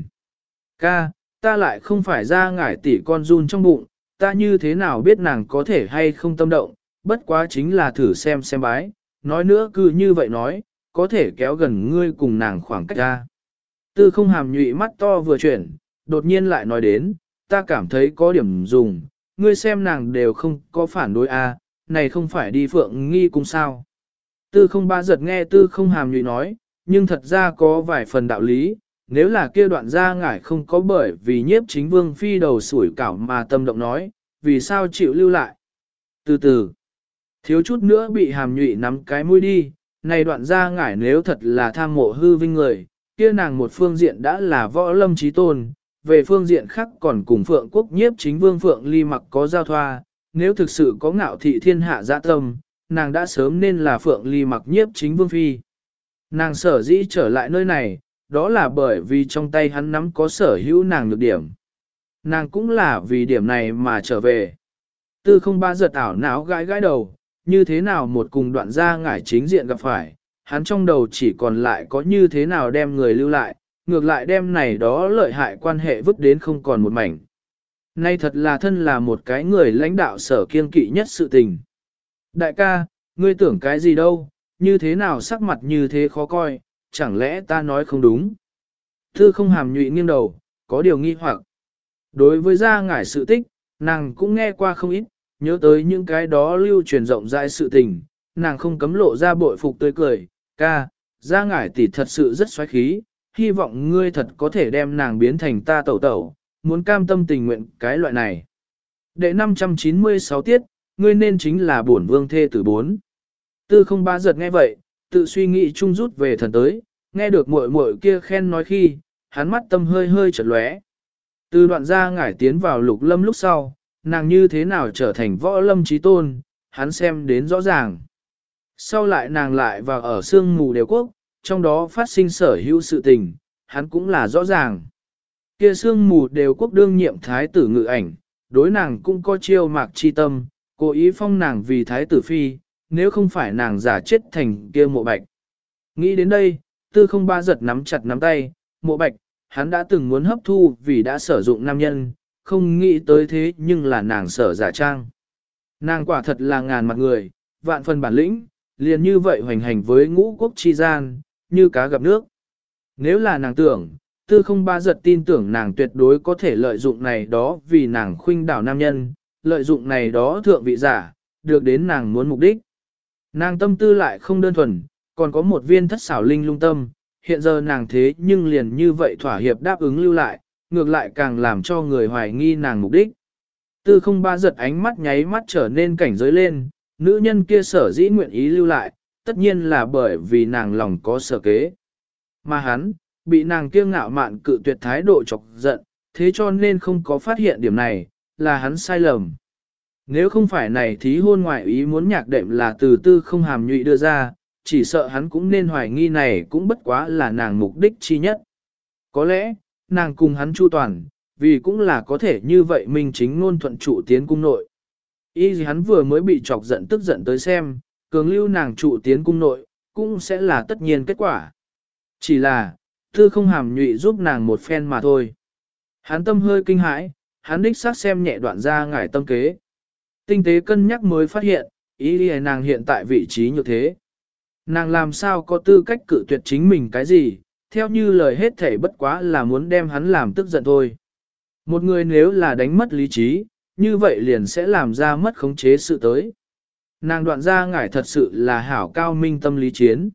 Ca, ta lại không phải Gia Ngải tỷ con run trong bụng, ta như thế nào biết nàng có thể hay không tâm động, bất quá chính là thử xem xem bái, nói nữa cứ như vậy nói, có thể kéo gần ngươi cùng nàng khoảng cách ra. Tư không hàm nhụy mắt to vừa chuyển, đột nhiên lại nói đến, ta cảm thấy có điểm dùng, ngươi xem nàng đều không có phản đối a, này không phải đi Phượng Nghi cung sao. Tư không ba giật nghe tư không hàm nhụy nói, nhưng thật ra có vài phần đạo lý, nếu là kia đoạn Gia Ngải không có bởi vì nhiếp chính vương phi đầu sủi cảo mà tâm động nói, vì sao chịu lưu lại. Từ từ, thiếu chút nữa bị hàm nhụy nắm cái mũi đi, này đoạn Gia Ngải nếu thật là tham mộ hư vinh người, kia nàng một phương diện đã là võ lâm trí tôn, về phương diện khác còn cùng Phượng Quốc nhiếp chính vương Phượng Ly mặc có giao thoa, nếu thực sự có ngạo thị thiên hạ dạ tâm, nàng đã sớm nên là Phượng Ly mặc nhiếp chính vương phi. Nàng sở dĩ trở lại nơi này, đó là bởi vì trong tay hắn nắm có sở hữu nàng nhược điểm. nàng cũng là vì điểm này mà trở về. Tư không ba giật ảo não gãi gãi đầu, như thế nào một cùng đoạn gia ngải chính diện gặp phải, hắn trong đầu chỉ còn lại có như thế nào đem người lưu lại, ngược lại đem này đó lợi hại quan hệ vứt đến không còn một mảnh. Nay thật là thân là một cái người lãnh đạo sở kiên kỵ nhất sự tình. Đại ca, ngươi tưởng cái gì đâu, như thế nào sắc mặt như thế khó coi, chẳng lẽ ta nói không đúng. Tư không hàm nhụy nghiêng đầu, có điều nghi hoặc. Đối với gia ngải sự tích, nàng cũng nghe qua không ít, nhớ tới những cái đó lưu truyền rộng rãi sự tình, nàng không cấm lộ ra bội phục tươi cười, ca, gia ngải tỷ thật sự rất xoáy khí, hy vọng ngươi thật có thể đem nàng biến thành ta tẩu tẩu, muốn cam tâm tình nguyện cái loại này. Đệ năm trăm chín mươi sáu tiết, ngươi nên chính là bổn vương thê tử bốn. Tư không ba giật nghe vậy, tự suy nghĩ chung rút về thần tới, nghe được muội muội kia khen nói khi, hắn mắt tâm hơi hơi chợt lóe. Từ đoạn gia ngải tiến vào lục lâm lúc sau, nàng như thế nào trở thành võ lâm trí tôn, hắn xem đến rõ ràng. Sau lại nàng lại vào ở sương mù đều quốc, trong đó phát sinh sở hữu sự tình, hắn cũng là rõ ràng. Kia sương mù đều quốc đương nhiệm thái tử ngự ảnh, đối nàng cũng có chiêu mạc chi tâm, cố ý phong nàng vì thái tử phi, nếu không phải nàng giả chết thành kia mộ bạch. Nghĩ đến đây, tư không ba giật nắm chặt nắm tay, mộ bạch, hắn đã từng muốn hấp thu vì đã sử dụng nam nhân, không nghĩ tới thế nhưng là nàng sở giả trang. Nàng quả thật là ngàn mặt người, vạn phần bản lĩnh, liền như vậy hoành hành với ngũ quốc chi gian, như cá gặp nước. Nếu là nàng tưởng, tư không ba giật tin tưởng nàng tuyệt đối có thể lợi dụng này đó vì nàng khuynh đảo nam nhân, lợi dụng này đó thượng vị giả, được đến nàng muốn mục đích. Nàng tâm tư lại không đơn thuần, còn có một viên thất xảo linh lung tâm, hiện giờ nàng thế nhưng liền như vậy thỏa hiệp đáp ứng lưu lại, ngược lại càng làm cho người hoài nghi nàng mục đích. Tư không ba giật ánh mắt nháy mắt trở nên cảnh giới lên, nữ nhân kia sở dĩ nguyện ý lưu lại, tất nhiên là bởi vì nàng lòng có sở kế. Mà hắn, bị nàng kiêng ngạo mạn cự tuyệt thái độ chọc giận, thế cho nên không có phát hiện điểm này, là hắn sai lầm. Nếu không phải này thí hôn ngoại ý muốn nhạc đệm là từ tư không hàm nhụy đưa ra, chỉ sợ hắn cũng nên hoài nghi này cũng bất quá là nàng mục đích chi nhất. Có lẽ, nàng cùng hắn chu toàn, vì cũng là có thể như vậy mình chính ngôn thuận trụ tiến cung nội. Y gì hắn vừa mới bị chọc giận tức giận tới xem, cường lưu nàng trụ tiến cung nội, cũng sẽ là tất nhiên kết quả. Chỉ là, tư không hàm nhụy giúp nàng một phen mà thôi. Hắn tâm hơi kinh hãi, hắn đích xác xem nhẹ đoạn ra ngải tâm kế. Tinh tế cân nhắc mới phát hiện, ý đi nàng hiện tại vị trí như thế. Nàng làm sao có tư cách cự tuyệt chính mình cái gì, theo như lời hết thể bất quá là muốn đem hắn làm tức giận thôi. Một người nếu là đánh mất lý trí, như vậy liền sẽ làm ra mất khống chế sự tới. Nàng đoạn ra ngải thật sự là hảo cao minh tâm lý chiến.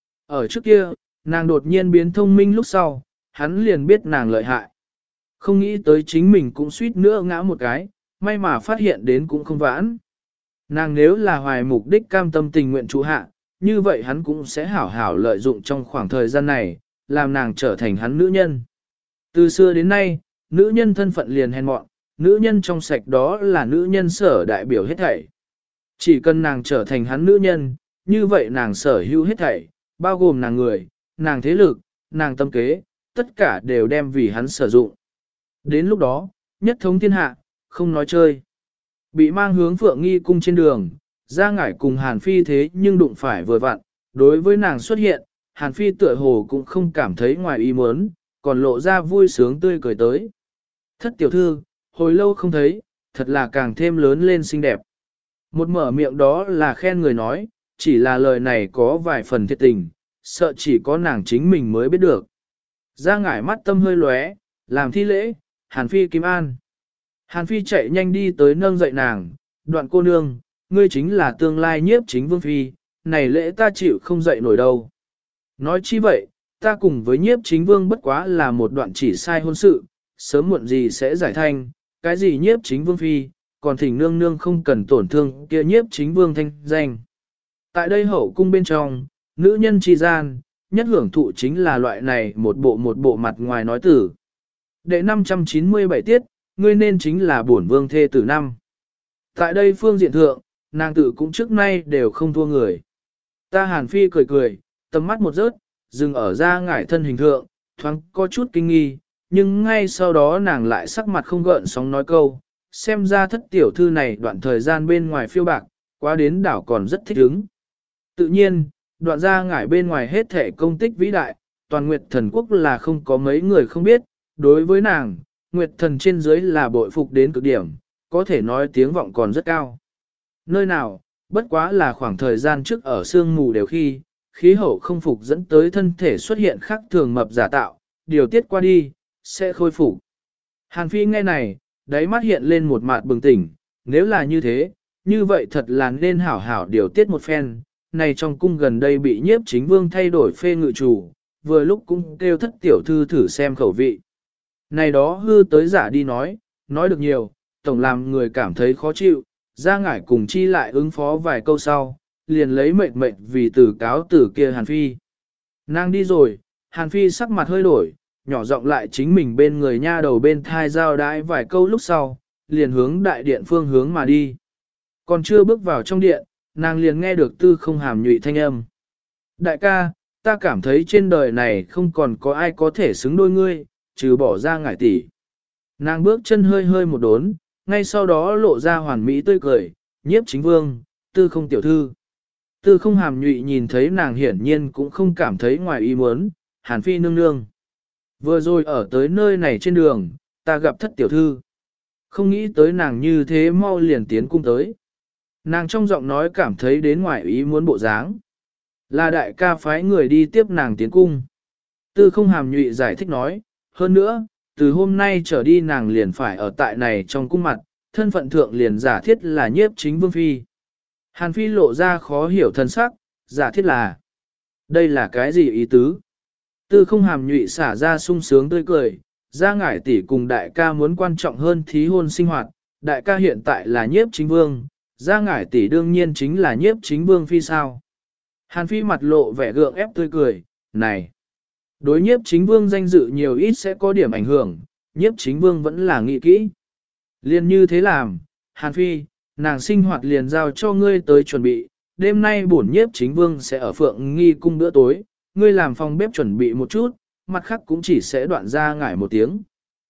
Ở trước kia, nàng đột nhiên biến thông minh lúc sau, hắn liền biết nàng lợi hại. Không nghĩ tới chính mình cũng suýt nữa ngã một cái, may mà phát hiện đến cũng không vãn. Nàng nếu là hoài mục đích cam tâm tình nguyện trụ hạ, như vậy hắn cũng sẽ hảo hảo lợi dụng trong khoảng thời gian này, làm nàng trở thành hắn nữ nhân. Từ xưa đến nay, nữ nhân thân phận liền hèn mọn, nữ nhân trong sạch đó là nữ nhân sở đại biểu hết thảy. Chỉ cần nàng trở thành hắn nữ nhân, như vậy nàng sở hữu hết thảy, bao gồm nàng người, nàng thế lực, nàng tâm kế, tất cả đều đem vì hắn sử dụng. Đến lúc đó, nhất thống thiên hạ, không nói chơi. Bị mang hướng Phượng Nghi cung trên đường, ra ngải cùng Hàn Phi thế nhưng đụng phải vừa vặn, đối với nàng xuất hiện, Hàn Phi tựa hồ cũng không cảm thấy ngoài ý muốn, còn lộ ra vui sướng tươi cười tới. Thất tiểu thư, hồi lâu không thấy, thật là càng thêm lớn lên xinh đẹp. Một mở miệng đó là khen người nói, chỉ là lời này có vài phần thiệt tình, sợ chỉ có nàng chính mình mới biết được. Ra ngải mắt tâm hơi lóe, làm thi lễ, Hàn Phi Kim An. Hàn Phi chạy nhanh đi tới nâng dậy nàng, đoạn cô nương, ngươi chính là tương lai nhiếp chính vương phi, này lễ ta chịu không dậy nổi đâu. Nói chi vậy, ta cùng với nhiếp chính vương bất quá là một đoạn chỉ sai hôn sự, sớm muộn gì sẽ giải thanh, cái gì nhiếp chính vương phi, còn thỉnh nương nương không cần tổn thương kia nhiếp chính vương thanh danh. Tại đây hậu cung bên trong, nữ nhân tri gian, nhất hưởng thụ chính là loại này một bộ một bộ mặt ngoài nói tử. Đệ năm trăm chín mươi bảy tiết, ngươi nên chính là bổn vương thê tử năm. Tại đây phương diện thượng, nàng tự cũng trước nay đều không thua người. Ta Hàn Phi cười cười, tầm mắt một rớt, dừng ở ra ngải thân hình thượng, thoáng có chút kinh nghi, nhưng ngay sau đó nàng lại sắc mặt không gợn sóng nói câu, xem ra thất tiểu thư này đoạn thời gian bên ngoài phiêu bạc, quá đến đảo còn rất thích ứng. Tự nhiên, đoạn ra ngải bên ngoài hết thể công tích vĩ đại, toàn Nguyệt Thần Quốc là không có mấy người không biết, đối với nàng, Nguyệt Thần trên dưới là bội phục đến cực điểm, có thể nói tiếng vọng còn rất cao. Nơi nào, bất quá là khoảng thời gian trước ở sương mù đều khi, khí hậu không phục dẫn tới thân thể xuất hiện khác thường mập giả tạo, điều tiết qua đi, sẽ khôi phục. Hàn Phi nghe này, đáy mắt hiện lên một mạt bừng tỉnh, nếu là như thế, như vậy thật là nên hảo hảo điều tiết một phen, này trong cung gần đây bị nhiếp chính vương thay đổi phê ngự chủ, vừa lúc cũng kêu thất tiểu thư thử xem khẩu vị. Này đó hư tới giả đi nói, nói được nhiều, tổng làm người cảm thấy khó chịu, ra ngải cùng chi lại ứng phó vài câu sau, liền lấy mệnh mệnh vì từ cáo tử kia Hàn Phi. Nàng đi rồi, Hàn Phi sắc mặt hơi đổi, nhỏ giọng lại chính mình bên người nha đầu bên thai giao đái vài câu lúc sau, liền hướng đại điện phương hướng mà đi. Còn chưa bước vào trong điện, nàng liền nghe được tư không hàm nhụy thanh âm. Đại ca, ta cảm thấy trên đời này không còn có ai có thể xứng đôi ngươi, trừ bỏ ra ngải tỷ. Nàng bước chân hơi hơi một đốn, ngay sau đó lộ ra hoàn mỹ tươi cười, nhiếp chính vương, tư không tiểu thư. Tư không hàm nhụy nhìn thấy nàng hiển nhiên cũng không cảm thấy ngoài ý muốn, Hàn Phi nương nương. Vừa rồi ở tới nơi này trên đường, ta gặp thất tiểu thư. Không nghĩ tới nàng như thế mau liền tiến cung tới. Nàng trong giọng nói cảm thấy đến ngoài ý muốn bộ dáng. Là đại ca phái người đi tiếp nàng tiến cung. Tư không hàm nhụy giải thích nói, hơn nữa, từ hôm nay trở đi nàng liền phải ở tại này trong cung mặt, thân phận thượng liền giả thiết là nhiếp chính vương phi. Hàn Phi lộ ra khó hiểu thân sắc, giả thiết là, đây là cái gì ý tứ? Tư không hàm nhụy xả ra sung sướng tươi cười, ra ngải tỷ cùng đại ca muốn quan trọng hơn thí hôn sinh hoạt, đại ca hiện tại là nhiếp chính vương, ra ngải tỷ đương nhiên chính là nhiếp chính vương phi sao. Hàn Phi mặt lộ vẻ gượng ép tươi cười, này, đối nhiếp chính vương danh dự nhiều ít sẽ có điểm ảnh hưởng, nhiếp chính vương vẫn là nghĩ kỹ. Liên như thế làm, Hàn Phi, nàng sinh hoạt liền giao cho ngươi tới chuẩn bị, đêm nay bổn nhiếp chính vương sẽ ở phượng nghi cung bữa tối, ngươi làm phòng bếp chuẩn bị một chút, mặt khác cũng chỉ sẽ đoạn ra ngải một tiếng.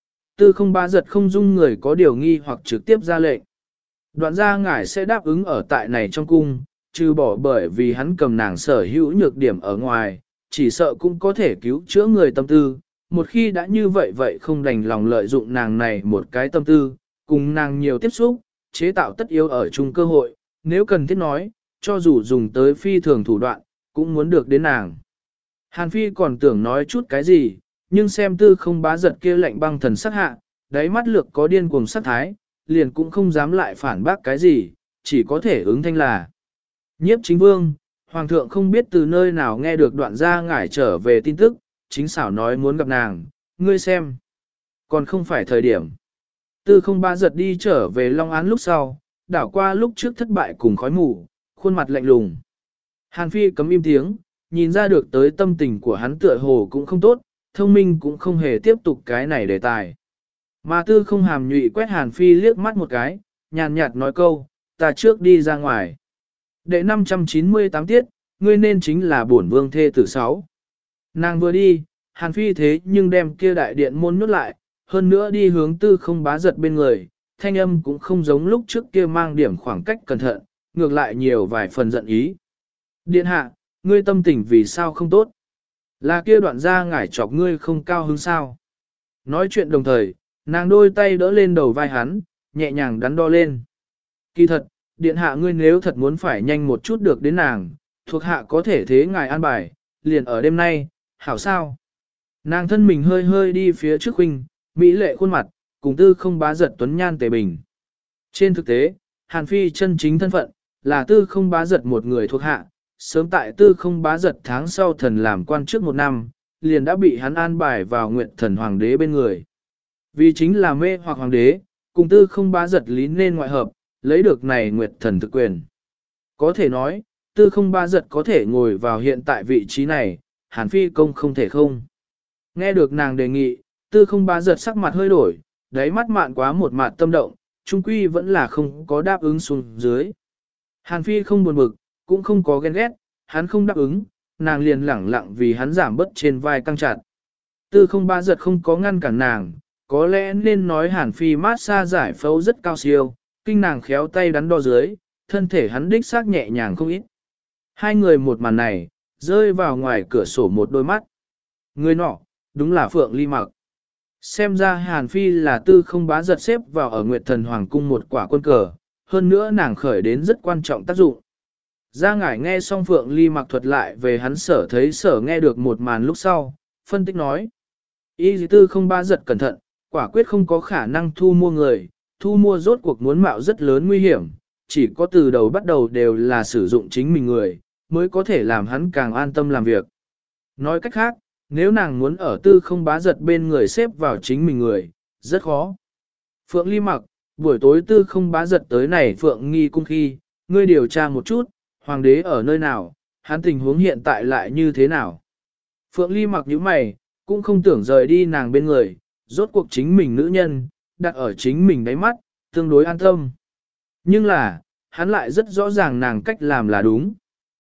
Tư không ba giật không dung người có điều nghi hoặc trực tiếp ra lệnh. Đoạn ra ngải sẽ đáp ứng ở tại này trong cung, trừ bỏ bởi vì hắn cầm nàng sở hữu nhược điểm ở ngoài, chỉ sợ cũng có thể cứu chữa người tâm tư. Một khi đã như vậy vậy không đành lòng lợi dụng nàng này một cái tâm tư, cùng nàng nhiều tiếp xúc, chế tạo tất yếu ở chung cơ hội, nếu cần thiết nói, cho dù dùng tới phi thường thủ đoạn, cũng muốn được đến nàng. Hàn Phi còn tưởng nói chút cái gì, nhưng xem tư không bá giật kia lạnh băng thần sắc hạ, đáy mắt lược có điên cuồng sắc thái, liền cũng không dám lại phản bác cái gì, chỉ có thể ứng thanh là. Nhiếp chính vương, hoàng thượng không biết từ nơi nào nghe được đoạn gia ngải trở về tin tức, chính xảo nói muốn gặp nàng, ngươi xem. Còn không phải thời điểm. Tư không ba giật đi trở về Long Án lúc sau, đảo qua lúc trước thất bại cùng khói mù, khuôn mặt lạnh lùng. Hàn Phi cấm im tiếng, nhìn ra được tới tâm tình của hắn tựa hồ cũng không tốt, thông minh cũng không hề tiếp tục cái này đề tài. Mà tư không hàm nhụy quét Hàn Phi liếc mắt một cái, nhàn nhạt nói câu, ta trước đi ra ngoài. Đệ năm trăm chín mươi tám tiết, ngươi nên chính là bổn vương thê tử sáu. Nàng vừa đi, Hàn Phi thế nhưng đem kia đại điện môn nhốt lại, hơn nữa đi hướng tư không bá giật bên người, thanh âm cũng không giống lúc trước kia mang điểm khoảng cách cẩn thận, ngược lại nhiều vài phần giận ý. Điện hạ, ngươi tâm tình vì sao không tốt? Là kia đoạn ra ngải chọc ngươi không cao hứng sao? Nói chuyện đồng thời, nàng đôi tay đỡ lên đầu vai hắn, nhẹ nhàng đắn đo lên. Kỳ thật, điện hạ ngươi nếu thật muốn phải nhanh một chút được đến nàng, thuộc hạ có thể thế ngài an bài, liền ở đêm nay, hảo sao? Nàng thân mình hơi hơi đi phía trước huynh, mỹ lệ khuôn mặt, cùng tư không bá giật tuấn nhan tề bình. Trên thực tế, Hàn Phi chân chính thân phận, là tư không bá giật một người thuộc hạ, sớm tại tư không bá giật tháng sau thần làm quan trước một năm, liền đã bị hắn an bài vào nguyện thần hoàng đế bên người. Vì chính là mê hoặc hoàng đế, cùng tư không bá giật lý nên ngoại hợp, lấy được này nguyệt thần thực quyền. Có thể nói, tư không bá giật có thể ngồi vào hiện tại vị trí này, Hàn Phi công không thể không. Nghe được nàng đề nghị, tư không bá giật sắc mặt hơi đổi, đáy mắt mạn quá một mạn tâm động, trung quy vẫn là không có đáp ứng xuống dưới. Hàn Phi không buồn bực, cũng không có ghen ghét, hắn không đáp ứng, nàng liền lẳng lặng vì hắn giảm bớt trên vai căng chặt. Tư không ba giật không có ngăn cản nàng, có lẽ nên nói Hàn Phi mát xa giải phẫu rất cao siêu, kinh nàng khéo tay đắn đo dưới, thân thể hắn đích xác nhẹ nhàng không ít. Hai người một màn này, rơi vào ngoài cửa sổ một đôi mắt. Người nọ, đúng là Phượng Ly Mặc. Xem ra Hàn Phi là tư không bá giật xếp vào ở Nguyệt Thần Hoàng Cung một quả quân cờ, hơn nữa nàng khởi đến rất quan trọng tác dụng. Gia Ngải nghe xong Phượng Ly Mặc thuật lại về hắn sở thấy sở nghe được một màn lúc sau, phân tích nói. Y tư không bá giật cẩn thận, quả quyết không có khả năng thu mua người, thu mua rốt cuộc muốn mạo rất lớn nguy hiểm, chỉ có từ đầu bắt đầu đều là sử dụng chính mình người, mới có thể làm hắn càng an tâm làm việc. Nói cách khác, nếu nàng muốn ở tư không bá giật bên người xếp vào chính mình người, rất khó. Phượng Ly Mặc, buổi tối tư không bá giật tới này Phượng Nghi cung khi, ngươi điều tra một chút, hoàng đế ở nơi nào, hắn tình huống hiện tại lại như thế nào. Phượng Ly Mặc nhíu mày, cũng không tưởng rời đi nàng bên người, rốt cuộc chính mình nữ nhân, đặt ở chính mình đáy mắt, tương đối an tâm. Nhưng là, hắn lại rất rõ ràng nàng cách làm là đúng.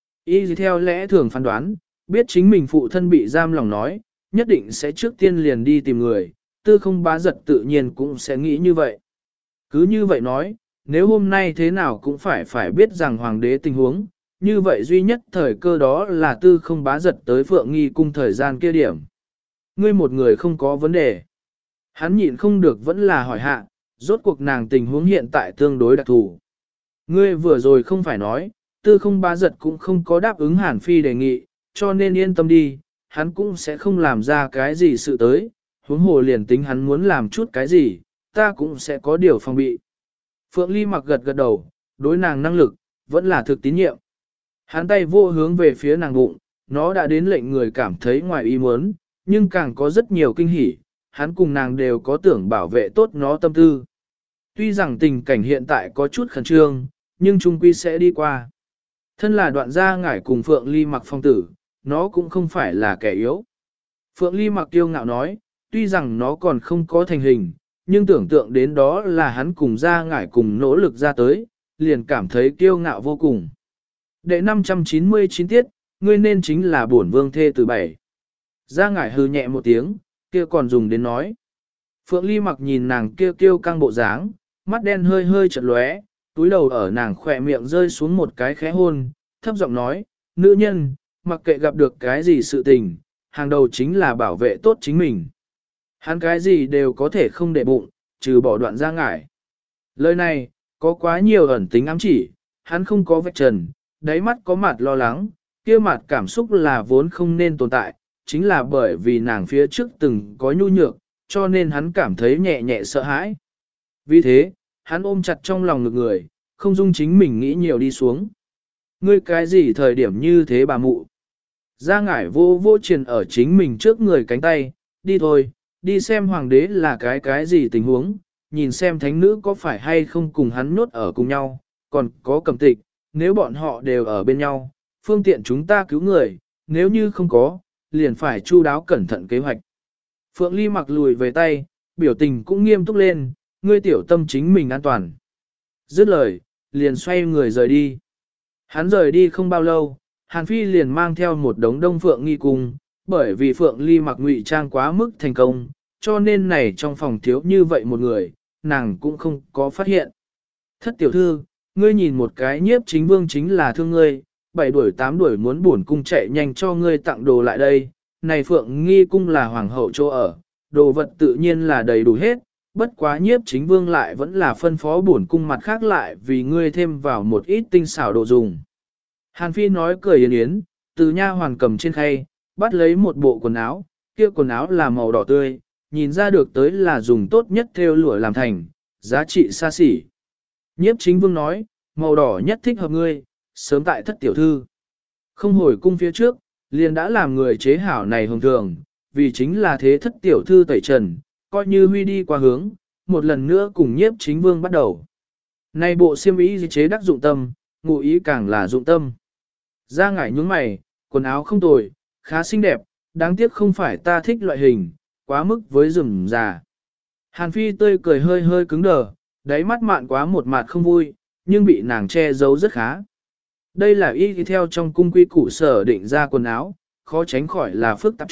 Y theo lẽ thường phán đoán, biết chính mình phụ thân bị giam lòng nói, nhất định sẽ trước tiên liền đi tìm người, tư không bá giật tự nhiên cũng sẽ nghĩ như vậy. Cứ như vậy nói, nếu hôm nay thế nào cũng phải phải biết rằng hoàng đế tình huống, như vậy duy nhất thời cơ đó là tư không bá giật tới Phượng Nghi cung thời gian kia điểm. Ngươi một người không có vấn đề. Hắn nhịn không được vẫn là hỏi hạ, rốt cuộc nàng tình huống hiện tại tương đối đặc thù. Ngươi vừa rồi không phải nói, tư không bá giật cũng không có đáp ứng Hàn Phi đề nghị, cho nên yên tâm đi, hắn cũng sẽ không làm ra cái gì sự tới, huống hồ liền tính hắn muốn làm chút cái gì, ta cũng sẽ có điều phòng bị. Phượng Ly Mặc gật gật đầu, đối nàng năng lực, vẫn là thực tín nhiệm. Hắn tay vô hướng về phía nàng bụng, nó đã đến lệnh người cảm thấy ngoài ý muốn, nhưng càng có rất nhiều kinh hỉ, hắn cùng nàng đều có tưởng bảo vệ tốt nó tâm tư. Tuy rằng tình cảnh hiện tại có chút khẩn trương, nhưng chung quy sẽ đi qua. Thân là Đoạn Gia Ngải cùng Phượng Ly Mặc phong tử, nó cũng không phải là kẻ yếu. Phượng Ly Mặc kiêu ngạo nói, tuy rằng nó còn không có thành hình, nhưng tưởng tượng đến đó là hắn cùng Gia Ngải cùng nỗ lực ra tới, liền cảm thấy kiêu ngạo vô cùng. Đệ năm trăm chín mươi chín tiết, ngươi nên chính là bổn vương thê từ bảy. Gia Ngải hừ nhẹ một tiếng, kia còn dùng đến nói. Phượng Ly Mặc nhìn nàng kia kiêu căng bộ dáng, mắt đen hơi hơi chật lóe, túi đầu ở nàng khỏe miệng rơi xuống một cái khẽ hôn, thấp giọng nói, nữ nhân, mặc kệ gặp được cái gì sự tình, hàng đầu chính là bảo vệ tốt chính mình. Hắn cái gì đều có thể không để bụng, trừ bỏ Đoạn Gia Ngải. Lời này, có quá nhiều ẩn tính ám chỉ, hắn không có vạch trần, đáy mắt có mặt lo lắng, kia mặt cảm xúc là vốn không nên tồn tại, chính là bởi vì nàng phía trước từng có nhu nhược, cho nên hắn cảm thấy nhẹ nhẹ sợ hãi. Vì thế, hắn ôm chặt trong lòng ngực người, không dung chính mình nghĩ nhiều đi xuống. Ngươi cái gì thời điểm như thế bà mụ? Gia Ngải vô vô truyền ở chính mình trước người cánh tay, đi thôi, đi xem hoàng đế là cái cái gì tình huống, nhìn xem thánh nữ có phải hay không cùng hắn nhốt ở cùng nhau, còn có Cẩm Tịch, nếu bọn họ đều ở bên nhau, phương tiện chúng ta cứu người, nếu như không có, liền phải chu đáo cẩn thận kế hoạch. Phượng Ly Mặc lùi về tay, biểu tình cũng nghiêm túc lên, ngươi tiểu tâm chính mình an toàn. Dứt lời, liền xoay người rời đi. Hắn rời đi không bao lâu, Hàn Phi liền mang theo một đống đông Phượng Nghi cung, bởi vì Phượng Ly Mặc ngụy trang quá mức thành công, cho nên này trong phòng thiếu như vậy một người, nàng cũng không có phát hiện. Thất tiểu thư, ngươi nhìn một cái nhiếp chính vương chính là thương ngươi, bảy đuổi tám đuổi muốn bổn cung chạy nhanh cho ngươi tặng đồ lại đây, này Phượng Nghi cung là hoàng hậu chỗ ở, đồ vật tự nhiên là đầy đủ hết, bất quá nhiếp chính vương lại vẫn là phân phó bổn cung mặt khác lại vì ngươi thêm vào một ít tinh xảo đồ dùng. Hàn Phi nói cười yến yến, từ nha hoàn cầm trên khay, bắt lấy một bộ quần áo, kia quần áo là màu đỏ tươi, nhìn ra được tới là dùng tốt nhất theo lụa làm thành, giá trị xa xỉ. Nhiếp chính vương nói, màu đỏ nhất thích hợp ngươi, sớm tại thất tiểu thư. Không hồi cung phía trước, liền đã làm người chế hảo này hồng thường, vì chính là thế thất tiểu thư tẩy trần, coi như huy đi qua hướng, một lần nữa cùng nhiếp chính vương bắt đầu. Này bộ xiêm y chế đắc dụng tâm, ngụ ý càng là dụng tâm. Gia Ngải nhướng mày, quần áo không tồi, khá xinh đẹp, đáng tiếc không phải ta thích loại hình, quá mức với rừng già. Hàn Phi tươi cười hơi hơi cứng đờ, đáy mắt mạn quá một mặt không vui, nhưng bị nàng che giấu rất khá. Đây là y theo trong cung quy củ sở định ra quần áo, khó tránh khỏi là phức tạp chút,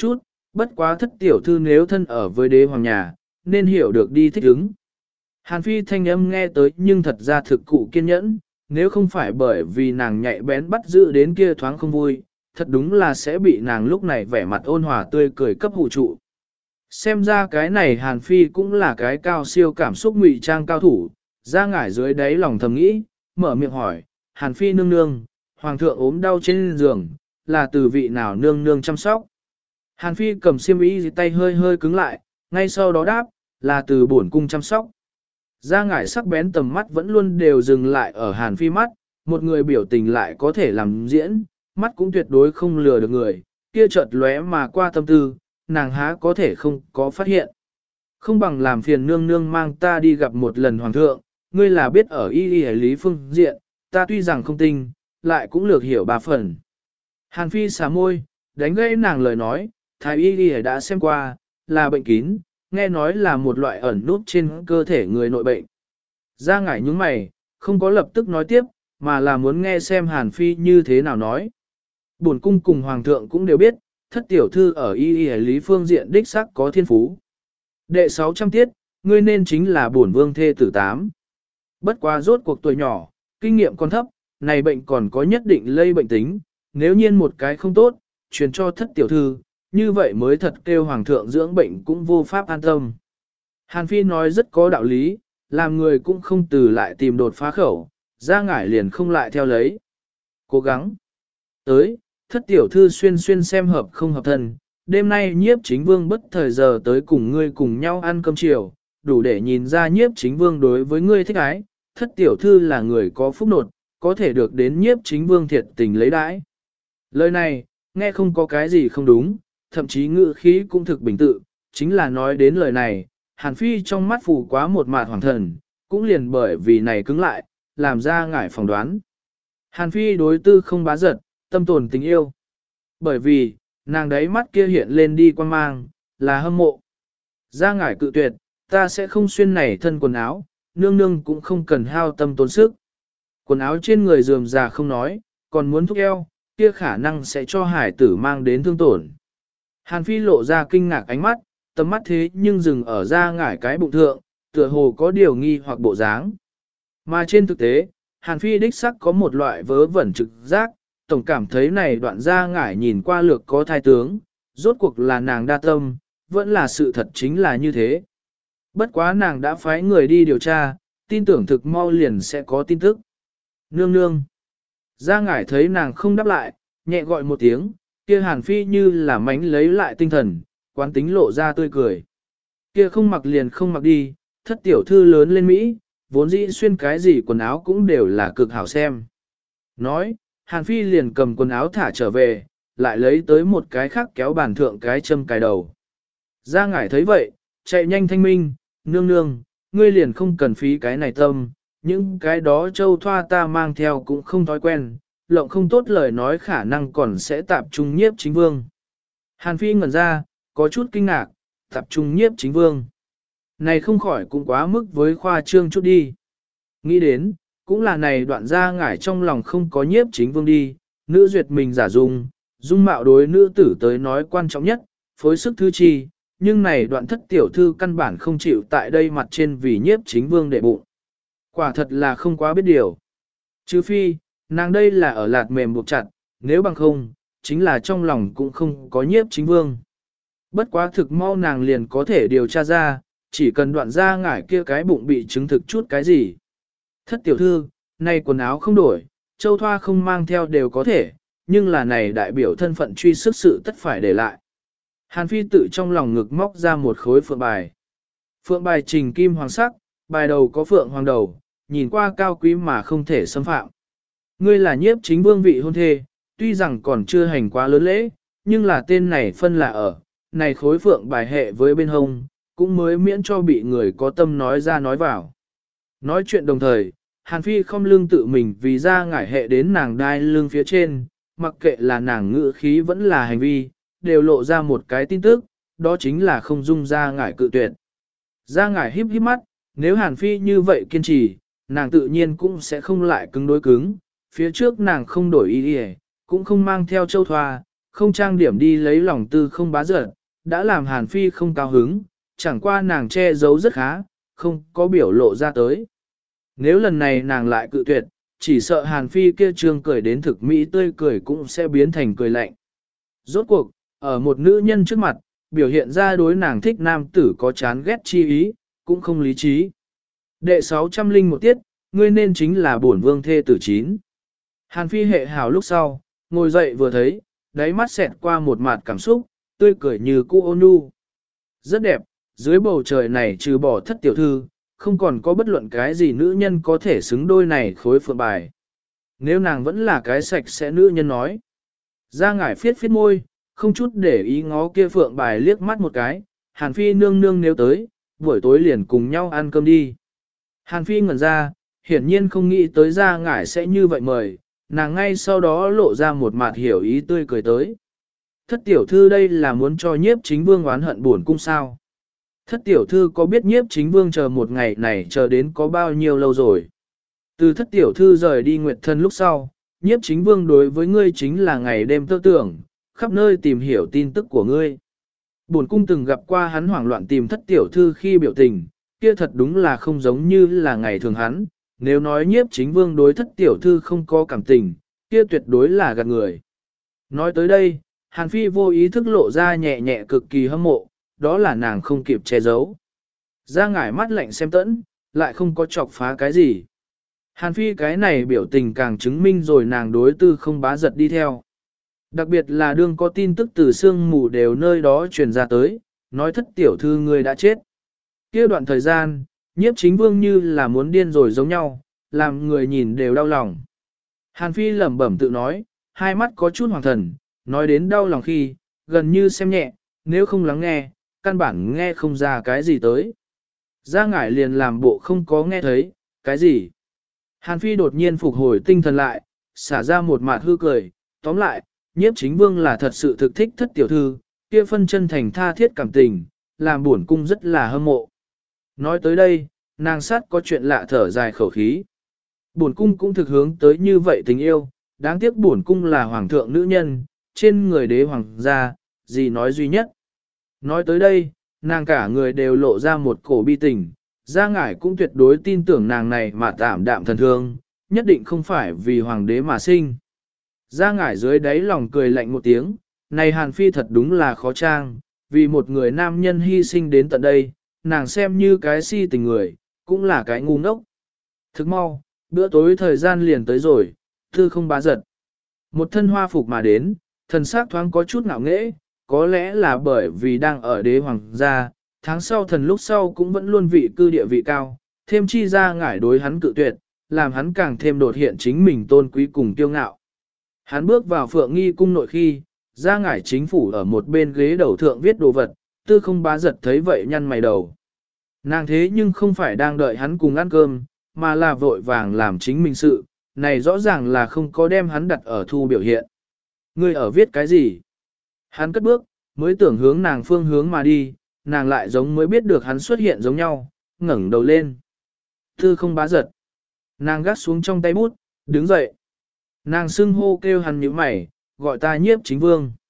bất quá thất tiểu thư nếu thân ở với đế hoàng nhà, nên hiểu được đi thích ứng. Hàn Phi thanh âm nghe tới nhưng thật ra thực cụ kiên nhẫn, nếu không phải bởi vì nàng nhạy bén bắt giữ đến kia thoáng không vui, thật đúng là sẽ bị nàng lúc này vẻ mặt ôn hòa tươi cười cấp hụ trụ. Xem ra cái này Hàn Phi cũng là cái cao siêu cảm xúc ngụy trang cao thủ, ra ngải dưới đáy lòng thầm nghĩ, mở miệng hỏi, Hàn Phi nương nương, hoàng thượng ốm đau trên giường, là từ vị nào nương nương chăm sóc. Hàn Phi cầm xiêm y tay hơi hơi cứng lại, ngay sau đó đáp, là từ bổn cung chăm sóc. Ra ngải sắc bén tầm mắt vẫn luôn đều dừng lại ở Hàn Phi mắt, một người biểu tình lại có thể làm diễn, mắt cũng tuyệt đối không lừa được người, kia chợt lóe mà qua tâm tư, nàng há có thể không có phát hiện. Không bằng làm phiền nương nương mang ta đi gặp một lần hoàng thượng, ngươi là biết ở y y lý phương diện, ta tuy rằng không tinh, lại cũng lược hiểu ba phần. Hàn Phi xả môi, đánh gãy nàng lời nói, thái y y đã xem qua, là bệnh kín, nghe nói là một loại ẩn nút trên cơ thể người nội bệnh. Ra ngải nhúng mày, không có lập tức nói tiếp, mà là muốn nghe xem Hàn Phi như thế nào nói. Bổn cung cùng hoàng thượng cũng đều biết, thất tiểu thư ở y y lý phương diện đích sắc có thiên phú. Đệ sáu trăm tiết, ngươi nên chính là bổn vương thê tử tám. Bất quá rốt cuộc tuổi nhỏ, kinh nghiệm còn thấp, này bệnh còn có nhất định lây bệnh tính, nếu nhiên một cái không tốt, truyền cho thất tiểu thư, như vậy mới thật kêu hoàng thượng dưỡng bệnh cũng vô pháp an tâm. Hàn Phi nói rất có đạo lý, làm người cũng không từ lại tìm đột phá khẩu, ra ngải liền không lại theo lấy. Cố gắng. Tới, thất tiểu thư xuyên xuyên xem hợp không hợp thân, đêm nay nhiếp chính vương bất thời giờ tới cùng ngươi cùng nhau ăn cơm chiều, đủ để nhìn ra nhiếp chính vương đối với ngươi thích ái, thất tiểu thư là người có phúc nột, có thể được đến nhiếp chính vương thiệt tình lấy đãi. Lời này, nghe không có cái gì không đúng, thậm chí ngữ khí cũng thực bình tự, chính là nói đến lời này, Hàn Phi trong mắt phù quá một mạt hoàng thần, cũng liền bởi vì này cứng lại, làm ra ngải phỏng đoán. Hàn Phi đối tư không bá giật, tâm tồn tình yêu. Bởi vì, nàng đấy mắt kia hiện lên đi quan mang, là hâm mộ. Ra ngải cự tuyệt, ta sẽ không xuyên này thân quần áo, nương nương cũng không cần hao tâm tốn sức. Quần áo trên người rườm rà không nói, còn muốn thúc eo, kia khả năng sẽ cho hải tử mang đến thương tổn. Hàn Phi lộ ra kinh ngạc ánh mắt, tầm mắt thế nhưng dừng ở ra ngải cái bụng thượng, tựa hồ có điều nghi hoặc bộ dáng. Mà trên thực tế, Hàn Phi đích sắc có một loại vớ vẩn trực giác, tổng cảm thấy này đoạn ra ngải nhìn qua lược có thai tướng, rốt cuộc là nàng đa tâm, vẫn là sự thật chính là như thế. Bất quá nàng đã phái người đi điều tra, tin tưởng thực mau liền sẽ có tin tức. Nương nương. Ra ngải thấy nàng không đáp lại, nhẹ gọi một tiếng, kia Hàn Phi như là mánh lấy lại tinh thần, quán tính lộ ra tươi cười. Kia không mặc liền không mặc đi, thất tiểu thư lớn lên Mỹ, vốn dĩ xuyên cái gì quần áo cũng đều là cực hảo xem. Nói, Hàn Phi liền cầm quần áo thả trở về, lại lấy tới một cái khác kéo bàn thượng cái châm cài đầu. Ra ngải thấy vậy, chạy nhanh thanh minh, nương nương, ngươi liền không cần phí cái này tâm, những cái đó châu thoa ta mang theo cũng không thói quen, lộng không tốt lời nói khả năng còn sẽ tạp trung nhiếp chính vương. Hàn Phi ngẩn ra, có chút kinh ngạc, tạp trung nhiếp chính vương. Này không khỏi cũng quá mức với khoa trương chút đi. Nghĩ đến, cũng là này đoạn ra ngải trong lòng không có nhiếp chính vương đi, nữ duyệt mình giả dung, dung mạo đối nữ tử tới nói quan trọng nhất, phối sức thư chi, nhưng này đoạn thất tiểu thư căn bản không chịu tại đây mặt trên vì nhiếp chính vương đệ bụng. Quả thật là không quá biết điều. Chứ phi, nàng đây là ở lạt mềm buộc chặt, nếu bằng không, chính là trong lòng cũng không có nhiếp chính vương. Bất quá thực mau nàng liền có thể điều tra ra, chỉ cần đoạn ra ngải kia cái bụng bị chứng thực chút cái gì. Thất tiểu thư, này quần áo không đổi, châu thoa không mang theo đều có thể, nhưng là này đại biểu thân phận truy sức sự tất phải để lại. Hàn Phi tự trong lòng ngực móc ra một khối phượng bài. Phượng bài trình kim hoàng sắc, bài đầu có phượng hoàng đầu, nhìn qua cao quý mà không thể xâm phạm. Ngươi là nhiếp chính vương vị hôn thê, tuy rằng còn chưa hành quá lớn lễ, nhưng là tên này phân là ở, này khối phượng bài hệ với bên hông, cũng mới miễn cho bị người có tâm nói ra nói vào. Nói chuyện đồng thời, Hàn Phi không lương tự mình vì ra ngải hệ đến nàng đai lưng phía trên, mặc kệ là nàng ngữ khí vẫn là hành vi, đều lộ ra một cái tin tức, đó chính là không dung ra ngải cự tuyệt. Ra ngải híp híp mắt, nếu Hàn Phi như vậy kiên trì, nàng tự nhiên cũng sẽ không lại cứng đối cứng, phía trước nàng không đổi ý đi cũng không mang theo châu thoa, không trang điểm đi lấy lòng tư không bá giật, đã làm Hàn Phi không cao hứng, chẳng qua nàng che giấu rất khá, không có biểu lộ ra tới. Nếu lần này nàng lại cự tuyệt, chỉ sợ Hàn Phi kia trương cười đến thực mỹ tươi cười cũng sẽ biến thành cười lạnh. Rốt cuộc, ở một nữ nhân trước mặt, biểu hiện ra đối nàng thích nam tử có chán ghét chi ý, cũng không lý trí. Đệ sáu trăm linh một tiết, ngươi nên chính là bổn vương thê tử chín. Hàn Phi hệ hảo lúc sau, ngồi dậy vừa thấy, đáy mắt xẹt qua một mặt cảm xúc, tươi cười như cũ ôn nhu. Rất đẹp, dưới bầu trời này trừ bỏ thất tiểu thư, không còn có bất luận cái gì nữ nhân có thể xứng đôi này khối phượng bài. Nếu nàng vẫn là cái sạch sẽ nữ nhân nói. Ra ngải phiết phiết môi, không chút để ý ngó kia phượng bài liếc mắt một cái, Hàn Phi nương nương nếu tới, buổi tối liền cùng nhau ăn cơm đi. Hàn Phi ngẩn ra, hiển nhiên không nghĩ tới ra ngải sẽ như vậy mời, nàng ngay sau đó lộ ra một mặt hiểu ý tươi cười tới. Thất tiểu thư đây là muốn cho nhiếp chính vương oán hận buồn cung sao. Thất tiểu thư có biết nhiếp chính vương chờ một ngày này chờ đến có bao nhiêu lâu rồi. Từ thất tiểu thư rời đi nguyệt thân lúc sau, nhiếp chính vương đối với ngươi chính là ngày đêm tơ tưởng, khắp nơi tìm hiểu tin tức của ngươi. Bổn cung từng gặp qua hắn hoảng loạn tìm thất tiểu thư khi biểu tình, kia thật đúng là không giống như là ngày thường hắn, nếu nói nhiếp chính vương đối thất tiểu thư không có cảm tình, kia tuyệt đối là gạt người. Nói tới đây, Hàn Phi vô ý thức lộ ra nhẹ nhẹ cực kỳ hâm mộ, đó là nàng không kịp che giấu. Ra ngải mắt lạnh xem tẫn, lại không có chọc phá cái gì. Hàn Phi cái này biểu tình càng chứng minh rồi nàng đối tư không bá giật đi theo. Đặc biệt là đương có tin tức từ sương mù đều nơi đó truyền ra tới, nói thất tiểu thư người đã chết. Kia đoạn thời gian, nhiếp chính vương như là muốn điên rồi giống nhau, làm người nhìn đều đau lòng. Hàn Phi lẩm bẩm tự nói, hai mắt có chút hoàng thần, nói đến đau lòng khi, gần như xem nhẹ, nếu không lắng nghe, căn bản nghe không ra cái gì tới. Ra ngải liền làm bộ không có nghe thấy, cái gì. Hàn Phi đột nhiên phục hồi tinh thần lại, xả ra một mạt hư cười, tóm lại, nhiếp chính vương là thật sự thực thích thất tiểu thư, kia phân chân thành tha thiết cảm tình, làm buồn cung rất là hâm mộ. Nói tới đây, nàng sát có chuyện lạ thở dài khẩu khí. Buồn cung cũng thực hướng tới như vậy tình yêu, đáng tiếc buồn cung là hoàng thượng nữ nhân, trên người đế hoàng gia, gì nói duy nhất. Nói tới đây, nàng cả người đều lộ ra một cổ bi tình, Gia ngải cũng tuyệt đối tin tưởng nàng này mà tạm đạm thần thương, nhất định không phải vì hoàng đế mà sinh. Gia ngải dưới đáy lòng cười lạnh một tiếng, này Hàn Phi thật đúng là khó trang, vì một người nam nhân hy sinh đến tận đây, nàng xem như cái si tình người, cũng là cái ngu ngốc. Thức mau, bữa tối thời gian liền tới rồi, thư không bá giật. Một thân hoa phục mà đến, thần sắc thoáng có chút ngạo nghễ, có lẽ là bởi vì đang ở đế hoàng gia, tháng sau thần lúc sau cũng vẫn luôn vị cư địa vị cao, thêm chi ra ngải đối hắn cự tuyệt, làm hắn càng thêm đột hiện chính mình tôn quý cùng kiêu ngạo. Hắn bước vào phượng nghi cung nội khi, ra ngải chính phủ ở một bên ghế đầu thượng viết đồ vật, tư không bá giật thấy vậy nhăn mày đầu. Nàng thế nhưng không phải đang đợi hắn cùng ăn cơm, mà là vội vàng làm chính mình sự, này rõ ràng là không có đem hắn đặt ở thu biểu hiện. Ngươi ở viết cái gì? Hắn cất bước, mới tưởng hướng nàng phương hướng mà đi, nàng lại giống mới biết được hắn xuất hiện giống nhau, ngẩng đầu lên. Tư không bá giật. Nàng gắt xuống trong tay bút, đứng dậy. Nàng xưng hô kêu hắn nhíu mày, gọi ta nhiếp chính vương.